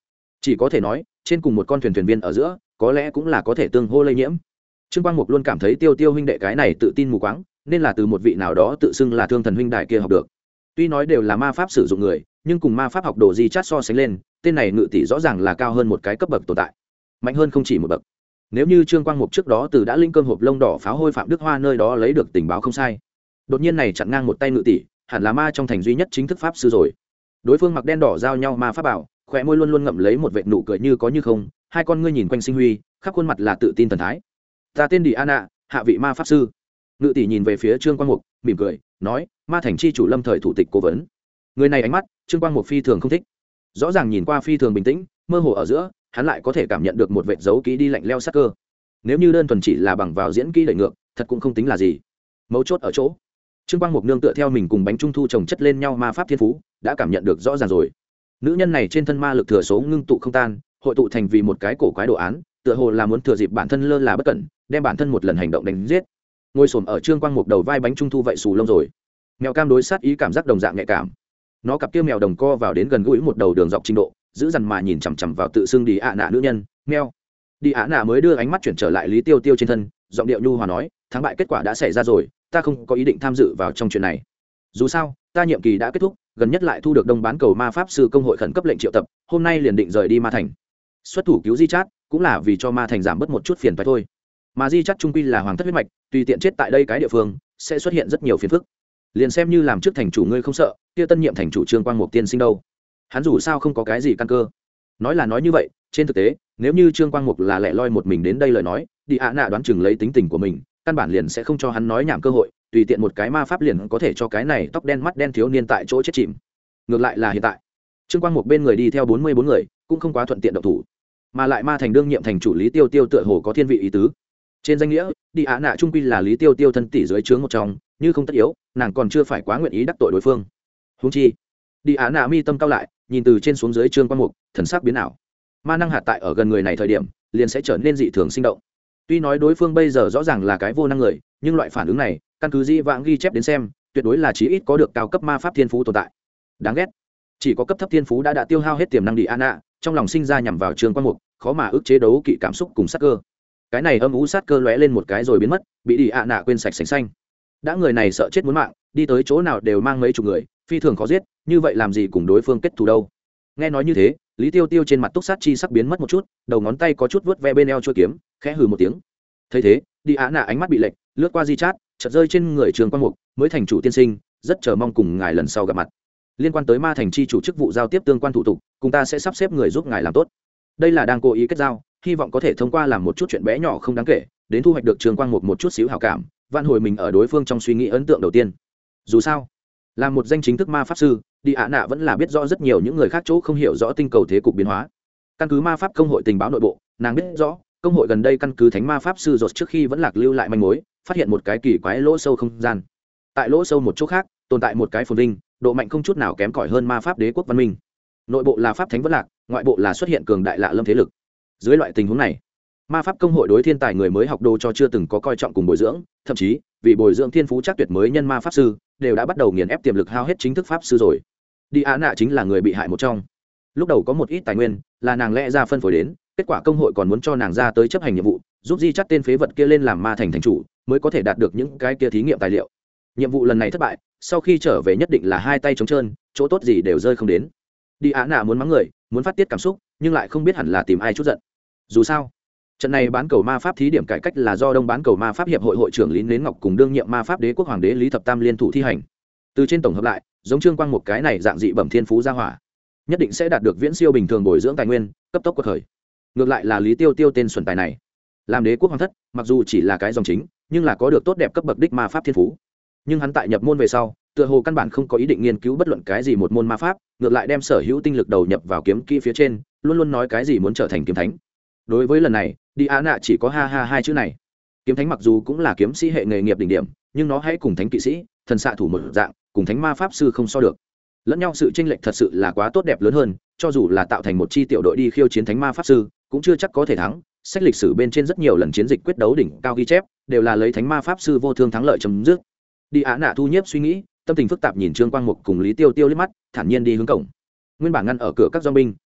chỉ có thể nói trên cùng một con thuyền thuyền viên ở giữa có lẽ cũng là có thể tương hô lây nhiễm. Trương Quang Mục luôn cảm thấy Tiêu Tiêu huynh đệ cái này tự tin mù quáng, nên là từ một vị nào đó tự xưng là Thương Thần huynh đài kia học được. Tuy nói đều là ma pháp sử dụng người, nhưng cùng ma pháp học đồ di chát so sánh lên, tên này ngự tỷ rõ ràng là cao hơn một cái cấp bậc tồn tại, mạnh hơn không chỉ một bậc. Nếu như Trương Quang Mục trước đó từ đã linh cơm hộp lông đỏ pháo hôi Phạm Đức Hoa nơi đó lấy được tình báo không sai, đột nhiên này chặn ngang một tay ngự tỷ, hẳn là ma trong thành duy nhất chính thức pháp sư rồi. Đối phương mặc đen đỏ giao nhau ma pháp bảo, khóe môi luôn luôn ngậm lấy một vệt nụ cười như có như không, hai con ngươi nhìn quanh sinh huy, khắp khuôn mặt là tự tin thần thái. Ta tên Diana, hạ vị ma pháp sư. Ngự tỷ nhìn về phía Trương Quang Mục, mỉm cười nói, ma thành chi chủ lâm thời thủ tịch cố vấn. Người này ánh mắt Trương Quang Mục phi thường không thích, rõ ràng nhìn qua phi thường bình tĩnh, mơ hồ ở giữa hắn lại có thể cảm nhận được một vệt dấu kỹ đi lạnh leo sắc cơ. Nếu như đơn thuần chỉ là bằng vào diễn kỹ đẩy ngược, thật cũng không tính là gì. Mấu chốt ở chỗ Trương Quang Mục nương tựa theo mình cùng bánh trung thu chồng chất lên nhau ma pháp thiên phú đã cảm nhận được rõ ràng rồi. Nữ nhân này trên thân ma lực thừa số ngưng tụ không tan, hội tụ thành vì một cái cổ quái đồ án, tựa hồ là muốn thừa dịp bản thân lơ là bất cẩn, đem bản thân một lần hành động đánh giết. Ngồi xổm ở Trương Quang Mục đầu vai bánh trung thu vậy xù lông rồi. Mèo cam đối sát ý cảm giác đồng dạng nhạy cảm, nó cặp kia mèo đồng co vào đến gần gũi một đầu đường dọc trình độ, giữ dằn mà nhìn chằm chằm vào tự xưng đi ạ nạ nữ nhân. Mèo đi ạ nạ mới đưa ánh mắt chuyển trở lại Lý Tiêu Tiêu trên thân, giọng điệu nhu hòa nói, thắng bại kết quả đã xảy ra rồi, ta không có ý định tham dự vào trong chuyện này. Dù sao ta nhiệm kỳ đã kết thúc, gần nhất lại thu được đông bán cầu ma pháp sư công hội khẩn cấp lệnh triệu tập, hôm nay liền định rời đi ma thành. Xuất thủ cứu Di Chát cũng là vì cho ma thành giảm bớt một chút phiền phải thôi, mà Di Chát trung quy là hoàng thất huyết mạch, tùy tiện chết tại đây cái địa phương sẽ xuất hiện rất nhiều phiền phức. Liền xem như làm trước thành chủ ngươi không sợ, kia tân nhiệm thành chủ Trương Quang Mục tiên sinh đâu, hắn dù sao không có cái gì căn cơ. Nói là nói như vậy, trên thực tế nếu như Trương Quang Mục là lẻ loi một mình đến đây lời nói, đi ạ nạ đoán chừng lấy tính tình của mình căn bản liền sẽ không cho hắn nói nhảm cơ hội, tùy tiện một cái ma pháp liền có thể cho cái này tóc đen mắt đen thiếu niên tại chỗ chết chìm. Ngược lại là hiện tại Trương Quang Mục bên người đi theo 44 người cũng không quá thuận tiện động thủ, mà lại ma thành đương nhiệm thành chủ Lý Tiêu Tiêu tựa hồ có thiên vị ý tứ. Trên danh nghĩa đi ạ nạ trung quy là Lý Tiêu Tiêu thân tỷ dưới trướng một trong, như không tất yếu nàng còn chưa phải quá nguyện ý đắc tội đối phương. Huống chi đi ạ nạ mi tâm cao lại, nhìn từ trên xuống dưới Trương Quang Mục, thần sắc biến ảo. Ma năng hạt tại ở gần người này thời điểm liền sẽ trở nên dị thường sinh động. Tuy nói đối phương bây giờ rõ ràng là cái vô năng người, nhưng loại phản ứng này căn cứ dĩ vãng ghi chép đến xem, tuyệt đối là chí ít có được cao cấp ma pháp thiên phú tồn tại. Đáng ghét, chỉ có cấp thấp thiên phú đã tiêu hao hết tiềm năng đi Anna, trong lòng sinh ra nhằm vào Trương Quang Mục, khó mà ức chế đấu kỵ cảm xúc cùng sát cơ. Cái này âm u sát cơ lóe lên một cái rồi biến mất, bị đi Anna quên sạch sành xanh. Đã người này sợ chết muốn mạng, đi tới chỗ nào đều mang mấy chục người, phi thường khó giết, như vậy làm gì cùng đối phương kết thù đâu. Nghe nói như thế, Lý Tiêu Tiêu trên mặt túc sát chi sắc biến mất một chút, đầu ngón tay có chút vuốt ve bên eo chuôi kiếm, khẽ hừ một tiếng. Thấy thế, đi Á nạ ánh mắt bị lệch, lướt qua Di Chát, chợt rơi trên người Trương Quang Mục, mới thành chủ tiên sinh, rất chờ mong cùng ngài lần sau gặp mặt. Liên quan tới ma thành chi chủ chức vụ giao tiếp tương quan thủ tục, cùng ta sẽ sắp xếp người giúp ngài làm tốt. Đây là đang cố ý kết giao, hy vọng có thể thông qua làm một chút chuyện bé nhỏ không đáng kể, đến thu hoạch được Trương Quang Mục một chút xíu hảo cảm, vạn hồi mình ở đối phương trong suy nghĩ ấn tượng đầu tiên. Dù sao, là một danh chính thức ma pháp sư, đi Á nạ vẫn là biết rõ rất nhiều những người khác chỗ không hiểu rõ tinh cầu thế cục biến hóa. Căn cứ ma pháp công hội tình báo nội bộ, nàng biết rõ công hội gần đây căn cứ thánh ma pháp sư rột trước khi vẫn lạc lưu lại manh mối, phát hiện một cái kỳ quái lỗ sâu không gian. Tại lỗ sâu một chỗ khác tồn tại một cái phồn vinh, độ mạnh không chút nào kém cỏi hơn ma pháp đế quốc văn minh. Nội bộ là pháp thánh vẫn lạc, ngoại bộ là xuất hiện cường đại lạ lâm thế lực. Dưới loại tình huống này, ma pháp công hội đối thiên tài người mới học đồ cho chưa từng có coi trọng cùng bồi dưỡng, thậm chí vì bồi dưỡng thiên phú chắc tuyệt mới nhân ma pháp sư đều đã bắt đầu nghiền ép tiềm lực hao hết chính thức pháp sư rồi. Đi Á nạ chính là người bị hại một trong. Lúc đầu có một ít tài nguyên là nàng lẽ ra phân phối đến, kết quả công hội còn muốn cho nàng ra tới chấp hành nhiệm vụ, giúp Di Chắt tên phế vật kia lên làm ma thành thành chủ, mới có thể đạt được những cái kia thí nghiệm tài liệu. Nhiệm vụ lần này thất bại, sau khi trở về nhất định là hai tay trống trơn, chỗ tốt gì đều rơi không đến. Đi Á nạ muốn mắng người, muốn phát tiết cảm xúc, nhưng lại không biết hẳn là tìm ai chút giận. Dù sao, trận này bán cầu ma pháp thí điểm cải cách là do đông bán cầu ma pháp hiệp hội hội trưởng Lý Nến Ngọc cùng đương nhiệm ma pháp đế quốc hoàng đế Lý Thập Tam liên thủ thi hành. Từ trên tổng hợp lại, giống Trương Quang một cái này dạng dị bẩm thiên phú gia hỏa, nhất định sẽ đạt được viễn siêu bình thường bồi dưỡng tài nguyên, cấp tốc quật khởi. Ngược lại là Lý Tiêu Tiêu tên xuẩn tài này, làm đế quốc hoàng thất, mặc dù chỉ là cái dòng chính, nhưng là có được tốt đẹp cấp bậc đích ma pháp thiên phú. Nhưng hắn tại nhập môn về sau, tựa hồ căn bản không có ý định nghiên cứu bất luận cái gì một môn ma pháp, ngược lại đem sở hữu tinh lực đầu nhập vào kiếm kỹ phía trên, luôn luôn nói cái gì muốn trở thành kiếm thánh. Đối với lần này, đi Á nạ chỉ có ha ha hai chữ này. Kiếm thánh mặc dù cũng là kiếm sĩ hệ nghề nghiệp đỉnh điểm, nhưng nó hãy cùng thánh kỵ sĩ, thần xạ thủ một dạng, cùng thánh ma pháp sư không so được. Lẫn nhau sự chênh lệch thật sự là quá tốt đẹp lớn hơn, cho dù là tạo thành một chi tiểu đội đi khiêu chiến thánh ma pháp sư, cũng chưa chắc có thể thắng. Sách lịch sử bên trên rất nhiều lần chiến dịch quyết đấu đỉnh cao ghi chép, đều là lấy thánh ma pháp sư vô thương thắng lợi chấm dứt. Đi Á nạ thu nhiếp suy nghĩ, tâm tình phức tạp nhìn Trương Quang Mục cùng Lý Tiêu Tiêu liếc mắt, thản nhiên đi hướng cổng. Nguyên bản ngăn ở cửa các doanh binh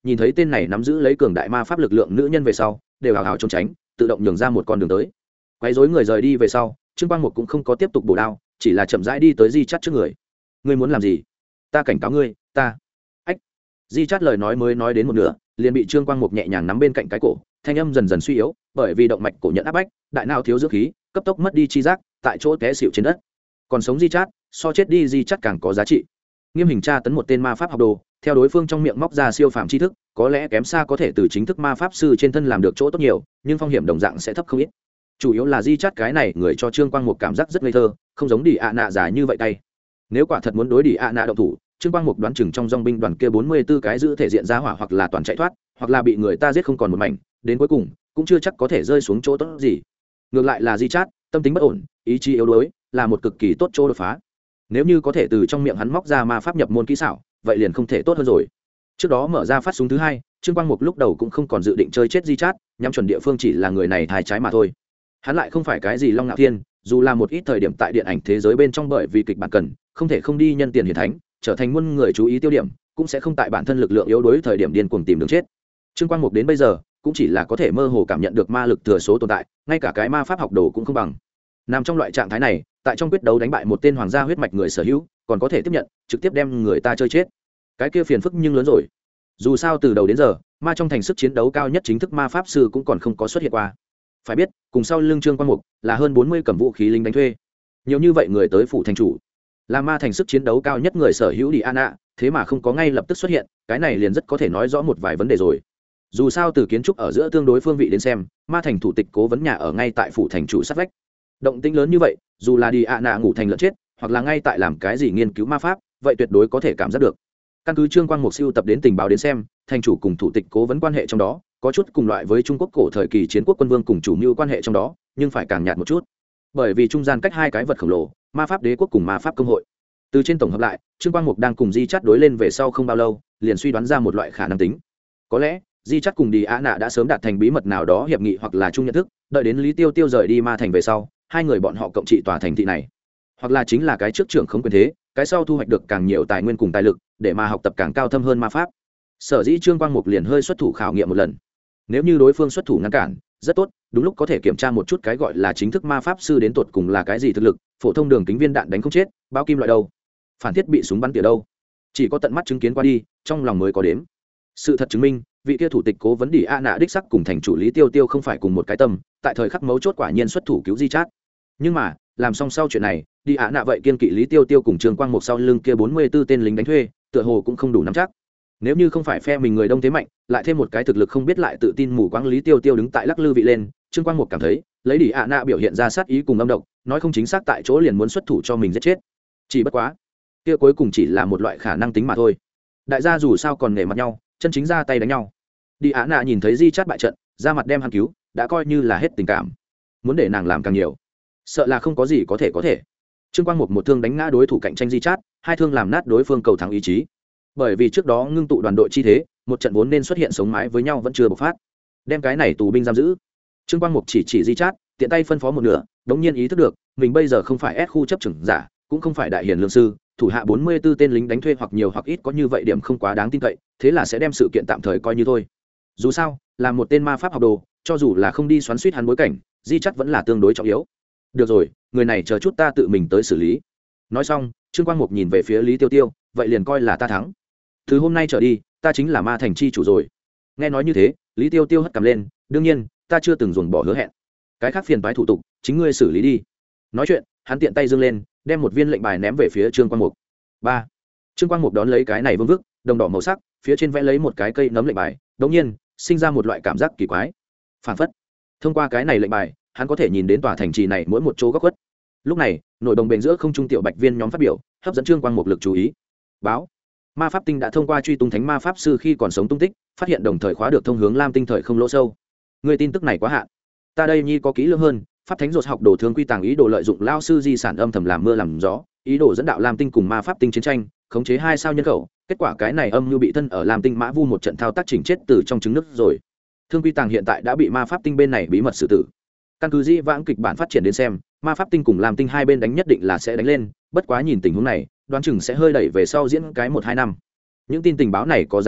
nhìn thấy tên này nắm giữ lấy cường đại ma pháp lực lượng nữ nhân về sau đều hào hào trốn tránh, tự động nhường ra một con đường tới. Quấy rối người rời đi về sau, Trương Quang Mục cũng không có tiếp tục bổ đao, chỉ là chậm rãi đi tới Di Chát trước người. Ngươi muốn làm gì? Ta cảnh cáo ngươi, ta. Ách. Di Chát lời nói mới nói đến một nửa, liền bị Trương Quang Mục nhẹ nhàng nắm bên cạnh cái cổ, thanh âm dần dần suy yếu, bởi vì động mạch cổ nhận áp bách, đại não thiếu dưỡng khí, cấp tốc mất đi chi giác, tại chỗ té xỉu trên đất. Còn sống Di Chát, so chết đi Di Chát càng có giá trị. Nghiêm hình tra tấn một tên ma pháp học đồ, theo đối phương trong miệng móc ra siêu phàm tri thức, có lẽ kém xa có thể từ chính thức ma pháp sư trên thân làm được chỗ tốt nhiều, nhưng phong hiểm đồng dạng sẽ thấp không ít. Chủ yếu là Di Chát cái này người cho Trương Quang Mục cảm giác rất ngây thơ, không giống Đi ạ nạ giả như vậy tay. Nếu quả thật muốn đối Đi ạ nạ động thủ, Trương Quang Mục đoán chừng trong dòng binh đoàn kia 44 cái giữ thể diện ra hỏa hoặc là toàn chạy thoát, hoặc là bị người ta giết không còn một mảnh, đến cuối cùng cũng chưa chắc có thể rơi xuống chỗ tốt gì. Ngược lại là Di Chát, tâm tính bất ổn, ý chí yếu đuối, là một cực kỳ tốt chỗ đột phá. Nếu như có thể từ trong miệng hắn móc ra ma pháp nhập môn kỹ xảo, vậy liền không thể tốt hơn rồi. Trước đó mở ra phát súng thứ hai, Trương Quang Mục lúc đầu cũng không còn dự định chơi chết Di Chát, nhắm chuẩn địa phương chỉ là người này thái trái mà thôi. Hắn lại không phải cái gì Long Nạo Thiên, dù là một ít thời điểm tại điện ảnh thế giới bên trong bởi vì kịch bản cần, không thể không đi nhân tiền hiển thánh, trở thành muôn người chú ý tiêu điểm, cũng sẽ không tại bản thân lực lượng yếu đuối thời điểm điên cuồng tìm đường chết. Trương Quang Mục đến bây giờ cũng chỉ là có thể mơ hồ cảm nhận được ma lực thừa số tồn tại, ngay cả cái ma pháp học đồ cũng không bằng. Nằm trong loại trạng thái này, tại trong quyết đấu đánh bại một tên hoàng gia huyết mạch người sở hữu, còn có thể tiếp nhận, trực tiếp đem người ta chơi chết. Cái kia phiền phức nhưng lớn rồi. Dù sao từ đầu đến giờ, ma trong thành sức chiến đấu cao nhất chính thức ma pháp sư cũng còn không có xuất hiện qua. Phải biết, cùng sau lưng Trương Quang Mục là hơn 40 cầm vũ khí lính đánh thuê. Nhiều như vậy người tới phủ thành chủ, là ma thành sức chiến đấu cao nhất người sở hữu đi an ạ, thế mà không có ngay lập tức xuất hiện, cái này liền rất có thể nói rõ một vài vấn đề rồi. Dù sao từ kiến trúc ở giữa tương đối phương vị đến xem, ma thành thủ tịch cố vấn nhà ở ngay tại phủ thành chủ sát vách. Động tĩnh lớn như vậy, dù là đi ạ nạ ngủ thành lợn chết, hoặc là ngay tại làm cái gì nghiên cứu ma pháp, vậy tuyệt đối có thể cảm giác được. Căn cứ Trương Quang Mục siêu tập đến tình báo đến xem, thành chủ cùng thủ tịch cố vấn quan hệ trong đó có chút cùng loại với Trung Quốc cổ thời kỳ chiến quốc quân vương cùng chủ mưu quan hệ trong đó, nhưng phải càng nhạt một chút. Bởi vì trung gian cách hai cái vật khổng lồ, ma pháp đế quốc cùng ma pháp công hội. Từ trên tổng hợp lại, Trương Quang Mục đang cùng Di Chát đối lên về sau không bao lâu, liền suy đoán ra một loại khả năng tính. Có lẽ, Di Chát cùng Đi Á Nạ đã sớm đạt thành bí mật nào đó hiệp nghị hoặc là chung nhận thức, đợi đến Lý Tiêu Tiêu rời đi ma thành về sau, hai người bọn họ cộng trị tòa thành thị này. Hoặc là chính là cái trước trưởng không quyền thế, cái sau thu hoạch được càng nhiều tài nguyên cùng tài lực, để mà học tập càng cao thâm hơn ma pháp. Sở dĩ Trương Quang Mục liền hơi xuất thủ khảo nghiệm một lần. Nếu như đối phương xuất thủ ngăn cản, rất tốt, đúng lúc có thể kiểm tra một chút cái gọi là chính thức ma pháp sư đến tột cùng là cái gì thực lực, phổ thông đường kính viên đạn đánh không chết, bao kim loại đâu, phản thiết bị súng bắn tỉa đâu, chỉ có tận mắt chứng kiến qua đi, trong lòng mới có đếm. Sự thật chứng minh, vị kia thủ tịch cố vấn Đi A Nạ đích sắc cùng thành chủ Lý Tiêu Tiêu không phải cùng một cái tâm, tại thời khắc mấu chốt quả nhiên xuất thủ cứu Di Chát. Nhưng mà, làm xong sau chuyện này, Đi A Nạ vậy kiên kỵ Lý Tiêu Tiêu cùng Trương Quang Mục sau lưng kia 44 tên lính đánh thuê, tựa hồ cũng không đủ nắm chắc. Nếu như không phải phe mình người đông thế mạnh, lại thêm một cái thực lực không biết lại tự tin mù quáng Lý Tiêu Tiêu đứng tại lắc lư vị lên, Trương Quang Mục cảm thấy, lấy Đi A Nạ biểu hiện ra sát ý cùng âm độc, nói không chính xác tại chỗ liền muốn xuất thủ cho mình giết chết. Chỉ bất quá, kia cuối cùng chỉ là một loại khả năng tính mà thôi. Đại gia dù sao còn nể mặt nhau, chân chính ra tay đánh nhau. Đi Á Nạ nhìn thấy Di Chát bại trận, ra mặt đem hắn cứu, đã coi như là hết tình cảm. Muốn để nàng làm càng nhiều, sợ là không có gì có thể. Trương Quang Mục một thương đánh ngã đối thủ cạnh tranh Di Chát, hai thương làm nát đối phương cầu thắng ý chí. Bởi vì trước đó ngưng tụ đoàn đội chi thế, một trận vốn nên xuất hiện sống mái với nhau vẫn chưa bộc phát. Đem cái này tù binh giam giữ. Trương Quang Mục chỉ Di Chát, tiện tay phân phó một nửa, đống nhiên ý thức được, mình bây giờ không phải S khu chấp trưởng giả, cũng không phải đại hiền lương sư, thủ hạ 44 tên lính đánh thuê hoặc nhiều hoặc ít có như vậy điểm không quá đáng tin cậy, thế là sẽ đem sự kiện tạm thời coi như thôi. Dù sao, là một tên ma pháp học đồ, cho dù là không đi xoắn suýt hắn bối cảnh, Di Chát vẫn là tương đối trọng yếu. Được rồi, người này chờ chút ta tự mình tới xử lý. Nói xong, Trương Quang Mục nhìn về phía Lý Tiêu Tiêu, vậy liền coi là ta thắng. Từ hôm nay trở đi, ta chính là ma thành chi chủ rồi. Nghe nói như thế, Lý Tiêu Tiêu hất cằm lên, đương nhiên, ta chưa từng ruồng bỏ hứa hẹn. Cái khác phiền toái thủ tục, chính ngươi xử lý đi. Nói chuyện, hắn tiện tay giương lên, đem một viên lệnh bài ném về phía Trương Quang Mục. 3. Trương Quang Mục đón lấy cái này vương vức, đồng đỏ màu sắc, phía trên vẽ lấy một cái cây nấm lệnh bài, đột nhiên, sinh ra một loại cảm giác kỳ quái. Phản phất, thông qua cái này lệnh bài, hắn có thể nhìn đến tòa thành trì này mỗi một chỗ góc khuất. Lúc này, nổi đồng bền giữa không trung tiểu bạch viên nhóm phát biểu, hấp dẫn Trương Quang Mục lực chú ý. Báo, ma pháp tinh đã thông qua truy tung thánh ma pháp sư khi còn sống tung tích, phát hiện đồng thời khóa được thông hướng lam tinh thời không lỗ sâu. Người tin tức này quá hạn. Ta đây nhi có kỹ lưỡng hơn, pháp thánh rột học đồ thương quy tàng ý đồ lợi dụng lao sư di sản âm thầm làm mưa làm gió, ý đồ dẫn đạo lam tinh cùng ma pháp tinh chiến tranh, khống chế 2 sao nhân khẩu. Kết quả cái này âm như bị thân ở lam tinh mã vu một trận thao tác chỉnh chết từ trong trứng nước rồi. Thương quy tàng hiện tại đã bị ma pháp tinh bên này bí mật xử tử. Căn cứ dĩ vãng kịch bản phát triển đến xem, ma pháp tinh cùng lam tinh hai bên đánh nhất định là sẽ đánh lên, bất quá nhìn tình huống này, đoán chừng sẽ hơi đẩy về sau diễn cái 1-2 năm. Những tin tình báo này có giá trị,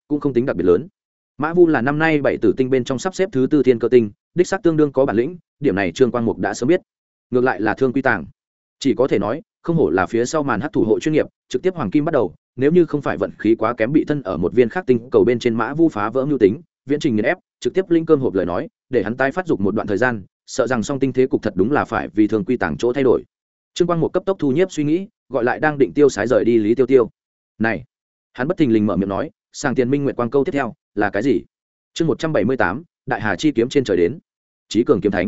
cũng không tính đặc biệt lớn. Mã Vu là năm nay 7 tử tinh bên trong sắp xếp thứ tư thiên cơ tinh, đích xác tương đương có bản lĩnh, điểm này Trương Quang Mục đã sớm biết. Ngược lại là Thương Quy Tàng, chỉ có thể nói, không hổ là phía sau màn hắc thủ hộ chuyên nghiệp, trực tiếp hoàng kim bắt đầu, nếu như không phải vận khí quá kém bị thân ở một viên khác tinh cầu bên trên Mã Vu phá vỡ mưu tính, viễn trình nghiền ép, trực tiếp linh cơm hộp lời nói, để hắn tái phát dục một đoạn thời gian, sợ rằng song tinh thế cục thật đúng là phải vì Thương Quy Tàng chỗ thay đổi. Trương Quang Mục cấp tốc thu nhiếp suy nghĩ, gọi lại đang định tiêu sái rời đi Lý Tiêu Tiêu. "Này." Hắn bất thình lình mở miệng nói, "Sàng Tiền Minh nguyện quang câu tiếp theo là cái gì?" Chương 178, Đại Hà chi kiếm trên trời đến. Chí Cường kiếm thánh.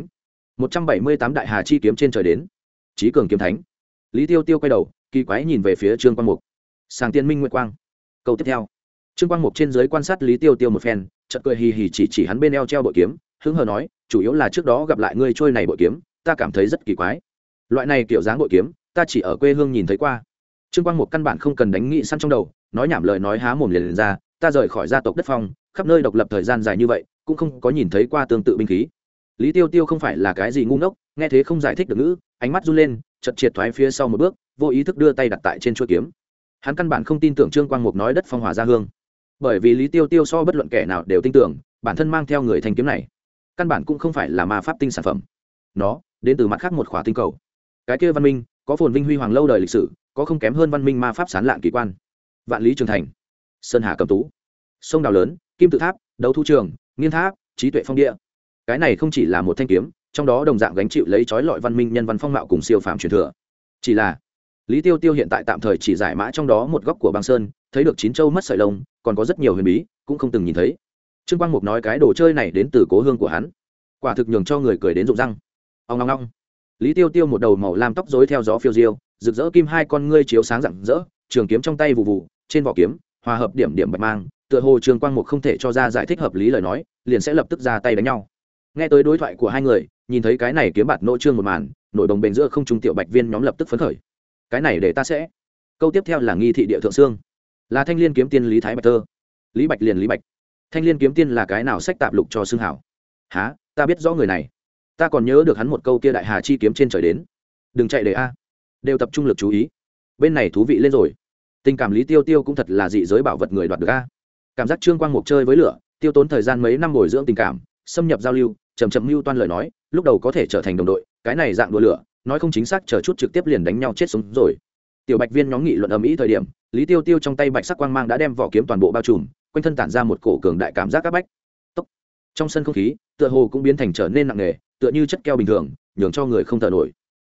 178 Đại Hà chi kiếm trên trời đến. Chí Cường kiếm thánh. Lý Tiêu Tiêu quay đầu, kỳ quái nhìn về phía Trương Quang Mục. "Sàng Tiền Minh nguyện quang." Câu tiếp theo. Trương Quang Mục trên dưới quan sát Lý Tiêu Tiêu một phen, chợt cười hì hì chỉ hắn bên eo treo bội kiếm, hứng hờ nói, "Chủ yếu là trước đó gặp lại ngươi trôi này bội kiếm, ta cảm thấy rất kỳ quái. Loại này kiểu dáng bội kiếm, ta chỉ ở quê hương nhìn thấy qua." Trương Quang Mục căn bản không cần đánh nghị săn trong đầu, nói nhảm lời nói há mồm liền ra, "Ta rời khỏi gia tộc đất phong, khắp nơi độc lập thời gian dài như vậy, cũng không có nhìn thấy qua tương tự binh khí." Lý Tiêu Tiêu không phải là cái gì ngu ngốc, nghe thế không giải thích được ngữ, ánh mắt run lên, chợt triệt thoái phía sau một bước, vô ý thức đưa tay đặt tại trên chuôi kiếm. Hắn căn bản không tin tưởng Trương Quang Mục nói đất phong hỏa gia hương, bởi vì Lý Tiêu Tiêu so bất luận kẻ nào đều tin tưởng, bản thân mang theo người thanh kiếm này, căn bản cũng không phải là ma pháp tinh sản phẩm, nó đến từ mặt khác một khỏa tinh cầu. Cái kia văn minh có phồn vinh huy hoàng lâu đời lịch sử, có không kém hơn văn minh ma pháp sán lạng kỳ quan. Vạn Lý Trường Thành, Sơn Hà Cầm Tú, sông đào lớn, kim tự tháp, đấu thu trường, nghiên tháp, trí tuệ phong địa. Cái này không chỉ là một thanh kiếm, trong đó đồng dạng gánh chịu lấy trói lọi văn minh nhân văn phong mạo cùng siêu phàm truyền thừa. Chỉ là Lý Tiêu Tiêu hiện tại tạm thời chỉ giải mã trong đó một góc của băng sơn, thấy được chín châu mất sợi lông, còn có rất nhiều huyền bí cũng không từng nhìn thấy. Trương Quang Mục nói cái đồ chơi này đến từ cố hương của hắn, quả thực nhường cho người cười đến rụng răng. Ong ong ong. Lý Tiêu Tiêu một đầu màu lam tóc rối theo gió phiêu diêu, rực rỡ kim hai con ngươi chiếu sáng rạng rỡ, trường kiếm trong tay vụ vụ, trên vỏ kiếm hòa hợp điểm điểm bạch mang, tựa hồ Trương Quang Mục không thể cho ra giải thích hợp lý lời nói, liền sẽ lập tức ra tay đánh nhau. Nghe tới đối thoại của hai người, nhìn thấy cái này kiếm bạt nỗ trương một màn, nổi đồng bền giữa không trung tiểu bạch viên nhóm lập tức phấn khởi. Cái này để ta sẽ. Câu tiếp theo là nghi thị địa thượng xương, là Thanh Liên kiếm tiên Lý Thái Bạch Tơ. Lý Bạch liền Lý Bạch. Thanh Liên kiếm tiên là cái nào sách tạp lục cho xương hảo? Hả, ta biết rõ người này. Ta còn nhớ được hắn một câu kia Đại Hà chi kiếm trên trời đến. Đừng chạy để a. Đều tập trung lực chú ý. Bên này thú vị lên rồi. Tình cảm Lý Tiêu Tiêu cũng thật là dị giới bảo vật người đoạt được a. Cảm giác Trương Quang Mục chơi với lửa, tiêu tốn thời gian mấy năm bồi dưỡng tình cảm, xâm nhập giao lưu, chậm chậm mưu toan lời nói, lúc đầu có thể trở thành đồng đội, cái này dạng đùa lửa, nói không chính xác chờ chút trực tiếp liền đánh nhau chết sống rồi. Tiểu bạch viên nhóm nghị luận ầm ĩ thời điểm, Lý Tiêu Tiêu trong tay bạch sắc quang mang đã đem vỏ kiếm toàn bộ bao trùm, quanh thân tản ra một cổ cường đại cảm giác áp bách. Tốc. Trong sân không khí, tựa hồ cũng biến thành trở nên nặng nề, tựa như chất keo bình thường, nhường cho người không thở nổi.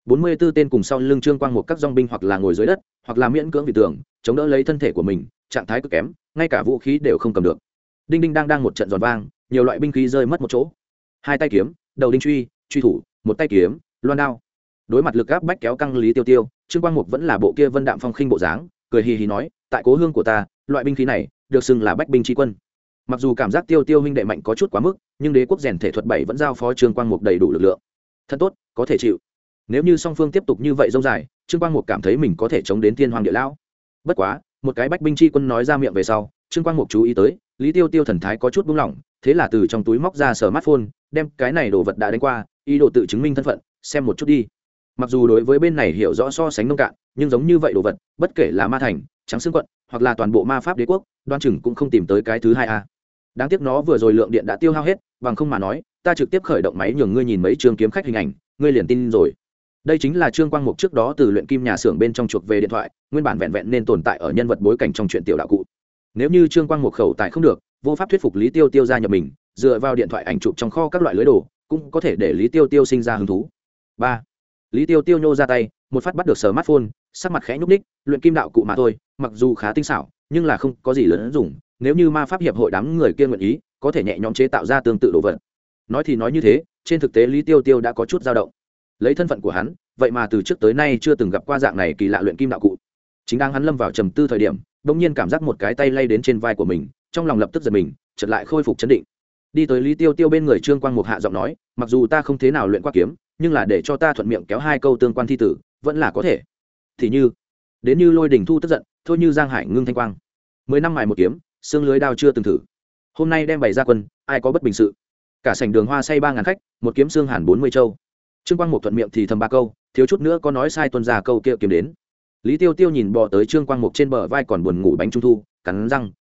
44 tên cùng sau lưng Trương Quang một các dòng binh hoặc là ngồi dưới đất, hoặc là miễn cưỡng vì tường, chống đỡ lấy thân thể của mình, trạng thái cực kém, ngay cả vũ khí đều không cầm được. Đinh đinh đang một trận giòn vang, nhiều loại binh khí rơi mất một chỗ. Hai tay kiếm, đầu đinh truy, truy thủ, một tay kiếm, loan đao. Đối mặt lực áp bách kéo căng Lý Tiêu Tiêu, Trương Quang Mục vẫn là bộ kia vân đạm phong khinh bộ dáng, cười hì hì nói, tại cố hương của ta, loại binh khí này được xưng là bách binh chi quân. Mặc dù cảm giác Tiêu Tiêu huynh đệ mạnh có chút quá mức, nhưng đế quốc rèn thể thuật 7 vẫn giao phó Trương Quang Mục đầy đủ lực lượng. Thật tốt, có thể chịu. Nếu như song phương tiếp tục như vậy dông dài, Trương Quang Mục cảm thấy mình có thể chống đến thiên hoàng địa lão. Bất quá, một cái bách binh chi quân nói ra miệng về sau, Trương Quang Mục chú ý tới, Lý Tiêu Tiêu thần thái có chút buông lỏng, thế là từ trong túi móc ra smartphone, đem cái này đồ vật đã đánh qua, ý đồ tự chứng minh thân phận, xem một chút đi. Mặc dù đối với bên này hiểu rõ so sánh nông cạn, nhưng giống như vậy đồ vật, bất kể là Ma Thành, Trắng Xương quận, hoặc là toàn bộ ma pháp đế quốc, đoan chừng cũng không tìm tới cái thứ hai a. Đáng tiếc nó vừa rồi lượng điện đã tiêu hao hết, bằng không mà nói, ta trực tiếp khởi động máy nhường ngươi nhìn mấy trường kiếm khách hình ảnh, ngươi liền tin rồi. Đây chính là Trương Quang Mục trước đó từ luyện kim nhà xưởng bên trong chuộc về điện thoại, nguyên bản vẹn vẹn nên tồn tại ở nhân vật bối cảnh trong truyện tiểu đạo cụ. Nếu như Trương Quang Mục khẩu tài không được, vô pháp thuyết phục Lý Tiêu Tiêu gia nhập mình, dựa vào điện thoại ảnh chụp trong kho các loại lưới đồ, cũng có thể để Lý Tiêu Tiêu sinh ra hứng thú. 3. Lý Tiêu Tiêu nhô ra tay, một phát bắt được smartphone, sắc mặt khẽ nhúc nhích, luyện kim đạo cụ mà thôi, mặc dù khá tinh xảo, nhưng là không có gì lớn dùng, nếu như ma pháp hiệp hội đám người kia nguyện ý, có thể nhẹ nhõm chế tạo ra tương tự đồ vật. Nói thì nói như thế, trên thực tế Lý Tiêu Tiêu đã có chút dao động. Lấy thân phận của hắn, vậy mà từ trước tới nay chưa từng gặp qua dạng này kỳ lạ luyện kim đạo cụ. Chính đang hắn lâm vào trầm tư thời điểm, đột nhiên cảm giác một cái tay lay đến trên vai của mình, trong lòng lập tức giật mình, chợt lại khôi phục trấn định. Đi tới Lý Tiêu Tiêu bên người Trương Quang Mục hạ giọng nói, mặc dù ta không thế nào luyện qua kiếm, nhưng là để cho ta thuận miệng kéo hai câu tương quan thi tử, vẫn là có thể. Thì như, đến như lôi đỉnh thu tức giận, thôi như giang hải ngưng thanh quang. 10 năm mài một kiếm, xương lưới đao chưa từng thử. Hôm nay đem bày ra quân, ai có bất bình sự. Cả sảnh đường hoa say 3000 khách, một kiếm xương hàn 40 châu. Trương Quang Mục thuận miệng thì thầm ba câu, thiếu chút nữa có nói sai tuân ra câu kia kiếm đến. Lý Tiêu Tiêu nhìn bò tới Trương Quang Mục trên bờ vai còn buồn ngủ bánh trung thu, cắn răng,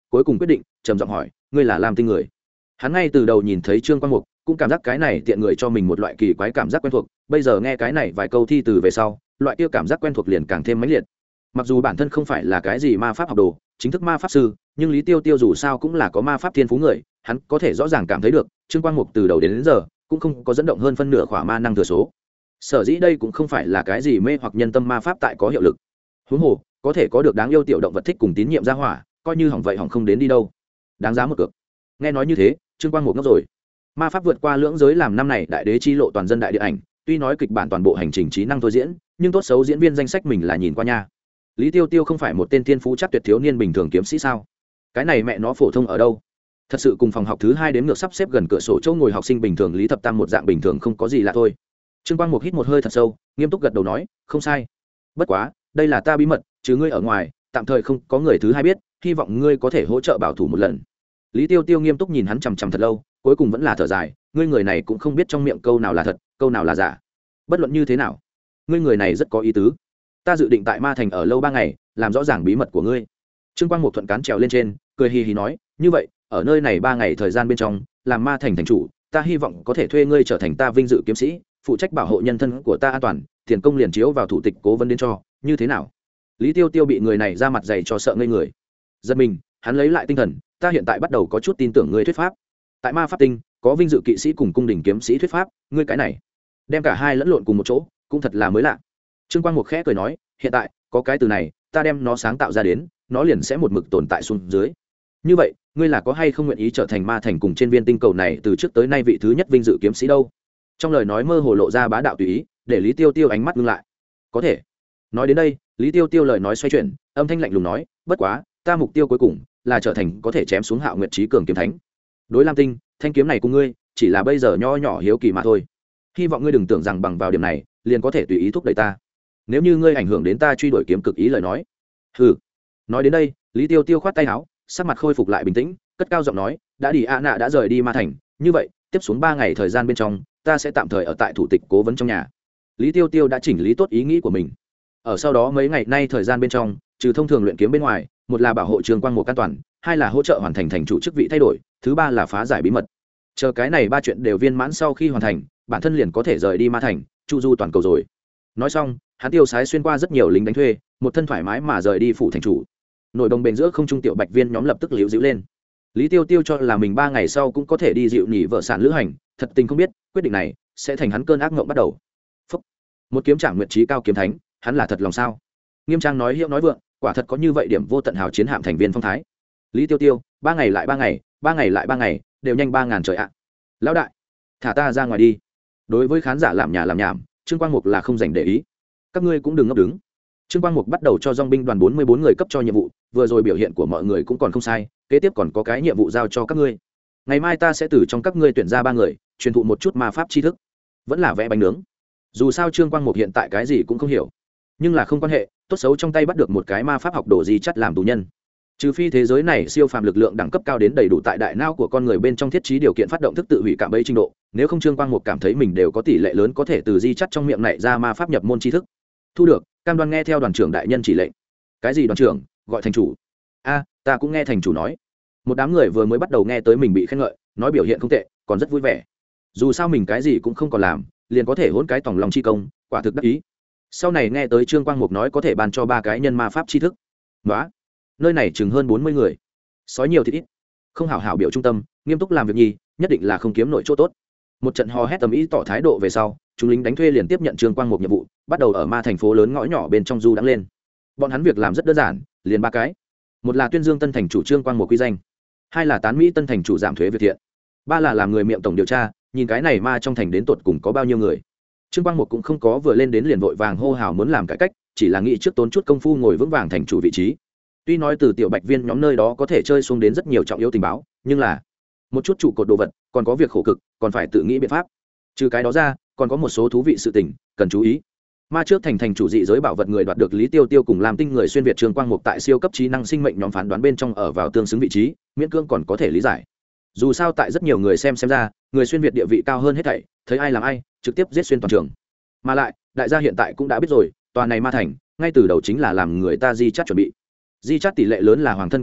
cuối cùng quyết định trầm giọng hỏi, ngươi là Lam Tinh người? Hắn ngay từ đầu nhìn thấy Trương Quang Mục cũng cảm giác cái này tiện người cho mình một loại kỳ quái cảm giác quen thuộc, bây giờ nghe cái này vài câu thi từ về sau, loại kia cảm giác quen thuộc liền càng thêm mãnh liệt. Mặc dù bản thân không phải là cái gì ma pháp học đồ, chính thức ma pháp sư, nhưng Lý Tiêu Tiêu dù sao cũng là có ma pháp thiên phú người, hắn có thể rõ ràng cảm thấy được Trương Quang Mục từ đầu đến giờ cũng không có dẫn động hơn phân nửa khỏa ma năng thừa số. Sở dĩ đây cũng không phải là cái gì mê hoặc nhân tâm ma pháp tại có hiệu lực. Huống hồ có thể có được đáng yêu tiểu động vật thích cùng tín nhiệm ra hỏa, coi như hỏng vậy hỏng không đến đi đâu, đáng giá một cược. Nghe nói như thế, Trương Quang Mục ngốc rồi. Ma pháp vượt qua lưỡng giới làm năm này đại đế chi lộ toàn dân đại điện ảnh, tuy nói kịch bản toàn bộ hành trình trí năng thôi diễn, nhưng tốt xấu diễn viên danh sách mình là nhìn qua nha. Lý Tiêu Tiêu không phải một tên thiên phú chắc tuyệt thiếu niên bình thường kiếm sĩ sao? Cái này mẹ nó phổ thông ở đâu? Thật sự cùng phòng học thứ 2 đến ngược sắp xếp gần cửa sổ chỗ ngồi học sinh bình thường Lý Thập Tam một dạng bình thường không có gì lạ thôi. Trương Quang Mục hít một hơi thật sâu, nghiêm túc gật đầu nói, không sai. Bất quá, đây là ta bí mật, chứ ngươi ở ngoài, tạm thời không có người thứ hai biết, hy vọng ngươi có thể hỗ trợ bảo thủ một lần. Lý Tiêu Tiêu nghiêm túc nhìn hắn chằm chằm thật lâu, cuối cùng vẫn là thở dài, ngươi người này cũng không biết trong miệng câu nào là thật, câu nào là giả. Bất luận như thế nào, ngươi người này rất có ý tứ. Ta dự định tại Ma Thành ở lâu 3 ngày, làm rõ ràng bí mật của ngươi. Trương Quang Mục thuận cán trèo lên trên, cười hì hì nói, như vậy, ở nơi này 3 ngày thời gian bên trong, làm Ma Thành thành chủ, ta hy vọng có thể thuê ngươi trở thành ta vinh dự kiếm sĩ, phụ trách bảo hộ nhân thân của ta an toàn, tiền công liền chiếu vào thủ tịch cố vấn đến cho, như thế nào? Lý Tiêu Tiêu bị người này ra mặt dày cho sợ ngây người. Giật mình, hắn lấy lại tinh thần, ta hiện tại bắt đầu có chút tin tưởng ngươi thuyết pháp. Tại Ma Pháp Tinh, có vinh dự kỵ sĩ cùng cung đình kiếm sĩ thuyết pháp, ngươi cái này, đem cả hai lẫn lộn cùng một chỗ, cũng thật là mới lạ. Trương Quang Mục khẽ cười nói, hiện tại, có cái từ này, ta đem nó sáng tạo ra đến, nó liền sẽ một mực tồn tại xuống dưới. Như vậy, ngươi là có hay không nguyện ý trở thành Ma Thành cùng trên viên tinh cầu này từ trước tới nay vị thứ nhất vinh dự kiếm sĩ đâu? Trong lời nói mơ hồ lộ ra bá đạo tùy ý, để Lý Tiêu Tiêu ánh mắt ngưng lại. Có thể. Nói đến đây, Lý Tiêu Tiêu lời nói xoay chuyển, âm thanh lạnh lùng nói, bất quá, ta mục tiêu cuối cùng là trở thành có thể chém xuống Hạo Nguyệt Chí cường kiếm thánh. Đối Lam Tinh, thanh kiếm này của ngươi, chỉ là bây giờ nho nhỏ hiếu kỳ mà thôi. Hy vọng ngươi đừng tưởng rằng bằng vào điểm này, liền có thể tùy ý thúc đẩy ta. Nếu như ngươi ảnh hưởng đến ta truy đuổi kiếm cực ý lời nói. Hừ. Nói đến đây, Lý Tiêu Tiêu khoát tay áo, sắc mặt khôi phục lại bình tĩnh, cất cao giọng nói, đã đi a nạ đã rời đi Ma Thành, như vậy, tiếp xuống 3 ngày thời gian bên trong, ta sẽ tạm thời ở tại thủ tịch cố vấn trong nhà. Lý Tiêu Tiêu đã chỉnh lý tốt ý nghĩ của mình. Ở sau đó mấy ngày nay thời gian bên trong, trừ thông thường luyện kiếm bên ngoài, một là bảo hộ Trương Quang Mục an toàn, hai là hỗ trợ hoàn thành thành chủ chức vị thay đổi, thứ ba là phá giải bí mật. Chờ cái này 3 chuyện đều viên mãn sau khi hoàn thành, bản thân liền có thể rời đi Ma Thành, chu du toàn cầu rồi. Nói xong, hắn tiêu sái xuyên qua rất nhiều lính đánh thuê, một thân thoải mái mà rời đi phủ thành chủ. Nội đồng bền giữa không trung tiểu bạch viên nhóm lập tức liễu dĩu lên. Lý Tiêu Tiêu cho là mình 3 ngày sau cũng có thể đi dịu nhỉ vợ sản lữ hành, thật tình không biết, quyết định này sẽ thành hắn cơn ác mộng bắt đầu. Phúc. Một kiếm trảm nguyệt trí cao kiếm thánh, hắn là thật lòng sao? Nghiêm Trang nói hiệu nói vượng, quả thật có như vậy điểm vô tận hào chiến hạm thành viên phong thái. Lý Tiêu Tiêu, 3 ngày lại 3 ngày, 3 ngày lại 3 ngày, đều nhanh 3000 trời ạ. Lão đại, thả ta ra ngoài đi. Đối với khán giả làm nhà làm nhảm, Trương Quang Mục là không dành để ý. Các ngươi cũng đừng ngốc đứng. Trương Quang Mục bắt đầu cho dòng binh đoàn 44 người cấp cho nhiệm vụ, vừa rồi biểu hiện của mọi người cũng còn không sai, kế tiếp còn có cái nhiệm vụ giao cho các ngươi. Ngày mai ta sẽ từ trong các ngươi tuyển ra 3 người, truyền thụ một chút ma pháp tri thức. Vẫn là vẽ bánh nướng. Dù sao Trương Quang Mục hiện tại cái gì cũng không hiểu, nhưng là không quan hệ, tốt xấu trong tay bắt được một cái ma pháp học đồ gì chắc làm tù nhân. Trừ phi thế giới này siêu phàm lực lượng đẳng cấp cao đến đầy đủ tại đại não của con người bên trong thiết trí điều kiện phát động thức tự hủy cạm bẫy trình độ, nếu không Trương Quang Mục cảm thấy mình đều có tỷ lệ lớn có thể từ di chắt trong miệng này ra ma pháp nhập môn tri thức. Thu được, cam đoan nghe theo đoàn trưởng đại nhân chỉ lệnh. Cái gì đoàn trưởng? Gọi thành chủ. A, ta cũng nghe thành chủ nói. Một đám người vừa mới bắt đầu nghe tới mình bị khen ngợi, nói biểu hiện không tệ, còn rất vui vẻ. Dù sao mình cái gì cũng không còn làm, liền có thể hỗn cái tòng lòng chi công, quả thực đắc ý. Sau này nghe tới Trương Quang Mục nói có thể ban cho 3 cái nhân ma pháp tri thức. Đó, nơi này chừng hơn 40 người, sói nhiều thì ít, không hảo hảo biểu trung tâm, nghiêm túc làm việc nhi, nhất định là không kiếm nổi chỗ tốt. Một trận hò hét tầm ý tỏ thái độ về sau, chúng lính đánh thuê liền tiếp nhận Trương Quang Mục nhiệm vụ, bắt đầu ở Ma thành phố lớn ngõ nhỏ bên trong du đãng lên. Bọn hắn việc làm rất đơn giản, liền 3 cái. Một là tuyên dương tân thành chủ Trương Quang Mục quy danh, hai là tán mỹ tân thành chủ giảm thuế việc thiện, ba là làm người miệng tổng điều tra, nhìn cái này ma trong thành đến tột cùng có bao nhiêu người. Trương Quang Mục cũng không có vừa lên đến liền vội vàng hô hào muốn làm cải cách, chỉ là nghĩ trước tốn chút công phu ngồi vững vàng thành chủ vị trí. Tuy nói từ tiểu bạch viên nhóm nơi đó có thể chơi xuống đến rất nhiều trọng yếu tình báo, nhưng là một chút trụ cột đồ vật, còn có việc khổ cực, còn phải tự nghĩ biện pháp. Trừ cái đó ra, còn có một số thú vị sự tình cần chú ý. Ma trước thành chủ dị giới bảo vật người đoạt được Lý Tiêu Tiêu cùng làm tinh người xuyên việt Trương Quang Mục tại siêu cấp trí năng sinh mệnh nhóm phán đoán bên trong ở vào tương xứng vị trí, miễn cưỡng còn có thể lý giải. Dù sao tại rất nhiều người xem ra, người xuyên việt địa vị cao hơn hết thảy, thấy ai làm ai, trực tiếp giết xuyên toàn trường. Mà lại, đại gia hiện tại cũng đã biết rồi, tòa này ma thành, ngay từ đầu chính là làm người ta di chắt chuẩn bị. Di chắt tỷ lệ lớn là hoàng thân quốc thích,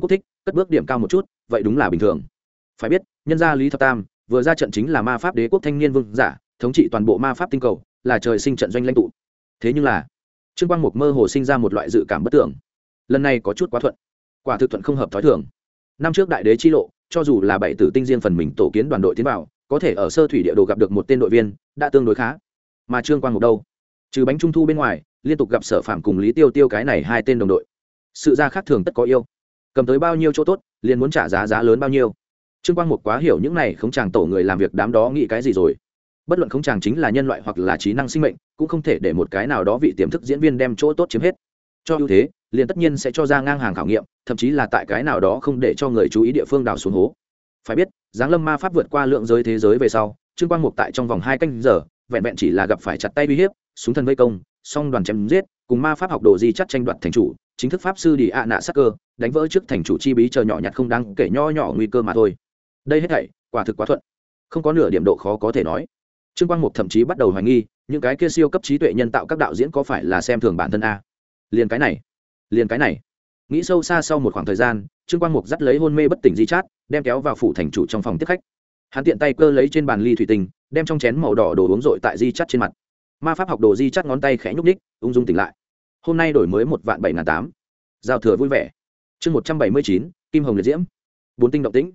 cất bước điểm cao một chút vậy đúng là bình thường. Phải biết nhân gia Lý Thập Tam vừa ra trận chính là ma pháp đế quốc thanh niên vương giả, thống trị toàn bộ ma pháp tinh cầu, là trời sinh trận doanh lãnh tụ. Thế nhưng là Trương Quang Mục mơ hồ sinh ra một loại dự cảm bất tưởng, lần này có chút quá thuận, quả thực thuận không hợp thói thường. Năm trước đại đế chi lộ, cho dù là bảy tử tinh riêng phần mình tổ kiến đoàn đội tiến vào, có thể ở sơ thủy địa đồ gặp được một tên đội viên đã tương đối khá. Mà Trương Quang Mục đâu, trừ bánh trung thu bên ngoài, liên tục gặp Sở Phạm cùng Lý Tiêu Tiêu cái này hai tên đồng đội, sự ra khác thường tất có yêu, cầm tới bao nhiêu chỗ tốt liền muốn trả giá lớn bao nhiêu. Trương Quang Mục quá hiểu những này không chàng tổ người làm việc đám đó nghĩ cái gì rồi. Bất luận không chàng chính là nhân loại hoặc là trí năng sinh mệnh, cũng không thể để một cái nào đó vị tiềm thức diễn viên đem chỗ tốt chiếm hết. Cho ưu thế liền tất nhiên sẽ cho ra ngang hàng khảo nghiệm, thậm chí là tại cái nào đó không để cho người chú ý địa phương đào xuống hố. Phải biết giáng lâm ma pháp vượt qua lượng giới thế giới về sau, Trương Quang Mục tại trong vòng 2 canh giờ vẹn vẹn chỉ là gặp phải chặt tay uy hiếp, súng thần vây công, song đoàn chém giết, cùng ma pháp học đồ di chắt tranh đoạt thành chủ, chính thức pháp sư đi ạ nạ sắc cơ, đánh vỡ trước thành chủ chi bí chờ nhỏ nhặt không đáng kể nho nhỏ nguy cơ mà thôi. Đây hết thảy quả thực quá thuận, không có nửa điểm độ khó có thể nói. Trương Quang Mục thậm chí bắt đầu hoài nghi những cái kia siêu cấp trí tuệ nhân tạo các đạo diễn có phải là xem thường bản thân a. Liền cái này nghĩ sâu xa, sau một khoảng thời gian Trương Quang Mục dắt lấy hôn mê bất tỉnh di chát, đem kéo vào phủ thành chủ trong phòng tiếp khách. Hắn tiện tay cơ lấy trên bàn ly thủy tinh, đem trong chén màu đỏ đồ uống rội tại di chát trên mặt. Ma pháp học đồ di chát ngón tay khẽ nhúc ních, ung dung tỉnh lại. Hôm nay đổi mới 1.708. Giao thừa vui vẻ. Chương 179, Kim Hồng liệt diễm. 4 tinh động tĩnh.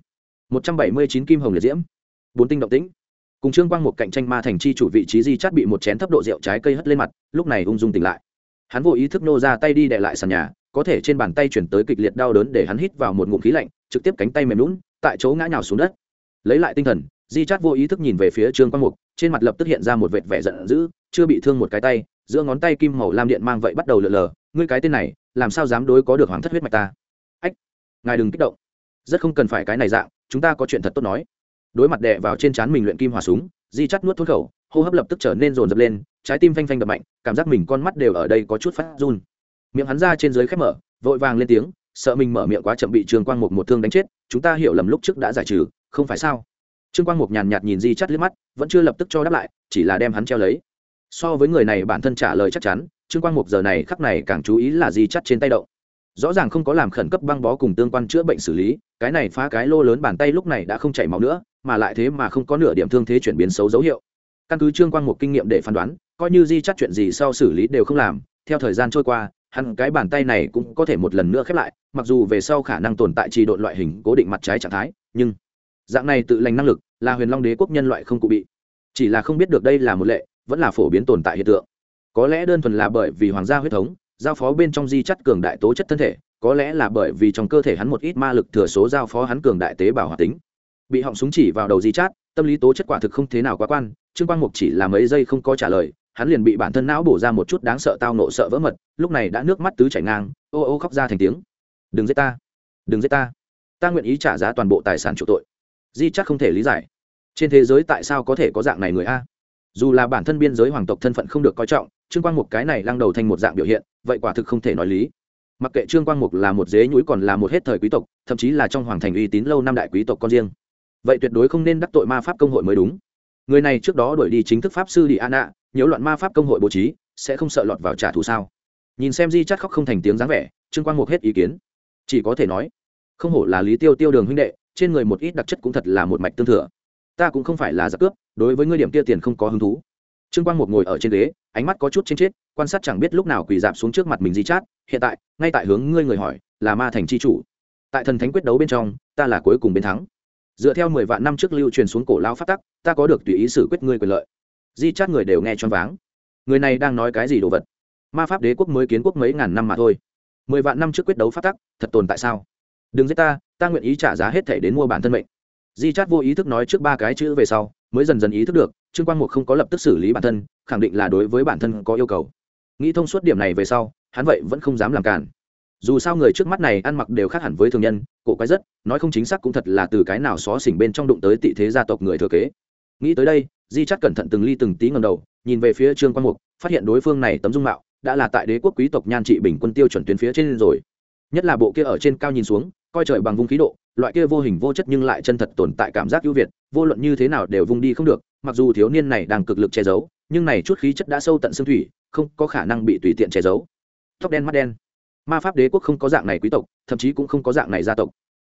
179 Kim Hồng liệt diễm. 4 tinh động tĩnh. Cùng Trương Quang Mục cạnh tranh ma thành chi chủ vị trí di chát bị một chén thấp độ rượu trái cây hất lên mặt, lúc này ung dung tỉnh lại. Hắn vô ý thức nô ra tay đi đè lại sàn nhà, có thể trên bàn tay chuyển tới kịch liệt đau đớn để hắn hít vào một ngụm khí lạnh, trực tiếp cánh tay mềm nhũn, tại chỗ ngã nhào xuống đất. Lấy lại tinh thần, di chát vô ý thức nhìn về phía Trương Quang Mục, trên mặt lập tức hiện ra một vệt vẻ giận dữ, chưa bị thương một cái tay, giữa ngón tay kim màu lam điện mang vậy bắt đầu lờ lờ, ngươi cái tên này làm sao dám đối có được hoàng thất huyết mạch ta. Ách, ngài đừng kích động, rất không cần phải cái này dạng, chúng ta có chuyện thật tốt nói. Đối mặt đè vào trên trán mình luyện kim hỏa súng, di chắt nuốt thốt khẩu, hô hấp lập tức trở nên dồn dập lên, trái tim phanh phanh đập mạnh, cảm giác mình con mắt đều ở đây có chút phát run. Miệng hắn ra trên dưới khép mở, vội vàng lên tiếng, sợ mình mở miệng quá chậm bị Trương Quang Mục một thương đánh chết, chúng ta hiểu lầm lúc trước đã giải trừ, không phải sao? Trương Quang Mục nhàn nhạt nhìn di chắt liếc mắt, vẫn chưa lập tức cho đáp lại, chỉ là đem hắn treo lấy. So với người này bản thân trả lời chắc chắn, Trương Quang Mục giờ này khắc này càng chú ý là di chắt trên tay động. Rõ ràng không có làm khẩn cấp băng bó cùng tương quan chữa bệnh xử lý, cái này phá cái lô lớn bàn tay lúc này đã không chảy máu nữa, mà lại thế mà không có nửa điểm thương thế chuyển biến xấu dấu hiệu. Căn cứ Trương Quang Mục kinh nghiệm để phán đoán, coi như di chắt chuyện gì sau xử lý đều không làm, theo thời gian trôi qua, hắn cái bàn tay này cũng có thể một lần nữa khép lại, mặc dù về sau khả năng tồn tại trì độn loại hình cố định mặt trái trạng thái, nhưng dạng này tự lành năng lực là Huyền Long Đế quốc nhân loại không cụ bị. Chỉ là không biết được đây là một lệ, vẫn là phổ biến tồn tại hiện tượng. Có lẽ đơn thuần là bởi vì hoàng gia huyết thống giao phó bên trong di chắt cường đại tố chất thân thể, có lẽ là bởi vì trong cơ thể hắn một ít ma lực thừa số giao phó hắn cường đại tế bào hoạt tính. Bị họng súng chỉ vào đầu di chát, tâm lý tố chất quả thực không thế nào quá quan. Trương Quang Mục chỉ là mấy giây không có trả lời, hắn liền bị bản thân não bổ ra một chút đáng sợ tao nộ sợ vỡ mật, lúc này đã nước mắt tứ chảy ngang, ô ô khóc ra thành tiếng. Đừng giết ta, đừng giết ta, ta nguyện ý trả giá toàn bộ tài sản chuộc tội. Di chắc không thể lý giải, trên thế giới tại sao có thể có dạng này người a? Dù là bản thân biên giới hoàng tộc thân phận không được coi trọng, Trương Quang Mục cái này lăng đầu thành một dạng biểu hiện, vậy quả thực không thể nói lý. Mặc kệ Trương Quang Mục là một dế nhúi còn là một hết thời quý tộc, thậm chí là trong hoàng thành uy tín lâu năm đại quý tộc con riêng, vậy tuyệt đối không nên đắc tội ma pháp công hội mới đúng. Người này trước đó đuổi đi chính thức pháp sư Diana, nhiễu loạn ma pháp công hội bố trí, sẽ không sợ lọt vào trả thù sao? Nhìn xem di chắt khóc không thành tiếng dáng vẻ, Trương Quang Mục hết ý kiến, chỉ có thể nói, không hổ là Lý Tiêu Tiêu Đường huynh đệ, trên người một ít đặc chất cũng thật là một mạch tương thừa. Ta cũng không phải là giặc cướp, đối với ngươi điểm kia tiền không có hứng thú. Trương Quang Mục ngồi ở trên ghế, ánh mắt có chút trên chết, quan sát chẳng biết lúc nào quỳ dạp xuống trước mặt mình di chát, hiện tại, ngay tại hướng ngươi người hỏi, là ma thành chi chủ. Tại thần thánh quyết đấu bên trong, ta là cuối cùng bên thắng. Dựa theo 10 vạn năm trước lưu truyền xuống cổ lão pháp tắc, ta có được tùy ý xử quyết ngươi quyền lợi. Di chát người đều nghe choáng váng. Người này đang nói cái gì đồ vật? Ma pháp đế quốc mới kiến quốc mấy ngàn năm mà thôi. 10 vạn năm trước quyết đấu pháp tắc, thật tồn tại sao? Đừng giết ta, ta nguyện ý trả giá hết thảy đến mua bản thân mệnh. Di chát vô ý thức nói trước 3 cái chữ về sau, mới dần dần ý thức được, Trương Quang Mục không có lập tức xử lý bản thân, khẳng định là đối với bản thân có yêu cầu. Nghĩ thông suốt điểm này về sau, hắn vậy vẫn không dám làm cản. Dù sao người trước mắt này ăn mặc đều khác hẳn với thường nhân, cổ quái rất, nói không chính xác cũng thật là từ cái nào xó xỉnh bên trong đụng tới tị thế gia tộc người thừa kế. Nghĩ tới đây, Di chát cẩn thận từng ly từng tí ngẩng đầu, nhìn về phía Trương Quang Mục, phát hiện đối phương này tấm dung mạo đã là tại đế quốc quý tộc nhan trị bình quân tiêu chuẩn tuyến phía trên rồi. Nhất là bộ kia ở trên cao nhìn xuống, coi trời bằng vung khí độ, loại kia vô hình vô chất nhưng lại chân thật tồn tại cảm giác ưu việt, vô luận như thế nào đều vung đi không được. Mặc dù thiếu niên này đang cực lực che giấu, nhưng này chút khí chất đã sâu tận xương thủy, không có khả năng bị tùy tiện che giấu. Tóc đen mắt đen, ma pháp đế quốc không có dạng này quý tộc, thậm chí cũng không có dạng này gia tộc.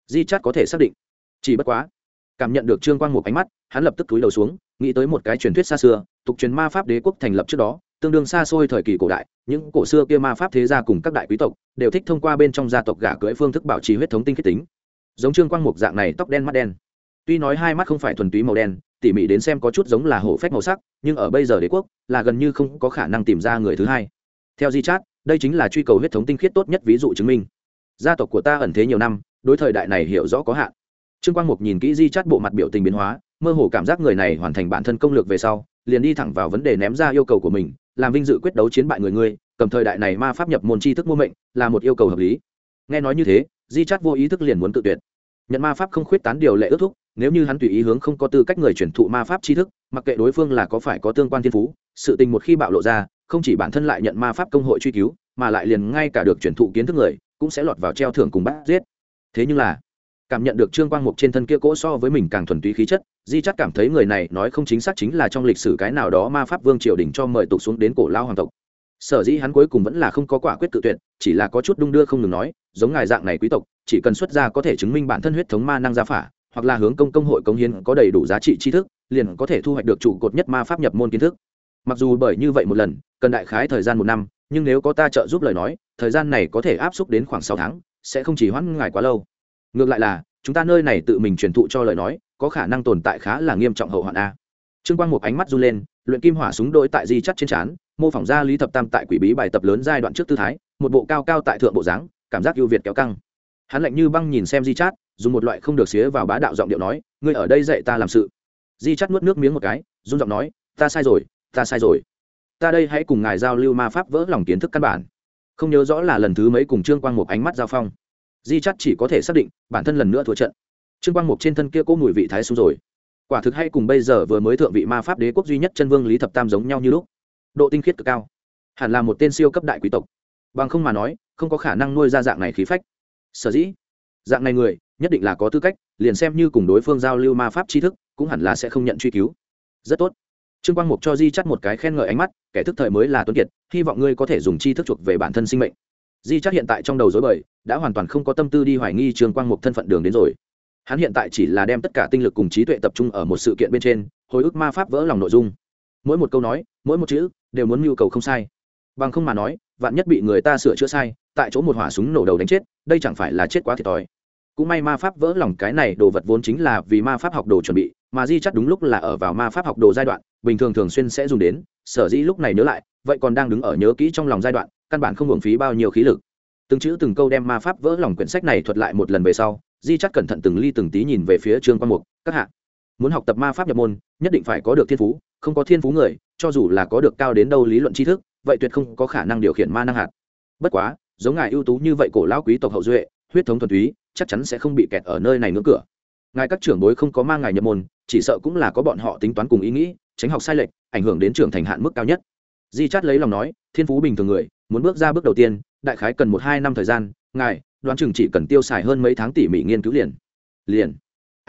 di chát có thể xác định. Chỉ bất quá, cảm nhận được Trương Quang Mục ánh mắt, hắn lập tức cúi đầu xuống, nghĩ tới một cái truyền thuyết xa xưa, tục truyền ma pháp đế quốc thành lập trước đó, tương đương xa xôi thời kỳ cổ đại, những cổ xưa kia ma pháp thế gia cùng các đại quý tộc đều thích thông qua bên trong gia tộc gả cưới phương thức bảo trì huyết thống tinh khiết tính. Giống Trương Quang Mục dạng này tóc đen mắt đen, tuy nói hai mắt không phải thuần túy màu đen, tỉ mỉ đến xem có chút giống là hổ phách màu sắc, nhưng ở bây giờ đế quốc là gần như không có khả năng tìm ra người thứ hai. Theo di chát, đây chính là truy cầu huyết thống tinh khiết tốt nhất ví dụ chứng minh. Gia tộc của ta ẩn thế nhiều năm, đối thời đại này hiểu rõ có hạn. Trương Quang Mục nhìn kỹ di chát bộ mặt biểu tình biến hóa, mơ hồ cảm giác người này hoàn thành bản thân công lược về sau, liền đi thẳng vào vấn đề ném ra yêu cầu của mình, làm vinh dự quyết đấu chiến bại người, cầm thời đại này ma pháp nhập môn tri thức mua mệnh, là một yêu cầu hợp lý. Nghe nói như thế, di chát vô ý thức liền muốn tự tuyệt. Nhận ma pháp không khuyết tán điều lệ ước thúc, nếu như hắn tùy ý hướng không có tư cách người truyền thụ ma pháp tri thức, mặc kệ đối phương là có phải có tương quan thiên phú, sự tình một khi bạo lộ ra, không chỉ bản thân lại nhận ma pháp công hội truy cứu, mà lại liền ngay cả được truyền thụ kiến thức người cũng sẽ lọt vào treo thưởng cùng bắt giết. Thế nhưng là, cảm nhận được Trương Quang Mục trên thân kia cỗ so với mình càng thuần túy khí chất, di chát cảm thấy người này nói không chính xác chính là trong lịch sử cái nào đó ma pháp vương triều đình cho mời tục xuống đến cổ lao hoàng tộc. Sở dĩ hắn cuối cùng vẫn là không có quả quyết tự tuyệt, chỉ là có chút đung đưa không ngừng nói, giống ngài dạng này quý tộc, chỉ cần xuất ra có thể chứng minh bản thân huyết thống ma năng gia phả, hoặc là hướng công hội cống hiến có đầy đủ giá trị tri thức, liền có thể thu hoạch được trụ cột nhất ma pháp nhập môn kiến thức. Mặc dù bởi như vậy một lần cần đại khái thời gian 1 năm, nhưng nếu có ta trợ giúp lời nói, thời gian này có thể áp suất đến khoảng 6 tháng, sẽ không chỉ hoãn ngài quá lâu. Ngược lại là chúng ta nơi này tự mình truyền thụ cho lời nói, có khả năng tồn tại khá là nghiêm trọng hậu hoạn a. Trương Quang Mục ánh mắt run lên, luyện kim hỏa súng đôi tại di chắt trên trán, mô phỏng ra Lý Thập Tam tại quỷ bí bài tập lớn giai đoạn trước tư thái, một bộ cao cao tại thượng bộ dáng, cảm giác ưu việt kéo căng. Hắn lạnh như băng nhìn xem di chát, dùng một loại không được xía vào bá đạo giọng điệu nói, ngươi ở đây dạy ta làm sự. Di chát nuốt nước miếng một cái, run giọng nói, ta sai rồi, ta sai rồi. Ta đây hãy cùng ngài giao lưu ma pháp vỡ lòng kiến thức căn bản. Không nhớ rõ là lần thứ mấy cùng Trương Quang Mục ánh mắt giao phong. Di chát chỉ có thể xác định bản thân lần nữa thua trận. Trương Quang Mục trên thân kia có mùi vị thái xuống rồi, quả thực hay cùng bây giờ vừa mới thượng vị ma pháp đế quốc duy nhất chân vương Lý Thập Tam giống nhau như lúc, độ tinh khiết cực cao, hẳn là một tên siêu cấp đại quý tộc, bằng không mà nói không có khả năng nuôi ra dạng này khí phách. Sở dĩ dạng này người nhất định là có tư cách, liền xem như cùng đối phương giao lưu ma pháp tri thức cũng hẳn là sẽ không nhận truy cứu. Rất tốt. Trương Quang Mục cho Di Chát một cái khen ngợi ánh mắt, kẻ thức thời mới là tuấn kiệt, hy vọng ngươi có thể dùng tri thức chuộc về bản thân sinh mệnh. Di Chát hiện tại trong đầu rối bời, đã hoàn toàn không có tâm tư đi hoài nghi Trương Quang Mục thân phận đường đến rồi. Hắn hiện tại chỉ là đem tất cả tinh lực cùng trí tuệ tập trung ở một sự kiện bên trên, hồi ức ma pháp vỡ lòng nội dung. Mỗi một câu nói, mỗi một chữ đều muốn nhu cầu không sai. Bằng không mà nói, vạn nhất bị người ta sửa chữa sai, tại chỗ một hỏa súng nổ đầu đánh chết, đây chẳng phải là chết quá thiệt thòi. Cũng may ma pháp vỡ lòng cái này đồ vật vốn chính là vì ma pháp học đồ chuẩn bị, mà Di Chát đúng lúc là ở vào ma pháp học đồ giai đoạn, bình thường thường xuyên sẽ dùng đến, sở dĩ lúc này nhớ lại, vậy còn đang đứng ở nhớ kỹ trong lòng giai đoạn, căn bản không hưởng phí bao nhiêu khí lực. Từng chữ từng câu đem ma pháp vỡ lòng quyển sách này thuật lại một lần về sau, Di Chát cẩn thận từng ly từng tí nhìn về phía Trương Quang Mục, các hạ, muốn học tập ma pháp nhập môn, nhất định phải có được thiên phú, không có thiên phú người, cho dù là có được cao đến đâu lý luận tri thức, vậy tuyệt không có khả năng điều khiển ma năng hạt. Bất quá, giống ngài ưu tú như vậy cổ lão quý tộc hậu duệ, huyết thống thuần túy, chắc chắn sẽ không bị kẹt ở nơi này ngưỡng cửa. Ngài các trưởng bối không có mang ngài nhập môn, chỉ sợ cũng là có bọn họ tính toán cùng ý nghĩ, tránh học sai lệch, ảnh hưởng đến trưởng thành hạn mức cao nhất. Di Chát lấy lòng nói, thiên phú bình thường người, muốn bước ra bước đầu tiên, đại khái cần 1-2 năm thời gian, ngài đoán chừng chỉ cần tiêu xài hơn mấy tháng tỉ mỉ nghiên cứu liền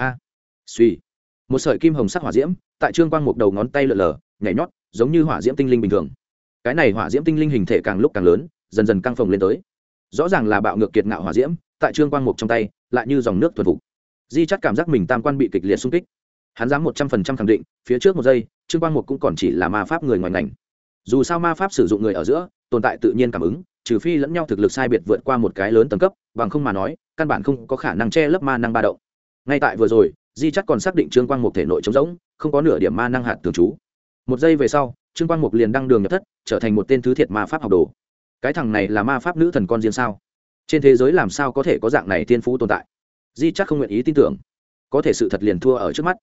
suy một sợi kim hồng sắc hỏa diễm tại Trương Quang Mục đầu ngón tay lượn lờ nhảy nhót, giống như hỏa diễm tinh linh bình thường. Cái này hỏa diễm tinh linh hình thể càng lúc càng lớn, dần dần căng phồng lên tới, rõ ràng là bạo ngược kiệt ngạo hỏa diễm, tại Trương Quang Mục trong tay lại như dòng nước thuần phục. Di Chát cảm giác mình tam quan bị kịch liệt xung kích, hắn dám 100% khẳng định, phía trước một giây Trương Quang Mục cũng còn chỉ là ma pháp người ngoài ngành. Dù sao ma pháp sử dụng người ở giữa tồn tại tự nhiên cảm ứng, trừ phi lẫn nhau thực lực sai biệt vượt qua một cái lớn tầng cấp, bằng không mà nói căn bản không có khả năng che lấp ma năng ba động. Ngay tại vừa rồi, Di Chát còn xác định Trương Quang Mục thể nội trống rỗng, không có nửa điểm ma năng hạt thường trú. Một giây về sau, Trương Quang Mục liền đăng đường nhập thất, trở thành một tên thứ thiệt ma pháp học đồ. Cái thằng này là ma pháp nữ thần con riêng sao? Trên thế giới làm sao có thể có dạng này tiên phú tồn tại? Di Chát không nguyện ý tin tưởng, có thể sự thật liền thua ở trước mắt.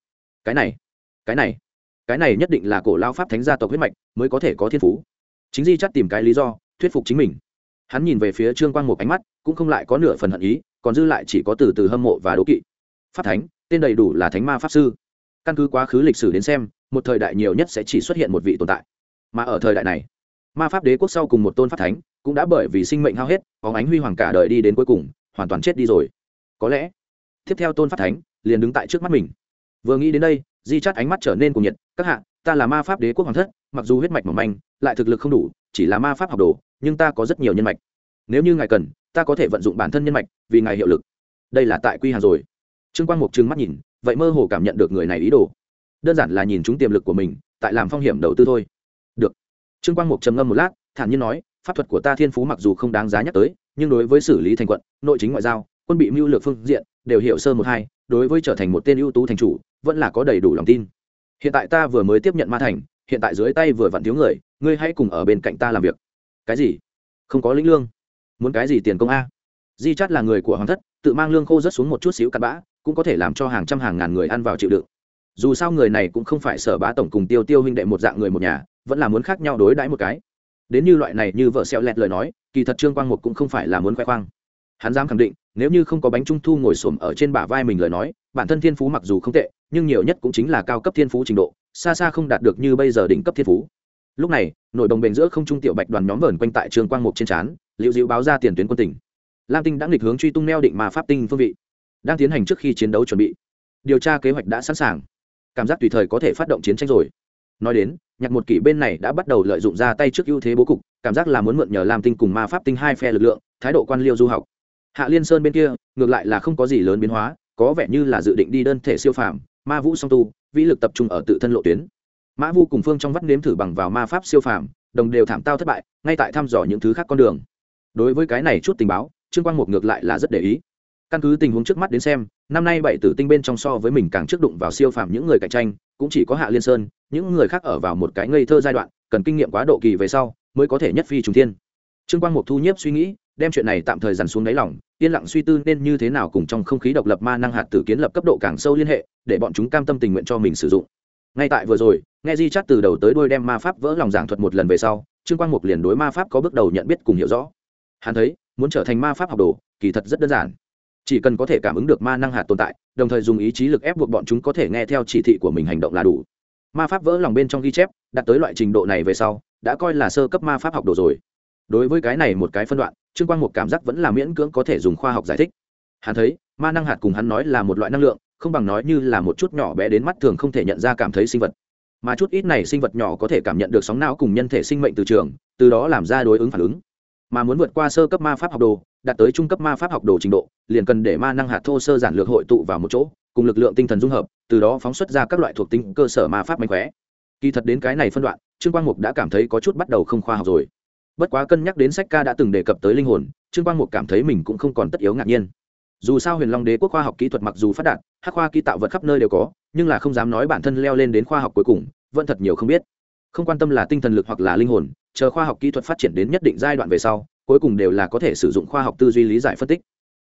Cái này nhất định là cổ lao pháp thánh gia tộc huyết mạch mới có thể có thiên phú. Chính Di Chát tìm cái lý do thuyết phục chính mình. Hắn nhìn về phía Trương Quang Mục ánh mắt cũng không lại có nửa phần hận ý, còn dư lại chỉ có từ từ hâm mộ và đố kỵ. Pháp thánh, tên đầy đủ là thánh ma pháp sư. Căn cứ quá khứ lịch sử đến xem, một thời đại nhiều nhất sẽ chỉ xuất hiện một vị tồn tại, mà ở thời đại này, ma pháp đế quốc sau cùng một tôn pháp thánh cũng đã bởi vì sinh mệnh hao hết, bóng ánh huy hoàng cả đời đi đến cuối cùng, hoàn toàn chết đi rồi. Có lẽ tiếp theo tôn pháp thánh liền đứng tại trước mắt mình. Vừa nghĩ đến đây, Di Chát ánh mắt trở nên cuồng nhiệt. Các hạ, ta là ma pháp đế quốc hoàng thất, mặc dù huyết mạch mỏng manh, lại thực lực không đủ, chỉ là ma pháp học đồ, nhưng ta có rất nhiều nhân mạch. Nếu như ngài cần, ta có thể vận dụng bản thân nhân mạch vì ngài hiệu lực. đây là tại quy hàng rồi. Trương Quang Mục trừng mắt nhìn, vậy mơ hồ cảm nhận được người này ý đồ, đơn giản là nhìn trúng tiềm lực của mình, tại làm phong hiểm đầu tư thôi. Được. Trương Quang Mục trầm ngâm một lát, thản nhiên nói, pháp thuật của ta thiên phú mặc dù không đáng giá nhắc tới, nhưng đối với xử lý thành quận, nội chính ngoại giao, quân bị mưu lược phương diện, đều hiểu sơ một hai, đối với trở thành một tên ưu tú thành chủ, vẫn là có đầy đủ lòng tin. Hiện tại ta vừa mới tiếp nhận Ma Thành, hiện tại dưới tay vừa vặn thiếu người, ngươi hãy cùng ở bên cạnh ta làm việc. Cái gì? Không có lĩnh lương? Muốn cái gì tiền công a? Di Chát là người của hoàng thất, tự mang lương khô rất xuống một chút xíu cặn bã, cũng có thể làm cho hàng trăm hàng ngàn người ăn vào chịu đựng. Dù sao người này cũng không phải Sở Bá tổng cùng Tiêu huynh đệ một dạng người một nhà, vẫn là muốn khác nhau đối đãi một cái. Đến như loại này như vợ xẹo lẹt lời nói, kỳ thật Trương Quang Mục cũng không phải là muốn khoe khoang. Hắn dám khẳng định, nếu như không có bánh trung thu ngồi xổm ở trên bả vai mình lời nói, bản thân thiên phú mặc dù không tệ, nhưng nhiều nhất cũng chính là cao cấp thiên phú trình độ, xa xa không đạt được như bây giờ đỉnh cấp thiên phú. Lúc này, nội đồng bền giữa không trung tiểu bạch đoàn nhóm vờn quanh tại Trương Quang Mục trên trán, liễu diệu báo ra tiền tuyến quân tỉnh. Lam Tinh đã nghịch hướng truy tung neo định mà pháp tinh phương vị, đang tiến hành trước khi chiến đấu chuẩn bị. Điều tra kế hoạch đã sẵn sàng, cảm giác tùy thời có thể phát động chiến tranh rồi. Nói đến, Nhạc Một Kỷ bên này đã bắt đầu lợi dụng ra tay trước ưu thế bố cục, cảm giác là muốn mượn nhờ Lam Tinh cùng ma pháp tinh hai phe lực lượng, thái độ quan liêu du học. Hạ Liên Sơn bên kia, ngược lại là không có gì lớn biến hóa, có vẻ như là dự định đi đơn thể siêu phàm, ma vũ song tu, vĩ lực tập trung ở tự thân lộ tuyến. Mã Vu cùng Phương trong vắt nếm thử bằng vào ma pháp siêu phàm, đồng đều thảm tao thất bại, ngay tại thăm dò những thứ khác con đường. Đối với cái này chút tình báo, Trương Quang Mục ngược lại là rất để ý. Căn cứ tình huống trước mắt đến xem, năm nay bảy tử tinh bên trong so với mình càng trước đụng vào siêu phàm những người cạnh tranh, cũng chỉ có Hạ Liên Sơn, những người khác ở vào một cái ngây thơ giai đoạn, cần kinh nghiệm quá độ kỳ về sau, mới có thể nhất phi trùng thiên. Trương Quang Mục thu nhiếp suy nghĩ, đem chuyện này tạm thời dằn xuống đáy lòng, yên lặng suy tư nên như thế nào cùng trong không khí độc lập ma năng hạt tử kiến lập cấp độ càng sâu liên hệ, để bọn chúng cam tâm tình nguyện cho mình sử dụng. Ngay tại vừa rồi, nghe Di Chát từ đầu tới đuôi đem ma pháp vỡ lòng giảng thuật một lần về sau, Trương Quang Mục liền đối ma pháp có bước đầu nhận biết cùng hiểu rõ. Hắn thấy, muốn trở thành ma pháp học đồ, kỳ thật rất đơn giản. Chỉ cần có thể cảm ứng được ma năng hạt tồn tại, đồng thời dùng ý chí lực ép buộc bọn chúng có thể nghe theo chỉ thị của mình hành động là đủ. Ma pháp vỡ lòng bên trong ghi chép, đạt tới loại trình độ này về sau, đã coi là sơ cấp ma pháp học đồ rồi. Đối với cái này một cái phân đoạn, Trương Quang Mục cảm giác vẫn là miễn cưỡng có thể dùng khoa học giải thích. Hắn thấy, ma năng hạt cùng hắn nói là một loại năng lượng, không bằng nói như là một chút nhỏ bé đến mắt thường không thể nhận ra cảm thấy sinh vật. Mà chút ít này sinh vật nhỏ có thể cảm nhận được sóng não cùng nhân thể sinh mệnh từ trường, từ đó làm ra đối ứng phản ứng. Mà muốn vượt qua sơ cấp ma pháp học đồ, đạt tới trung cấp ma pháp học đồ trình độ, liền cần để ma năng hạt thô sơ giản lược hội tụ vào một chỗ, cùng lực lượng tinh thần dung hợp, từ đó phóng xuất ra các loại thuộc tính cơ sở ma pháp mánh khóe. Kỳ thật đến cái này phân đoạn, Trương Quang Mục đã cảm thấy có chút bắt đầu không khoa học rồi. Bất quá cân nhắc đến sách ca đã từng đề cập tới linh hồn, Trương Quang Mục cảm thấy mình cũng không còn tất yếu ngạc nhiên. Dù sao Huyền Long Đế quốc khoa học kỹ thuật mặc dù phát đạt, hắc khoa kỹ tạo vật khắp nơi đều có, nhưng là không dám nói bản thân leo lên đến khoa học cuối cùng, vẫn thật nhiều không biết. Không quan tâm là tinh thần lực hoặc là linh hồn, chờ khoa học kỹ thuật phát triển đến nhất định giai đoạn về sau, cuối cùng đều là có thể sử dụng khoa học tư duy lý giải phân tích.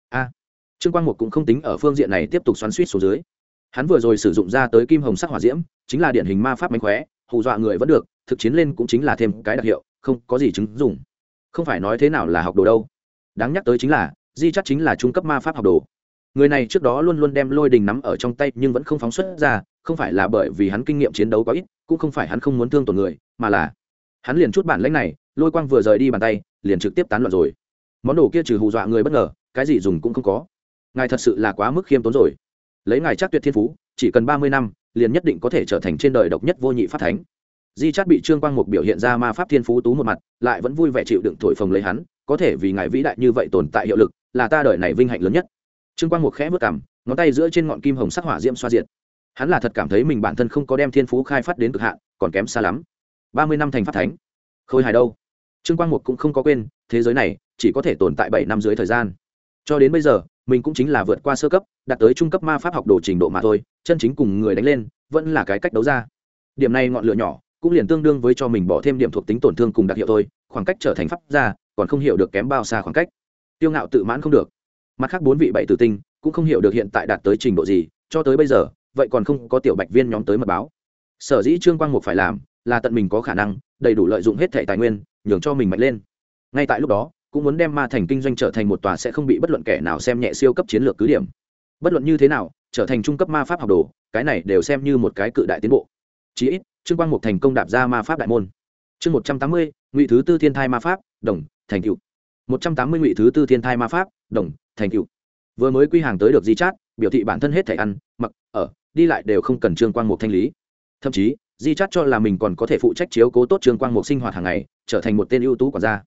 Trương Quang Mục cũng không tính ở phương diện này tiếp tục xoắn xuýt xuống dưới. Hắn vừa rồi sử dụng ra tới kim hồng sắc hỏa diễm, chính là điển hình ma pháp mánh khóe, hù dọa người vẫn được, thực chiến lên cũng chính là thêm cái đặc hiệu, không có gì chứng dụng. Không phải nói thế nào là học đồ đâu. Đáng nhắc tới chính là, Di Chát chính là trung cấp ma pháp học đồ. Người này trước đó luôn luôn đem lôi đình nắm ở trong tay nhưng vẫn không phóng xuất ra, không phải là bởi vì hắn kinh nghiệm chiến đấu quá ít, cũng không phải hắn không muốn thương tổn người, mà là hắn liền chút bản lĩnh này, lôi quang vừa rời đi bàn tay, liền trực tiếp tán loạn rồi. Món đồ kia trừ hù dọa người bất ngờ, cái gì dùng cũng không có. Ngài thật sự là quá mức khiêm tốn rồi. Lấy ngài chắc tuyệt thiên phú, chỉ cần 30 năm, liền nhất định có thể trở thành trên đời độc nhất vô nhị pháp thánh. Di Chát bị Trương Quang Mục biểu hiện ra ma pháp thiên phú tú một mặt, lại vẫn vui vẻ chịu đựng thổi phồng lấy hắn, có thể vì ngài vĩ đại như vậy tồn tại hiệu lực, là ta đời này vinh hạnh lớn nhất. Trương Quang Mục khẽ vút cằm, ngón tay giữa trên ngọn kim hồng sắc hỏa diễm xoa diệt. Hắn là thật cảm thấy mình bản thân không có đem thiên phú khai phát đến cực hạn, còn kém xa lắm. 30 năm thành pháp thánh, khôi hài đâu. Trương Quang Mục cũng không có quên, thế giới này chỉ có thể tồn tại 7 năm dưới thời gian. Cho đến bây giờ, mình cũng chính là vượt qua sơ cấp, đạt tới trung cấp ma pháp học đồ trình độ mà thôi, chân chính cùng người đánh lên, vẫn là cái cách đấu ra. Điểm này ngọn lửa nhỏ, cũng liền tương đương với cho mình bỏ thêm điểm thuộc tính tổn thương cùng đặc hiệu thôi, khoảng cách trở thành pháp gia, còn không hiểu được kém bao xa khoảng cách. Tiêu ngạo tự mãn không được. Mặt khác 4 vị bảy tử tinh, cũng không hiểu được hiện tại đạt tới trình độ gì, cho tới bây giờ, vậy còn không có tiểu bạch viên nhóm tới mật báo. Sở dĩ Trương Quang Mục phải làm, là tận mình có khả năng, đầy đủ lợi dụng hết thảy tài nguyên, nhường cho mình mạnh lên. Ngay tại lúc đó, cũng muốn đem ma thành kinh doanh trở thành một tòa sẽ không bị bất luận kẻ nào xem nhẹ siêu cấp chiến lược cứ điểm. Bất luận như thế nào, trở thành trung cấp ma pháp học đồ, cái này đều xem như một cái cự đại tiến bộ. Chí ít, Trương Quang Mục thành công đạp ra ma pháp đại môn. Chương 180, Ngụy thứ tư thiên thai ma pháp, đồng, thành tựu. 180 Ngụy thứ tư thiên thai ma pháp, đồng, thành tựu. Vừa mới quy hàng tới được Di Chát, biểu thị bản thân hết thảy ăn, mặc, ở, đi lại đều không cần Trương Quang Mục thanh lý. Thậm chí, Di Chát cho là mình còn có thể phụ trách chiếu cố tốt Trương Quang Mục sinh hoạt hàng ngày, trở thành một tên ưu tú quản gia.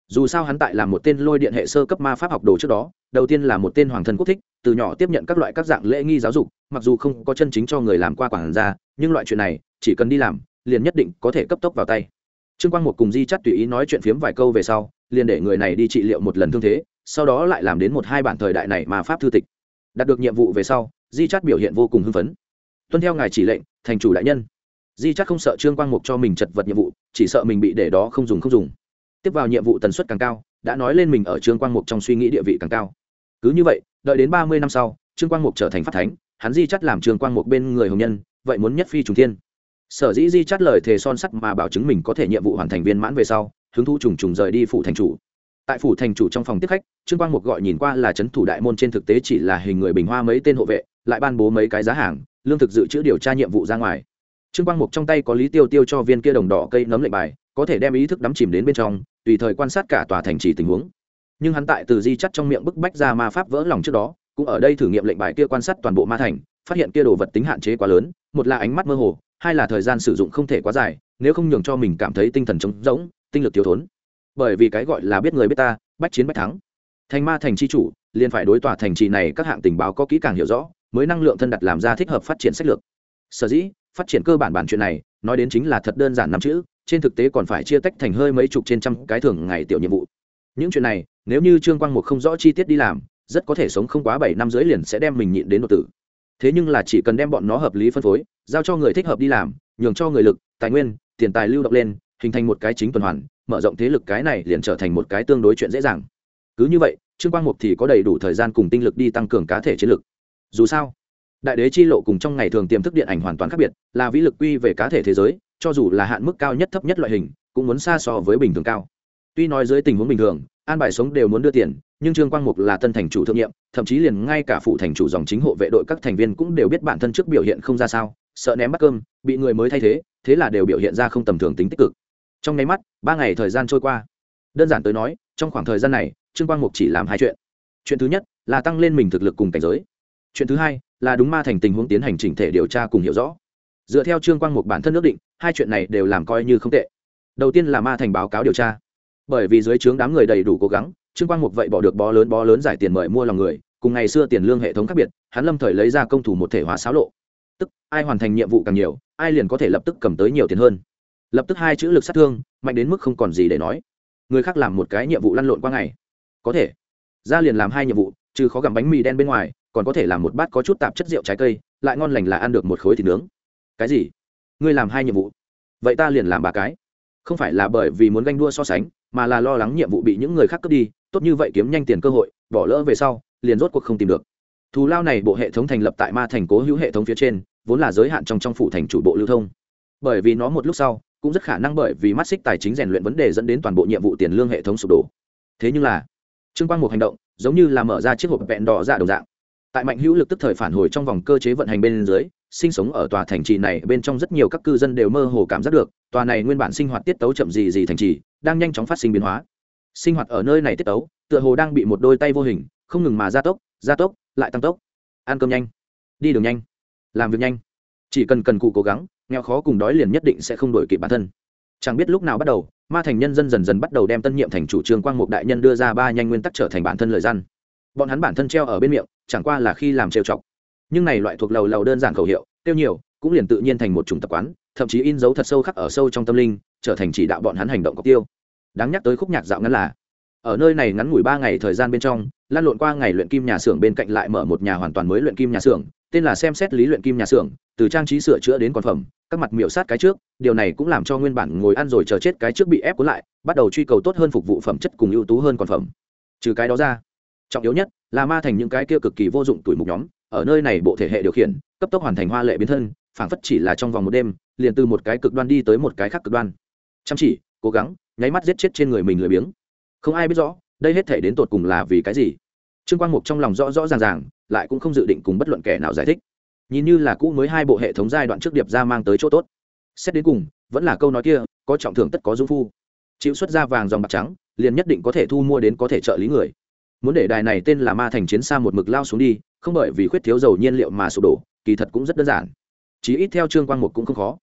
dù sao hắn tại là một tên lôi điện hệ sơ cấp ma pháp học đồ trước đó, đầu tiên là một tên hoàng thân quốc thích, từ nhỏ tiếp nhận các loại các dạng lễ nghi giáo dục, mặc dù không có chân chính cho người làm qua quản gia, nhưng loại chuyện này chỉ cần đi làm liền nhất định có thể cấp tốc vào tay. Trương Quang Một cùng Di Chắt tùy ý nói chuyện phiếm vài câu về sau, liền để người này đi trị liệu một lần thương thế, sau đó lại làm đến một hai bản thời đại này mà pháp thư tịch. Đạt được nhiệm vụ về sau, Di Chắt biểu hiện vô cùng hưng phấn. Tuân theo ngài chỉ lệnh, thành chủ đại nhân. Di Chắt không sợ Trương Quang Mục cho mình chật vật nhiệm vụ, chỉ sợ mình bị để đó không dùng. Tiếp vào nhiệm vụ tần suất càng cao, đã nói lên mình ở Trương Quang Mục trong suy nghĩ địa vị càng cao. Cứ như vậy, đợi đến 30 năm sau, Trương Quang Mục trở thành pháp thánh, hắn Di Chắt làm Trương Quang Mục bên người hồng nhân, vậy muốn nhất phi trùng thiên. Sở dĩ Di Chắt lời thề son sắt mà bảo chứng mình có thể nhiệm vụ hoàn thành viên mãn về sau, hứng thú trùng rời đi phủ thành chủ. Tại phủ thành chủ trong phòng tiếp khách, Trương Quang Mục gọi nhìn qua là trấn thủ đại môn, trên thực tế chỉ là hình người bình hoa mấy tên hộ vệ, lại ban bố mấy cái giá hàng, lương thực dự trữ điều tra nhiệm vụ ra ngoài. Trương Quang Mục trong tay có Lý Tiêu Tiêu cho viên kia đồng đỏ cây nấm lệnh bài, có thể đem ý thức đắm chìm đến bên trong, tùy thời quan sát cả tòa thành trì tình huống. Nhưng hắn tại từ Di Chắt trong miệng bức bách ra ma pháp vỡ lòng trước đó, cũng ở đây thử nghiệm lệnh bài kia quan sát toàn bộ ma thành, phát hiện kia đồ vật tính hạn chế quá lớn, một là ánh mắt mơ hồ, hai là thời gian sử dụng không thể quá dài, nếu không nhường cho mình cảm thấy tinh thần trống rỗng, tinh lực thiếu thốn. Bởi vì cái gọi là biết người biết ta, bách chiến bách thắng. Thành ma thành chi chủ, liền phải đối tòa thành trì này các hạng tình báo có kỹ càng hiểu rõ, mới năng lượng thân đặt làm ra thích hợp phát triển sách lược. Sở dĩ, phát triển cơ bản chuyện này, nói đến chính là thật đơn giản năm chữ, trên thực tế còn phải chia tách thành hơi mấy chục trên trăm cái thường ngày tiểu nhiệm vụ. Những chuyện này, nếu như Trương Quang Mục không rõ chi tiết đi làm, rất có thể sống không quá 7 năm dưới liền sẽ đem mình nhịn đến đột tử. Thế nhưng là chỉ cần đem bọn nó hợp lý phân phối, giao cho người thích hợp đi làm, nhường cho người lực, tài nguyên, tiền tài lưu động lên, hình thành một cái chính tuần hoàn, mở rộng thế lực, cái này liền trở thành một cái tương đối chuyện dễ dàng. Cứ như vậy, Trương Quang Mục thì có đầy đủ thời gian cùng tinh lực đi tăng cường cá thể chiến lực. Dù sao, đại đế chi lộ cùng trong ngày thường tiềm thức điện ảnh hoàn toàn khác biệt, là vĩ lực quy về cá thể thế giới, cho dù là hạn mức cao nhất thấp nhất loại hình, cũng muốn xa so với bình thường cao. Tuy nói dưới tình huống bình thường, an bài sống đều muốn đưa tiền, nhưng Trương Quang Mục là tân thành chủ thượng nhiệm, thậm chí liền ngay cả phụ thành chủ dòng chính hộ vệ đội các thành viên cũng đều biết bản thân trước biểu hiện không ra sao, sợ ném bát cơm, bị người mới thay thế, thế là đều biểu hiện ra không tầm thường tính tích cực. Trong nháy mắt, 3 ngày thời gian trôi qua. Đơn giản tới nói, trong khoảng thời gian này, Trương Quang Mục chỉ làm 2 chuyện. Chuyện thứ nhất là tăng lên mình thực lực cùng cảnh giới. Chuyện thứ hai là đúng ma thành tình huống tiến hành chỉnh thể điều tra cùng hiểu rõ. Dựa theo Trương Quang Mục bản thân ước định, 2 chuyện này đều làm coi như không tệ. Đầu tiên là ma thành báo cáo điều tra. Bởi vì dưới trướng đám người đầy đủ cố gắng, Trương Quang Mục vậy bỏ được bó lớn giải tiền mời mua lòng người, cùng ngày xưa tiền lương hệ thống khác biệt, hắn lâm thời lấy ra công thủ một thể hóa xáo lộ. Tức ai hoàn thành nhiệm vụ càng nhiều, ai liền có thể lập tức cầm tới nhiều tiền hơn. Lập tức 2 chữ lực sát thương, mạnh đến mức không còn gì để nói. Người khác làm một cái nhiệm vụ lăn lộn qua ngày, có thể ra liền làm 2 nhiệm vụ, trừ khó gặm bánh mì đen bên ngoài, còn có thể làm một bát có chút tạp chất rượu trái cây, lại ngon lành là ăn được một khối thịt nướng. Cái gì? Ngươi làm 2 nhiệm vụ? Vậy ta liền làm 3 cái. Không phải là bởi vì muốn ganh đua so sánh, mà là lo lắng nhiệm vụ bị những người khác cướp đi, tốt như vậy kiếm nhanh tiền cơ hội, bỏ lỡ về sau, liền rốt cuộc không tìm được. Thù lao này bộ hệ thống thành lập tại ma thành cố hữu hệ thống phía trên, vốn là giới hạn trong phủ thành chủ bộ lưu thông. Bởi vì nó một lúc sau, cũng rất khả năng bởi vì mắt xích tài chính rèn luyện vấn đề dẫn đến toàn bộ nhiệm vụ tiền lương hệ thống sụp đổ. Thế nhưng là, Trương Quang Mục hành động, giống như là mở ra chiếc hộp vẹn đỏ dạ đồng dạng. Tại mạnh hữu lực tức thời phản hồi trong vòng cơ chế vận hành bên dưới, sinh sống ở tòa thành trì này bên trong rất nhiều các cư dân đều mơ hồ cảm giác được, tòa này nguyên bản sinh hoạt tiết tấu chậm gì thành trì, đang nhanh chóng phát sinh biến hóa. Sinh hoạt ở nơi này tiết tấu, tựa hồ đang bị một đôi tay vô hình không ngừng mà gia tốc, lại tăng tốc. Ăn cơm nhanh, đi đường nhanh, làm việc nhanh, chỉ cần cù cố gắng, nghèo khó cùng đói liền nhất định sẽ không đổi kịp bản thân. Chẳng biết lúc nào bắt đầu, ma thành nhân dân dần dần bắt đầu đem tân nhiệm thành chủ Trương Quang Mục đại nhân đưa ra 3 nhanh nguyên tắc trở thành bản thân lời gian. Bọn hắn bản thân treo ở bên miệng, chẳng qua là khi làm trêu chọc. Nhưng này loại thuộc lầu đơn giản khẩu hiệu, tiêu nhiều, cũng liền tự nhiên thành một chủng tập quán, thậm chí in dấu thật sâu khắc ở sâu trong tâm linh, trở thành chỉ đạo bọn hắn hành động cọc tiêu. Đáng nhắc tới khúc nhạc dạo ngắn là, ở nơi này ngắn ngủi 3 ngày thời gian bên trong, lan lộn qua ngày luyện kim nhà xưởng bên cạnh lại mở một nhà hoàn toàn mới luyện kim nhà xưởng, tên là xem xét lý luyện kim nhà xưởng, từ trang trí sửa chữa đến còn phẩm, các mặt miểu sát cái trước, điều này cũng làm cho nguyên bản ngồi ăn rồi chờ chết cái trước bị ép cuốn lại, bắt đầu truy cầu tốt hơn phục vụ phẩm chất cùng ưu tú hơn còn phẩm. Trừ cái đó ra, trọng yếu nhất là ma thành những cái kia cực kỳ vô dụng tuổi mục nhóm, ở nơi này bộ thể hệ điều khiển, cấp tốc hoàn thành hoa lệ biến thân, phảng phất chỉ là trong vòng một đêm, liền từ một cái cực đoan đi tới một cái khác cực đoan. Chăm chỉ, cố gắng, nháy mắt giết chết trên người mình lười biếng. Không ai biết rõ, đây hết thể đến tột cùng là vì cái gì. Trương Quang Mục trong lòng rõ ràng, lại cũng không dự định cùng bất luận kẻ nào giải thích. Nhìn như là cũ mới 2 bộ hệ thống giai đoạn trước điệp ra mang tới chỗ tốt. Xét đến cùng, vẫn là câu nói kia, có trọng thưởng tất có dung phu. Chịu xuất ra vàng dòng bạc trắng, liền nhất định có thể thu mua đến có thể trợ lý người. Muốn để đài này tên là ma thành chiến xa một mực lao xuống đi, không bởi vì khuyết thiếu dầu nhiên liệu mà sụp đổ, kỳ thật cũng rất đơn giản. Chí ít theo Trương Quang Mục cũng không khó.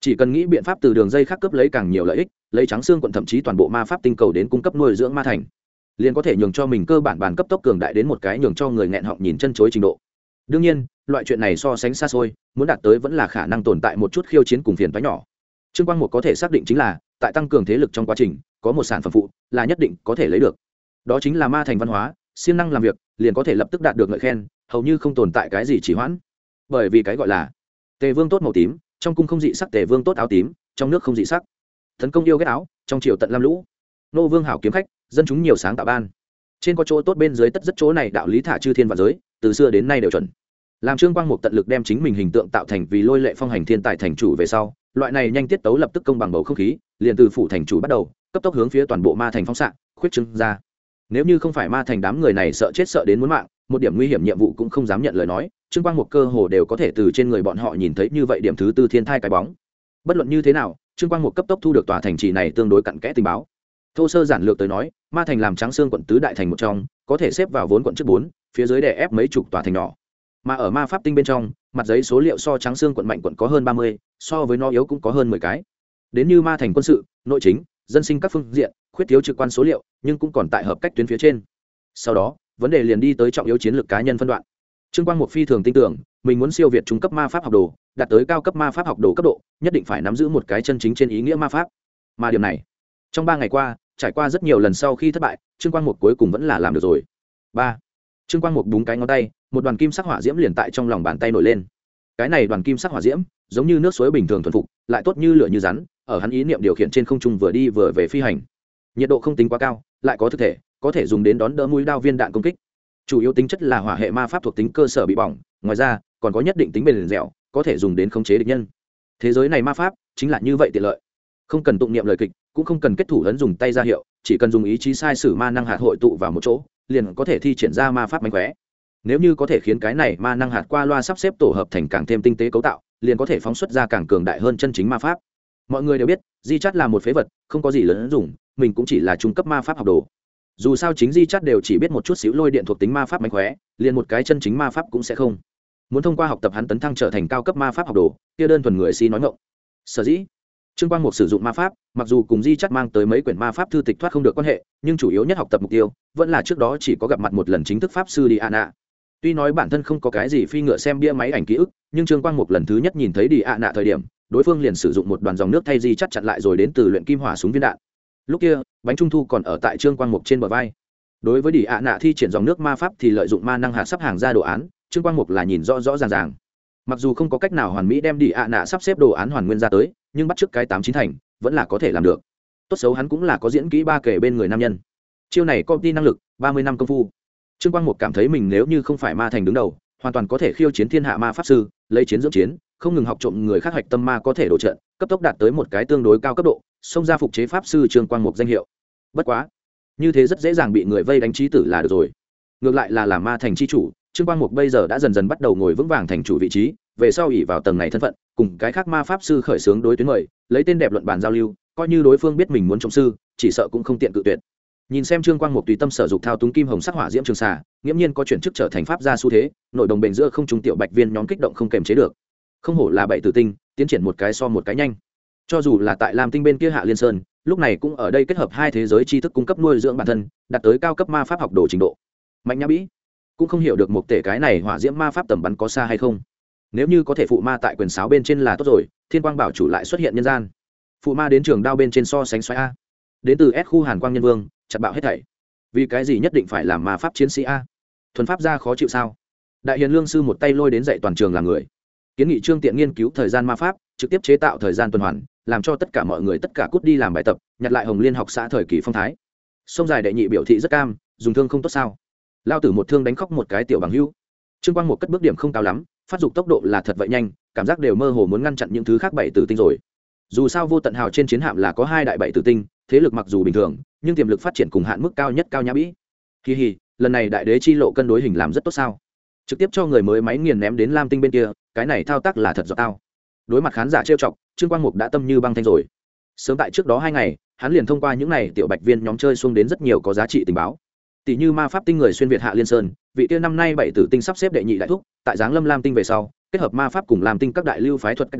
chỉ cần nghĩ biện pháp từ đường dây khác cướp lấy càng nhiều lợi ích, lấy trắng xương quận thậm chí toàn bộ ma pháp tinh cầu đến cung cấp nuôi dưỡng ma thành, liền có thể nhường cho mình cơ bản bàn cấp tốc cường đại đến một cái nhường cho người nghẹn họng nhìn chân chối trình độ. Đương nhiên loại chuyện này so sánh xa xôi, muốn đạt tới vẫn là khả năng tồn tại một chút khiêu chiến cùng phiền toái nhỏ. Trương Quang Một có thể xác định chính là tại tăng cường thế lực trong quá trình có một sản phẩm phụ là nhất định có thể lấy được, đó chính là ma thành văn hóa, siêng năng làm việc liền có thể lập tức đạt được ngợi khen, hầu như không tồn tại cái gì trì hoãn. Bởi vì cái gọi là tề vương tốt màu tím, trong cung không dị sắc, tề vương tốt áo tím, trong nước không dị sắc, tấn công yêu ghét áo, trong triều tận lam lũ, nô vương hảo kiếm khách, dân chúng nhiều sáng tạo ban, trên có chỗ tốt bên dưới tất rất chỗ này, đạo lý thả chư thiên và giới từ xưa đến nay đều chuẩn. Làm Trương Quang Mục tận lực đem chính mình hình tượng tạo thành vì lôi lệ phong hành thiên tài thành chủ về sau, loại này nhanh tiết tấu lập tức công bằng bầu không khí, liền từ phủ thành chủ bắt đầu cấp tốc hướng phía toàn bộ ma thành phóng xạ khuyết trương ra. Nếu như không phải ma thành đám người này sợ chết sợ đến muốn mạng, một điểm nguy hiểm nhiệm vụ cũng không dám nhận lời nói, Trương Quang Mục cơ hồ đều có thể từ trên người bọn họ nhìn thấy như vậy điểm thứ tư thiên thai cái bóng. Bất luận như thế nào, Trương Quang Mục cấp tốc thu được tòa thành trì này tương đối cặn kẽ tình báo. Thô sơ giản lược tới nói, ma thành làm trắng xương quận tứ đại thành một trong, có thể xếp vào vốn quận trước 4, phía dưới đè ép mấy chục tòa thành nhỏ. Mà ở ma pháp tinh bên trong, mặt giấy số liệu so trắng xương quận mạnh quận có hơn 30, so với nó yếu cũng có hơn 10 cái. Đến như ma thành quân sự, nội chính, dân sinh các phương diện, khuyết thiếu trực quan số liệu, nhưng cũng còn tại hợp cách tuyến phía trên. Sau đó, vấn đề liền đi tới trọng yếu chiến lược cá nhân phân đoạn. Trương Quang Mục phi thường tin tưởng, mình muốn siêu việt trung cấp ma pháp học đồ, đạt tới cao cấp ma pháp học đồ cấp độ, nhất định phải nắm giữ một cái chân chính trên ý nghĩa ma pháp. Mà điều này, trong 3 ngày qua, trải qua rất nhiều lần sau khi thất bại, Trương Quang Mục cuối cùng vẫn là làm được rồi. 3. Trương Quang Mục búng cái ngón tay, một đoàn kim sắc hỏa diễm liền tại trong lòng bàn tay nổi lên. Cái này đoàn kim sắc hỏa diễm, giống như nước suối bình thường thuần phục, lại tốt như lửa như rắn, ở hắn ý niệm điều khiển trên không trung vừa đi vừa về phi hành. Nhiệt độ không tính quá cao, lại có thực thể, có thể dùng đến đón đỡ mũi đao viên đạn công kích. Chủ yếu tính chất là hỏa hệ ma pháp thuộc tính cơ sở bị bỏng, ngoài ra còn có nhất định tính bền dẻo, có thể dùng đến khống chế địch nhân. Thế giới này ma pháp chính là như vậy tiện lợi, không cần tụng niệm lời kịch, cũng không cần kết thủ ấn dùng tay ra hiệu, chỉ cần dùng ý chí sai sử ma năng hạt hội tụ vào một chỗ, liền có thể thi triển ra ma pháp mánh khóe. Nếu như có thể khiến cái này ma năng hạt qua loa sắp xếp tổ hợp thành càng thêm tinh tế cấu tạo, liền có thể phóng xuất ra càng cường đại hơn chân chính ma pháp. Mọi người đều biết, Di Chát là một phế vật, không có gì lớn dùng, mình cũng chỉ là trung cấp ma pháp học đồ. Dù sao chính Di Chát đều chỉ biết một chút xíu lôi điện thuộc tính ma pháp mánh khóe, liền một cái chân chính ma pháp cũng sẽ không. Muốn thông qua học tập hắn tấn thăng trở thành cao cấp ma pháp học đồ, kia đơn thuần người si nói ngọng. Sở dĩ Trương Quang Mục sử dụng ma pháp, mặc dù cùng Di Chát mang tới mấy quyển ma pháp thư tịch thoát không được quan hệ, nhưng chủ yếu nhất học tập mục tiêu vẫn là trước đó chỉ có gặp mặt một lần chính thức pháp sư Diana. Tuy nói bản thân không có cái gì phi ngựa xem bia máy ảnh ký ức, nhưng Trương Quang Mục lần thứ nhất nhìn thấy Diana thời điểm, đối phương liền sử dụng một đoàn dòng nước thay Di Chát chặn lại rồi đến từ luyện kim hỏa súng viên đạn. Lúc kia, bánh trung thu còn ở tại Trương Quang Mục trên bờ vai. Đối với Diana thi triển dòng nước ma pháp thì lợi dụng ma năng hạt sắp hàng ra đồ án, Trương Quang Mục là nhìn rõ rõ ràng ràng. Mặc dù không có cách nào hoàn mỹ đem Diana sắp xếp đồ án hoàn nguyên ra tới, nhưng bắt trước cái 8-9 thành vẫn là có thể làm được. Tốt xấu hắn cũng là có diễn kỹ ba kể bên người nam nhân. Chiêu này công ty năng lực 30 năm công phu. Trương Quang Mục cảm thấy mình nếu như không phải ma thành đứng đầu, hoàn toàn có thể khiêu chiến thiên hạ ma pháp sư, lấy chiến dưỡng chiến, không ngừng học trộm người khác hạch tâm ma có thể đổ trận, cấp tốc đạt tới một cái tương đối cao cấp độ, xông ra phục chế pháp sư Trương Quang Mục danh hiệu. Bất quá, như thế rất dễ dàng bị người vây đánh trí tử là được rồi. Ngược lại là làm ma thành chi chủ, Trương Quang Mục bây giờ đã dần dần bắt đầu ngồi vững vàng thành chủ vị trí, về sau ỷ vào tầng này thân phận, cùng cái khác ma pháp sư khởi xướng đối tuyến mời, lấy tên đẹp luận bàn giao lưu, coi như đối phương biết mình muốn trộm sư, chỉ sợ cũng không tiện cự tuyệt. Nhìn xem Trương Quang Mục tùy tâm sở dục thao túng kim hồng sắc hỏa diễm trường xà, nghiễm nhiên có chuyển chức trở thành pháp gia xu thế, nội đồng bền giữa không trung tiểu bạch viên nhóm kích động không kềm chế được. Không hổ là bảy tử tinh, tiến triển một cái so một cái nhanh. Cho dù là tại Lam Tinh bên kia Hạ Liên Sơn, lúc này cũng ở đây kết hợp hai thế giới tri thức cung cấp nuôi dưỡng bản thân, đạt tới cao cấp ma pháp học đồ trình độ. Mạnh Nhã Bĩ cũng không hiểu được một tể cái này hỏa diễm ma pháp tầm bắn có xa hay không. Nếu như có thể phụ ma tại quyền sáo bên trên là tốt rồi, Thiên Quang Bảo chủ lại xuất hiện nhân gian. Phụ ma đến trường đao bên trên so sánh xoáy a. Đến từ S khu Hàn Quang Nhân Vương, chặt bạo hết thảy. Vì cái gì nhất định phải làm ma pháp chiến sĩ a? Thuần pháp gia khó chịu sao? Đại Hiền Lương sư một tay lôi đến dạy toàn trường làm người. Kiến nghị Trương Tiện nghiên cứu thời gian ma pháp, trực tiếp chế tạo thời gian tuần hoàn, làm cho tất cả mọi người tất cả cút đi làm bài tập, nhặt lại Hồng Liên học xã thời kỳ phong thái. Sông dài đệ nhị biểu thị rất cam, dùng thương không tốt sao? Lao tử một thương đánh khóc một cái tiểu bằng hữu. Trương Quang một cất bước điểm không cao lắm, phát dục tốc độ là thật vậy nhanh, cảm giác đều mơ hồ muốn ngăn chặn những thứ khác bảy tử tinh rồi. Dù sao vô tận hào trên chiến hạm là có hai đại bảy tử tinh, thế lực mặc dù bình thường, nhưng tiềm lực phát triển cùng hạn mức cao nhất Cao Nhã Bĩ. Hi hi, lần này đại đế chi lộ cân đối hình làm rất tốt sao? Trực tiếp cho người mới máy nghiền ném đến Lam Tinh bên kia, cái này thao tác là thật giọt tao. Đối mặt khán giả trêu chọc, Trương Quang Mục đã tâm như băng thanh rồi. Sớm tại trước đó 2 ngày, hắn liền thông qua những này tiểu bạch viên nhóm chơi xuống đến rất nhiều có giá trị tình báo. Tỷ như ma pháp tinh người xuyên việt Hạ Liên Sơn, vị kia năm nay bảy tử tinh sắp xếp đệ nhị đại thúc, tại giáng lâm Lam Tinh về sau, kết hợp ma pháp cùng Lam Tinh các đại lưu phái thuật cách đấu,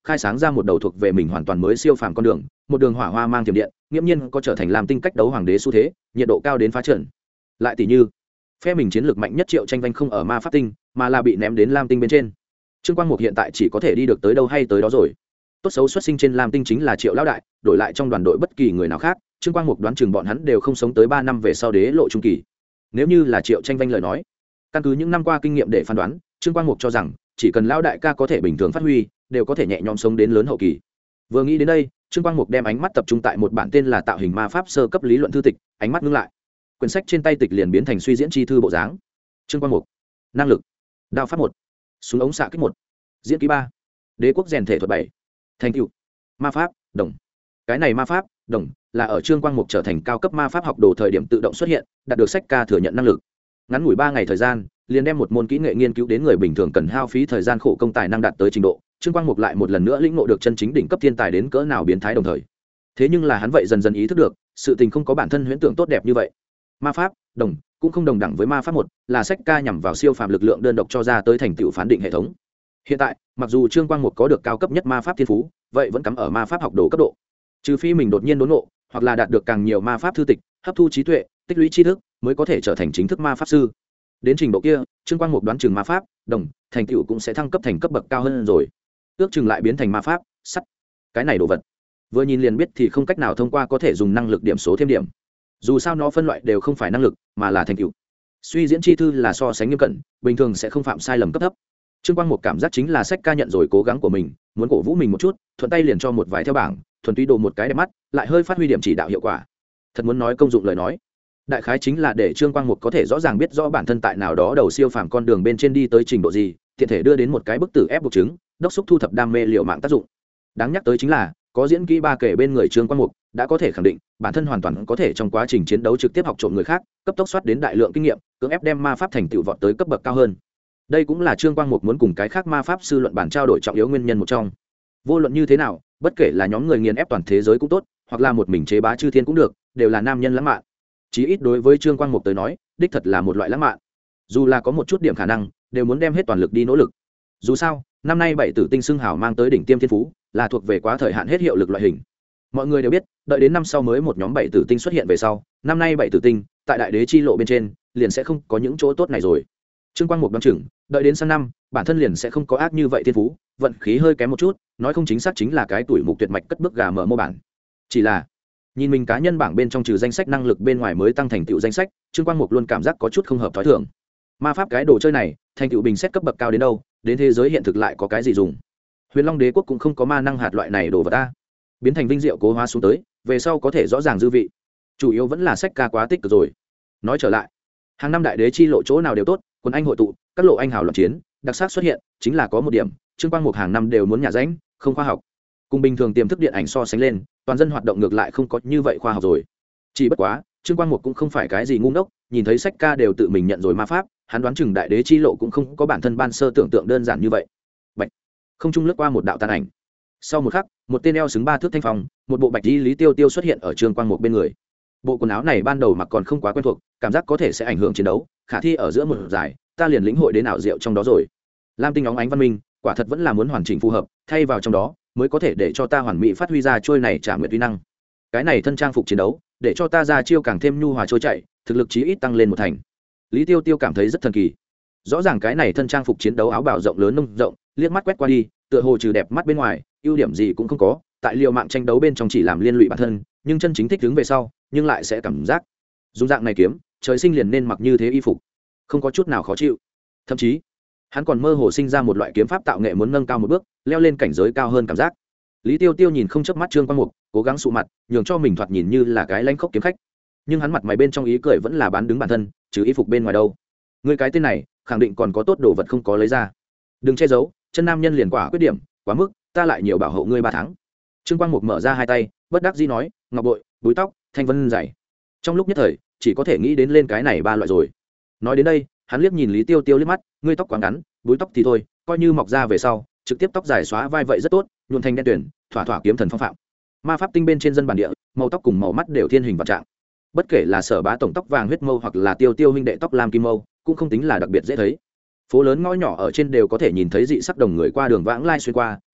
khai sáng ra một đầu thuộc về mình hoàn toàn mới siêu phàm con đường, một đường hỏa hoa mang tiềm điện, nghiễm nhiên có trở thành làm tinh cách đấu hoàng đế xu thế, nhiệt độ cao đến phá trận. Lại tỷ như, phe mình chiến lược mạnh nhất Triệu Tranh Vanh không ở ma pháp tinh, mà là bị ném đến lam tinh bên trên. Trương Quang Mục hiện tại chỉ có thể đi được tới đâu hay tới đó rồi. Tốt xấu xuất sinh trên lam tinh chính là Triệu lão đại, đổi lại trong đoàn đội bất kỳ người nào khác, Trương Quang Mục đoán chừng bọn hắn đều không sống tới 3 năm về sau đế lộ trung kỳ. Nếu như là Triệu Tranh Vanh lời nói, căn cứ những năm qua kinh nghiệm để phán đoán, Trương Quang Mục cho rằng chỉ cần lão đại ca có thể bình thường phát huy, đều có thể nhẹ nhõm sống đến lớn hậu kỳ. Vừa nghĩ đến đây, Trương Quang Mục đem ánh mắt tập trung tại một bản tên là Tạo hình ma pháp sơ cấp lý luận thư tịch, ánh mắt ngưng lại. Quyển sách trên tay tịch liền biến thành suy diễn chi thư bộ dáng. Trương Quang Mục, năng lực, đao pháp 1, súng ống xạ kích 1, diễn kỹ 3, đế quốc rèn thể thuật 7, thành tựu, ma pháp, đồng. Cái này ma pháp, đồng, là ở Trương Quang Mục trở thành cao cấp ma pháp học đồ thời điểm tự động xuất hiện, đạt được sách ca thừa nhận năng lực. Ngắn ngủi 3 ngày thời gian, liền đem một môn kỹ nghệ nghiên cứu đến người bình thường cần hao phí thời gian khổ công tài năng đạt tới trình độ. Trương Quang Mục lại một lần nữa lĩnh ngộ được chân chính đỉnh cấp thiên tài đến cỡ nào biến thái đồng thời. Thế nhưng là hắn vậy dần dần ý thức được, sự tình không có bản thân huyễn tưởng tốt đẹp như vậy. Ma pháp, đồng, cũng không đồng đẳng với ma pháp 1, là sách ca nhằm vào siêu phàm lực lượng đơn độc cho ra tới thành tựu phán định hệ thống. Hiện tại, mặc dù Trương Quang Mục có được cao cấp nhất ma pháp thiên phú, vậy vẫn cắm ở ma pháp học đồ cấp độ. Trừ phi mình đột nhiên đốn ngộ, hoặc là đạt được càng nhiều ma pháp thư tịch, hấp thu trí tuệ, tích lũy tri thức, mới có thể trở thành chính thức ma pháp sư. Đến trình độ kia, Trương Quang Mục đoán chừng ma pháp, đồng, thành tựu cũng sẽ thăng cấp thành cấp bậc cao hơn rồi. Ước chừng lại biến thành ma pháp, sắt. Cái này đồ vật, vừa nhìn liền biết thì không cách nào thông qua có thể dùng năng lực điểm số thêm điểm. Dù sao nó phân loại đều không phải năng lực, mà là thành tựu. Suy diễn chi thư là so sánh nghiêm cẩn, bình thường sẽ không phạm sai lầm cấp thấp. Trương Quang Mục cảm giác chính là sách ca nhận rồi cố gắng của mình, muốn cổ vũ mình một chút, thuận tay liền cho một vài theo bảng, thuần túy đồ một cái đẹp mắt, lại hơi phát huy điểm chỉ đạo hiệu quả. Thật muốn nói công dụng lời nói, đại khái chính là để Trương Quang Mục có thể rõ ràng biết rõ bản thân tại nào đó đầu siêu phàm con đường bên trên đi tới trình độ gì, tiện thể đưa đến một cái bức tử ép buộc chứng, đốc xúc thu thập đam mê liệu mạng tác dụng. Đáng nhắc tới chính là, có diễn kỹ ba kể bên người Trương Quang Mục, đã có thể khẳng định bản thân hoàn toàn có thể trong quá trình chiến đấu trực tiếp học trộm người khác, cấp tốc soát đến đại lượng kinh nghiệm, cưỡng ép đem ma pháp thành tựu vọt tới cấp bậc cao hơn. Đây cũng là Trương Quang Mục muốn cùng cái khác ma pháp sư luận bản trao đổi trọng yếu nguyên nhân một trong. Vô luận như thế nào, bất kể là nhóm người nghiền ép toàn thế giới cũng tốt, hoặc là một mình chế bá chư thiên cũng được, đều là nam nhân lãng mạn. Chí ít đối với Trương Quang Mục tới nói, đích thật là một loại lãng mạn. Dù là có một chút điểm khả năng, đều muốn đem hết toàn lực đi nỗ lực. Dù sao, năm nay bảy tử tinh xưng hào mang tới đỉnh tiêm thiên phú, là thuộc về quá thời hạn hết hiệu lực loại hình. Mọi người đều biết, đợi đến năm sau mới một nhóm bảy tử tinh xuất hiện về sau, năm nay bảy tử tinh tại đại đế chi lộ bên trên, liền sẽ không có những chỗ tốt này rồi. Trương Quang Mục đoán chừng, đợi đến sang năm, bản thân liền sẽ không có ác như vậy thiên phú, vận khí hơi kém một chút, nói không chính xác chính là cái tuổi mục tuyệt mạch cất bước gà mở mô bản. Chỉ là, nhìn mình cá nhân bảng bên trong trừ danh sách năng lực bên ngoài mới tăng thành tựu danh sách, Trương Quang Mục luôn cảm giác có chút không hợp thói thường. Ma pháp cái đồ chơi này, thành tựu bình xét cấp bậc cao đến đâu, đến thế giới hiện thực lại có cái gì dùng? Huyền Long Đế quốc cũng không có ma năng hạt loại này đồ vật ta. Biến thành vinh diệu cố hóa xuống tới, về sau có thể rõ ràng dư vị. Chủ yếu vẫn là sách ca quá tích cực rồi. Nói trở lại, hàng năm đại đế chi lộ chỗ nào đều tốt, quân anh hội tụ, các lộ anh hào loạn chiến, đặc sắc xuất hiện, chính là có một điểm, Trương Quang Mục hàng năm đều muốn nhả ránh, không khoa học. Cùng bình thường tiềm thức điện ảnh so sánh lên, toàn dân hoạt động ngược lại không có như vậy khoa học rồi. Chỉ bất quá, Trương Quang Mục cũng không phải cái gì ngu ngốc, nhìn thấy sách ca đều tự mình nhận rồi ma pháp, hắn đoán chừng đại đế chi lộ cũng không có bản thân ban sơ tưởng tượng đơn giản như vậy. Bạch. Không trung lướt qua một đạo tàn ảnh. Sau một khắc, một tên eo xứng 3 thước thanh phong, một bộ bạch y Lý Tiêu Tiêu xuất hiện ở Trương Quang Mục bên người. Bộ quần áo này ban đầu mặc còn không quá quen thuộc, cảm giác có thể sẽ ảnh hưởng chiến đấu, khả thi ở giữa một giải, ta liền lĩnh hội đến ảo diệu trong đó rồi. Lam tinh óng ánh văn minh, quả thật vẫn là muốn hoàn chỉnh phù hợp, thay vào trong đó, mới có thể để cho ta hoàn mỹ phát huy ra trôi này trả nguyện uy năng. Cái này thân trang phục chiến đấu, để cho ta ra chiêu càng thêm nhu hòa trôi chảy, thực lực chí ít tăng lên một thành. Lý Tiêu Tiêu cảm thấy rất thần kỳ. Rõ ràng cái này thân trang phục chiến đấu áo bào rộng lớn nông rộng, liếc mắt quét qua đi, tựa hồ trừ đẹp mắt bên ngoài, ưu điểm gì cũng không có, tại liều mạng tranh đấu bên trong chỉ làm liên lụy bản thân, nhưng chân chính thích đứng về sau, nhưng lại sẽ cảm giác dùng dạng này kiếm, trời sinh liền nên mặc như thế y phục, không có chút nào khó chịu. Thậm chí, hắn còn mơ hồ sinh ra một loại kiếm pháp tạo nghệ muốn nâng cao một bước, leo lên cảnh giới cao hơn cảm giác. Lý Tiêu Tiêu nhìn không chớp mắt Trương Quang Mục, cố gắng sụ mặt, nhường cho mình thoạt nhìn như là cái lãnh khốc kiếm khách, nhưng hắn mặt mày bên trong ý cười vẫn là bán đứng bản thân, trừ y phục bên ngoài đâu. Người cái tên này, khẳng định còn có tốt đồ vật không có lấy ra. Đừng che giấu, chân nam nhân liền quả quyết điểm, quá mức, ta lại nhiều bảo hộ ngươi 3 tháng. Trương Quang Mục mở ra hai tay, bất đắc dĩ nói, ngọc bội, búi tóc, thanh vân dày. Trong lúc nhất thời, chỉ có thể nghĩ đến lên cái này 3 loại rồi. Nói đến đây, hắn liếc nhìn Lý Tiêu Tiêu liếc mắt, ngươi tóc quá ngắn, búi tóc thì thôi, coi như mọc ra về sau, trực tiếp tóc dài xóa vai vậy rất tốt, nhuộm thành đen tuyển, thỏa thỏa kiếm thần phong phạm. Ma pháp tinh bên trên dân bản địa, màu tóc cùng màu mắt đều thiên hình vạn trạng. Bất kể là Sở Bá tổng tóc vàng huyết mâu hoặc là Tiêu Tiêu huynh đệ tóc lam kim mâu, cũng không tính là đặc biệt dễ thấy. Phố lớn ngõ nhỏ ở trên đều có thể nhìn thấy dị sắc đồng người qua đường vãng lai xuyên qua,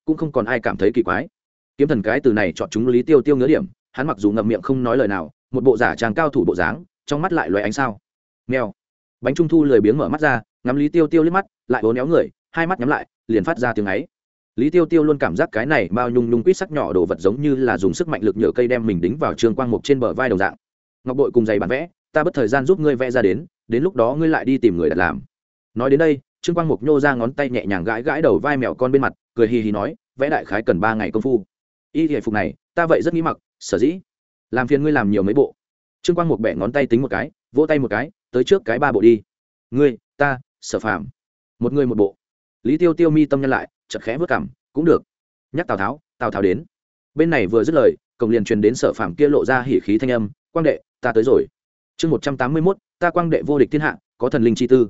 cũng không còn ai cảm thấy kỳ quái. Kiếm thần cái từ này chọn chúng Lý Tiêu Tiêu ngứa điểm, hắn mặc dù ngậm miệng không nói lời nào, một bộ giả trang cao thủ bộ dáng, trong mắt lại loé ánh sao. Mèo. Bánh trung thu lười biếng mở mắt ra, ngắm Lý Tiêu Tiêu liếc mắt, lại uốn éo người, hai mắt nhắm lại, liền phát ra tiếng ấy. Lý Tiêu Tiêu luôn cảm giác cái này bao nhung nhung quýt sắc nhỏ đồ vật giống như là dùng sức mạnh lực nhựa cây đem mình đính vào Trương Quang Mục trên bờ vai đồng dạng. Ngọc bội cùng giày bản vẽ, ta bất thời gian giúp ngươi vẽ ra đến lúc đó ngươi lại đi tìm người đặt làm. Nói đến đây, Trương Quang Mục nhô ra ngón tay nhẹ nhàng gãi gãi đầu vai mèo con bên mặt, cười hì hì nói, vẽ đại khái cần 3 ngày công phu. Y y phục này, ta vậy rất nghĩ mặc, sở dĩ làm phiền ngươi làm nhiều mấy bộ. Trương Quang Mục bẻ ngón tay tính một cái, vỗ tay một cái, tới trước cái 3 bộ đi. Ngươi, ta, Sở Phàm, một người một bộ. Lý Tiêu Tiêu mi tâm nhân lại, chợt khẽ vớt cằm, cũng được. Nhắc Tào Tháo đến. Bên này vừa dứt lời, cổng liền truyền đến Sở Phàm kia lộ ra hỉ khí thanh âm, Quang đệ, ta tới rồi. Chương 181, ta Quang đệ vô địch thiên hạ, có thần linh chi tư.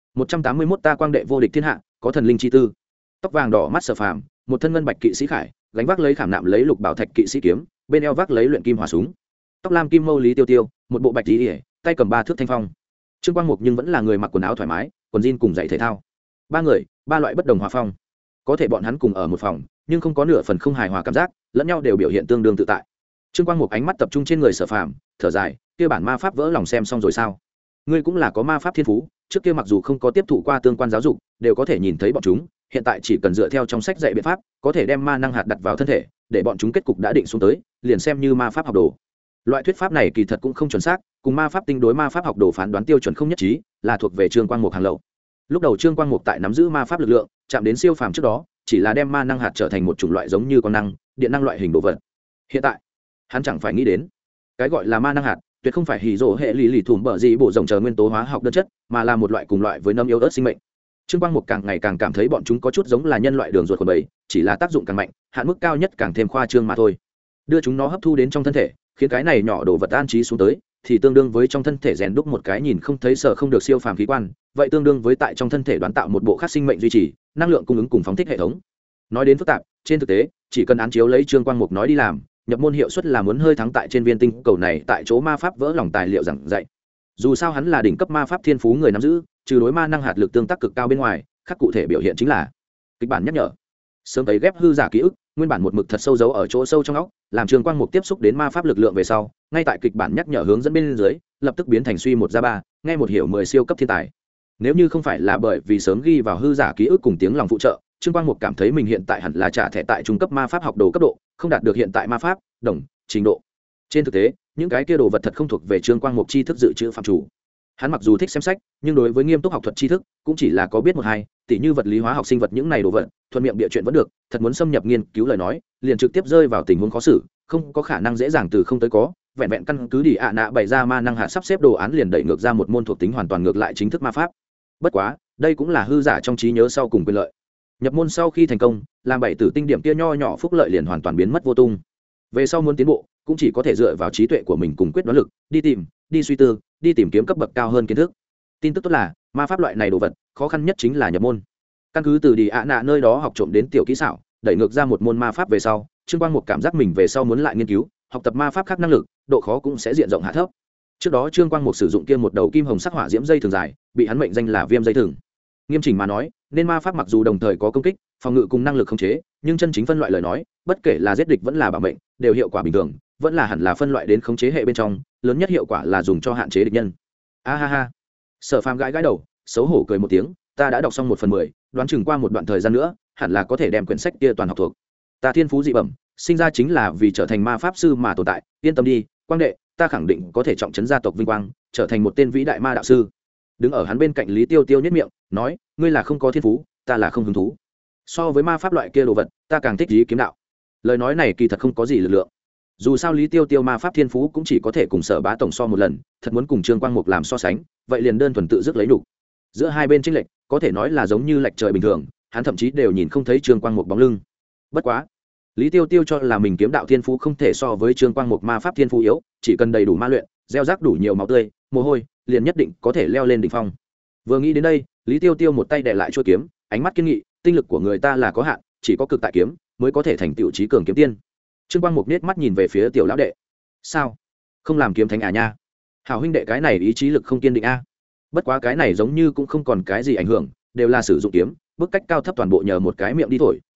181 ta Quang đệ vô địch thiên hạ, có thần linh chi tư. Tóc vàng đỏ mắt Sở Phàm, một thân ngân bạch kỵ sĩ khải, gánh vác lấy khảm nạm lấy lục bảo thạch kỵ sĩ kiếm, bên eo vác lấy luyện kim hỏa súng. Tóc lam kim mâu Lý Tiêu Tiêu, một bộ bạch y, tay cầm 3 thước thanh phong. Trương Quang Mục nhưng vẫn là người mặc quần áo thoải mái, quần jean cùng giày thể thao. 3 người, 3 loại bất đồng hòa phong. Có thể bọn hắn cùng ở một phòng, nhưng không có nửa phần không hài hòa cảm giác, lẫn nhau đều biểu hiện tương đương tự tại. Trương Quang Mục ánh mắt tập trung trên người Sở Phàm, thở dài, kia bản ma pháp vỡ lòng xem xong rồi sao? Ngươi cũng là có ma pháp thiên phú, trước kia mặc dù không có tiếp thụ qua tương quan giáo dục, đều có thể nhìn thấy bọn chúng, hiện tại chỉ cần dựa theo trong sách dạy biện pháp, có thể đem ma năng hạt đặt vào thân thể, để bọn chúng kết cục đã định xuống tới, liền xem như ma pháp học đồ. Loại thuyết pháp này kỳ thật cũng không chuẩn xác, cùng ma pháp tinh đối ma pháp học đồ phán đoán tiêu chuẩn không nhất trí, là thuộc về Trương Quang Mục hàng lậu. Lúc đầu Trương Quang Mục tại nắm giữ ma pháp lực lượng, chạm đến siêu phàm trước đó, chỉ là đem ma năng hạt trở thành một chủng loại giống như con năng, điện năng loại hình đồ vật. Hiện tại, hắn chẳng phải nghĩ đến, cái gọi là ma năng hạt, tuyệt không phải hỉ rồ hệ lì thủm bở gì bộ rồng chờ nguyên tố hóa học đơn chất, mà là một loại cùng loại với nấm yếu ớt sinh mệnh. Trương Quang Mục càng ngày càng cảm thấy bọn chúng có chút giống là nhân loại đường ruột của bầy, chỉ là tác dụng càng mạnh, hạn mức cao nhất càng thêm khoa trương mà thôi. Đưa chúng nó hấp thu đến trong thân thể, khiến cái này nhỏ đồ vật an trí xuống tới, thì tương đương với trong thân thể rèn đúc một cái nhìn không thấy sợ không được siêu phàm khí quan, vậy tương đương với tại trong thân thể đoán tạo một bộ khác sinh mệnh duy trì, năng lượng cung ứng cùng phóng thích hệ thống. Nói đến phức tạp, trên thực tế, chỉ cần án chiếu lấy Trương Quang Mục nói đi làm, nhập môn hiệu suất là muốn hơi thắng tại trên viên tinh cầu này tại chỗ ma pháp vỡ lòng tài liệu giảng dạy. Dù sao hắn là đỉnh cấp ma pháp thiên phú người nắm giữ, trừ đối ma năng hạt lực tương tác cực cao bên ngoài, khác cụ thể biểu hiện chính là kịch bản nhắc nhở. Sớm thấy ghép hư giả ký ức, nguyên bản một mực thật sâu giấu ở chỗ sâu trong óc, làm Trương Quang Mục tiếp xúc đến ma pháp lực lượng về sau, ngay tại kịch bản nhắc nhở hướng dẫn bên dưới, lập tức biến thành suy 1 ra 3, nghe một hiểu 10 siêu cấp thiên tài. Nếu như không phải là bởi vì sớm ghi vào hư giả ký ức cùng tiếng lòng phụ trợ, Trương Quang Mục cảm thấy mình hiện tại hẳn là trả thẻ tại trung cấp ma pháp học đồ cấp độ, không đạt được hiện tại ma pháp đồng trình độ. Trên thực tế, những cái kia đồ vật thật không thuộc về Trương Quang Mục tri thức dự trữ phạm chủ. Hắn mặc dù thích xem sách, nhưng đối với nghiêm túc học thuật tri thức, cũng chỉ là có biết một hai, tỉ như vật lý hóa học sinh vật những này đồ vật, thuận miệng bịa chuyện vẫn được, thật muốn xâm nhập nghiên cứu lời nói, liền trực tiếp rơi vào tình huống khó xử, không có khả năng dễ dàng từ không tới có, vẹn vẹn căn cứ đi ạ nạ bày ra ma năng hạ sắp xếp đồ án liền đẩy ngược ra một môn thuộc tính hoàn toàn ngược lại chính thức ma pháp. Bất quá, đây cũng là hư giả trong trí nhớ sau cùng quyền lợi. Nhập môn sau khi thành công, làm 7 tử tinh điểm kia nho nhỏ phúc lợi liền hoàn toàn biến mất vô tung. Về sau muốn tiến bộ, cũng chỉ có thể dựa vào trí tuệ của mình cùng quyết đoán lực, đi tìm, đi suy tư, đi tìm kiếm cấp bậc cao hơn kiến thức. Tin tức tốt là, ma pháp loại này đồ vật, khó khăn nhất chính là nhập môn. Căn cứ từ đi ạ nạ nơi đó học trộm đến tiểu kỹ xảo, đẩy ngược ra một môn ma pháp về sau, Trương Quang Mục cảm giác mình về sau muốn lại nghiên cứu, học tập ma pháp khác năng lực, độ khó cũng sẽ diện rộng hạ thấp. Trước đó Trương Quang Mục sử dụng kia một đầu kim hồng sắc hỏa diễm dây thường dài, bị hắn mệnh danh là viêm dây thừng. Nghiêm chỉnh mà nói, nên ma pháp mặc dù đồng thời có công kích, phòng ngự cùng năng lực khống chế, nhưng chân chính phân loại lời nói, bất kể là giết địch vẫn là bảo mệnh, đều hiệu quả bình thường, vẫn là hẳn là phân loại đến khống chế hệ bên trong, lớn nhất hiệu quả là dùng cho hạn chế địch nhân. A ha ha. Sở Phàm gãi gãi đầu, xấu hổ cười một tiếng, ta đã đọc xong 1/10, đoán chừng qua một đoạn thời gian nữa, hẳn là có thể đem quyển sách kia toàn học thuộc. Ta thiên phú dị bẩm, sinh ra chính là vì trở thành ma pháp sư mà tồn tại, yên tâm đi, Quang đệ, ta khẳng định có thể trọng trấn gia tộc vinh quang, trở thành một tên vĩ đại ma đạo sư. Đứng ở hắn bên cạnh Lý Tiêu Tiêu nhếch miệng, nói, ngươi là không có thiên phú, ta là không hứng thú. So với ma pháp loại kia đồ vật, ta càng thích ý kiếm đạo. Lời nói này kỳ thật không có gì lực lượng. Dù sao Lý Tiêu Tiêu ma pháp thiên phú cũng chỉ có thể cùng Sở Bá tổng so một lần, thật muốn cùng Trương Quang Mục làm so sánh, vậy liền đơn thuần tự dứt lấy đủ. Giữa hai bên chênh lệch, có thể nói là giống như lệch trời bình thường, hắn thậm chí đều nhìn không thấy Trương Quang Mục bóng lưng. Bất quá, Lý Tiêu Tiêu cho là mình kiếm đạo thiên phú không thể so với Trương Quang Mục ma pháp thiên phú yếu, chỉ cần đầy đủ ma luyện, gieo rắc đủ nhiều máu tươi, mồ hôi, liền nhất định có thể leo lên đỉnh phong. Vừa nghĩ đến đây, Lý Tiêu Tiêu một tay đè lại chuôi kiếm, ánh mắt kiên nghị, tinh lực của người ta là có hạn, chỉ có cực tại kiếm mới có thể thành tựu chí cường kiếm tiên. Trương Quang Mục nết mắt nhìn về phía tiểu lão đệ, sao, không làm kiếm thánh à nha? Hảo huynh đệ cái này ý chí lực không kiên định a. Bất quá cái này giống như cũng không còn cái gì ảnh hưởng, đều là sử dụng kiếm, bước cách cao thấp toàn bộ nhờ một cái miệng đi thổi,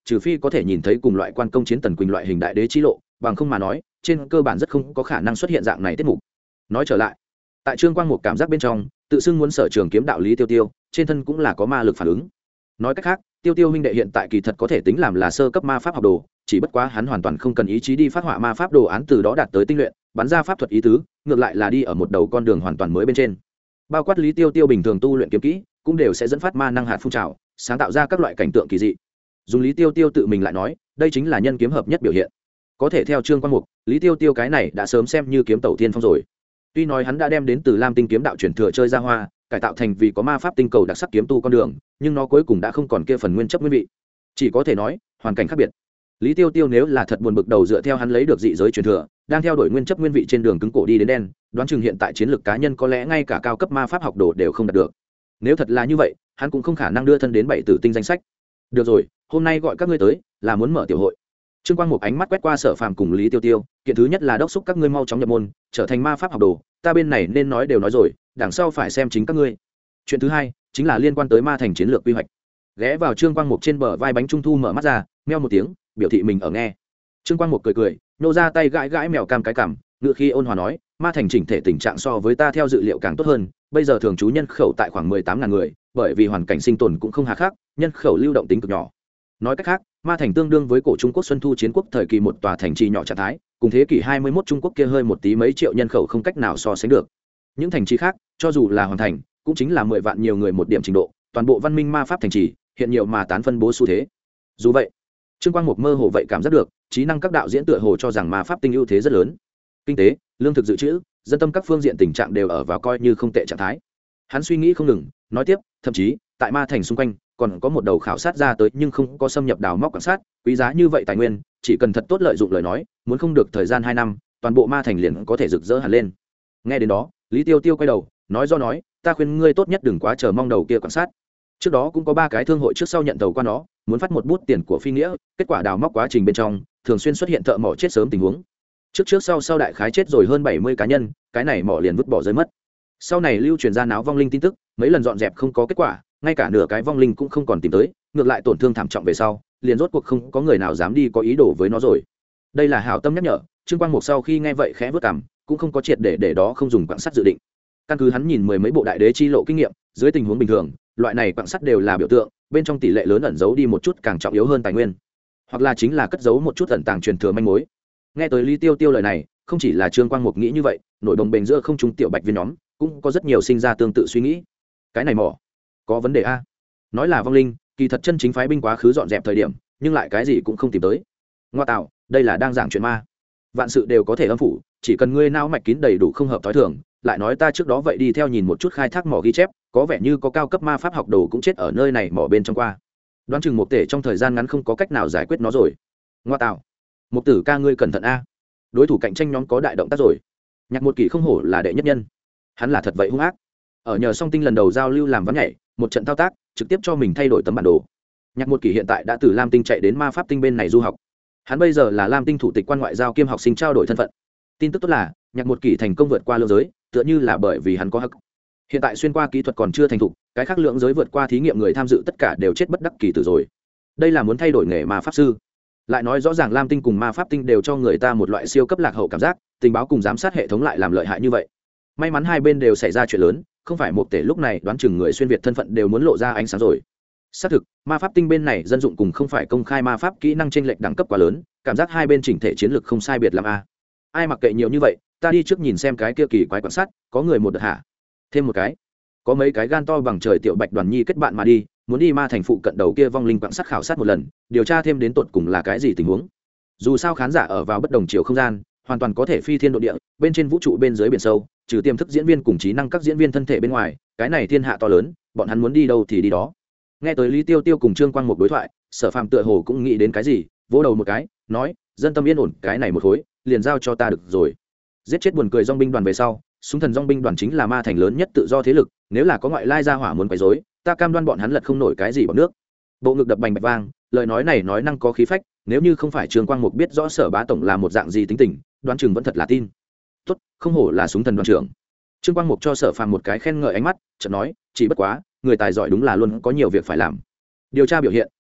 trừ phi có thể nhìn thấy cùng loại quan công chiến Tần Quỳnh loại hình đại đế chi lộ, bằng không mà nói trên cơ bản rất không có khả năng xuất hiện dạng này tiết mục. Nói trở lại, tại Trương Quang Mục cảm giác bên trong tự xưng muốn sở trường kiếm đạo Lý Tiêu Tiêu trên thân cũng là có ma lực phản ứng. Nói cách khác, Tiêu Tiêu huynh đệ hiện tại kỳ thật có thể tính làm là sơ cấp ma pháp học đồ, chỉ bất quá hắn hoàn toàn không cần ý chí đi phát họa ma pháp đồ án, từ đó đạt tới tinh luyện bắn ra pháp thuật ý tứ, ngược lại là đi ở một đầu con đường hoàn toàn mới bên trên. Bao quát Lý Tiêu Tiêu bình thường tu luyện kiếm kỹ cũng đều sẽ dẫn phát ma năng hạt phun trào, sáng tạo ra các loại cảnh tượng kỳ dị. Dùng Lý Tiêu Tiêu tự mình lại nói, đây chính là nhân kiếm hợp nhất biểu hiện. Có thể theo Trương Quang Mục, Lý Tiêu Tiêu cái này đã sớm xem như kiếm tẩu tiên phong rồi. Tuy nói hắn đã đem đến từ Lam Tinh kiếm đạo truyền thừa chơi ra hoa, cải tạo thành vì có ma pháp tinh cầu đặc sắc kiếm tu con đường, nhưng nó cuối cùng đã không còn kia phần nguyên chất nguyên vị. Chỉ có thể nói, hoàn cảnh khác biệt. Lý Tiêu Tiêu nếu là thật buồn bực đầu dựa theo hắn lấy được dị giới truyền thừa, đang theo đuổi nguyên chất nguyên vị trên đường cứng cổ đi đến đen, đoán chừng hiện tại chiến lược cá nhân có lẽ ngay cả cao cấp ma pháp học đồ đều không đạt được. Nếu thật là như vậy, hắn cũng không khả năng đưa thân đến bảy tử tinh danh sách. Được rồi, hôm nay gọi các ngươi tới là muốn mở tiểu hội. Trương Quang một ánh mắt quét qua Sở Phàm cùng Lý Tiêu Tiêu, kiện thứ nhất là đốc thúc các ngươi mau chóng nhập môn, trở thành ma pháp học đồ, ta bên này nên nói đều nói rồi, đằng sau phải xem chính các ngươi. Chuyện thứ hai chính là liên quan tới ma thành chiến lược quy hoạch. Ghé vào Trương Quang Mục trên bờ vai bánh trung thu mở mắt ra, meo một tiếng, biểu thị mình ở nghe. Trương Quang Mục cười cười, nô ra tay gãi gãi mèo cam cái cằm, ngựa khi ôn hòa nói, ma thành chỉnh thể tình trạng so với ta theo dự liệu càng tốt hơn, bây giờ thường trú nhân khẩu tại khoảng 18.000 người, bởi vì hoàn cảnh sinh tồn cũng không hà khắc, nhân khẩu lưu động tính cực nhỏ. Nói cách khác, ma thành tương đương với cổ Trung Quốc xuân thu chiến quốc thời kỳ một tòa thành trì nhỏ trạng thái, cùng thế kỷ 21 Trung Quốc kia hơi một tí mấy triệu nhân khẩu không cách nào so sánh được. Những thành trì khác, cho dù là hoàn thành, cũng chính là 10 vạn nhiều người một điểm trình độ, toàn bộ văn minh ma pháp thành trì, hiện nhiều mà tán phân bố xu thế. Dù vậy, Trương Quang Mục mơ hồ vậy cảm giác được, trí năng các đạo diễn tựa hồ cho rằng ma pháp tinh ưu thế rất lớn. Kinh tế, lương thực dự trữ, dân tâm các phương diện tình trạng đều ở vào coi như không tệ trạng thái. Hắn suy nghĩ không ngừng, nói tiếp, thậm chí, tại ma thành xung quanh, còn có một đầu khảo sát ra tới nhưng không có xâm nhập đào móc quan sát, quý giá như vậy tài nguyên, chỉ cần thật tốt lợi dụng lời nói, muốn không được thời gian 2 năm, toàn bộ ma thành liền có thể rực rỡ hẳn lên. Nghe đến đó, Lý Tiêu Tiêu quay đầu, nói, ta khuyên ngươi tốt nhất đừng quá chờ mong đầu kia quan sát. Trước đó cũng có 3 cái thương hội trước sau nhận tàu qua nó, muốn phát một bút tiền của phi nghĩa, kết quả đào móc quá trình bên trong, thường xuyên xuất hiện thợ mỏ chết sớm tình huống. Trước sau đại khái chết rồi hơn 70 cá nhân, cái này mỏ liền vứt bỏ rơi mất. Sau này lưu truyền ra náo vong linh tin tức, mấy lần dọn dẹp không có kết quả, ngay cả nửa cái vong linh cũng không còn tìm tới, ngược lại tổn thương thảm trọng về sau, liền rốt cuộc không có người nào dám đi có ý đồ với nó rồi. Đây là hảo tâm nhắc nhở. Trương Quang Mục sau khi nghe vậy khẽ vớt cằm, cũng không có triệt để đó không dùng quặng sắt dự định. Căn cứ hắn nhìn 10 mấy bộ đại đế chi lộ kinh nghiệm, dưới tình huống bình thường, loại này quặng sắt đều là biểu tượng, bên trong tỷ lệ lớn ẩn giấu đi một chút càng trọng yếu hơn tài nguyên, hoặc là chính là cất giấu một chút ẩn tàng truyền thừa manh mối. Nghe tới Lý Tiêu Tiêu lời này, không chỉ là Trương Quang Mục nghĩ như vậy, nổi đồng bền giữa không trung tiểu bạch viên nhóm cũng có rất nhiều sinh ra tương tự suy nghĩ. Cái này mỏ có vấn đề a. Nói là vong linh, kỳ thật chân chính phái binh quá khứ dọn dẹp thời điểm, nhưng lại cái gì cũng không tìm tới. Ngoa tạo, đây là đang giảng chuyện ma. Vạn sự đều có thể âm phủ, chỉ cần ngươi não mạch kín đầy đủ không hợp thói thường, lại nói ta trước đó vậy đi theo nhìn một chút khai thác mỏ ghi chép, có vẻ như có cao cấp ma pháp học đồ cũng chết ở nơi này mỏ bên trong qua. Đoán chừng một tể trong thời gian ngắn không có cách nào giải quyết nó rồi. Ngoa tạo, một tử ca ngươi cẩn thận a. Đối thủ cạnh tranh nhóm có đại động tác rồi. Nhạc một kỷ không hổ là đệ nhất nhân, hắn là thật vậy hung ác. Ở nhờ song tinh lần đầu giao lưu làm ván nhảy, một trận thao tác trực tiếp cho mình thay đổi tấm bản đồ. Nhạc một kỷ hiện tại đã từ Lam Tinh chạy đến ma pháp tinh bên này du học, hắn bây giờ là Lam Tinh thủ tịch quan ngoại giao kiêm học sinh trao đổi thân phận. Tin tức tốt là Nhạc một kỷ thành công vượt qua lượng giới, tựa như là bởi vì hắn có hắc. Hiện tại xuyên qua kỹ thuật còn chưa thành thục, cái khác lượng giới vượt qua thí nghiệm người tham dự tất cả đều chết bất đắc kỳ tử rồi. Đây là muốn thay đổi nghề ma pháp sư. Lại nói rõ ràng Lam Tinh cùng ma pháp tinh đều cho người ta một loại siêu cấp lạc hậu cảm giác, tình báo cùng giám sát hệ thống lại làm lợi hại như vậy. May mắn hai bên đều xảy ra chuyện lớn, không phải một tể lúc này đoán chừng người xuyên việt thân phận đều muốn lộ ra ánh sáng rồi. Xác thực, ma pháp tinh bên này dân dụng cùng không phải công khai ma pháp kỹ năng chênh lệch đẳng cấp quá lớn, cảm giác hai bên chỉnh thể chiến lược không sai biệt làm a. Ai mặc kệ nhiều như vậy, ta đi trước nhìn xem cái kia kỳ quái quan sát, có người một đợt hạ. Thêm một cái, có mấy cái gan to bằng trời tiểu bạch đoàn nhi kết bạn mà đi, muốn đi ma thành phụ cận đầu kia vong linh quan sát khảo sát một lần, điều tra thêm đến tột cùng là cái gì tình huống. Dù sao khán giả ở vào bất đồng chiều không gian, hoàn toàn có thể phi thiên độ địa, bên trên vũ trụ bên dưới biển sâu, trừ tiềm thức diễn viên cùng trí năng các diễn viên thân thể bên ngoài, cái này thiên hạ to lớn, bọn hắn muốn đi đâu thì đi đó. Nghe tới Lý Tiêu Tiêu cùng Trương Quang một đối thoại, Sở Phàm tựa hồ cũng nghĩ đến cái gì, vỗ đầu một cái, nói, dân tâm yên ổn, cái này một khối, liền giao cho ta được rồi. Giết chết buồn cười dòng binh đoàn về sau, súng thần dòng binh đoàn chính là ma thành lớn nhất tự do thế lực, nếu là có ngoại lai gia hỏa muốn quấy rối, ta cam đoan bọn hắn lật không nổi cái gì bằng nước. Bộ ngực đập bành bạch vang, lời nói này nói năng có khí phách, nếu như không phải Trương Quang Mục biết rõ Sở Bá tổng là một dạng gì tính tình, đoán chừng vẫn thật là tin. Tốt, không hổ là súng thần đoàn trưởng. Trương Quang Mục cho Sở Phàm một cái khen ngợi ánh mắt, chợt nói, chỉ bất quá, người tài giỏi đúng là luôn có nhiều việc phải làm. Điều tra biểu hiện,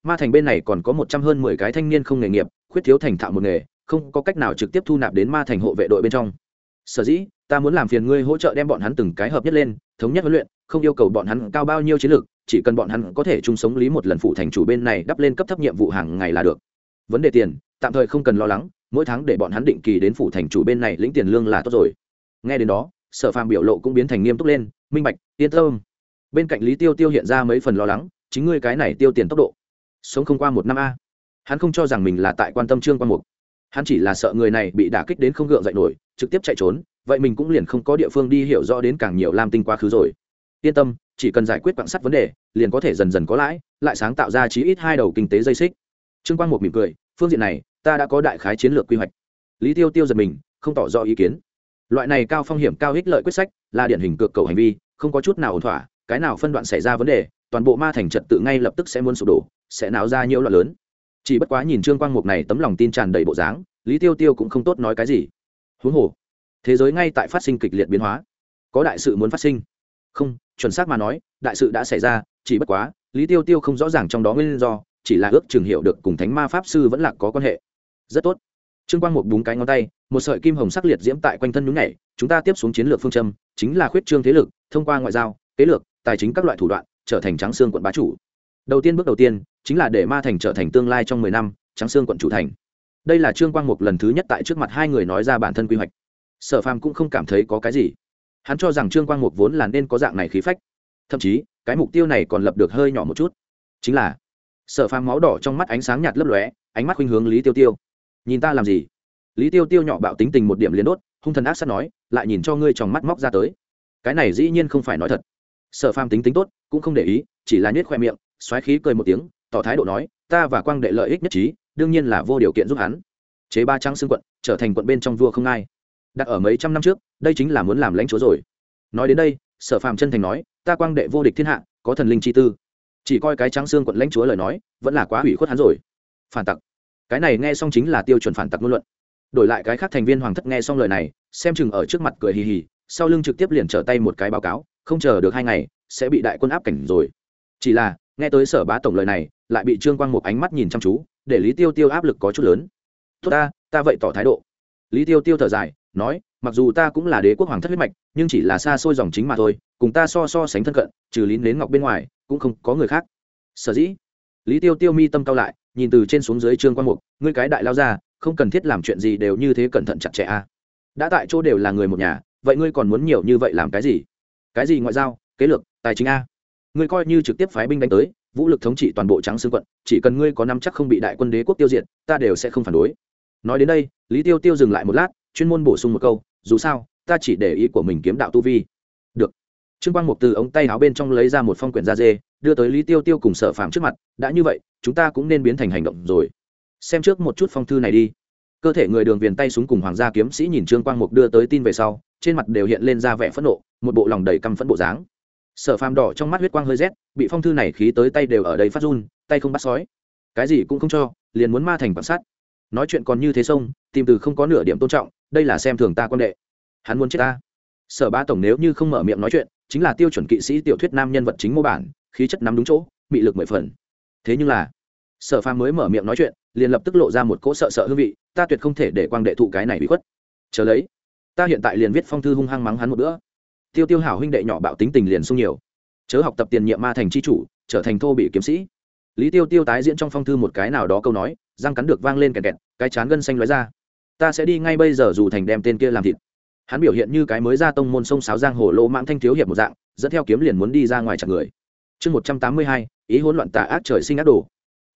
ma thành bên này còn có 100 hơn 10 cái thanh niên không nghề nghiệp, khuyết thiếu thành thạo một nghề, không có cách nào trực tiếp thu nạp đến ma thành hộ vệ đội bên trong. Sở dĩ ta muốn làm phiền ngươi hỗ trợ đem bọn hắn từng cái hợp nhất lên, thống nhất huấn luyện, không yêu cầu bọn hắn cao bao nhiêu chiến lược, chỉ cần bọn hắn có thể chung sống lý một lần phụ thành chủ bên này đắp lên cấp thấp nhiệm vụ hàng ngày là được. Vấn đề tiền tạm thời không cần lo lắng, mỗi tháng để bọn hắn định kỳ đến phụ thành chủ bên này lĩnh tiền lương là tốt rồi. Nghe đến đó, Sở Phàm biểu lộ cũng biến thành nghiêm túc lên, minh bạch, yên tâm. Bên cạnh Lý Tiêu Tiêu hiện ra mấy phần lo lắng, chính ngươi cái này tiêu tiền tốc độ sống không qua 1 năm a. Hắn không cho rằng mình là tại quan tâm Trương Quan Mục, hắn chỉ là sợ người này bị đả kích đến không gượng dậy nổi, trực tiếp chạy trốn, vậy mình cũng liền không có địa phương đi hiểu rõ đến càng nhiều lam tinh quá khứ rồi. Yên tâm, chỉ cần giải quyết quặng sắt vấn đề, liền có thể dần dần có lãi, lại sáng tạo ra chí ít 2 đầu kinh tế dây xích. Trương Quang Mục mỉm cười, phương diện này, ta đã có đại khái chiến lược quy hoạch. Lý Tiêu Tiêu giật mình, không tỏ rõ ý kiến. Loại này cao phong hiểm cao ích lợi quyết sách, là điển hình cược cầu hành vi, không có chút nào ổn thỏa, cái nào phân đoạn xảy ra vấn đề, toàn bộ ma thành trật tự ngay lập tức sẽ muốn sụp đổ, sẽ náo ra nhiều loạn lớn. Chỉ bất quá nhìn Trương Quang Mục này tấm lòng tin tràn đầy bộ dáng, Lý Tiêu Tiêu cũng không tốt nói cái gì. Huống hồ, thế giới ngay tại phát sinh kịch liệt biến hóa, có đại sự muốn phát sinh. Không, chuẩn xác mà nói, đại sự đã xảy ra, chỉ bất quá, Lý Tiêu Tiêu không rõ ràng trong đó nguyên do, chỉ là ước chừng hiểu được cùng Thánh Ma pháp sư vẫn là có quan hệ. Rất tốt. Trương Quang Mục búng cái ngón tay, một sợi kim hồng sắc liệt diễm tại quanh thân nhún nhảy, chúng ta tiếp xuống chiến lược phương châm, chính là khuyết trương thế lực, thông qua ngoại giao, kế lược, tài chính các loại thủ đoạn, trở thành Trắng Xương quận bá chủ. Bước đầu tiên chính là để ma thành trở thành tương lai trong 10 năm, Trắng Xương quận chủ thành. Đây là Trương Quang Mục lần thứ nhất tại trước mặt hai người nói ra bản thân quy hoạch. Sở Phàm cũng không cảm thấy có cái gì. Hắn cho rằng Trương Quang Mục vốn là nên có dạng này khí phách, thậm chí cái mục tiêu này còn lập được hơi nhỏ một chút, chính là Sở Phàm máu đỏ trong mắt ánh sáng nhạt lấp lóe, ánh mắt khuynh hướng Lý Tiêu Tiêu. Nhìn ta làm gì? Lý Tiêu Tiêu nhỏ bạo tính tình một điểm liền đốt, hung thần ác sát nói, lại nhìn cho ngươi trong mắt móc ra tới. Cái này dĩ nhiên không phải nói thật. Sở Phàm tính tốt, cũng không để ý, chỉ là nhếch khoe miệng, xoáy khí cười một tiếng, tỏ thái độ nói, ta và Quang đệ lợi ích nhất trí, đương nhiên là vô điều kiện giúp hắn. Chế ba Trắng Xương quận, trở thành quận bên trong vua không ai. Đặt ở mấy trăm năm trước, đây chính là muốn làm lãnh chúa rồi. Nói đến đây, Sở Phàm chân thành nói, ta Quang đệ vô địch thiên hạ, có thần linh chi tư, chỉ coi cái Trắng Xương quận lãnh chúa lời nói, vẫn là quá hủy khuất hắn rồi. Phản tặc. Cái này nghe xong chính là tiêu chuẩn phản tặc ngôn luận. Đổi lại cái khác thành viên hoàng thất nghe xong lời này, xem chừng ở trước mặt cười hì hì, sau lưng trực tiếp liền trở tay một cái báo cáo, không chờ được 2 ngày, sẽ bị đại quân áp cảnh rồi. Chỉ là, nghe tới Sở bá tổng lời này, lại bị Trương Quang một ánh mắt nhìn chăm chú, để Lý Tiêu Tiêu áp lực có chút lớn. Tốt ta vậy tỏ thái độ. Lý Tiêu Tiêu thở dài, nói, mặc dù ta cũng là đế quốc hoàng thất huyết mạch, nhưng chỉ là xa xôi dòng chính mà thôi, cùng ta so sánh thân cận, trừ Lý Nến Ngọc bên ngoài, cũng không có người khác. Sở dĩ, Lý Tiêu Tiêu mi tâm cao lại, nhìn từ trên xuống dưới Trương Quang Mục, ngươi cái đại lao ra, không cần thiết làm chuyện gì đều như thế cẩn thận chặt chẽ a. Đã tại chỗ đều là người một nhà, vậy ngươi còn muốn nhiều như vậy làm cái gì? Cái gì ngoại giao, kế lược, tài chính a? Ngươi coi như trực tiếp phái binh đánh tới, vũ lực thống trị toàn bộ Trắng Xương quận, chỉ cần ngươi có nắm chắc không bị đại quân đế quốc tiêu diệt, ta đều sẽ không phản đối. Nói đến đây, Lý Tiêu Tiêu dừng lại một lát, chuyên môn bổ sung một câu, dù sao, ta chỉ để ý của mình kiếm đạo tu vi. Được. Trương Quang Mục từ ống tay áo bên trong lấy ra một phong quyển da dê, đưa tới Lý Tiêu Tiêu cùng Sở Phàm trước mặt, đã như vậy, chúng ta cũng nên biến thành hành động rồi. Xem trước một chút phong thư này đi. Cơ thể người Đường Viền tay súng cùng hoàng gia kiếm sĩ nhìn Trương Quang Mục đưa tới tin về sau, trên mặt đều hiện lên ra vẻ phẫn nộ, một bộ lòng đầy căm phẫn bộ dáng. Sở Phàm đỏ trong mắt huyết quang hơi rét, bị phong thư này khí tới tay đều ở đây phát run, tay không bắt sói. Cái gì cũng không cho, liền muốn ma thành quan sát. Nói chuyện còn như thế sông, tìm từ không có nửa điểm tôn trọng, đây là xem thường ta quan đệ. Hắn muốn chết ta. Sở bá tổng nếu như không mở miệng nói chuyện, chính là tiêu chuẩn kỵ sĩ tiểu thuyết nam nhân vật chính mô bản, khí chất nắm đúng chỗ, mị lực 10 phần. Thế nhưng là, Sở Phàm mới mở miệng nói chuyện, liền lập tức lộ ra một cỗ sợ sợ hương vị, ta tuyệt không thể để Quang đệ thụ cái này bị khuất. Chờ lấy, ta hiện tại liền viết phong thư hung hăng mắng hắn một bữa. Tiêu Tiêu hảo huynh đệ nhỏ bạo tính tình liền sung nhiều, chớ học tập tiền nhiệm ma thành chi chủ, trở thành thô bị kiếm sĩ. Lý Tiêu Tiêu tái diễn trong phong thư một cái nào đó câu nói, răng cắn được vang lên kẹt kẹt, cái chán gân xanh lóe ra. Ta sẽ đi ngay bây giờ dù thành đem tên kia làm thịt. Hắn biểu hiện như cái mới ra tông môn sông sáo giang hồ lô mạng thanh thiếu hiệp một dạng, dẫn theo kiếm liền muốn đi ra ngoài chặt người. Chương 182, ý hỗn loạn tà ác trời sinh ác đồ.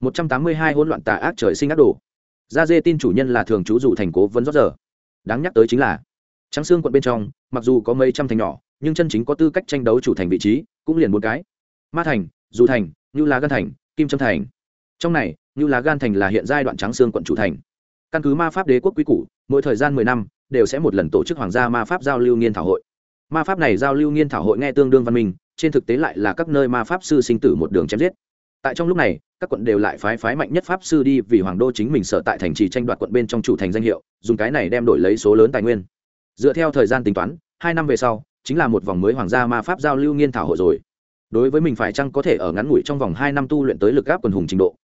182 hỗn loạn tà ác trời sinh ác đồ. Gia dê tin chủ nhân là thường trú dụ thành cố vấn rót giờ. Đáng nhắc tới chính là Trắng Xương quận bên trong, mặc dù có mấy trăm thành nhỏ, nhưng chân chính có tư cách tranh đấu chủ thành vị trí, cũng liền 4 cái. Ma thành, Dụ thành, Như Lá Gan thành, Kim Trâm thành. Trong này, Như Lá Gan thành là hiện giai đoạn Trắng Xương quận chủ thành. Căn cứ ma pháp đế quốc quý củ, mỗi thời gian 10 năm đều sẽ một lần tổ chức hoàng gia ma pháp giao lưu nghiên thảo hội. Ma pháp này giao lưu nghiên thảo hội nghe tương đương văn minh, trên thực tế lại là các nơi ma pháp sư sinh tử một đường chém giết. Tại trong lúc này, các quận đều lại phái mạnh nhất pháp sư đi vì hoàng đô chính mình sở tại thành trì tranh đoạt quận bên trong chủ thành danh hiệu, dùng cái này đem đổi lấy số lớn tài nguyên. Dựa theo thời gian tính toán, 2 năm về sau chính là một vòng mới hoàng gia ma pháp giao lưu nghiên thảo hội rồi. Đối với mình phải chăng có thể ở ngắn ngủi trong vòng 2 năm tu luyện tới lực áp quần hùng trình độ,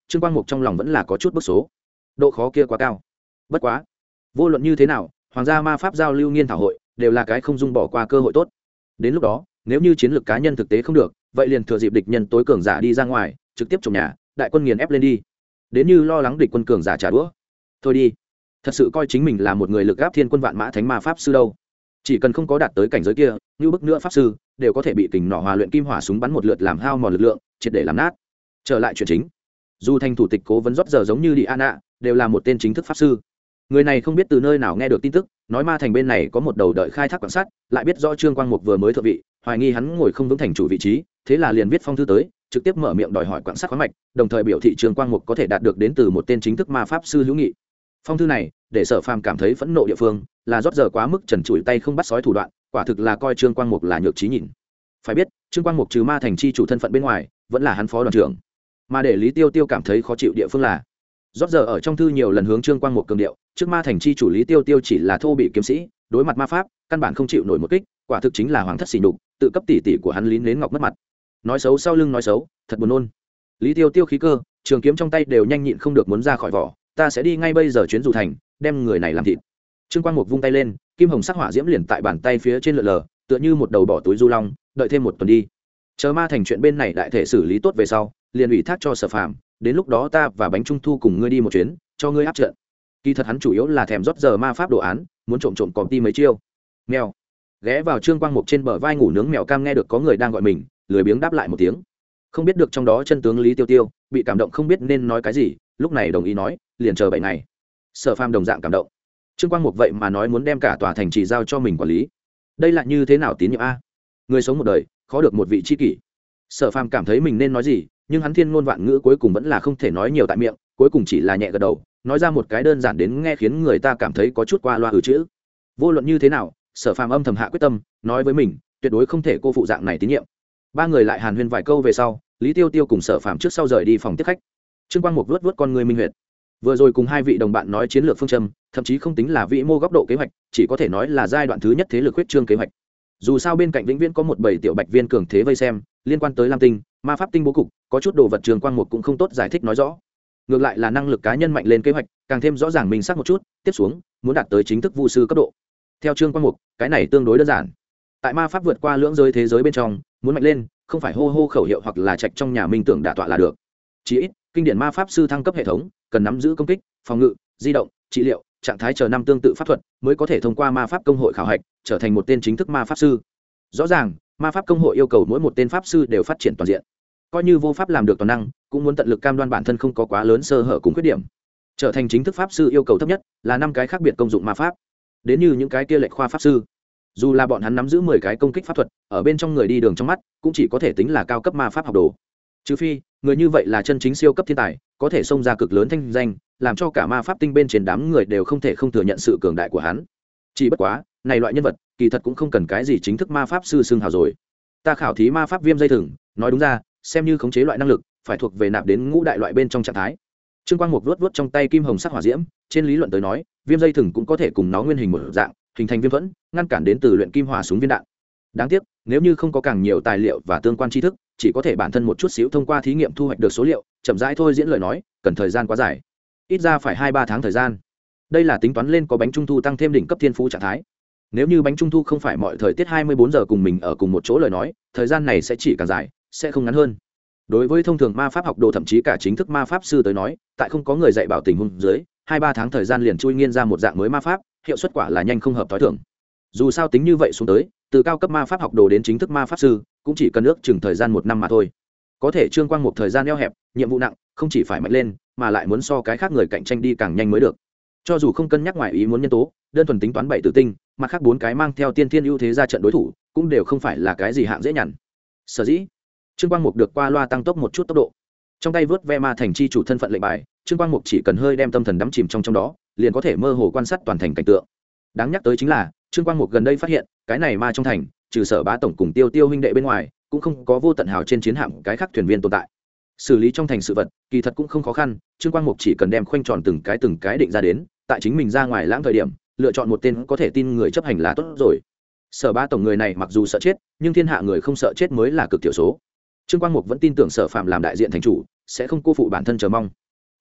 Trương Quang Mục trong lòng vẫn là có chút bức số, độ khó kia quá cao. Bất quá vô luận như thế nào, hoàng gia ma pháp giao lưu nghiên thảo hội đều là cái không dung bỏ qua cơ hội tốt. Đến lúc đó nếu như chiến lược cá nhân thực tế không được, vậy liền thừa dịp địch nhân tối cường giả đi ra ngoài, trực tiếp trồng nhà, đại quân nghiền ép lên đi. Đến như lo lắng địch quân cường giả trả đũa, thôi đi. Thật sự coi chính mình là một người lực áp thiên quân vạn mã thánh ma pháp sư đâu. Chỉ cần không có đạt tới cảnh giới kia, như bức nữa pháp sư đều có thể bị kình nỏ hòa luyện kim hỏa súng bắn một lượt làm hao mòn lực lượng, triệt để làm nát. Trở lại chuyện chính, dù thành thủ tịch cố vấn rót giờ giống như Diana, đều là một tên chính thức pháp sư. Người này không biết từ nơi nào nghe được tin tức, nói ma thành bên này có một đầu đợi khai thác quan sát, lại biết rõ Trương Quang Mục vừa mới thượng vị, hoài nghi hắn ngồi không vững thành chủ vị trí, thế là liền viết phong thư tới, trực tiếp mở miệng đòi hỏi quan sát khoáng mạch, đồng thời biểu thị Trương Quang Mục có thể đạt được đến từ một tên chính thức ma pháp sư hữu nghị. Phong thư này để Sở Phàm cảm thấy phẫn nộ địa phương là rót giờ quá mức trần trụi tay không bắt sói thủ đoạn, quả thực là coi Trương Quang Mục là nhược trí nhìn. Phải biết Trương Quang Mục trừ ma thành chi chủ thân phận bên ngoài, vẫn là hắn phó đoàn trưởng. Mà để Lý Tiêu Tiêu cảm thấy khó chịu địa phương là rót giờ ở trong thư nhiều lần hướng Trương Quang Mục cường điệu, trước ma thành chi chủ Lý Tiêu Tiêu chỉ là thô bị kiếm sĩ, đối mặt ma pháp căn bản không chịu nổi một kích, quả thực chính là hoàng thất sỉ nhục, tự cấp tỷ tỷ của hắn Lý Nến Ngọc mất mặt. Nói xấu sau lưng nói xấu, thật buồn nôn. Lý Tiêu Tiêu khí cơ, trường kiếm trong tay đều nhanh nhịn không được muốn ra khỏi vỏ, ta sẽ đi ngay bây giờ chuyến dù thành, đem người này làm thịt. Trương Quang Mục vung tay lên, kim hồng sắc hỏa diễm liền tại bàn tay phía trên lượn lờ, tựa như một đầu bỏ túi du long, đợi thêm một tuần đi. Chờ ma thành chuyện bên này đại thể xử lý tốt về sau, liền ủy thác cho Sở Phàm, đến lúc đó ta và bánh trung thu cùng ngươi đi một chuyến, cho ngươi áp trận. Kỳ thật hắn chủ yếu là thèm rót giờ ma pháp đồ án, muốn trộm trộm cọp ti mấy chiêu. Mèo ghé vào Trương Quang Mục trên bờ vai ngủ nướng mèo cam nghe được có người đang gọi mình, lười biếng đáp lại một tiếng. Không biết được trong đó chân tướng Lý Tiêu Tiêu bị cảm động không biết nên nói cái gì, lúc này đồng ý nói, liền chờ 7 ngày. Sở Phàm đồng dạng cảm động. Trương Quang Mục vậy mà nói muốn đem cả tòa thành trì giao cho mình quản lý, đây là như thế nào tín nhiệm a? Người sống một đời khó được một vị tri kỷ. Sở Phàm cảm thấy mình nên nói gì, nhưng hắn thiên ngôn vạn ngữ cuối cùng vẫn là không thể nói nhiều tại miệng, cuối cùng chỉ là nhẹ gật đầu, nói ra một cái đơn giản đến nghe khiến người ta cảm thấy có chút qua loa chữ. Vô luận như thế nào, Sở Phàm âm thầm hạ quyết tâm, nói với mình tuyệt đối không thể cô phụ dạng này tín nhiệm. Ba người lại hàn huyên vài câu về sau, Lý Tiêu Tiêu cùng Sở Phàm trước sau rời đi phòng tiếp khách. Trương Quang Mục vuốt vuốt con người minh huyệt, vừa rồi cùng hai vị đồng bạn nói chiến lược phương châm, thậm chí không tính là vĩ mô góc độ kế hoạch, chỉ có thể nói là giai đoạn thứ nhất thế lực huyết trương kế hoạch. Dù sao bên cạnh vĩnh viễn có một bầy tiểu bạch viên cường thế vây xem, liên quan tới lam tinh ma pháp tinh bố cục, có chút đồ vật Trương Quang Mục cũng không tốt giải thích nói rõ. Ngược lại là năng lực cá nhân mạnh lên kế hoạch càng thêm rõ ràng minh xác một chút. Tiếp xuống muốn đạt tới chính thức vu sư cấp độ, theo Trương Quang Mục cái này tương đối đơn giản. Tại ma pháp vượt qua lưỡng giới thế giới bên trong, muốn mạnh lên không phải hô hô khẩu hiệu hoặc là trạch trong nhà minh tưởng đả tọa là được. Chỉ ít kinh điển ma pháp sư thăng cấp hệ thống cần nắm giữ công kích, phòng ngự, di động, trị liệu, trạng thái chờ năm tương tự pháp thuật mới có thể thông qua ma pháp công hội khảo hạch trở thành một tên chính thức ma pháp sư. Rõ ràng ma pháp công hội yêu cầu mỗi một tên pháp sư đều phát triển toàn diện, coi như vô pháp làm được toàn năng cũng muốn tận lực cam đoan bản thân không có quá lớn sơ hở cùng khuyết điểm. Trở thành chính thức pháp sư yêu cầu thấp nhất là 5 cái khác biệt công dụng ma pháp, đến như những cái kia lệch khoa pháp sư, dù là bọn hắn nắm giữ 10 cái công kích pháp thuật, ở bên trong người đi đường trong mắt cũng chỉ có thể tính là cao cấp ma pháp học đồ. Trừ phi người như vậy là chân chính siêu cấp thiên tài, có thể xông ra cực lớn thanh danh, làm cho cả ma pháp tinh bên trên đám người đều không thể không thừa nhận sự cường đại của hắn. Chỉ bất quá này loại nhân vật kỳ thật cũng không cần cái gì chính thức ma pháp sư xưng hào rồi. Ta khảo thí ma pháp viêm dây thừng, nói đúng ra xem như khống chế loại năng lực phải thuộc về nạp đến ngũ đại loại bên trong trạng thái. Trương Quang Mục vuốt trong tay kim hồng sắc hỏa diễm, trên lý luận tới nói viêm dây thừng cũng có thể cùng nó nguyên hình một dạng, hình thành viêm thuẫn, ngăn cản đến từ luyện kim hỏa súng viên đạn. Đáng tiếc nếu như không có càng nhiều tài liệu và tương quan tri thức, chỉ có thể bản thân một chút xíu thông qua thí nghiệm thu hoạch được số liệu, chậm rãi thôi diễn lời nói cần thời gian quá dài, ít ra phải 2-3 tháng thời gian. Đây là tính toán lên có bánh trung thu tăng thêm đỉnh cấp thiên phú trạng thái. Nếu như bánh trung thu không phải mọi thời tiết 24 giờ cùng mình ở cùng một chỗ lời nói, thời gian này sẽ chỉ càng dài, sẽ không ngắn hơn. Đối với thông thường ma pháp học đồ thậm chí cả chính thức ma pháp sư tới nói, tại không có người dạy bảo tình huống dưới, 2-3 tháng thời gian liền chui nghiên ra một dạng mới ma pháp, hiệu suất quả là nhanh không hợp tối thường. Dù sao tính như vậy xuống tới, từ cao cấp ma pháp học đồ đến chính thức ma pháp sư cũng chỉ cần ước chừng thời gian 1 năm mà thôi. Có thể Trương Quang Mục thời gian eo hẹp, nhiệm vụ nặng, không chỉ phải mạnh lên mà lại muốn so cái khác người cạnh tranh đi càng nhanh mới được. Cho dù không cân nhắc ngoài ý muốn nhân tố, đơn thuần tính toán 7 tử tinh, mặt khác 4 cái mang theo tiên thiên ưu thế ra trận đối thủ cũng đều không phải là cái gì hạng dễ nhằn. Sở dĩ Trương Quang Mục được qua loa tăng tốc một chút tốc độ, trong tay vớt ve ma thành chi chủ thân phận lệnh bài. Trương Quang Mục chỉ cần hơi đem tâm thần đắm chìm trong đó, liền có thể mơ hồ quan sát toàn thành cảnh tượng. Đáng nhắc tới chính là Trương Quang Mục gần đây phát hiện, cái này ma trong thành trừ Sở Bá tổng cùng Tiêu Tiêu huynh đệ bên ngoài, cũng không có vô tận hào trên chiến hạm cái khác thuyền viên tồn tại. Xử lý trong thành sự vật kỳ thật cũng không khó khăn, Trương Quang Mục chỉ cần đem khoanh tròn từng cái định ra đến, tại chính mình ra ngoài lãng thời điểm lựa chọn một tên có thể tin người chấp hành là tốt rồi. Sở Bá tổng người này mặc dù sợ chết, nhưng thiên hạ người không sợ chết mới là cực thiểu số. Trương Quang Mục vẫn tin tưởng Sở Phạm làm đại diện thành chủ sẽ không cô phụ bản thân chờ mong.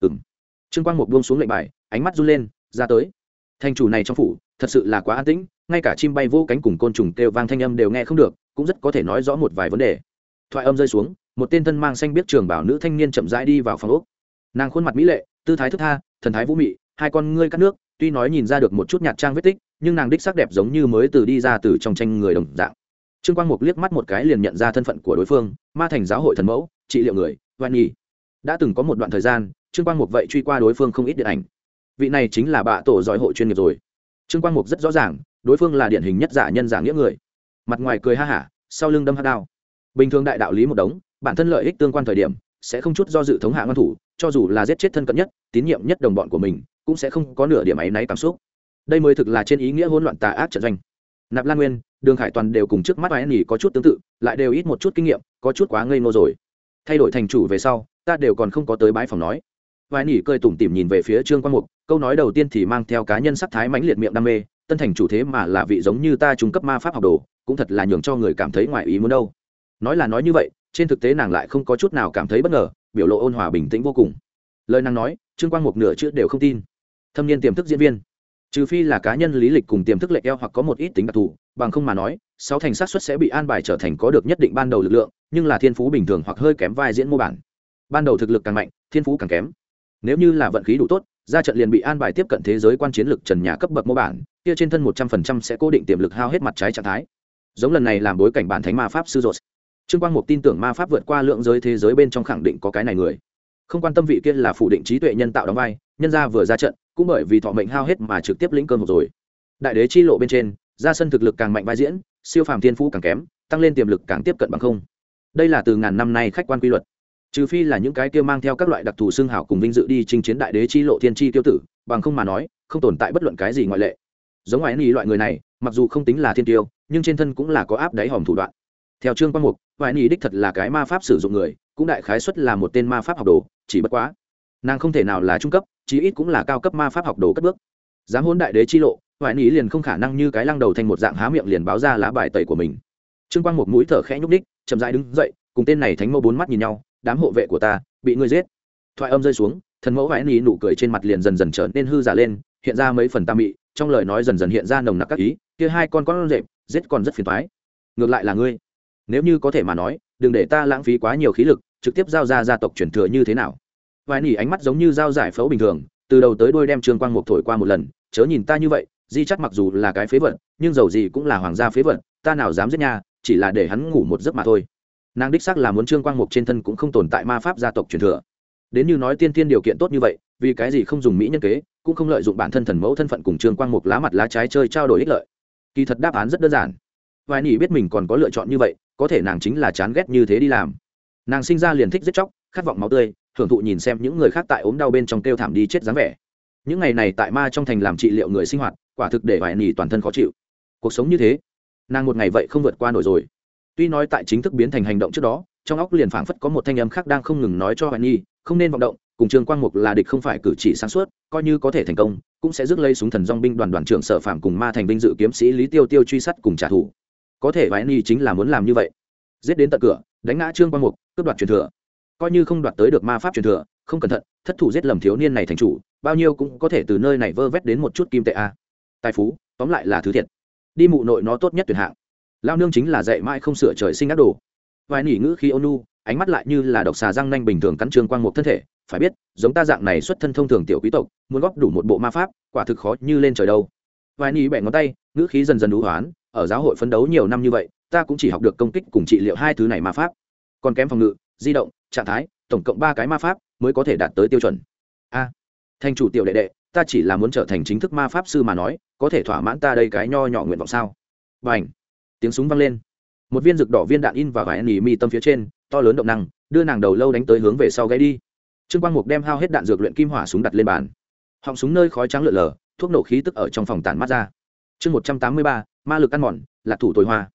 Trương Quang Mục buông xuống lệnh bài, ánh mắt run lên, ra tới. Thành chủ này trong phủ thật sự là quá an tĩnh, ngay cả chim bay vô cánh cùng côn trùng kêu vang thanh âm đều nghe không được, cũng rất có thể nói rõ một vài vấn đề. Thoại âm rơi xuống, một tên thân mang xanh biết trường bảo nữ thanh niên chậm rãi đi vào phòng ốc. Nàng khuôn mặt mỹ lệ, tư thái thức tha, thần thái vũ mị, hai con ngươi cắt nước, tuy nói nhìn ra được một chút nhạt trang vết tích, nhưng nàng đích sắc đẹp giống như mới từ đi ra từ trong tranh người đồng dạng. Trương Quang Mục liếc mắt một cái liền nhận ra thân phận của đối phương, Ma Thành giáo hội thần mẫu, trị liệu người, Vạn Nhi. Đã từng có một đoạn thời gian, Trương Quang Mục vậy truy qua đối phương không ít điện ảnh. Vị này chính là bạ tổ giỏi hội chuyên nghiệp rồi. Trương Quang Mục rất rõ ràng, đối phương là điển hình nhất giả nhân giả nghĩa người. Mặt ngoài cười ha hả, sau lưng đâm hắc đao. Bình thường đại đạo lý một đống, bản thân lợi ích tương quan thời điểm, sẽ không chút do dự thống hạ ngăn thủ, cho dù là giết chết thân cận nhất, tín nhiệm nhất đồng bọn của mình, cũng sẽ không có nửa điểm áy náy cảm xúc. Đây mới thực là trên ý nghĩa hỗn loạn tà ác trận doanh. Nạp Lan Nguyên, Đường Khải Toàn đều cùng trước mắt Oai Nhi có chút tương tự, lại đều ít một chút kinh nghiệm, có chút quá ngây ngô rồi. Thay đổi thành chủ về sau, ta đều còn không có tới bái phòng nói. Oai Nhi cười tủm tỉm nhìn về phía Trương Quang Mục, câu nói đầu tiên thì mang theo cá nhân sắc thái mãnh liệt miệng đam mê, tân thành chủ thế mà là vị giống như ta trung cấp ma pháp học đồ, cũng thật là nhường cho người cảm thấy ngoài ý muốn đâu. Nói là nói như vậy, trên thực tế nàng lại không có chút nào cảm thấy bất ngờ, biểu lộ ôn hòa bình tĩnh vô cùng. Lời nàng nói, Trương Quang Mục nửa chữ đều không tin. Thâm niên tiềm thức diễn viên, trừ phi là cá nhân lý lịch cùng tiềm thức lệch eo hoặc có một ít tính đặc thù, bằng không mà nói, 6 thành xác suất sẽ bị an bài trở thành có được nhất định ban đầu lực lượng, nhưng là thiên phú bình thường hoặc hơi kém vai diễn mô bản. Ban đầu thực lực càng mạnh, thiên phú càng kém. Nếu như là vận khí đủ tốt, ra trận liền bị an bài tiếp cận thế giới quan chiến lực trần nhà cấp bậc mô bản, kia trên thân 100% sẽ cố định tiềm lực hao hết mặt trái trạng thái. Giống lần này làm bối cảnh bản thánh ma pháp sư rồi. Trương Quang Mục tin tưởng ma pháp vượt qua lượng giới thế giới bên trong khẳng định có cái này người. Không quan tâm vị kia là phủ định trí tuệ nhân tạo đóng vai, nhân ra vừa ra trận, cũng bởi vì thọ mệnh hao hết mà trực tiếp lĩnh cơn một rồi. Đại đế chi lộ bên trên, ra sân thực lực càng mạnh vai diễn, siêu phàm thiên phú càng kém, tăng lên tiềm lực càng tiếp cận bằng không. Đây là từ ngàn năm nay khách quan quy luật. Trừ phi là những cái kia mang theo các loại đặc thù xương hảo cùng vinh dự đi chinh chiến đại đế chi lộ thiên chi tiêu tử, bằng không mà nói, không tồn tại bất luận cái gì ngoại lệ. Giống Oai Nhi loại người này, mặc dù không tính là thiên tiêu, nhưng trên thân cũng là có áp đáy hòm thủ đoạn. Theo Trương Quang Mục, Oai Nhi đích thật là cái ma pháp sử dụng người, cũng đại khái suất là một tên ma pháp học đồ, chỉ bất quá, nàng không thể nào là trung cấp, chí ít cũng là cao cấp ma pháp học đồ cất bước. Dám hôn đại đế chi lộ, Oai Nhi liền không khả năng như cái lăng đầu thành một dạng há miệng liền báo ra lá bài tẩy của mình. Trương Quang Mục mũi thở khẽ nhúc đích, chậm rãi đứng dậy, cùng tên này thánh mẫu bốn mắt nhìn nhau, đám hộ vệ của ta bị ngươi giết. Thoại âm rơi xuống, thần mẫu Oai Nhi nụ cười trên mặt liền dần dần trở nên hư giả lên, hiện ra mấy phần tà mị, trong lời nói dần dần hiện ra nồng nặc các ý, kia hai con rệp, giết còn rất phiền toái. Ngược lại là ngươi, nếu như có thể mà nói, đừng để ta lãng phí quá nhiều khí lực, trực tiếp giao ra gia tộc truyền thừa như thế nào. Vài nỉ ánh mắt giống như dao giải phẫu bình thường, từ đầu tới đuôi đem Trương Quang Mục thổi qua một lần, chớ nhìn ta như vậy, Di Chắt mặc dù là cái phế vật, nhưng dầu gì cũng là hoàng gia phế vật, ta nào dám giết nha, chỉ là để hắn ngủ một giấc mà thôi. Nàng đích xác là muốn Trương Quang Mục trên thân cũng không tồn tại ma pháp gia tộc truyền thừa. Đến như nói tiên tiên điều kiện tốt như vậy, vì cái gì không dùng mỹ nhân kế, cũng không lợi dụng bản thân thần mẫu thân phận cùng Trương Quang Mục lá mặt lá trái chơi trao đổi ích lợi. Kỳ thật đáp án rất đơn giản. Vài nỉ biết mình còn có lựa chọn như vậy, có thể nàng chính là chán ghét như thế đi làm. Nàng sinh ra liền thích giết chóc, khát vọng máu tươi, hưởng thụ nhìn xem những người khác tại ốm đau bên trong kêu thảm đi chết dáng vẻ. Những ngày này tại ma trong thành làm trị liệu người sinh hoạt, quả thực để vài nỉ toàn thân khó chịu. Cuộc sống như thế, nàng một ngày vậy không vượt qua nổi rồi. Tuy nói tại chính thức biến thành hành động trước đó, trong óc liền phảng phất có một thanh âm khác đang không ngừng nói cho vài nỉ không nên vọng động, cùng Trương Quang Mục là địch không phải cử chỉ sáng suốt, coi như có thể thành công, cũng sẽ rước lấy súng thần dòng binh đoàn đoàn trưởng Sở Phạm cùng ma thành vinh dự kiếm sĩ Lý Tiêu Tiêu truy sát cùng trả thù. Có thể vài nỉ chính là muốn làm như vậy, giết đến tận cửa, đánh ngã Trương Quang Mục, cướp đoạt truyền thừa. Coi như không đoạt tới được ma pháp truyền thừa, không cẩn thận thất thủ giết lầm thiếu niên này thành chủ, bao nhiêu cũng có thể từ nơi này vơ vét đến một chút kim tệ a. Tài phú, tóm lại là thứ thiệt. Đi mụ nội nó tốt nhất tuyển hạng. Lao nương chính là dạy mãi không sửa trời sinh ác đồ. Vài nỉ ngữ khi ôn nhu, ánh mắt lại như là độc xà răng nanh bình thường cắn Trương Quang Mục thân thể, phải biết, giống ta dạng này xuất thân thông thường tiểu quý tộc, muốn góp đủ một bộ ma pháp, quả thực khó như lên trời đâu. Vài nỉ bẻ ngón tay, ngữ khí dần dần đủ hoán, ở giáo hội phấn đấu nhiều năm như vậy, ta cũng chỉ học được công kích cùng trị liệu hai thứ này ma pháp, còn kém phòng ngự, di động, trạng thái, tổng cộng 3 cái ma pháp mới có thể đạt tới tiêu chuẩn. A, thành chủ tiểu đệ đệ, ta chỉ là muốn trở thành chính thức ma pháp sư mà nói, có thể thỏa mãn ta đây cái nho nhỏ nguyện vọng sao? Bành! Tiếng súng vang lên. Một viên rực đỏ viên đạn in vào vài nỉ mi tâm phía trên, to lớn động năng, đưa nàng đầu lâu đánh tới hướng về sau gãy đi. Trương Quang Mục đem hao hết đạn dược luyện kim hỏa súng đặt lên bàn. Họng súng nơi khói trắng lượn lờ, thuốc nổ khí tức ở trong phòng tản mát ra. Chương 183, ma lực ăn mòn, là thủ tối hoa.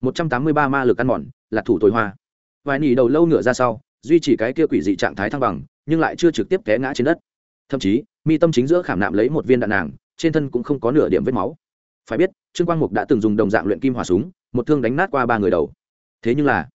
183 ma lực ăn mòn, là thủ tối hoa. Vài nỉ đầu lâu ngửa ra sau, duy trì cái kia quỷ dị trạng thái thăng bằng, nhưng lại chưa trực tiếp té ngã trên đất. Thậm chí, mi tâm chính giữa khảm nạm lấy một viên đạn nàng, trên thân cũng không có nửa điểm vết máu. Phải biết, Trương Quang Mục đã từng dùng đồng dạng luyện kim hỏa súng, một thương đánh nát qua 3 người đầu. Thế nhưng là,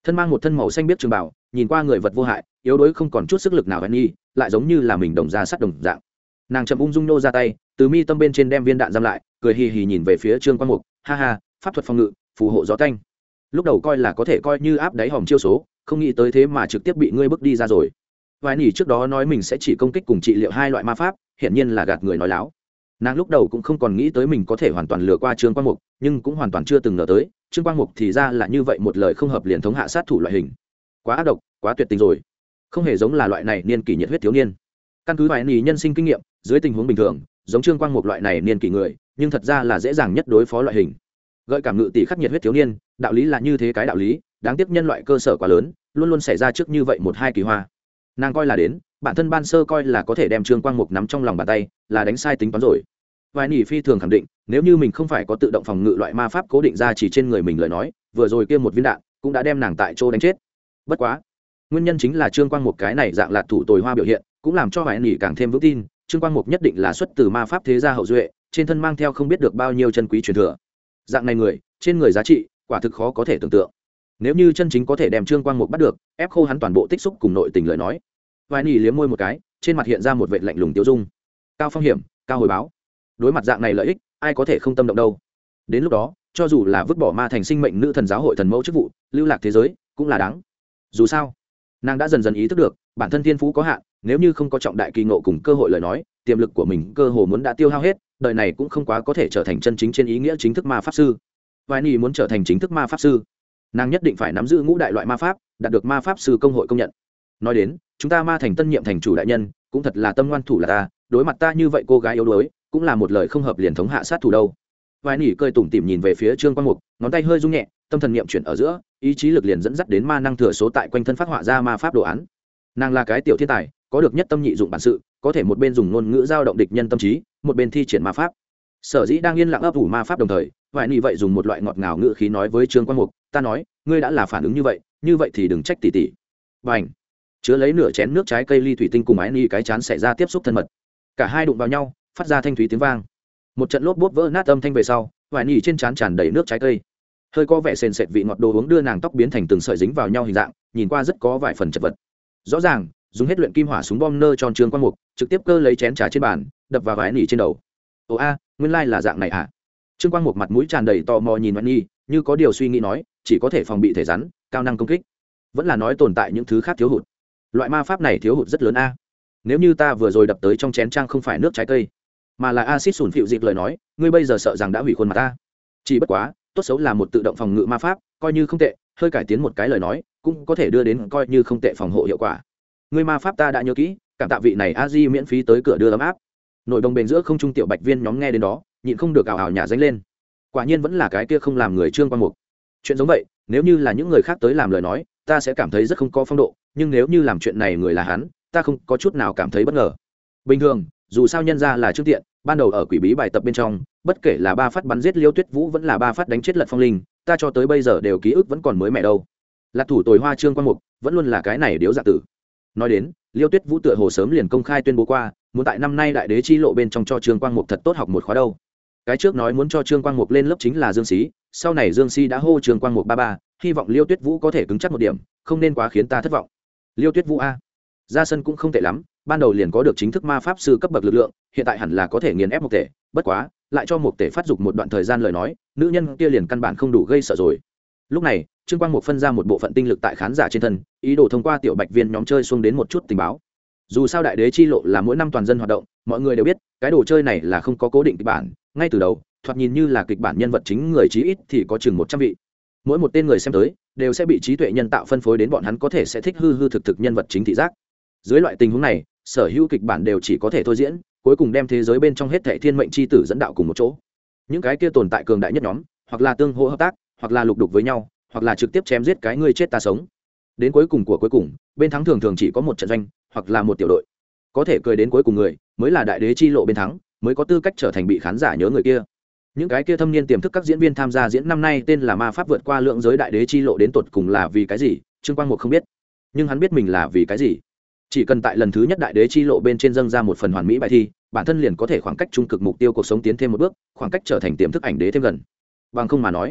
thân mang một thân màu xanh biết trường bảo, nhìn qua người vật vô hại, yếu đuối không còn chút sức lực nào. Vài nhi lại giống như là mình đồng ra sắt đồng dạng. Nàng chậm ung dung nô ra tay, từ mi tâm bên trên đem viên đạn giam lại, cười hì hì nhìn về phía Trương Quang Mục, ha ha, pháp thuật phòng ngự, phù hộ gió tanh. Lúc đầu coi là có thể coi như áp đáy hòm chiêu số, không nghĩ tới thế mà trực tiếp bị ngươi bước đi ra rồi. Vài nỉ trước đó nói mình sẽ chỉ công kích cùng trị liệu hai loại ma pháp, hiển nhiên là gạt người nói láo. Nàng lúc đầu cũng không còn nghĩ tới mình có thể hoàn toàn lừa qua Trương Quang Mục, nhưng cũng hoàn toàn chưa từng ngờ tới Trương Quang Mục thì ra là như vậy một lời không hợp liền thống hạ sát thủ loại hình. Quá ác độc, quá tuyệt tình rồi, không hề giống là loại này niên kỷ nhiệt huyết thiếu niên. Căn cứ vài nỉ nhân sinh kinh nghiệm, dưới tình huống bình thường giống Trương Quang Mục loại này niên kỷ người, nhưng thật ra là dễ dàng nhất đối phó loại hình. Gợi cảm ngự tỷ khắc nhiệt huyết thiếu niên, đạo lý là như thế cái đạo lý, đáng tiếc nhân loại cơ sở quá lớn, luôn luôn xảy ra trước như vậy một hai kỳ hoa. Nàng coi là đến, bản thân ban sơ coi là có thể đem Trương Quang Mục nắm trong lòng bàn tay, là đánh sai tính toán rồi. Vài nỉ phi thường khẳng định, nếu như mình không phải có tự động phòng ngự loại ma pháp cố định ra chỉ trên người mình lời nói, vừa rồi kia một viên đạn cũng đã đem nàng tại chỗ đánh chết. Bất quá, nguyên nhân chính là Trương Quang Mục cái này dạng lạt thủ tồi hoa biểu hiện, cũng làm cho vài nỉ càng thêm vững tin, Trương Quang Mục nhất định là xuất từ ma pháp thế gia hậu duệ, trên thân mang theo không biết được bao nhiêu chân quý truyền thừa. Dạng này người, trên người giá trị, quả thực khó có thể tưởng tượng. Nếu như chân chính có thể đem Trương Quang Mục bắt được, ép khô hắn toàn bộ tích xúc cùng nội tình lời nói. Vài nỉ liếm môi một cái, trên mặt hiện ra một vệt lạnh lùng tiêu dung. Cao phong hiểm, cao hồi báo. Đối mặt dạng này lợi ích, ai có thể không tâm động đâu. Đến lúc đó, cho dù là vứt bỏ ma thành sinh mệnh nữ thần giáo hội thần mẫu chức vụ, lưu lạc thế giới, cũng là đáng. Dù sao, nàng đã dần dần ý thức được, bản thân thiên phú có hạn, nếu như không có trọng đại kỳ ngộ cùng cơ hội lời nói, tiềm lực của mình cơ hồ muốn đã tiêu hao hết, đời này cũng không quá có thể trở thành chân chính trên ý nghĩa chính thức ma pháp sư. Vài nỉ muốn trở thành chính thức ma pháp sư, nàng nhất định phải nắm giữ ngũ đại loại ma pháp, đạt được ma pháp sư công hội công nhận. Nói đến, chúng ta ma thành tân nhiệm thành chủ đại nhân, cũng thật là tâm ngoan thủ là ta, đối mặt ta như vậy cô gái yếu đuối, cũng là một lời không hợp liền thống hạ sát thủ đâu. Vài nỉ cười tủm tỉm nhìn về phía Trương Quang Mục, ngón tay hơi rung nhẹ, tâm thần niệm chuyển ở giữa, ý chí lực liền dẫn dắt đến ma năng thừa số tại quanh thân phát họa ra ma pháp đồ án. Nàng là cái tiểu thiên tài, có được nhất tâm nhị dụng bản sự, có thể một bên dùng ngôn ngữ giao động địch nhân tâm trí, một bên thi triển ma pháp. Sở dĩ đang yên lặng ấp ủ ma pháp đồng thời, Vài nỉ vậy dùng một loại ngọt ngào ngữ khí nói với Trương Quang Mục, ta nói, ngươi đã là phản ứng như vậy thì đừng trách tỷ tỷ. Bành! Chứa lấy nửa chén nước trái cây ly thủy tinh cùng ái nỉ cái chán xảy ra tiếp xúc thân mật, cả hai đụng vào nhau, phát ra thanh thúy tiếng vang. Một trận lốp bốp vỡ nát âm thanh về sau, Vài nỉ trên trán tràn đầy nước trái cây, hơi có vẻ sền sệt vị ngọt đồ uống đưa nàng tóc biến thành từng sợi dính vào nhau hình dạng, nhìn qua rất có vài phần chật vật. Rõ ràng dùng hết luyện kim hỏa súng bom nơ tròn Trương Quang Mục, trực tiếp cơ lấy chén trà trên bàn, đập vào Vài nỉ trên đầu. Ồ a, nguyên lai là dạng này à? Trương Quang Mục mặt mũi tràn đầy tò mò nhìn Vài nỉ, như có điều suy nghĩ nói, chỉ có thể phòng bị thể rắn, cao năng công kích, vẫn là nói tồn tại những thứ khác thiếu hụt. Loại ma pháp này thiếu hụt rất lớn a. Nếu như ta vừa rồi đập tới trong chén trang không phải nước trái cây, mà là axit sủn phịu dịp lời nói, ngươi bây giờ sợ rằng đã hủy khuôn mặt ta. Chỉ bất quá, tốt xấu là một tự động phòng ngự ma pháp, coi như không tệ, hơi cải tiến một cái lời nói, cũng có thể đưa đến coi như không tệ phòng hộ hiệu quả. Ngươi ma pháp ta đã nhớ kỹ, cảm tạ vị này a di miễn phí tới cửa đưa ấm áp. Nội đồng bền giữa không trung tiểu bạch viên nhóm nghe đến đó, nhịn không được ảo ảo nhả danh lên. Quả nhiên vẫn là cái kia không làm người Trương Quang Mục. Chuyện giống vậy, nếu như là những người khác tới làm lời nói, ta sẽ cảm thấy rất không có phong độ, nhưng nếu như làm chuyện này người là hắn, ta không có chút nào cảm thấy bất ngờ. Bình thường, dù sao nhân ra là Trương Tiện, ban đầu ở quỷ bí bài tập bên trong, bất kể là 3 phát bắn giết Liêu Tuyết Vũ vẫn là 3 phát đánh chết Lật Phong Linh, ta cho tới bây giờ đều ký ức vẫn còn mới mẻ đâu. Lạc thủ tồi hoa Trương Quang Mục vẫn luôn là cái này điếu dạ tử. Nói đến, Liêu Tuyết Vũ tựa hồ sớm liền công khai tuyên bố qua, muốn tại năm nay đại đế chi lộ bên trong cho Trương Quang Mục thật tốt học một khóa đâu. Cái trước nói muốn cho Trương Quang Mục lên lớp chính là Dương Xí, sau này Dương Xí đã hô Trương Quang Mục ba ba, hy vọng Liêu Tuyết Vũ có thể cứng chắc một điểm, không nên quá khiến ta thất vọng. Liêu Tuyết Vũ a, ra sân cũng không tệ lắm, ban đầu liền có được chính thức ma pháp sư cấp bậc lực lượng, hiện tại hẳn là có thể nghiền ép một tể, bất quá, lại cho một tể phát dục một đoạn thời gian lời nói, nữ nhân kia liền căn bản không đủ gây sợ rồi. Lúc này, Trương Quang Mục phân ra một bộ phận tinh lực tại khán giả trên thân, ý đồ thông qua tiểu bạch viên nhóm chơi xuống đến một chút tình báo. Dù sao đại đế chi lộ là mỗi năm toàn dân hoạt động, mọi người đều biết, cái đồ chơi này là không có cố định kịch bản, ngay từ đầu, thoạt nhìn như là kịch bản nhân vật chính người chí ít thì có chừng 100 vị. Mỗi một tên người xem tới, đều sẽ bị trí tuệ nhân tạo phân phối đến bọn hắn có thể sẽ thích hư hư thực thực nhân vật chính thị giác. Dưới loại tình huống này, sở hữu kịch bản đều chỉ có thể thôi diễn, cuối cùng đem thế giới bên trong hết thảy thiên mệnh chi tử dẫn đạo cùng một chỗ. Những cái kia tồn tại cường đại nhất nhóm, hoặc là tương hỗ hợp tác, hoặc là lục đục với nhau, hoặc là trực tiếp chém giết cái ngươi chết ta sống. Đến cuối cùng của cuối cùng, bên thắng thường thường chỉ có một trận doanh, hoặc là một tiểu đội. Có thể cười đến cuối cùng người, mới là đại đế chi lộ bên thắng, mới có tư cách trở thành bị khán giả nhớ người kia. Những cái kia thâm niên tiềm thức các diễn viên tham gia diễn năm nay tên là ma pháp vượt qua lượng giới đại đế chi lộ đến tột cùng là vì cái gì, Trương Quang Mục không biết, nhưng hắn biết mình là vì cái gì. Chỉ cần tại lần thứ nhất đại đế chi lộ bên trên dâng ra một phần hoàn mỹ bài thi, bản thân liền có thể khoảng cách trung cực mục tiêu cuộc sống tiến thêm một bước, khoảng cách trở thành tiềm thức ảnh đế thêm gần. Bằng không mà nói,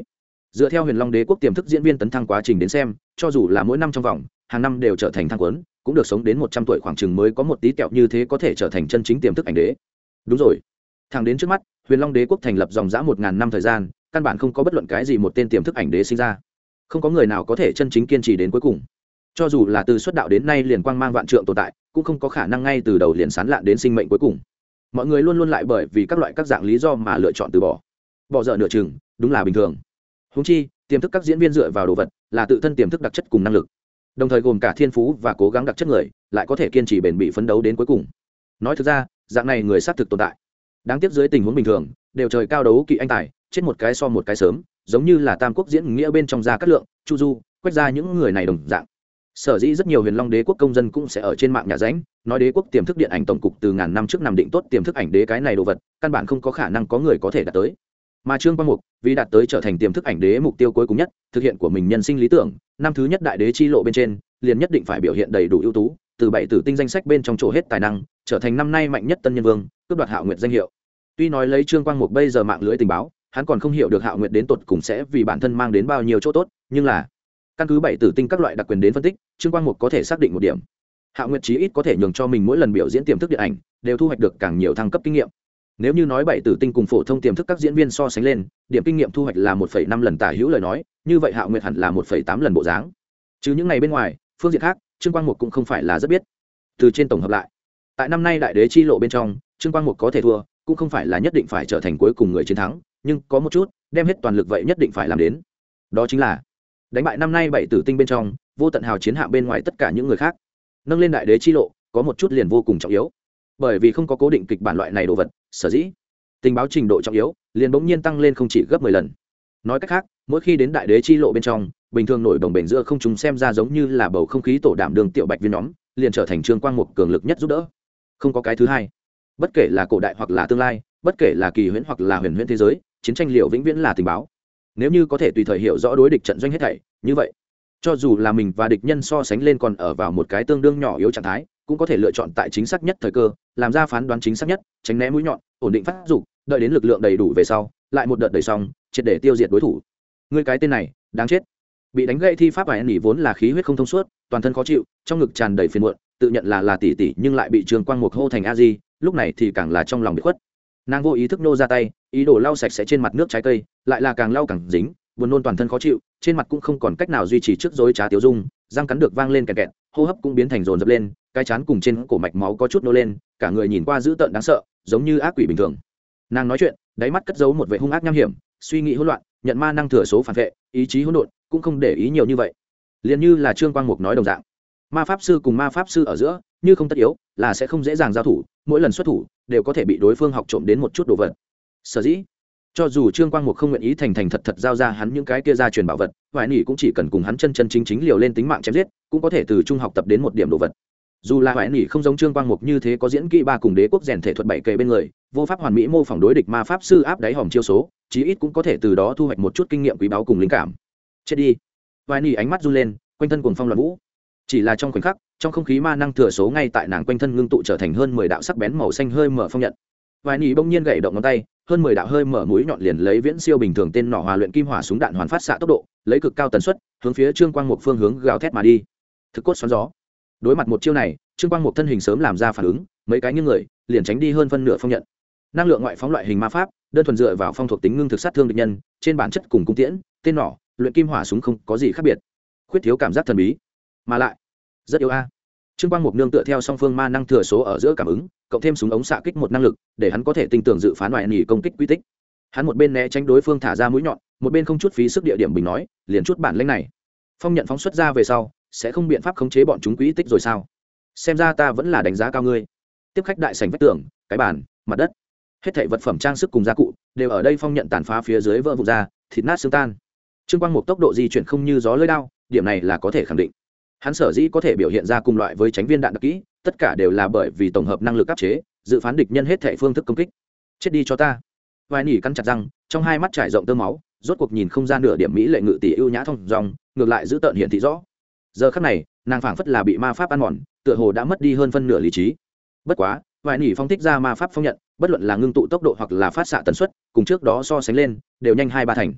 dựa theo huyền long đế quốc tiềm thức diễn viên tấn thăng quá trình đến xem, cho dù là mỗi năm trong vòng hàng năm đều trở thành thăng quấn, cũng được sống đến 100 tuổi khoảng chừng mới có một tí kẹo như thế có thể trở thành chân chính tiềm thức ảnh đế. Đúng rồi, thẳng đến trước mắt huyền long đế quốc thành lập dòng dã 1000 năm thời gian, căn bản không có bất luận cái gì một tên tiềm thức ảnh đế sinh ra, không có người nào có thể chân chính kiên trì đến cuối cùng. Cho dù là từ xuất đạo đến nay liền quang mang vạn trượng tồn tại, cũng không có khả năng ngay từ đầu liền sán lạn đến sinh mệnh cuối cùng. Mọi người luôn luôn lại bởi vì các dạng lý do mà lựa chọn từ bỏ dở nửa chừng, đúng là bình thường. Huống chi tiềm thức các diễn viên dựa vào đồ vật là tự thân tiềm thức đặc chất cùng năng lực, đồng thời gồm cả thiên phú và cố gắng đặc chất người, lại có thể kiên trì bền bỉ phấn đấu đến cuối cùng. Nói thực ra dạng này người xác thực tồn tại, đáng tiếc dưới tình huống bình thường đều trời cao đấu kỵ anh tài, chết một cái so một cái sớm, giống như là tam quốc diễn nghĩa bên trong Gia Cát Lượng, Chu Du, Quách Gia những người này đồng dạng. Sở dĩ rất nhiều huyền long đế quốc công dân cũng sẽ ở trên mạng nhà ránh nói đế quốc tiềm thức điện ảnh tổng cục từ ngàn năm trước nằm định tốt tiềm thức ảnh đế cái này đồ vật, căn bản không có khả năng có người có thể đạt tới. Mà Trương Quang Mục vì đạt tới trở thành tiềm thức ảnh đế mục tiêu cuối cùng nhất, thực hiện của mình nhân sinh lý tưởng, năm thứ nhất đại đế chi lộ bên trên liền nhất định phải biểu hiện đầy đủ ưu tú, từ 7 tử tinh danh sách bên trong trổ hết tài năng, trở thành năm nay mạnh nhất tân nhân vương, cướp đoạt Hạo Nguyệt danh hiệu. Tuy nói lấy Trương Quang Mục bây giờ mạng lưới tình báo, hắn còn không hiểu được Hạo Nguyệt đến tột cùng sẽ vì bản thân mang đến bao nhiêu chỗ tốt, nhưng là căn cứ 7 tử tinh các loại đặc quyền đến phân tích, Trương Quang Mục có thể xác định một điểm: Hạo Nguyệt chí ít có thể nhường cho mình mỗi lần biểu diễn tiềm thức điện ảnh đều thu hoạch được càng nhiều thăng cấp kinh nghiệm. Nếu như nói 7 tử tinh cùng phổ thông tiềm thức các diễn viên so sánh lên, điểm kinh nghiệm thu hoạch là 1,5 lần tả hữu lời nói, như vậy Hạo Nguyệt hẳn là 1,8 lần bộ dáng. Chứ những ngày bên ngoài, phương diện khác, Trương Quang Mục cũng không phải là rất biết. Từ trên tổng hợp lại, tại năm nay đại đế chi lộ bên trong, Trương Quang Mục có thể thua, cũng không phải là nhất định phải trở thành cuối cùng người chiến thắng, nhưng có một chút, đem hết toàn lực vậy nhất định phải làm đến. Đó chính là đánh bại năm nay 7 tử tinh bên trong vô tận hào chiến hạm bên ngoài tất cả những người khác, nâng lên đại đế chi lộ, có một chút liền vô cùng trọng yếu. Bởi vì không có cố định kịch bản loại này đồ vật, sở dĩ tình báo trình độ trọng yếu liền bỗng nhiên tăng lên không chỉ gấp 10 lần. Nói cách khác, mỗi khi đến đại đế chi lộ bên trong, bình thường nổi đồng bền giữa không chúng xem ra giống như là bầu không khí tổ đảm đường tiểu bạch viên nhóm, liền trở thành Trương Quang Mục cường lực nhất giúp đỡ. Không có cái thứ hai. Bất kể là cổ đại hoặc là tương lai, bất kể là kỳ huyễn hoặc là huyền huyễn thế giới, chiến tranh liệu vĩnh viễn là tình báo. Nếu như có thể tùy thời hiểu rõ đối địch trận doanh hết thảy, như vậy cho dù là mình và địch nhân so sánh lên còn ở vào một cái tương đương nhỏ yếu trạng thái, cũng có thể lựa chọn tại chính xác nhất thời cơ, làm ra phán đoán chính xác nhất, tránh né mũi nhọn, ổn định phát dục, đợi đến lực lượng đầy đủ về sau, lại một đợt đẩy xong, triệt để tiêu diệt đối thủ. Người cái tên này đáng chết. Bị đánh gãy thi pháp vài nỉ vốn là khí huyết không thông suốt, toàn thân khó chịu, trong ngực tràn đầy phiền muộn, tự nhận là tỷ tỷ nhưng lại bị Trương Quang Mục hô thành a di, lúc này thì càng là trong lòng bị khuất. Nàng vô ý thức nô ra tay, ý đồ lau sạch sẽ trên mặt nước trái cây, lại là càng lau càng dính, buồn nôn toàn thân khó chịu, trên mặt cũng không còn cách nào duy trì trước dối trá tiêu dung, răng cắn được vang lên kẹt kẹt, hô hấp cũng biến thành dồn dập lên, cái chán cùng trên cổ mạch máu có chút nô lên, cả người nhìn qua dữ tợn đáng sợ, giống như ác quỷ bình thường. Nàng nói chuyện, đáy mắt cất giấu một vẻ hung ác nham hiểm, suy nghĩ hỗn loạn, nhận ma năng thừa số phản vệ, ý chí hỗn độn, cũng không để ý nhiều như vậy. Liền như là Trương Quang Mục nói đồng dạng, ma pháp sư cùng ma pháp sư ở giữa, như không tất yếu, là sẽ không dễ dàng giao thủ, mỗi lần xuất thủ đều có thể bị đối phương học trộm đến một chút đồ vật. Sở dĩ cho dù Trương Quang Mục không nguyện ý thành thật giao ra hắn những cái kia gia truyền bảo vật, Hoài Nỉ cũng chỉ cần cùng hắn chân chính liều lên tính mạng chém giết, cũng có thể từ trung học tập đến một điểm đồ vật. Dù là Hoài Nỉ không giống Trương Quang Mục như thế có diễn kỹ ba cùng đế quốc rèn thể thuật bảy kề bên người, vô pháp hoàn mỹ mô phỏng đối địch ma pháp sư áp đáy hòm chiêu số, chí ít cũng có thể từ đó thu hoạch một chút kinh nghiệm quý báu cùng linh cảm. Chết đi. Hoài Nỉ ánh mắt run lên, quanh thân cuồng phong loạn vũ. Chỉ là trong khoảnh khắc, trong không khí ma năng thừa số ngay tại nàng quanh thân ngưng tụ trở thành hơn 10 đạo sắc bén màu xanh hơi mở phong nhận. Hoài Nỉ bỗng nhiên gảy động ngón tay, hơn 10 đạo hơi mở mũi nhọn liền lấy viễn siêu bình thường tên nỏ hòa luyện kim hỏa súng đạn hoàn phát xạ tốc độ, lấy cực cao tần suất, hướng phía Trương Quang Mục phương hướng gào thét mà đi. Thực cốt xoắn gió. Đối mặt một chiêu này, Trương Quang Mục thân hình sớm làm ra phản ứng, mấy cái nghiêng người, liền tránh đi hơn phân nửa phong nhận. Năng lượng ngoại phóng loại hình ma pháp, đơn thuần dựa vào phong thuộc tính ngưng thực sát thương địch nhân, trên bản chất cùng cung tiễn, tên nỏ, luyện kim hỏa súng không có gì khác biệt. Khuyết thiếu cảm giác thần bí, mà lại rất yếu a. Trương Quang Mục nương tựa theo song phương ma năng thừa số ở giữa cảm ứng, cộng thêm súng ống xạ kích một năng lực, để hắn có thể tinh tường dự phán loại nỉ công kích quy tích. Hắn một bên né tránh đối phương thả ra mũi nhọn, một bên không chút phí sức địa điểm bình nói, liền chút bản lĩnh này. Phong nhận phóng xuất ra về sau, sẽ không biện pháp khống chế bọn chúng quy tích rồi sao? Xem ra ta vẫn là đánh giá cao ngươi. Tiếp khách đại sảnh vách tường, cái bàn, mặt đất, hết thảy vật phẩm trang sức cùng gia cụ đều ở đây phong nhận tàn phá phía dưới vỡ vụn ra, thịt nát xương tan. Trương Quang Mục tốc độ di chuyển không như gió lưỡi đao, điểm này là có thể khẳng định. Hắn sở dĩ có thể biểu hiện ra cùng loại với tránh viên đạn đặc kỹ, tất cả đều là bởi vì tổng hợp năng lực áp chế, dự phán địch nhân hết thảy phương thức công kích. Chết đi cho ta. Vài nỉ cắn chặt răng, trong hai mắt trải rộng tơ máu, rốt cuộc nhìn không ra nửa điểm mỹ lệ ngự tỷ ưu nhã thông dòng, ngược lại giữ tợn hiện thị rõ. Giờ khắc này, nàng phảng phất là bị ma pháp ăn mòn, tựa hồ đã mất đi hơn phân nửa lý trí. Bất quá, vài nỉ phong thích ra ma pháp phong nhận, bất luận là ngưng tụ tốc độ hoặc là phát xạ tần suất, cùng trước đó so sánh lên, đều nhanh 2-3 thành.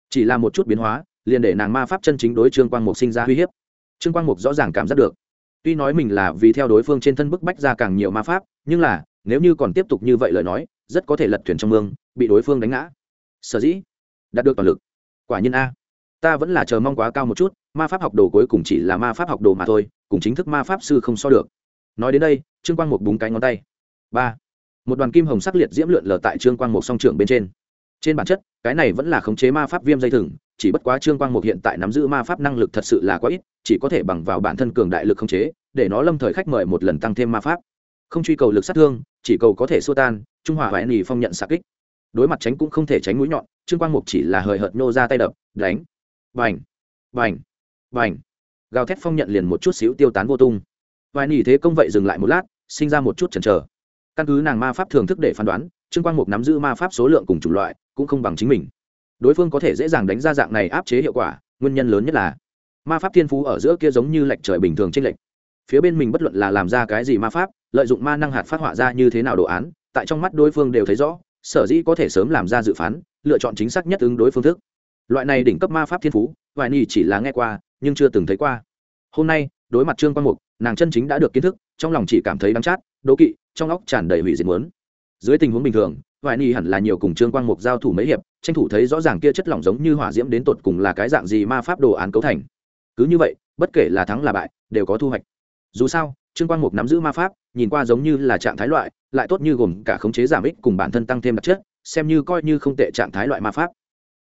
chỉ là một chút biến hóa liền để nàng ma pháp chân chính đối trương quang mục sinh ra uy hiếp. Trương quang mục rõ ràng cảm giác được, tuy nói mình là vì theo đối phương trên thân bức bách ra càng nhiều ma pháp, nhưng là nếu như còn tiếp tục như vậy lời nói rất có thể lật thuyền trong mương, bị đối phương đánh ngã. Sở dĩ đạt được toàn lực, quả nhiên a, ta vẫn là chờ mong quá cao một chút, ma pháp học đồ cuối cùng chỉ là ma pháp học đồ mà thôi, cùng chính thức ma pháp sư không so được. Nói đến đây trương quang mục búng cái ngón tay, ba, một đoàn kim hồng sắc liệt diễm lượn lờ tại trương quang mục song trưởng bên trên. Trên bản chất cái này vẫn là khống chế ma pháp viêm dây thừng, chỉ bất quá trương quang mục hiện tại nắm giữ ma pháp năng lực thật sự là quá ít, chỉ có thể bằng vào bản thân cường đại lực khống chế để nó lâm thời khách mời một lần tăng thêm ma pháp, không truy cầu lực sát thương, chỉ cầu có thể xua tan trung hòa hoại nỉ phong nhận xạ kích. Đối mặt tránh cũng không thể tránh mũi nhọn, trương quang mục chỉ là hời hợt nô ra tay đập đánh, vành vành vành, gào thét phong nhận liền một chút xíu tiêu tán vô tung. Hoại nỉ thế công vậy dừng lại một lát, sinh ra một chút chần chờ. Căn cứ nàng ma pháp thường thức để phán đoán, trương quang mục nắm giữ ma pháp số lượng cùng chủng loại cũng không bằng chính mình, đối phương có thể dễ dàng đánh ra dạng này áp chế hiệu quả, nguyên nhân lớn nhất là ma pháp thiên phú ở giữa kia giống như lệch trời bình thường trên lệch. Phía bên mình bất luận là làm ra cái gì ma pháp, lợi dụng ma năng hạt phát họa ra như thế nào đồ án, tại trong mắt đối phương đều thấy rõ, sở dĩ có thể sớm làm ra dự phán, lựa chọn chính xác nhất ứng đối phương thức. Loại này đỉnh cấp ma pháp thiên phú, vài nỉ chỉ là nghe qua nhưng chưa từng thấy qua. Hôm nay đối mặt trương quang mục, nàng chân chính đã được kiến thức, trong lòng chỉ cảm thấy đắng chát, đố kỵ, trong óc tràn đầy hủy diệt muốn. Dưới tình huống bình thường vài nỉ hẳn là nhiều cùng trương quang mục giao thủ mấy hiệp, tranh thủ thấy rõ ràng kia chất lỏng giống như hỏa diễm đến tột cùng là cái dạng gì ma pháp đồ án cấu thành. Cứ như vậy bất kể là thắng là bại đều có thu hoạch. Dù sao trương quang mục nắm giữ ma pháp nhìn qua giống như là trạng thái loại, lại tốt như gồm cả khống chế giảm ích cùng bản thân tăng thêm đặc chất, xem như coi như không tệ trạng thái loại ma pháp.